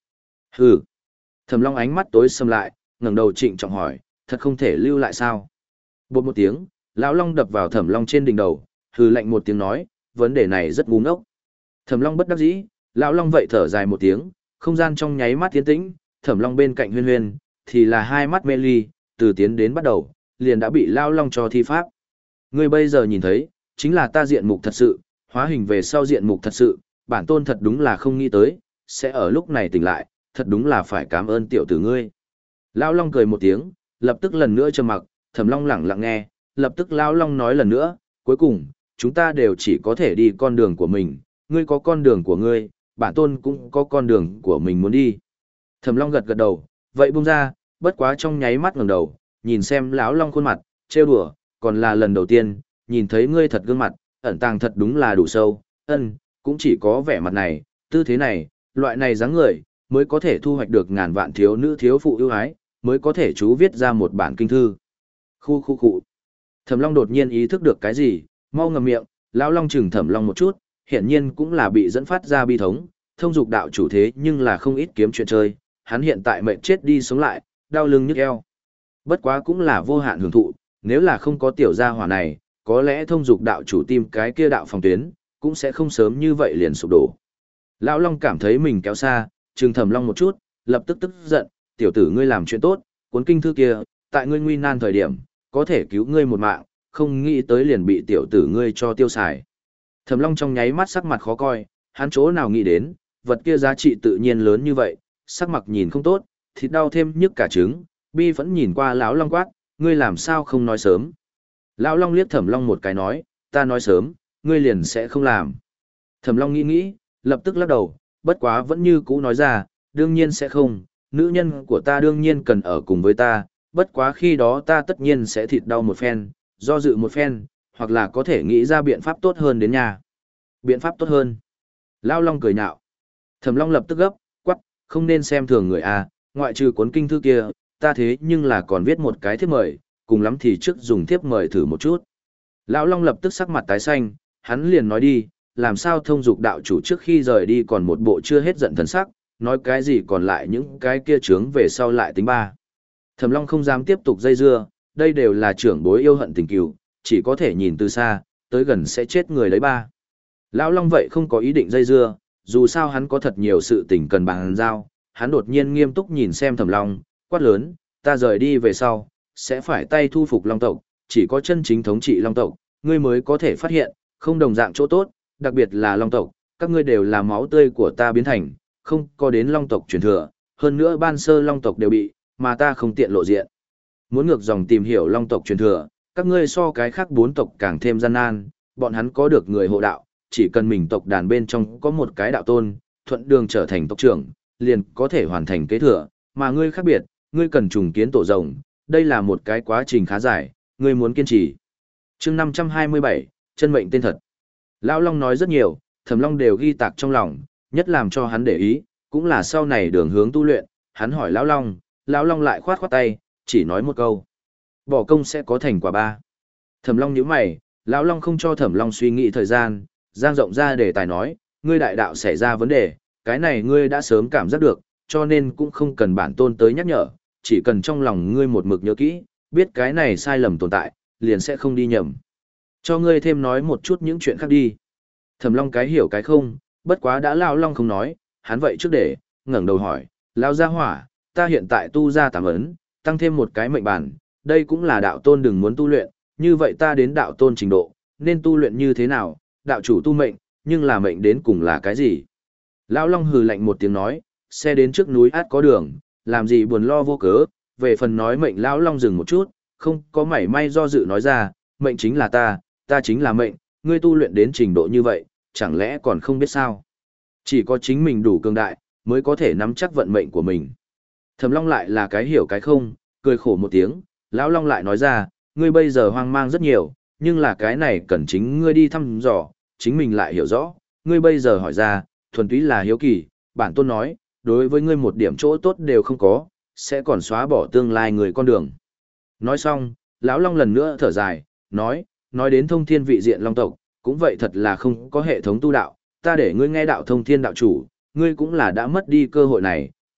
Hừ. Thẩm Long ánh mắt tối sầm lại, ngẩng đầu trịnh trọng hỏi, thật không thể lưu lại sao? Bột một tiếng, lão Long đập vào Thẩm Long trên đỉnh đầu, hừ lạnh một tiếng nói, vấn đề này rất ngu ngốc. Thẩm Long bất đắc dĩ, lão Long vậy thở dài một tiếng, không gian trong nháy mắt tiến tĩnh, Thẩm Long bên cạnh Huyên Huyên, thì là hai mắt mê ly, từ tiến đến bắt đầu, liền đã bị lão Long cho thi pháp. Ngươi bây giờ nhìn thấy, chính là ta diện mục thật sự, hóa hình về sau diện mục thật sự, bản tôn thật đúng là không nghĩ tới, sẽ ở lúc này tỉnh lại, thật đúng là phải cảm ơn tiểu tử ngươi. Lão Long cười một tiếng, lập tức lần nữa trầm mặc, Thẩm Long lẳng lặng nghe, lập tức Lão Long nói lần nữa, cuối cùng, chúng ta đều chỉ có thể đi con đường của mình, ngươi có con đường của ngươi, bản tôn cũng có con đường của mình muốn đi. Thẩm Long gật gật đầu, vậy buông ra, bất quá trong nháy mắt ngẩng đầu, nhìn xem Lão Long khuôn mặt, trêu đùa, còn là lần đầu tiên, nhìn thấy ngươi thật gương mặt, ẩn tàng thật đúng là đủ sâu, ân, cũng chỉ có vẻ mặt này, tư thế này, loại này dáng người, mới có thể thu hoạch được ngàn vạn thiếu nữ thiếu phụ ưu ái, mới có thể chú viết ra một bản kinh thư. Khu khu khu. Thẩm Long đột nhiên ý thức được cái gì, mau ngậm miệng, Lão Long chừng Thẩm Long một chút, hiển nhiên cũng là bị dẫn phát ra bi thống, thông dục đạo chủ thế nhưng là không ít kiếm chuyện chơi, hắn hiện tại mệnh chết đi sống lại, đau lưng nhức eo. Bất quá cũng là vô hạn hưởng thụ, nếu là không có tiểu gia hỏa này, có lẽ thông dục đạo chủ tim cái kia đạo phòng tuyến, cũng sẽ không sớm như vậy liền sụp đổ. Lão Long cảm thấy mình kéo xa, trừng Thẩm Long một chút, lập tức tức giận, tiểu tử ngươi làm chuyện tốt, cuốn kinh thư kia, tại ngươi nguy nan thời điểm, có thể cứu ngươi một mạng, không nghĩ tới liền bị tiểu tử ngươi cho tiêu xài. Thẩm Long trong nháy mắt sắc mặt khó coi, hắn chỗ nào nghĩ đến, vật kia giá trị tự nhiên lớn như vậy, sắc mặt nhìn không tốt, thịt đau thêm nhức cả trứng, bi vẫn nhìn qua lão Long quát, ngươi làm sao không nói sớm. Lão Long liếc Thẩm Long một cái nói, ta nói sớm, ngươi liền sẽ không làm. Thẩm Long nghĩ nghĩ, lập tức lắc đầu, bất quá vẫn như cũ nói ra, đương nhiên sẽ không, nữ nhân của ta đương nhiên cần ở cùng với ta, bất quá khi đó ta tất nhiên sẽ thịt đau một phen, do dự một phen, hoặc là có thể nghĩ ra biện pháp tốt hơn đến nhà. Biện pháp tốt hơn. Lão Long cười nhạo. Thẩm Long lập tức gấp, quắc, không nên xem thường người a, ngoại trừ cuốn kinh thư kia, ta thế nhưng là còn viết một cái thiếp mời, cùng lắm thì trước dùng thiếp mời thử một chút. Lão Long lập tức sắc mặt tái xanh, hắn liền nói đi, làm sao thông dục đạo chủ trước khi rời đi còn một bộ chưa hết giận thần sắc, nói cái gì còn lại những cái kia trướng về sau lại tính ba. Thẩm Long không dám tiếp tục dây dưa, đây đều là trưởng bối yêu hận tình cừu, chỉ có thể nhìn từ xa, tới gần sẽ chết người lấy ba. Lão Long vậy không có ý định dây dưa, dù sao hắn có thật nhiều sự tình cần bàn giao, hắn đột nhiên nghiêm túc nhìn xem Thẩm Long, quát lớn, ta rời đi về sau, sẽ phải tay thu phục Long tộc, chỉ có chân chính thống trị Long tộc, ngươi mới có thể phát hiện, không đồng dạng chỗ tốt, đặc biệt là Long tộc, các ngươi đều là máu tươi của ta biến thành, không có đến Long tộc truyền thừa, hơn nữa ban sơ Long tộc đều bị, mà ta không tiện lộ diện. Muốn ngược dòng tìm hiểu Long tộc truyền thừa, các ngươi so cái khác bốn tộc càng thêm gian nan, bọn hắn có được người hộ đạo, chỉ cần mình tộc đàn bên trong có một cái đạo tôn, thuận đường trở thành tộc trưởng, liền có thể hoàn thành kế thừa, mà ngươi khác biệt, ngươi cần trùng kiến tổ rồng, đây là một cái quá trình khá dài, ngươi muốn kiên trì. Chương năm trăm hai mươi bảy, chân mệnh tên thật. Lão Long nói rất nhiều, Thẩm Long đều ghi tạc trong lòng, nhất làm cho hắn để ý, cũng là sau này đường hướng tu luyện, hắn hỏi Lão Long, Lão Long lại khoát khoát tay, chỉ nói một câu. Bỏ công sẽ có thành quả ba. Thẩm Long nhíu mày, Lão Long không cho Thẩm Long suy nghĩ thời gian, giang rộng ra để tài nói, ngươi đại đạo xảy ra vấn đề, cái này ngươi đã sớm cảm giác được, cho nên cũng không cần bản tôn tới nhắc nhở, chỉ cần trong lòng ngươi một mực nhớ kỹ, biết cái này sai lầm tồn tại, liền sẽ không đi nhầm. Cho ngươi thêm nói một chút những chuyện khác đi. Thẩm Long cái hiểu cái không, bất quá đã Lão Long không nói, hắn vậy trước để, ngẩng đầu hỏi, Lão gia hỏa, ta hiện tại tu ra tám ấn, tăng thêm một cái mệnh bản, đây cũng là đạo tôn đừng muốn tu luyện, như vậy ta đến đạo tôn trình độ, nên tu luyện như thế nào, đạo chủ tu mệnh, nhưng là mệnh đến cùng là cái gì? Lão Long hừ lạnh một tiếng nói, xe đến trước núi át có đường, làm gì buồn lo vô cớ, về phần nói mệnh Lão Long dừng một chút, không có mảy may do dự nói ra, mệnh chính là ta, ta chính là mệnh, ngươi tu luyện đến trình độ như vậy, chẳng lẽ còn không biết sao? Chỉ có chính mình đủ cường đại, mới có thể nắm chắc vận mệnh của mình. Thẩm Long lại là cái hiểu cái không, cười khổ một tiếng, Lão Long lại nói ra, ngươi bây giờ hoang mang rất nhiều, nhưng là cái này cần chính ngươi đi thăm dò, chính mình lại hiểu rõ, ngươi bây giờ hỏi ra, thuần túy là hiếu kỳ, bản tôn nói, đối với ngươi một điểm chỗ tốt đều không có, sẽ còn xóa bỏ tương lai người con đường. Nói xong, Lão Long lần nữa thở dài, nói, nói đến thông thiên vị diện Long tộc, cũng vậy thật là không có hệ thống tu đạo, ta để ngươi nghe đạo thông thiên đạo chủ, ngươi cũng là đã mất đi cơ hội này,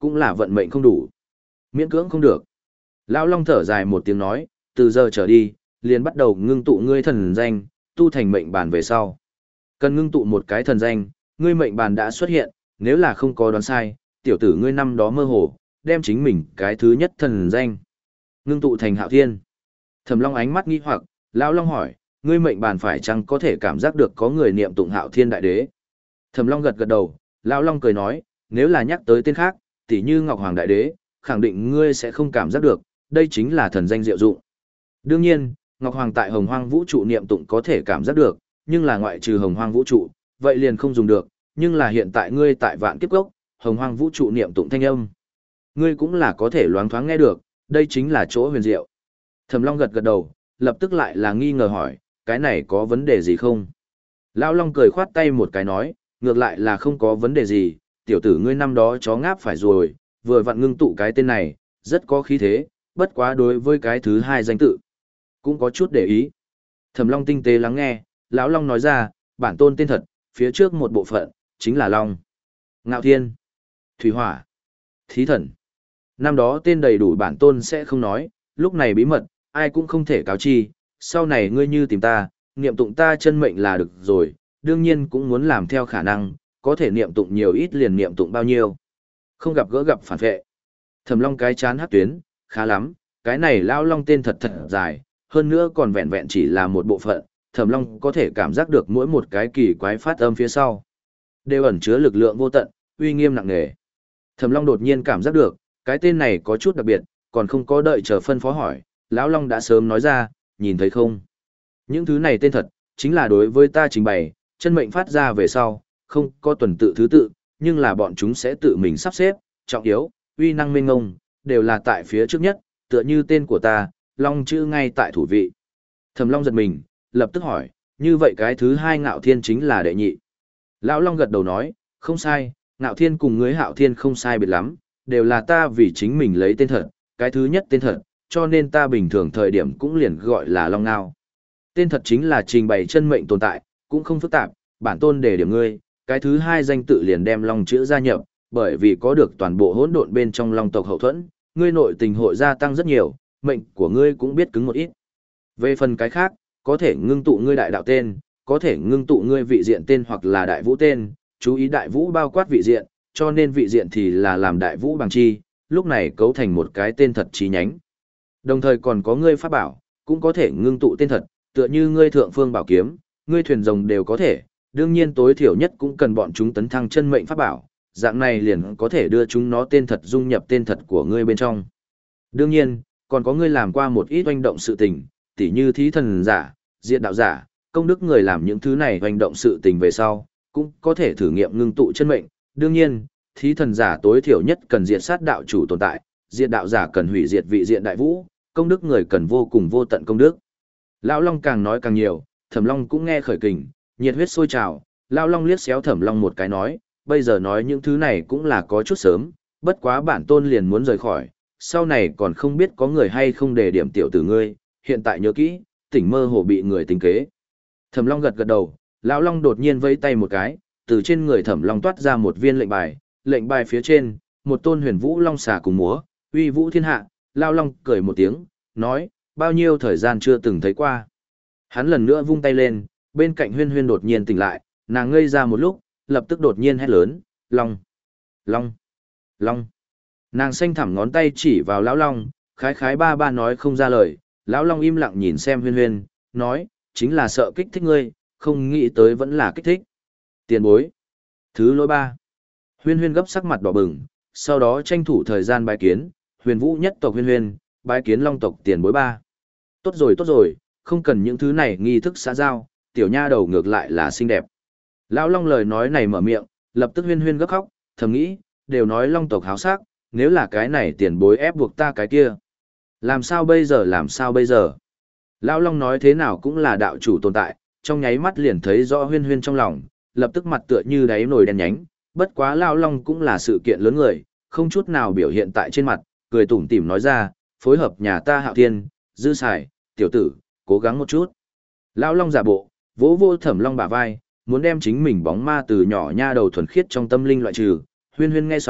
cũng là vận mệnh không đủ. Miễn cưỡng không được. Lão Long thở dài một tiếng nói, từ giờ trở đi, liền bắt đầu ngưng tụ ngươi thần danh, tu thành mệnh bàn về sau. Cần ngưng tụ một cái thần danh, ngươi mệnh bàn đã xuất hiện, nếu là không có đoán sai, tiểu tử ngươi năm đó mơ hồ, đem chính mình cái thứ nhất thần danh. Ngưng tụ thành Hạo Thiên. Thẩm Long ánh mắt nghi hoặc, Lão Long hỏi, ngươi mệnh bàn phải chăng có thể cảm giác được có người niệm tụng Hạo Thiên đại đế? Thẩm Long gật gật đầu, Lão Long cười nói, nếu là nhắc tới tên khác, tỉ như Ngọc Hoàng đại đế, khẳng định ngươi sẽ không cảm giác được, đây chính là thần danh diệu dụng. Đương nhiên, Ngọc Hoàng tại Hồng Hoang vũ trụ niệm tụng có thể cảm giác được, nhưng là ngoại trừ Hồng Hoang vũ trụ, vậy liền không dùng được, nhưng là hiện tại ngươi tại Vạn Kiếp Cốc, Hồng Hoang vũ trụ niệm tụng thanh âm, ngươi cũng là có thể loáng thoáng nghe được, đây chính là chỗ huyền diệu. Thẩm Long gật gật đầu, lập tức lại là nghi ngờ hỏi, cái này có vấn đề gì không? Lão Long cười khoát tay một cái nói, ngược lại là không có vấn đề gì, tiểu tử ngươi năm đó chó ngáp phải rồi, vừa vặn ngưng tụ cái tên này, rất có khí thế, bất quá đối với cái thứ hai danh tự, cũng có chút để ý. Thẩm Long tinh tế lắng nghe, Lão Long nói ra, bản tôn tên thật, phía trước một bộ phận, chính là Long, Ngạo Thiên, Thủy Hỏa, Thí Thần. Năm đó tên đầy đủ bản tôn sẽ không nói, lúc này bí mật, ai cũng không thể cáo chi, sau này ngươi như tìm ta, niệm tụng ta chân mệnh là được rồi, đương nhiên cũng muốn làm theo khả năng, có thể niệm tụng nhiều ít liền niệm tụng bao nhiêu. Không gặp gỡ gặp phản vệ. Thẩm Long cái chán hắc tuyến, khá lắm, cái này Lão Long tên thật thật dài, hơn nữa còn vẹn vẹn chỉ là một bộ phận, Thẩm Long có thể cảm giác được mỗi một cái kỳ quái phát âm phía sau, đều ẩn chứa lực lượng vô tận, uy nghiêm nặng nề. Thẩm Long đột nhiên cảm giác được, cái tên này có chút đặc biệt, còn không có đợi chờ phân phó hỏi, Lão Long đã sớm nói ra, nhìn thấy không? Những thứ này tên thật, chính là đối với ta trình bày, chân mệnh phát ra về sau, không có tuần tự thứ tự, nhưng là bọn chúng sẽ tự mình sắp xếp, trọng yếu, uy năng mênh ngông, đều là tại phía trước nhất, tựa như tên của ta, Long chữ ngay tại thủ vị. Thẩm Long giật mình, lập tức hỏi, như vậy cái thứ hai Ngạo Thiên chính là đệ nhị. Lão Long gật đầu nói, không sai, Ngạo Thiên cùng ngươi Hạo Thiên không sai biệt lắm, đều là ta vì chính mình lấy tên thật, cái thứ nhất tên thật, cho nên ta bình thường thời điểm cũng liền gọi là Long Ngao. Tên thật chính là trình bày chân mệnh tồn tại, cũng không phức tạp, bản tôn để điểm ngươi, cái thứ hai danh tự liền đem Long chữ gia nhập, bởi vì có được toàn bộ hỗn độn bên trong Long tộc hậu thuẫn, ngươi nội tình hội gia tăng rất nhiều, mệnh của ngươi cũng biết cứng một ít. Về phần cái khác, có thể ngưng tụ ngươi đại đạo tên, có thể ngưng tụ ngươi vị diện tên hoặc là đại vũ tên, chú ý đại vũ bao quát vị diện, cho nên vị diện thì là làm đại vũ bằng chi, lúc này cấu thành một cái tên thật chi nhánh. Đồng thời còn có ngươi pháp bảo, cũng có thể ngưng tụ tên thật, tựa như ngươi thượng phương bảo kiếm, ngươi thuyền rồng đều có thể, đương nhiên tối thiểu nhất cũng cần bọn chúng tấn thăng chân mệnh pháp bảo, dạng này liền có thể đưa chúng nó tên thật dung nhập tên thật của ngươi bên trong. Đương nhiên, còn có ngươi làm qua một ít oanh động sự tình, tỉ như thí thần giả, diện đạo giả, công đức người làm những thứ này oanh động sự tình về sau, cũng có thể thử nghiệm ngưng tụ chân mệnh. Đương nhiên, thí thần giả tối thiểu nhất cần diệt sát đạo chủ tồn tại, diện đạo giả cần hủy diệt vị diện đại vũ, công đức người cần vô cùng vô tận công đức. Lão Long càng nói càng nhiều, Thẩm Long cũng nghe khởi kình, nhiệt huyết sôi trào, Lão Long liếc xéo Thẩm Long một cái nói, bây giờ nói những thứ này cũng là có chút sớm, bất quá bản tôn liền muốn rời khỏi, sau này còn không biết có người hay không để điểm tiểu tử ngươi, hiện tại nhớ kỹ, tỉnh mơ hồ bị người tính kế. Thẩm Long gật gật đầu, Lão Long đột nhiên vẫy tay một cái, từ trên người Thẩm Long toát ra một viên lệnh bài, lệnh bài phía trên, một tôn huyền vũ long xà cùng múa, uy vũ thiên hạ. Lão Long cười một tiếng, nói, bao nhiêu thời gian chưa từng thấy qua. Hắn lần nữa vung tay lên, bên cạnh Huyên Huyên đột nhiên tỉnh lại, nàng ngây ra một lúc, lập tức đột nhiên hét lớn, Long, Long, Long. Nàng xanh thẳm ngón tay chỉ vào Lão Long, khái khái ba ba nói không ra lời. Lão Long im lặng nhìn xem Huyên Huyên, nói, chính là sợ kích thích ngươi, không nghĩ tới vẫn là kích thích. Tiền bối. Thứ lỗi ba. Huyên Huyên gấp sắc mặt đỏ bừng, sau đó tranh thủ thời gian bái kiến, huyền vũ nhất tộc Huyên Huyên, bái kiến Long tộc tiền bối ba. Tốt rồi tốt rồi, không cần những thứ này nghi thức xã giao, tiểu nha đầu ngược lại là xinh đẹp. Lão Long lời nói này mở miệng, lập tức Huyên Huyên gấp khóc, thầm nghĩ, đều nói Long tộc háo sắc, nếu là cái này tiền bối ép buộc ta cái kia. Làm sao bây giờ làm sao bây giờ? Lão Long nói thế nào cũng là đạo chủ tồn tại, trong nháy mắt liền thấy rõ Huyên Huyên trong lòng, lập tức mặt tựa như đáy nồi đen nhánh, bất quá Lão Long cũng là sự kiện lớn người, không chút nào biểu hiện tại trên mặt, cười tủm tỉm nói ra, phối hợp nhà ta Hạo Thiên, dư xài, tiểu tử, cố gắng một chút. Lão Long giả bộ, vỗ vô Thẩm Long bả vai, muốn đem chính mình bóng ma từ nhỏ nha đầu thuần khiết trong tâm linh loại trừ. Huyên Huyên nghe xong,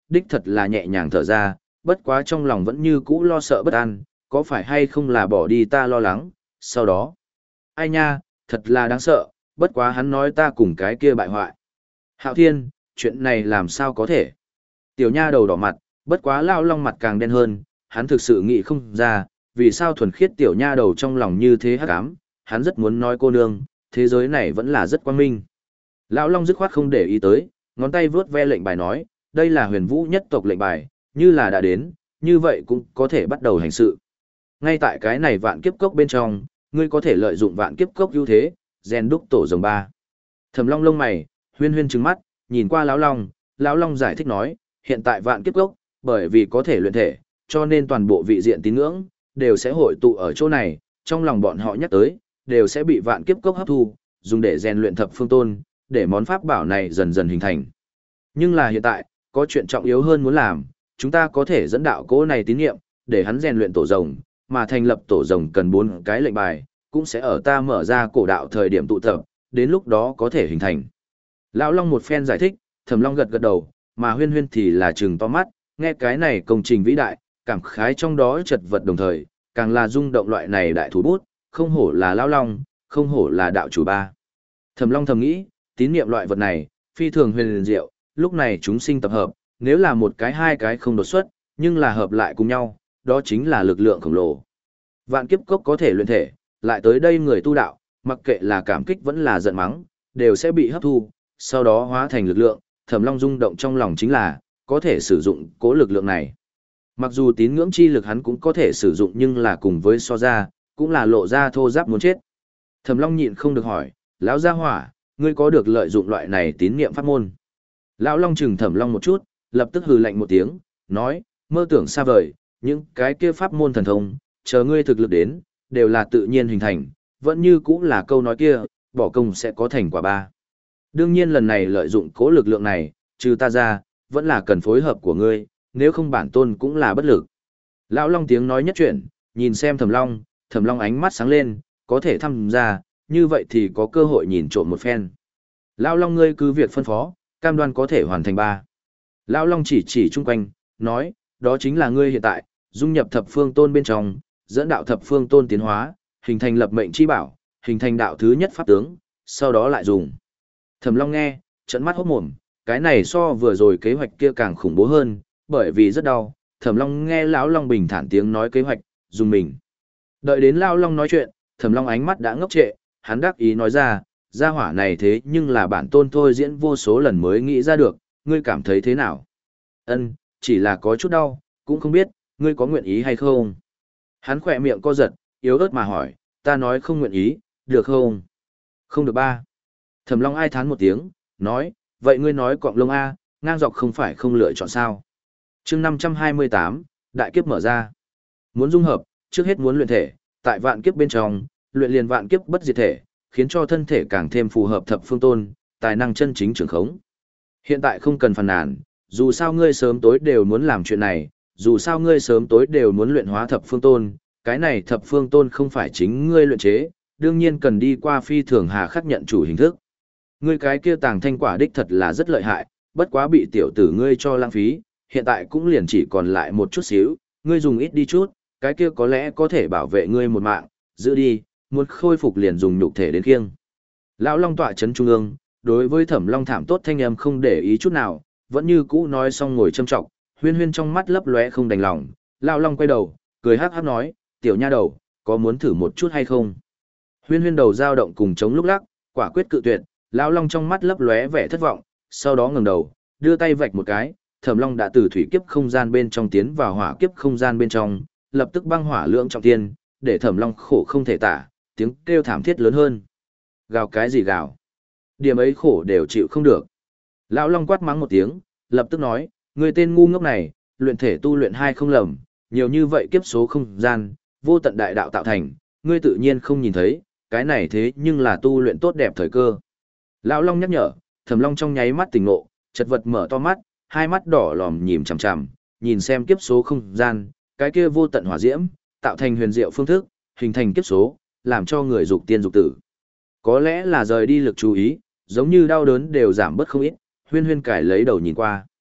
đích thật là nhẹ nhàng thở ra, bất quá trong lòng vẫn như cũ lo sợ bất an, có phải hay không là bỏ đi ta lo lắng, sau đó. Ai nha, thật là đáng sợ, bất quá hắn nói ta cùng cái kia bại hoại. Hạo Thiên, chuyện này làm sao có thể? Tiểu nha đầu đỏ mặt, bất quá Lão Long mặt càng đen hơn, hắn thực sự nghĩ không ra, vì sao thuần khiết tiểu nha đầu trong lòng như thế hắc ám, hắn rất muốn nói cô nương, thế giới này vẫn là rất quang minh. Lão Long dứt khoát không để ý tới, ngón tay vướt ve lệnh bài nói, đây là huyền vũ nhất tộc lệnh bài, như là đã đến, như vậy cũng có thể bắt đầu hành sự. Ngay tại cái này vạn kiếp cốc bên trong, ngươi có thể lợi dụng vạn kiếp cốc ưu thế, rèn đúc tổ rồng ba. Thẩm Long lông mày, huyên huyên trừng mắt, nhìn qua Lão Long, Lão Long giải thích nói, hiện tại vạn kiếp cốc, bởi vì có thể luyện thể, cho nên toàn bộ vị diện tín ngưỡng, đều sẽ hội tụ ở chỗ này, trong lòng bọn họ nhắc tới, đều sẽ bị vạn kiếp cốc hấp thu, dùng để rèn luyện thập phương tôn, để món pháp bảo này dần dần hình thành. Nhưng là hiện tại, có chuyện trọng yếu hơn muốn làm, chúng ta có thể dẫn đạo cố này tín nhiệm, để hắn rèn luyện tổ rồng, mà thành lập tổ rồng cần bốn cái lệnh bài, cũng sẽ ở ta mở ra cổ đạo thời điểm tụ tập, đến lúc đó có thể hình thành. Lão Long một phen giải thích, Thẩm Long gật gật đầu, mà Huyên Huyên thì là trừng to mắt, nghe cái này công trình vĩ đại, cảm khái trong đó chật vật đồng thời, càng là rung động loại này đại thủ bút, không hổ là Lão Long, không hổ là đạo chủ ba. Thẩm Long thầm nghĩ, tín niệm loại vật này, phi thường huyền diệu, lúc này chúng sinh tập hợp, nếu là một cái hai cái không đột xuất, nhưng là hợp lại cùng nhau, đó chính là lực lượng khổng lồ. Vạn kiếp cốc có thể luyện thể, lại tới đây người tu đạo, mặc kệ là cảm kích vẫn là giận mắng, đều sẽ bị hấp thu, sau đó hóa thành lực lượng, Thẩm Long rung động trong lòng chính là, có thể sử dụng cố lực lượng này. Mặc dù tín ngưỡng chi lực hắn cũng có thể sử dụng nhưng là cùng với so ra, cũng là lộ ra thô giáp muốn chết. Thẩm Long nhịn không được hỏi, lão gia hỏa, ngươi có được lợi dụng loại này tín niệm pháp môn? Lão Long chừng Thẩm Long một chút, lập tức hừ lạnh một tiếng, nói, mơ tưởng xa vời, những cái kia pháp môn thần thông, chờ ngươi thực lực đến, đều là tự nhiên hình thành, vẫn như cũng là câu nói kia, bỏ công sẽ có thành quả ba. Đương nhiên lần này lợi dụng cố lực lượng này, trừ ta ra, vẫn là cần phối hợp của ngươi, nếu không bản tôn cũng là bất lực. Lão Long tiếng nói nhất chuyển, nhìn xem Thẩm Long, Thẩm Long ánh mắt sáng lên, có thể tham gia, như vậy thì có cơ hội nhìn trộm một phen. Lão Long ngươi cứ việc phân phó, cam đoan có thể hoàn thành ba. Lão Long chỉ chỉ chung quanh, nói, đó chính là ngươi hiện tại, dung nhập thập phương tôn bên trong, dẫn đạo thập phương tôn tiến hóa, hình thành lập mệnh chi bảo, hình thành đạo thứ nhất pháp tướng, sau đó lại dùng. Thẩm Long nghe, trợn mắt hốt mồm, cái này so vừa rồi kế hoạch kia càng khủng bố hơn, bởi vì rất đau. Thẩm Long nghe lão Long bình thản tiếng nói kế hoạch, dùng mình. Đợi đến lão Long nói chuyện, Thẩm Long ánh mắt đã ngốc trệ, hắn đắc ý nói ra, gia hỏa này thế nhưng là bản tôn thôi diễn vô số lần mới nghĩ ra được, ngươi cảm thấy thế nào? Ân, chỉ là có chút đau, cũng không biết, ngươi có nguyện ý hay không? Hắn khỏe miệng co giật, yếu ớt mà hỏi, ta nói không nguyện ý, được không? Không được ba. Thẩm Long ai thán một tiếng, nói, vậy ngươi nói cọng lông A, ngang dọc không phải không lựa chọn sao? Chương năm trăm hai mươi tám, đại kiếp mở ra. Muốn dung hợp, trước hết muốn luyện thể, tại vạn kiếp bên trong, luyện liền vạn kiếp bất diệt thể, khiến cho thân thể càng thêm phù hợp thập phương tôn, tài năng chân chính trường khống. Hiện tại không cần phàn nàn, dù sao ngươi sớm tối đều muốn làm chuyện này, dù sao ngươi sớm tối đều muốn luyện hóa thập phương tôn, cái này thập phương tôn không phải chính ngươi luyện chế, đương nhiên cần đi qua phi thường hà khắc nhận chủ hình thức. Ngươi cái kia tàng thanh quả đích thật là rất lợi hại, bất quá bị tiểu tử ngươi cho lãng phí, hiện tại cũng liền chỉ còn lại một chút xíu, ngươi dùng ít đi chút, cái kia có lẽ có thể bảo vệ ngươi một mạng, giữ đi, muốn khôi phục liền dùng nhục thể đến khiêng. Lão Long tọa chấn trung ương, đối với Thẩm Long thảm tốt thanh âm không để ý chút nào, vẫn như cũ nói xong ngồi châm trọng, Huyên Huyên trong mắt lấp lóe không đành lòng, Lão Long quay đầu, cười hắc hắc nói, tiểu nha đầu, có muốn thử một chút hay không? Huyên Huyên đầu dao động cùng chống lúc lắc, quả quyết cự tuyệt, Lão Long trong mắt lấp lóe vẻ thất vọng, sau đó ngẩng đầu, đưa tay vạch một cái, Thẩm Long đã từ thủy kiếp không gian bên trong tiến vào hỏa kiếp không gian bên trong, lập tức băng hỏa lượng trọng thiên, để Thẩm Long khổ không thể tả, tiếng kêu thảm thiết lớn hơn. Gào cái gì gào? Điểm ấy khổ đều chịu không được. Lão Long quát mắng một tiếng, lập tức nói, người tên ngu ngốc này, luyện thể tu luyện hai không lầm, nhiều như vậy kiếp số không gian, vô tận đại đạo tạo thành, ngươi tự nhiên không nhìn thấy, cái này thế nhưng là tu luyện tốt đẹp thời cơ. Lão Long nhắc nhở, Thẩm Long trong nháy mắt tỉnh ngộ, chật vật mở to mắt, hai mắt đỏ lòm nhìn chằm chằm, nhìn xem kiếp số không gian, cái kia vô tận hỏa diễm, tạo thành huyền diệu phương thức, hình thành kiếp số, làm cho người dục tiên dục tử. Có lẽ là rời đi lực chú ý, giống như đau đớn đều giảm bớt không ít, Huyên Huyên cải lấy đầu nhìn qua.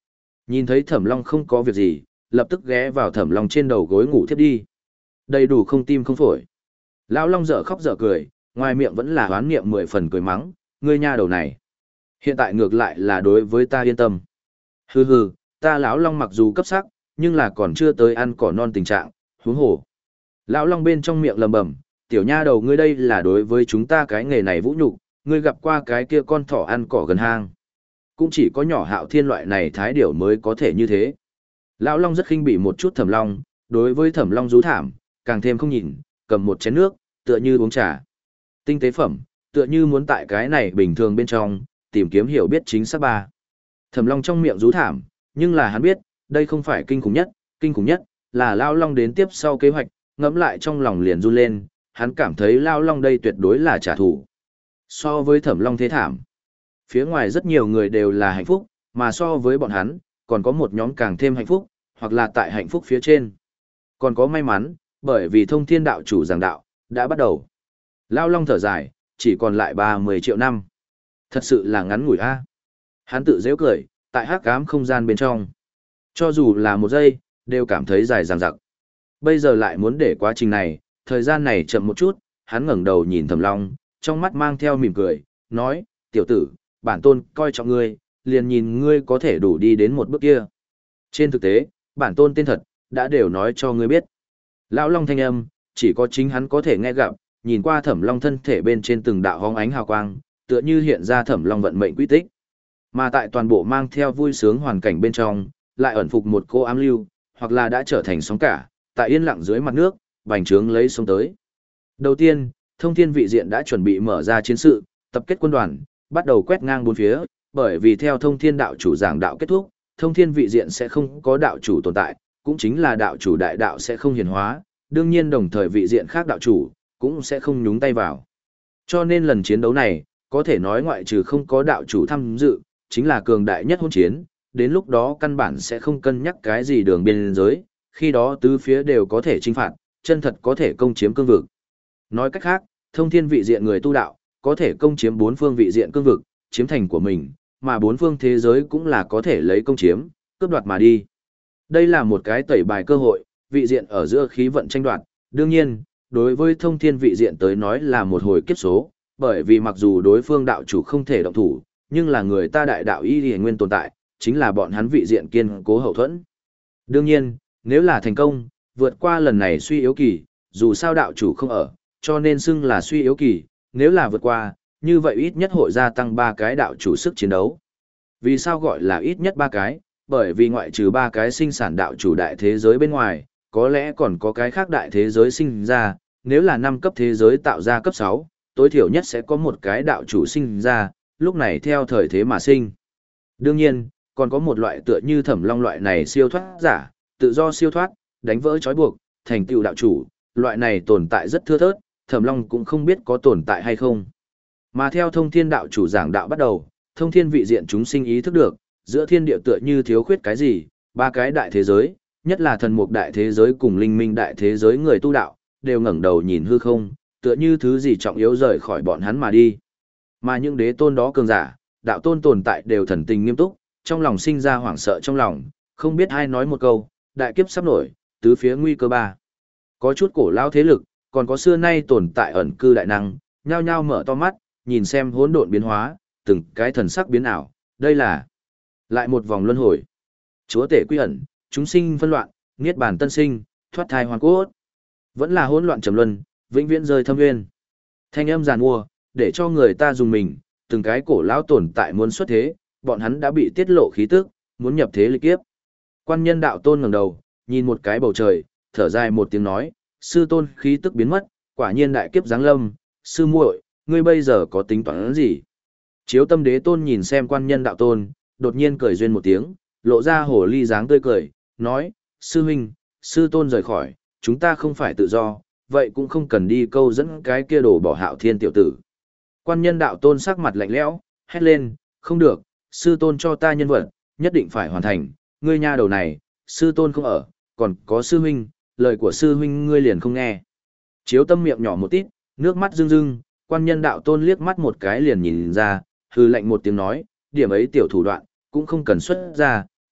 Nhìn thấy Thẩm Long không có việc gì, lập tức ghé vào Thẩm Long trên đầu gối ngủ thiếp đi. Đầy đủ không tim không phổi. Lão Long dở khóc dở cười, ngoài miệng vẫn là oán niệm mười phần cười mắng, ngươi nha đầu này. Hiện tại ngược lại là đối với ta yên tâm. Hừ hừ, ta lão Long mặc dù cấp sắc, nhưng là còn chưa tới ăn cỏ non tình trạng, huống hồ. Lão Long bên trong miệng lầm bầm, tiểu nha đầu ngươi đây là đối với chúng ta cái nghề này vũ nhục, ngươi gặp qua cái kia con thỏ ăn cỏ gần hang. Cũng chỉ có nhỏ Hạo Thiên loại này thái điểu mới có thể như thế. Lão Long rất khinh bỉ một chút Thẩm Long, đối với Thẩm Long rú thảm, càng thêm không nhìn, cầm một chén nước, tựa như uống trà. Tinh tế phẩm, tựa như muốn tại cái này bình thường bên trong, tìm kiếm hiểu biết chính xác ba. Thẩm Long trong miệng rú thảm, nhưng là hắn biết, đây không phải kinh khủng nhất, kinh khủng nhất, là Lão Long đến tiếp sau kế hoạch, ngẫm lại trong lòng liền run lên, hắn cảm thấy Lão Long đây tuyệt đối là trả thù. So với Thẩm Long thế thảm, phía ngoài rất nhiều người đều là hạnh phúc, mà so với bọn hắn, còn có một nhóm càng thêm hạnh phúc, hoặc là tại hạnh phúc phía trên. Còn có may mắn, bởi vì thông thiên đạo chủ giảng đạo, đã bắt đầu. Lão Long thở dài, chỉ còn lại ba mươi triệu năm. Thật sự là ngắn ngủi a. Hắn tự giễu cười, tại hắc ám không gian bên trong. Cho dù là một giây, đều cảm thấy dài dằng dặc. Bây giờ lại muốn để quá trình này, thời gian này chậm một chút, hắn ngẩng đầu nhìn Thẩm Long, trong mắt mang theo mỉm cười, nói, tiểu tử, bản tôn coi trọng ngươi, liền nhìn ngươi có thể đủ đi đến một bước kia. Trên thực tế, bản tôn tên thật, đã đều nói cho ngươi biết. Lão Long thanh âm, chỉ có chính hắn có thể nghe gặp, nhìn qua Thẩm Long thân thể bên trên từng đạo hóng ánh hào quang, tựa như hiện ra Thẩm Long vận mệnh quy tích. Mà tại toàn bộ mang theo vui sướng hoàn cảnh bên trong, lại ẩn phục một cô ám lưu, hoặc là đã trở thành sóng cả, tại yên lặng dưới mặt nước, bành trướng lấy sông tới. Đầu tiên, thông thiên vị diện đã chuẩn bị mở ra chiến sự, tập kết quân đoàn, bắt đầu quét ngang bốn phía, bởi vì theo thông thiên đạo chủ giảng đạo kết thúc, thông thiên vị diện sẽ không có đạo chủ tồn tại, cũng chính là đạo chủ đại đạo sẽ không hiển hóa, đương nhiên đồng thời vị diện khác đạo chủ, cũng sẽ không nhúng tay vào. Cho nên lần chiến đấu này, có thể nói ngoại trừ không có đạo chủ tham dự, chính là cường đại nhất hôn chiến, đến lúc đó căn bản sẽ không cân nhắc cái gì đường biên giới, khi đó tứ phía đều có thể chinh phạt, chân thật có thể công chiếm cương vực. Nói cách khác, thông thiên vị diện người tu đạo, có thể công chiếm bốn phương vị diện cương vực, chiếm thành của mình, mà bốn phương thế giới cũng là có thể lấy công chiếm, cướp đoạt mà đi. Đây là một cái tẩy bài cơ hội, vị diện ở giữa khí vận tranh đoạt, đương nhiên, đối với thông thiên vị diện tới nói là một hồi kiếp số, bởi vì mặc dù đối phương đạo chủ không thể động thủ, nhưng là người ta đại đạo y liền nguyên tồn tại, chính là bọn hắn vị diện kiên cố hậu thuẫn. Đương nhiên, nếu là thành công, vượt qua lần này suy yếu kỳ, dù sao đạo chủ không ở, cho nên xưng là suy yếu kỳ, nếu là vượt qua, như vậy ít nhất hội gia tăng ba cái đạo chủ sức chiến đấu. Vì sao gọi là ít nhất ba cái? Bởi vì ngoại trừ ba cái sinh sản đạo chủ đại thế giới bên ngoài, có lẽ còn có cái khác đại thế giới sinh ra, nếu là năm cấp thế giới tạo ra cấp sáu, tối thiểu nhất sẽ có một cái đạo chủ sinh ra, lúc này theo thời thế mà sinh. Đương nhiên, còn có một loại tựa như Thẩm Long loại này siêu thoát giả, tự do siêu thoát, đánh vỡ trói buộc, thành tựu đạo chủ, loại này tồn tại rất thưa thớt, Thẩm Long cũng không biết có tồn tại hay không. Mà theo thông thiên đạo chủ giảng đạo bắt đầu, thông thiên vị diện chúng sinh ý thức được, giữa thiên địa tựa như thiếu khuyết cái gì, ba cái đại thế giới, nhất là thần mục đại thế giới cùng linh minh đại thế giới người tu đạo, đều ngẩng đầu nhìn hư không, tựa như thứ gì trọng yếu rời khỏi bọn hắn mà đi. Mà những đế tôn đó cường giả, đạo tôn tồn tại đều thần tình nghiêm túc, trong lòng sinh ra hoảng sợ trong lòng, không biết ai nói một câu, đại kiếp sắp nổi, tứ phía nguy cơ ba. Có chút cổ lao thế lực, còn có xưa nay tồn tại ẩn cư đại năng, nhao nhao mở to mắt, nhìn xem hỗn độn biến hóa, từng cái thần sắc biến ảo, đây là lại một vòng luân hồi. Chúa tể quy ẩn, chúng sinh phân loạn, niết bàn tân sinh, thoát thai hoàn cốt. Vẫn là hỗn loạn trầm luân, vĩnh viễn rơi thâm nguyên. Thanh âm giàn mua, để cho người ta dùng mình, từng cái cổ lão tồn tại muốn xuất thế, bọn hắn đã bị tiết lộ khí tức, muốn nhập thế lịch kiếp. Quan nhân đạo tôn ngẩng đầu, nhìn một cái bầu trời, thở dài một tiếng nói, sư tôn khí tức biến mất, quả nhiên đại kiếp giáng lâm, sư muội, ngươi bây giờ có tính toán gì? Chiếu tâm đế tôn nhìn xem quan nhân đạo tôn, đột nhiên cười duyên một tiếng, lộ ra hồ ly dáng tươi cười, nói, sư huynh, sư tôn rời khỏi, chúng ta không phải tự do, vậy cũng không cần đi câu dẫn cái kia đổ bỏ Hạo Thiên tiểu tử. Quan nhân đạo tôn sắc mặt lạnh lẽo, hét lên, không được, sư tôn cho ta nhân vật, nhất định phải hoàn thành, ngươi nha đầu này, sư tôn không ở, còn có sư huynh, lời của sư huynh ngươi liền không nghe. Chiếu tâm miệng nhỏ một tít, nước mắt rưng rưng, quan nhân đạo tôn liếc mắt một cái liền nhìn ra, hư lạnh một tiếng nói, điểm ấy tiểu thủ đoạn, cũng không cần xuất ra,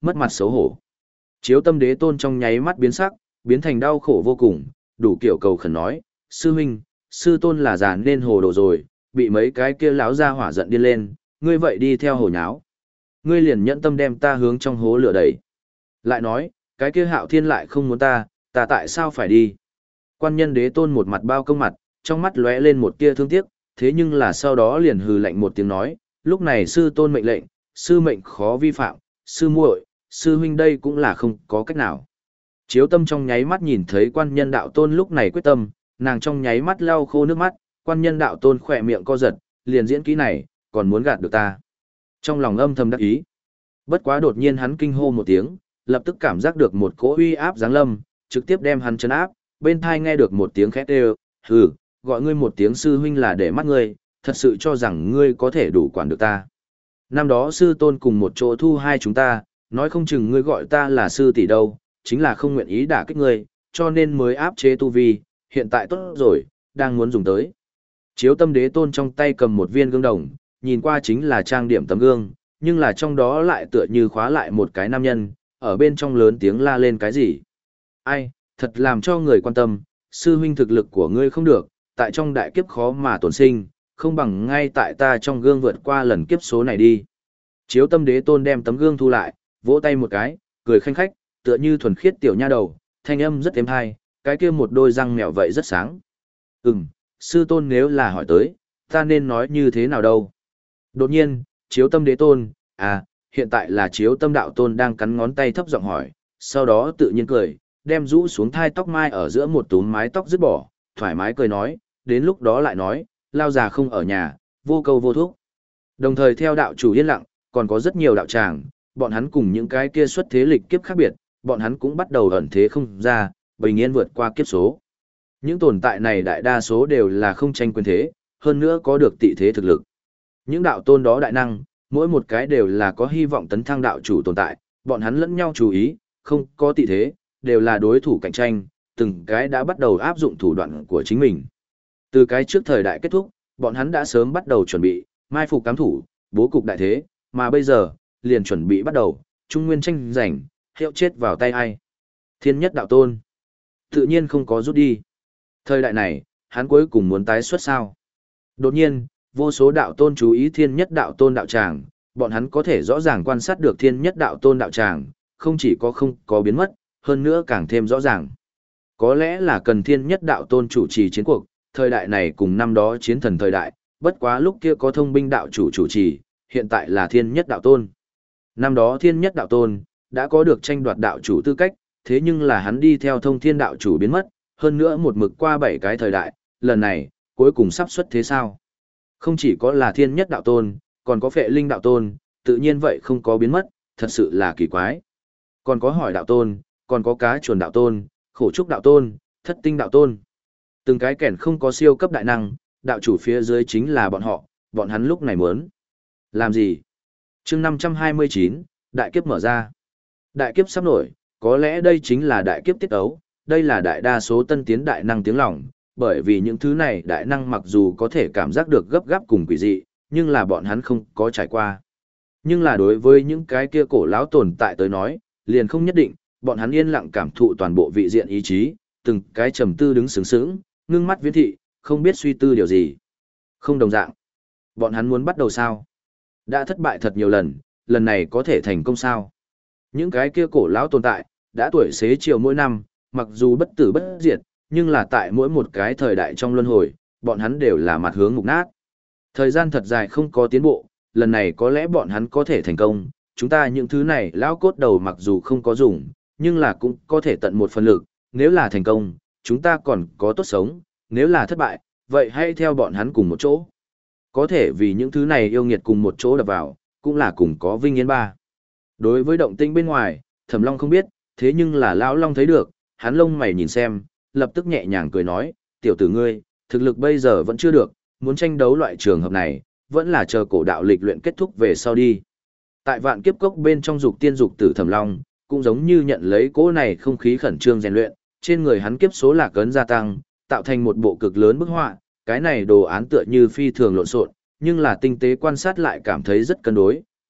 mất mặt xấu hổ. Chiếu tâm đế tôn trong nháy mắt biến sắc, biến thành đau khổ vô cùng, đủ kiểu cầu khẩn nói, sư huynh, sư tôn là già nên hồ đồ rồi, bị mấy cái kia láo ra hỏa giận điên lên, ngươi vậy đi theo hồ nháo. Ngươi liền nhẫn tâm đem ta hướng trong hố lửa đẩy. Lại nói, cái kia hạo thiên lại không muốn ta, ta tại sao phải đi? Quan nhân đế tôn một mặt bao công mặt, trong mắt lóe lên một tia thương tiếc, thế nhưng là sau đó liền hừ lạnh một tiếng nói, lúc này sư tôn mệnh lệnh, sư mệnh khó vi phạm, sư muội, sư huynh đây cũng là không có cách nào. Chiếu tâm trong nháy mắt nhìn thấy quan nhân đạo tôn lúc này quyết tâm, nàng trong nháy mắt lau khô nước mắt, quan nhân đạo tôn khỏe miệng co giật, liền diễn kỹ này, còn muốn gạt được ta. Trong lòng âm thầm đắc ý. Bất quá đột nhiên hắn kinh hô một tiếng, lập tức cảm giác được một cỗ uy áp giáng lâm, trực tiếp đem hắn chấn áp, bên thai nghe được một tiếng khét đều, hừ, gọi ngươi một tiếng sư huynh là để mắt ngươi, thật sự cho rằng ngươi có thể đủ quản được ta. Năm đó sư tôn cùng một chỗ thu hai chúng ta, nói không chừng ngươi gọi ta là sư tỷ đâu, chính là không nguyện ý đả kích ngươi, cho nên mới áp chế tu vi, hiện tại tốt rồi, đang muốn dùng tới. Chiếu tâm đế tôn trong tay cầm một viên gương đồng, nhìn qua chính là trang điểm tấm gương, nhưng là trong đó lại tựa như khóa lại một cái nam nhân, ở bên trong lớn tiếng la lên cái gì. Ai, thật làm cho người quan tâm, sư huynh thực lực của ngươi không được, tại trong đại kiếp khó mà tổn sinh, không bằng ngay tại ta trong gương vượt qua lần kiếp số này đi. Chiếu tâm đế tôn đem tấm gương thu lại, vỗ tay một cái, cười khanh khách, tựa như thuần khiết tiểu nha đầu, thanh âm rất êm hay, cái kia một đôi răng mèo vậy rất sáng. Ừm, sư tôn nếu là hỏi tới, ta nên nói như thế nào đâu. Đột nhiên, chiếu tâm đế tôn, à, hiện tại là chiếu tâm đạo tôn đang cắn ngón tay thấp giọng hỏi, sau đó tự nhiên cười, đem rũ xuống thai tóc mai ở giữa một túm mái tóc dứt bỏ, thoải mái cười nói, đến lúc đó lại nói, lao già không ở nhà, vô câu vô thuốc. Đồng thời theo đạo chủ yên lặng, còn có rất nhiều đạo tràng, bọn hắn cùng những cái kia xuất thế lịch kiếp khác biệt, bọn hắn cũng bắt đầu ẩn thế không ra, bình yên vượt qua kiếp số. Những tồn tại này đại đa số đều là không tranh quyền thế, hơn nữa có được tị thế thực lực. Những đạo tôn đó đại năng, mỗi một cái đều là có hy vọng tấn thăng đạo chủ tồn tại, bọn hắn lẫn nhau chú ý, không có tị thế, đều là đối thủ cạnh tranh, từng cái đã bắt đầu áp dụng thủ đoạn của chính mình. Từ cái trước thời đại kết thúc, bọn hắn đã sớm bắt đầu chuẩn bị, mai phục cám thủ, bố cục đại thế, mà bây giờ, liền chuẩn bị bắt đầu, trung nguyên tranh giành, hiệu chết vào tay ai. Thiên nhất đạo tôn, tự nhiên không có rút đi. Thời đại này, hắn cuối cùng muốn tái xuất sao. Đột nhiên, vô số đạo tôn chú ý thiên nhất đạo tôn đạo tràng, bọn hắn có thể rõ ràng quan sát được thiên nhất đạo tôn đạo tràng, không chỉ có không có biến mất, hơn nữa càng thêm rõ ràng. Có lẽ là cần thiên nhất đạo tôn chủ trì chiến cuộc, thời đại này cùng năm đó chiến thần thời đại, bất quá lúc kia có thông binh đạo chủ chủ trì, hiện tại là thiên nhất đạo tôn. Năm đó thiên nhất đạo tôn, đã có được tranh đoạt đạo chủ tư cách, thế nhưng là hắn đi theo thông thiên đạo chủ biến mất, hơn nữa một mực qua bảy cái thời đại, lần này, cuối cùng sắp xuất thế sao? Không chỉ có là thiên nhất đạo tôn, còn có phệ linh đạo tôn, tự nhiên vậy không có biến mất, thật sự là kỳ quái. Còn có hỏi đạo tôn, còn có cá chuồn đạo tôn, khổ trúc đạo tôn, thất tinh đạo tôn. Từng cái kẻn không có siêu cấp đại năng, đạo chủ phía dưới chính là bọn họ, bọn hắn lúc này muốn làm gì? Chương năm trăm hai mươi chín, đại kiếp mở ra. Đại kiếp sắp nổi, có lẽ đây chính là đại kiếp tiết ấu, đây là đại đa số tân tiến đại năng tiếng lòng, bởi vì những thứ này đại năng mặc dù có thể cảm giác được gấp gáp cùng quỷ dị, nhưng là bọn hắn không có trải qua. Nhưng là đối với những cái kia cổ lão tồn tại tới nói, liền không nhất định, bọn hắn yên lặng cảm thụ toàn bộ vị diện ý chí, từng cái trầm tư đứng sướng sướng, ngưng mắt viễn thị, không biết suy tư điều gì. Không đồng dạng. Bọn hắn muốn bắt đầu sao? Đã thất bại thật nhiều lần, lần này có thể thành công sao? Những cái kia cổ lão tồn tại, đã tuổi xế chiều mỗi năm, mặc dù bất tử bất diệt, nhưng là tại mỗi một cái thời đại trong luân hồi, bọn hắn đều là mặt hướng mục nát. Thời gian thật dài không có tiến bộ, lần này có lẽ bọn hắn có thể thành công, chúng ta những thứ này lão cốt đầu mặc dù không có dùng, nhưng là cũng có thể tận một phần lực, nếu là thành công, chúng ta còn có tốt sống, nếu là thất bại, vậy hãy theo bọn hắn cùng một chỗ. Có thể vì những thứ này yêu nghiệt cùng một chỗ đập vào, cũng là cùng có vinh yên ba. Đối với động tĩnh bên ngoài, Thẩm Long không biết, thế nhưng là Lão Long thấy được, hắn lông mày nhìn xem, lập tức nhẹ nhàng cười nói, tiểu tử ngươi, thực lực bây giờ vẫn chưa được, muốn tranh đấu loại trường hợp này, vẫn là chờ cổ đạo lịch luyện kết thúc về sau đi. Tại vạn kiếp cốc bên trong dục tiên dục tử Thẩm Long, cũng giống như nhận lấy cỗ này không khí khẩn trương rèn luyện, trên người hắn kiếp số lạc ấn gia tăng, tạo thành một bộ cực lớn bức họa, cái này đồ án tựa như phi thường lộn xộn, nhưng là tinh tế quan sát lại cảm thấy rất cân đối,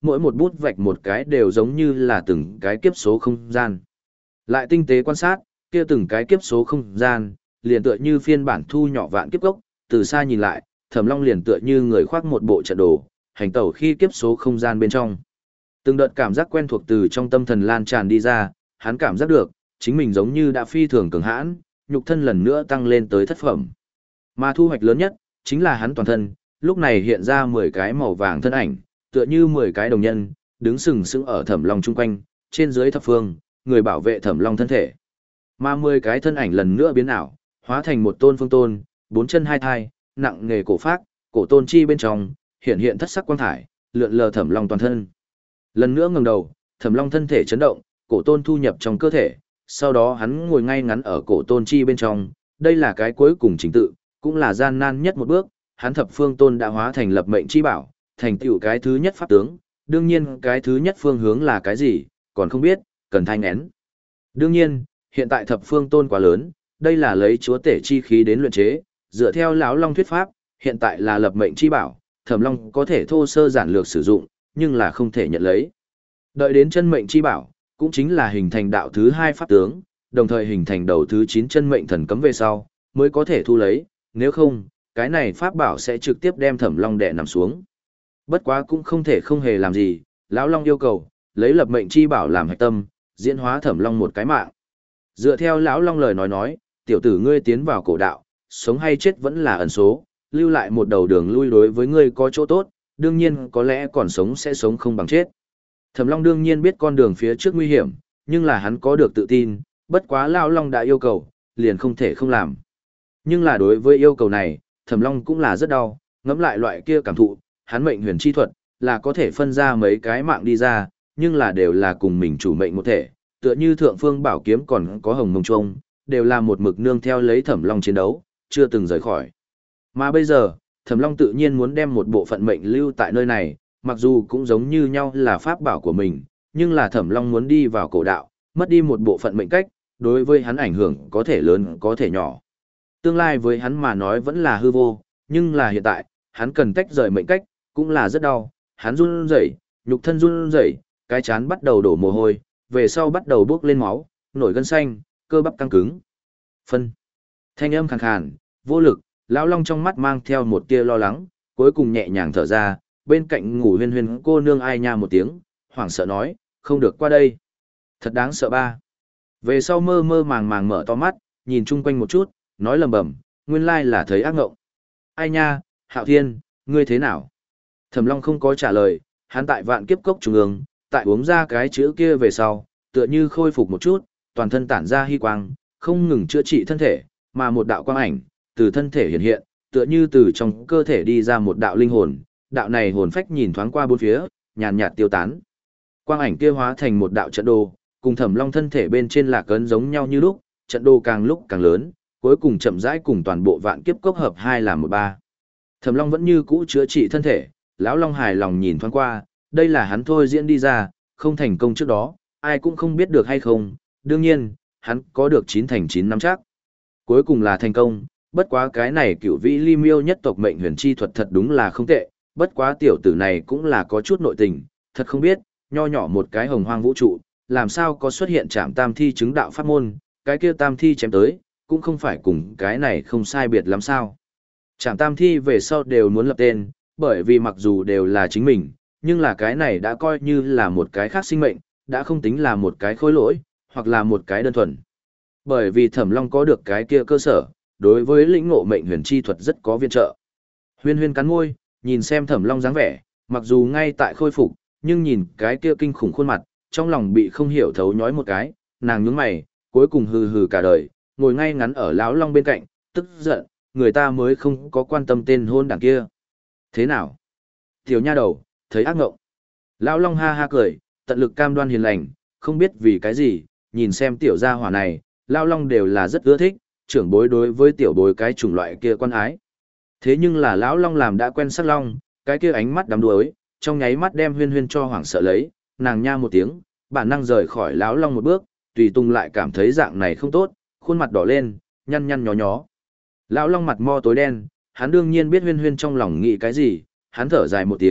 mỗi một bút vạch một cái đều giống như là từng cái kiếp số không gian. Lại tinh tế quan sát, kia từng cái kiếp số không gian, liền tựa như phiên bản thu nhỏ vạn kiếp gốc, từ xa nhìn lại, Thẩm Long liền tựa như người khoác một bộ trận đồ, hành tẩu khi kiếp số không gian bên trong. Từng đợt cảm giác quen thuộc từ trong tâm thần lan tràn đi ra, hắn cảm giác được, chính mình giống như đã phi thường cường hãn, nhục thân lần nữa tăng lên tới thất phẩm. Mà thu hoạch lớn nhất, chính là hắn toàn thân, lúc này hiện ra mười cái màu vàng thân ảnh, tựa như mười cái đồng nhân, đứng sừng sững ở Thẩm Long chung quanh, trên dưới thập phương, người bảo vệ Thẩm Long thân thể. Mà mười cái thân ảnh lần nữa biến ảo, hóa thành một tôn phương tôn, bốn chân hai thai, nặng nghề cổ phác, cổ tôn chi bên trong, hiện hiện thất sắc quang thải, lượn lờ Thẩm Long toàn thân. Lần nữa ngẩng đầu, Thẩm Long thân thể chấn động, cổ tôn thu nhập trong cơ thể, sau đó hắn ngồi ngay ngắn ở cổ tôn chi bên trong, đây là cái cuối cùng chính tự, cũng là gian nan nhất một bước, hắn thập phương tôn đã hóa thành lập mệnh chi bảo, thành tựu cái thứ nhất pháp tướng, đương nhiên cái thứ nhất phương hướng là cái gì, còn không biết, cần thanh nén. Đương nhiên, hiện tại thập phương tôn quá lớn, đây là lấy chúa tể chi khí đến luyện chế, dựa theo lão long thuyết pháp, hiện tại là lập mệnh chi bảo, Thẩm Long có thể thô sơ giản lược sử dụng, nhưng là không thể nhận lấy. Đợi đến chân mệnh chi bảo, cũng chính là hình thành đạo thứ hai pháp tướng, đồng thời hình thành đầu thứ chín chân mệnh thần cấm về sau, mới có thể thu lấy, nếu không, cái này pháp bảo sẽ trực tiếp đem Thẩm Long đè nằm xuống. Bất quá cũng không thể không hề làm gì, lão long yêu cầu, lấy lập mệnh chi bảo làm hạch tâm, diễn hóa Thẩm Long một cái mạng. Dựa theo lão long lời nói nói, tiểu tử ngươi tiến vào cổ đạo, sống hay chết vẫn là ẩn số, lưu lại một đầu đường lui đối với ngươi có chỗ tốt, đương nhiên có lẽ còn sống sẽ sống không bằng chết. Thẩm Long đương nhiên biết con đường phía trước nguy hiểm, nhưng là hắn có được tự tin, bất quá lão long đã yêu cầu, liền không thể không làm. Nhưng là đối với yêu cầu này, Thẩm Long cũng là rất đau, ngẫm lại loại kia cảm thụ, hắn mệnh huyền chi thuật, là có thể phân ra mấy cái mạng đi ra, nhưng là đều là cùng mình chủ mệnh một thể, tựa như thượng phương bảo kiếm còn có hồng mông trung, đều là một mực nương theo lấy Thẩm Long chiến đấu, chưa từng rời khỏi. Mà bây giờ, Thẩm Long tự nhiên muốn đem một bộ phận mệnh lưu tại nơi này, mặc dù cũng giống như nhau là pháp bảo của mình, nhưng là Thẩm Long muốn đi vào cổ đạo, mất đi một bộ phận mệnh cách, đối với hắn ảnh hưởng có thể lớn có thể nhỏ. Tương lai với hắn mà nói vẫn là hư vô, nhưng là hiện tại, hắn cần tách rời mệnh cách, cũng là rất đau, hắn run rẩy, nhục thân run rẩy, cái chán bắt đầu đổ mồ hôi, về sau bắt đầu bốc lên máu, nổi gân xanh, cơ bắp căng cứng. Phân. Thanh âm khàn khàn, vô lực, lão long trong mắt mang theo một tia lo lắng, cuối cùng nhẹ nhàng thở ra, bên cạnh ngủ huyên huyên cô nương ai nha một tiếng, hoảng sợ nói, không được qua đây. Thật đáng sợ ba. Về sau mơ mơ màng màng mở to mắt, nhìn chung quanh một chút, nói lầm bầm, nguyên lai là thấy ác ngộng. Ai nha, Hạo Thiên, ngươi thế nào? Thẩm Long không có trả lời, hắn tại vạn kiếp cốc trung ương, tại uống ra cái chữ kia về sau, tựa như khôi phục một chút, toàn thân tản ra hy quang, không ngừng chữa trị thân thể, mà một đạo quang ảnh, từ thân thể hiện hiện, tựa như từ trong cơ thể đi ra một đạo linh hồn, đạo này hồn phách nhìn thoáng qua bốn phía, nhàn nhạt tiêu tán. Quang ảnh kia hóa thành một đạo trận đồ, cùng Thẩm Long thân thể bên trên lạc ấn giống nhau như lúc, trận đồ càng lúc càng lớn, cuối cùng chậm rãi cùng toàn bộ vạn kiếp cốc hợp hai làm một ba. Thẩm Long vẫn như cũ chữa trị thân thể, lão long hài lòng nhìn thoáng qua, đây là hắn thôi diễn đi ra, không thành công trước đó, ai cũng không biết được hay không, đương nhiên, hắn có được chín thành chín nắm chắc. Cuối cùng là thành công, bất quá cái này cửu vĩ ly miêu nhất tộc mệnh huyền chi thuật thật đúng là không tệ, bất quá tiểu tử này cũng là có chút nội tình, thật không biết, nho nhỏ một cái hồng hoang vũ trụ, làm sao có xuất hiện trạm tam thi chứng đạo pháp môn, cái kia tam thi chém tới, cũng không phải cùng cái này không sai biệt lắm sao. Trạm tam thi về sau đều muốn lập tên, bởi vì mặc dù đều là chính mình, nhưng là cái này đã coi như là một cái khác sinh mệnh, đã không tính là một cái khối lỗi, hoặc là một cái đơn thuần. Bởi vì Thẩm Long có được cái kia cơ sở, đối với lĩnh ngộ mệnh huyền chi thuật rất có viện trợ. Huyên Huyên cắn môi, nhìn xem Thẩm Long dáng vẻ, mặc dù ngay tại khôi phục, nhưng nhìn cái kia kinh khủng khuôn mặt, trong lòng bị không hiểu thấu nhói một cái, nàng nhướng mày, cuối cùng hừ hừ cả đời, ngồi ngay ngắn ở lão long bên cạnh, tức giận, người ta mới không có quan tâm tên hôn đảng kia. Thế nào? Tiểu nha đầu, thấy ác ngộng. Lão long ha ha cười, tận lực cam đoan hiền lành, không biết vì cái gì, nhìn xem tiểu gia hỏa này, lão long đều là rất ưa thích, trưởng bối đối với tiểu bối cái chủng loại kia quan ái. Thế nhưng là lão long làm đã quen sắc long, cái kia ánh mắt đắm đuối, trong nháy mắt đem Huyên Huyên cho hoảng sợ lấy, nàng nha một tiếng, bản năng rời khỏi lão long một bước, tùy tung lại cảm thấy dạng này không tốt, khuôn mặt đỏ lên, nhăn nhăn nhó nhó. Lão long mặt mo tối đen, hắn đương nhiên biết Huyên Huyên trong lòng nghĩ cái gì, hắn thở dài một tiếng,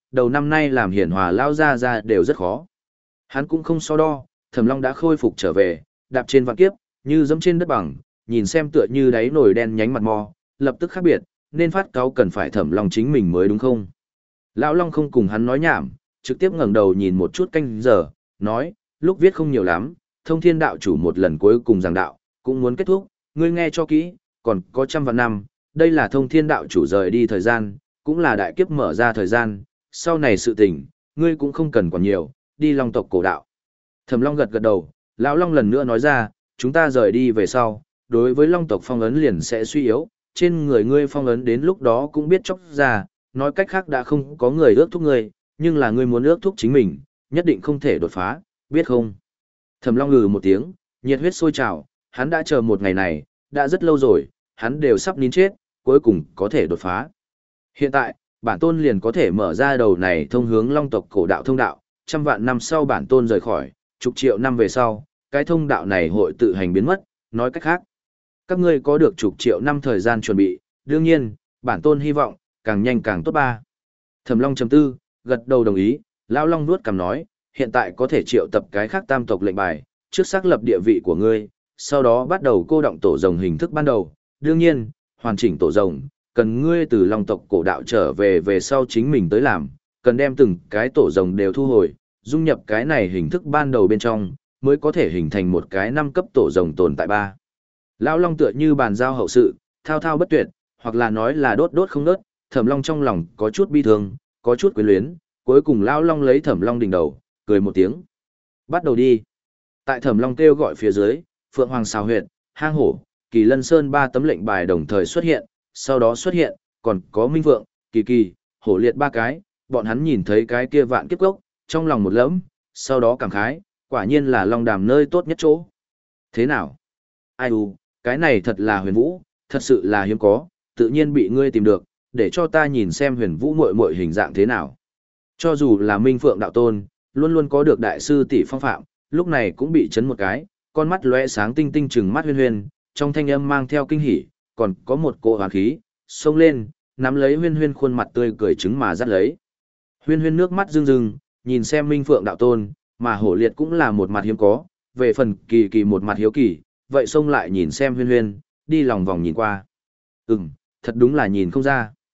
đầu năm nay làm hiển hòa lao ra ra đều rất khó. Hắn cũng không so đo, Thẩm Long đã khôi phục trở về, đạp trên vạn kiếp, như dẫm trên đất bằng, nhìn xem tựa như đáy nồi đen nhánh mặt mò, lập tức khác biệt, nên phát cáo cần phải Thẩm Long chính mình mới đúng không? Lão Long không cùng hắn nói nhảm, trực tiếp ngẩng đầu nhìn một chút canh giờ, nói, lúc viết không nhiều lắm, Thông Thiên đạo chủ một lần cuối cùng giảng đạo, cũng muốn kết thúc, ngươi nghe cho kỹ, còn có trăm vạn năm, đây là Thông Thiên đạo chủ rời đi thời gian, cũng là đại kiếp mở ra thời gian, sau này sự tình, ngươi cũng không cần quản nhiều, đi Long tộc cổ đạo. Thẩm Long gật gật đầu, lão Long lần nữa nói ra, chúng ta rời đi về sau, đối với Long tộc phong ấn liền sẽ suy yếu, trên người ngươi phong ấn đến lúc đó cũng biết chóc ra, nói cách khác đã không có người ước thúc ngươi, nhưng là ngươi muốn ước thúc chính mình, nhất định không thể đột phá, biết không? Thẩm Long ngừ một tiếng, nhiệt huyết sôi trào, hắn đã chờ một ngày này, đã rất lâu rồi, hắn đều sắp nín chết, cuối cùng có thể đột phá. Hiện tại, bản tôn liền có thể mở ra đầu này thông hướng Long tộc cổ đạo thông đạo, trăm vạn năm sau bản tôn rời khỏi, chục triệu năm về sau, cái thông đạo này hội tự hành biến mất, nói cách khác. Các ngươi có được chục triệu năm thời gian chuẩn bị, đương nhiên, bản tôn hy vọng, càng nhanh càng tốt ba. Thẩm Long chấm tư, gật đầu đồng ý, Lão Long nuốt cằm nói, hiện tại có thể triệu tập cái khác tam tộc lệnh bài, trước xác lập địa vị của ngươi, sau đó bắt đầu cô động tổ rồng hình thức ban đầu, đương nhiên, hoàn chỉnh tổ rồng, cần ngươi từ Long tộc cổ đạo trở về về sau chính mình tới làm, cần đem từng cái tổ rồng đều thu hồi, dung nhập cái này hình thức ban đầu bên trong, mới có thể hình thành một cái năm cấp tổ rồng tồn tại ba. Lão Long tựa như bàn giao hậu sự, thao thao bất tuyệt, hoặc là nói là đốt đốt không nớt, Thẩm Long trong lòng có chút bi thương, có chút quyến luyến, cuối cùng Lão Long lấy Thẩm Long đỉnh đầu, cười một tiếng. Bắt đầu đi. Tại Thẩm Long kêu gọi phía dưới, Phượng Hoàng Xào Huyệt, Hang Hổ, Kỳ Lân Sơn ba tấm lệnh bài đồng thời xuất hiện, sau đó xuất hiện, còn có Minh Phượng, Kỳ Kỳ, Hổ Liệt ba cái, bọn hắn nhìn thấy cái kia vạn kiếp gốc, trong lòng một lẫm, sau đó cảm khái, quả nhiên là Long Đàm nơi tốt nhất chỗ. Thế nào? Ai u, cái này thật là huyền vũ, thật sự là hiếm có, tự nhiên bị ngươi tìm được, để cho ta nhìn xem huyền vũ muội muội hình dạng thế nào. Cho dù là Minh Phượng đạo tôn, luôn luôn có được đại sư tỷ phong phạm, lúc này cũng bị chấn một cái, con mắt lóe sáng tinh tinh trừng mắt huyên huyên, trong thanh âm mang theo kinh hỉ, còn có một cỗ hoàn khí, xông lên, nắm lấy huyên huyên khuôn mặt tươi cười trứng mà dắt lấy. Huyên huyên nước mắt rưng rưng, nhìn xem Minh Phượng đạo tôn, mà Hổ Liệt cũng là một mặt hiếm có, về phần Kỳ Kỳ một mặt hiếu kỳ, vậy xông lại nhìn xem huyên huyên, đi lòng vòng nhìn qua. Ừm, thật đúng là nhìn không ra.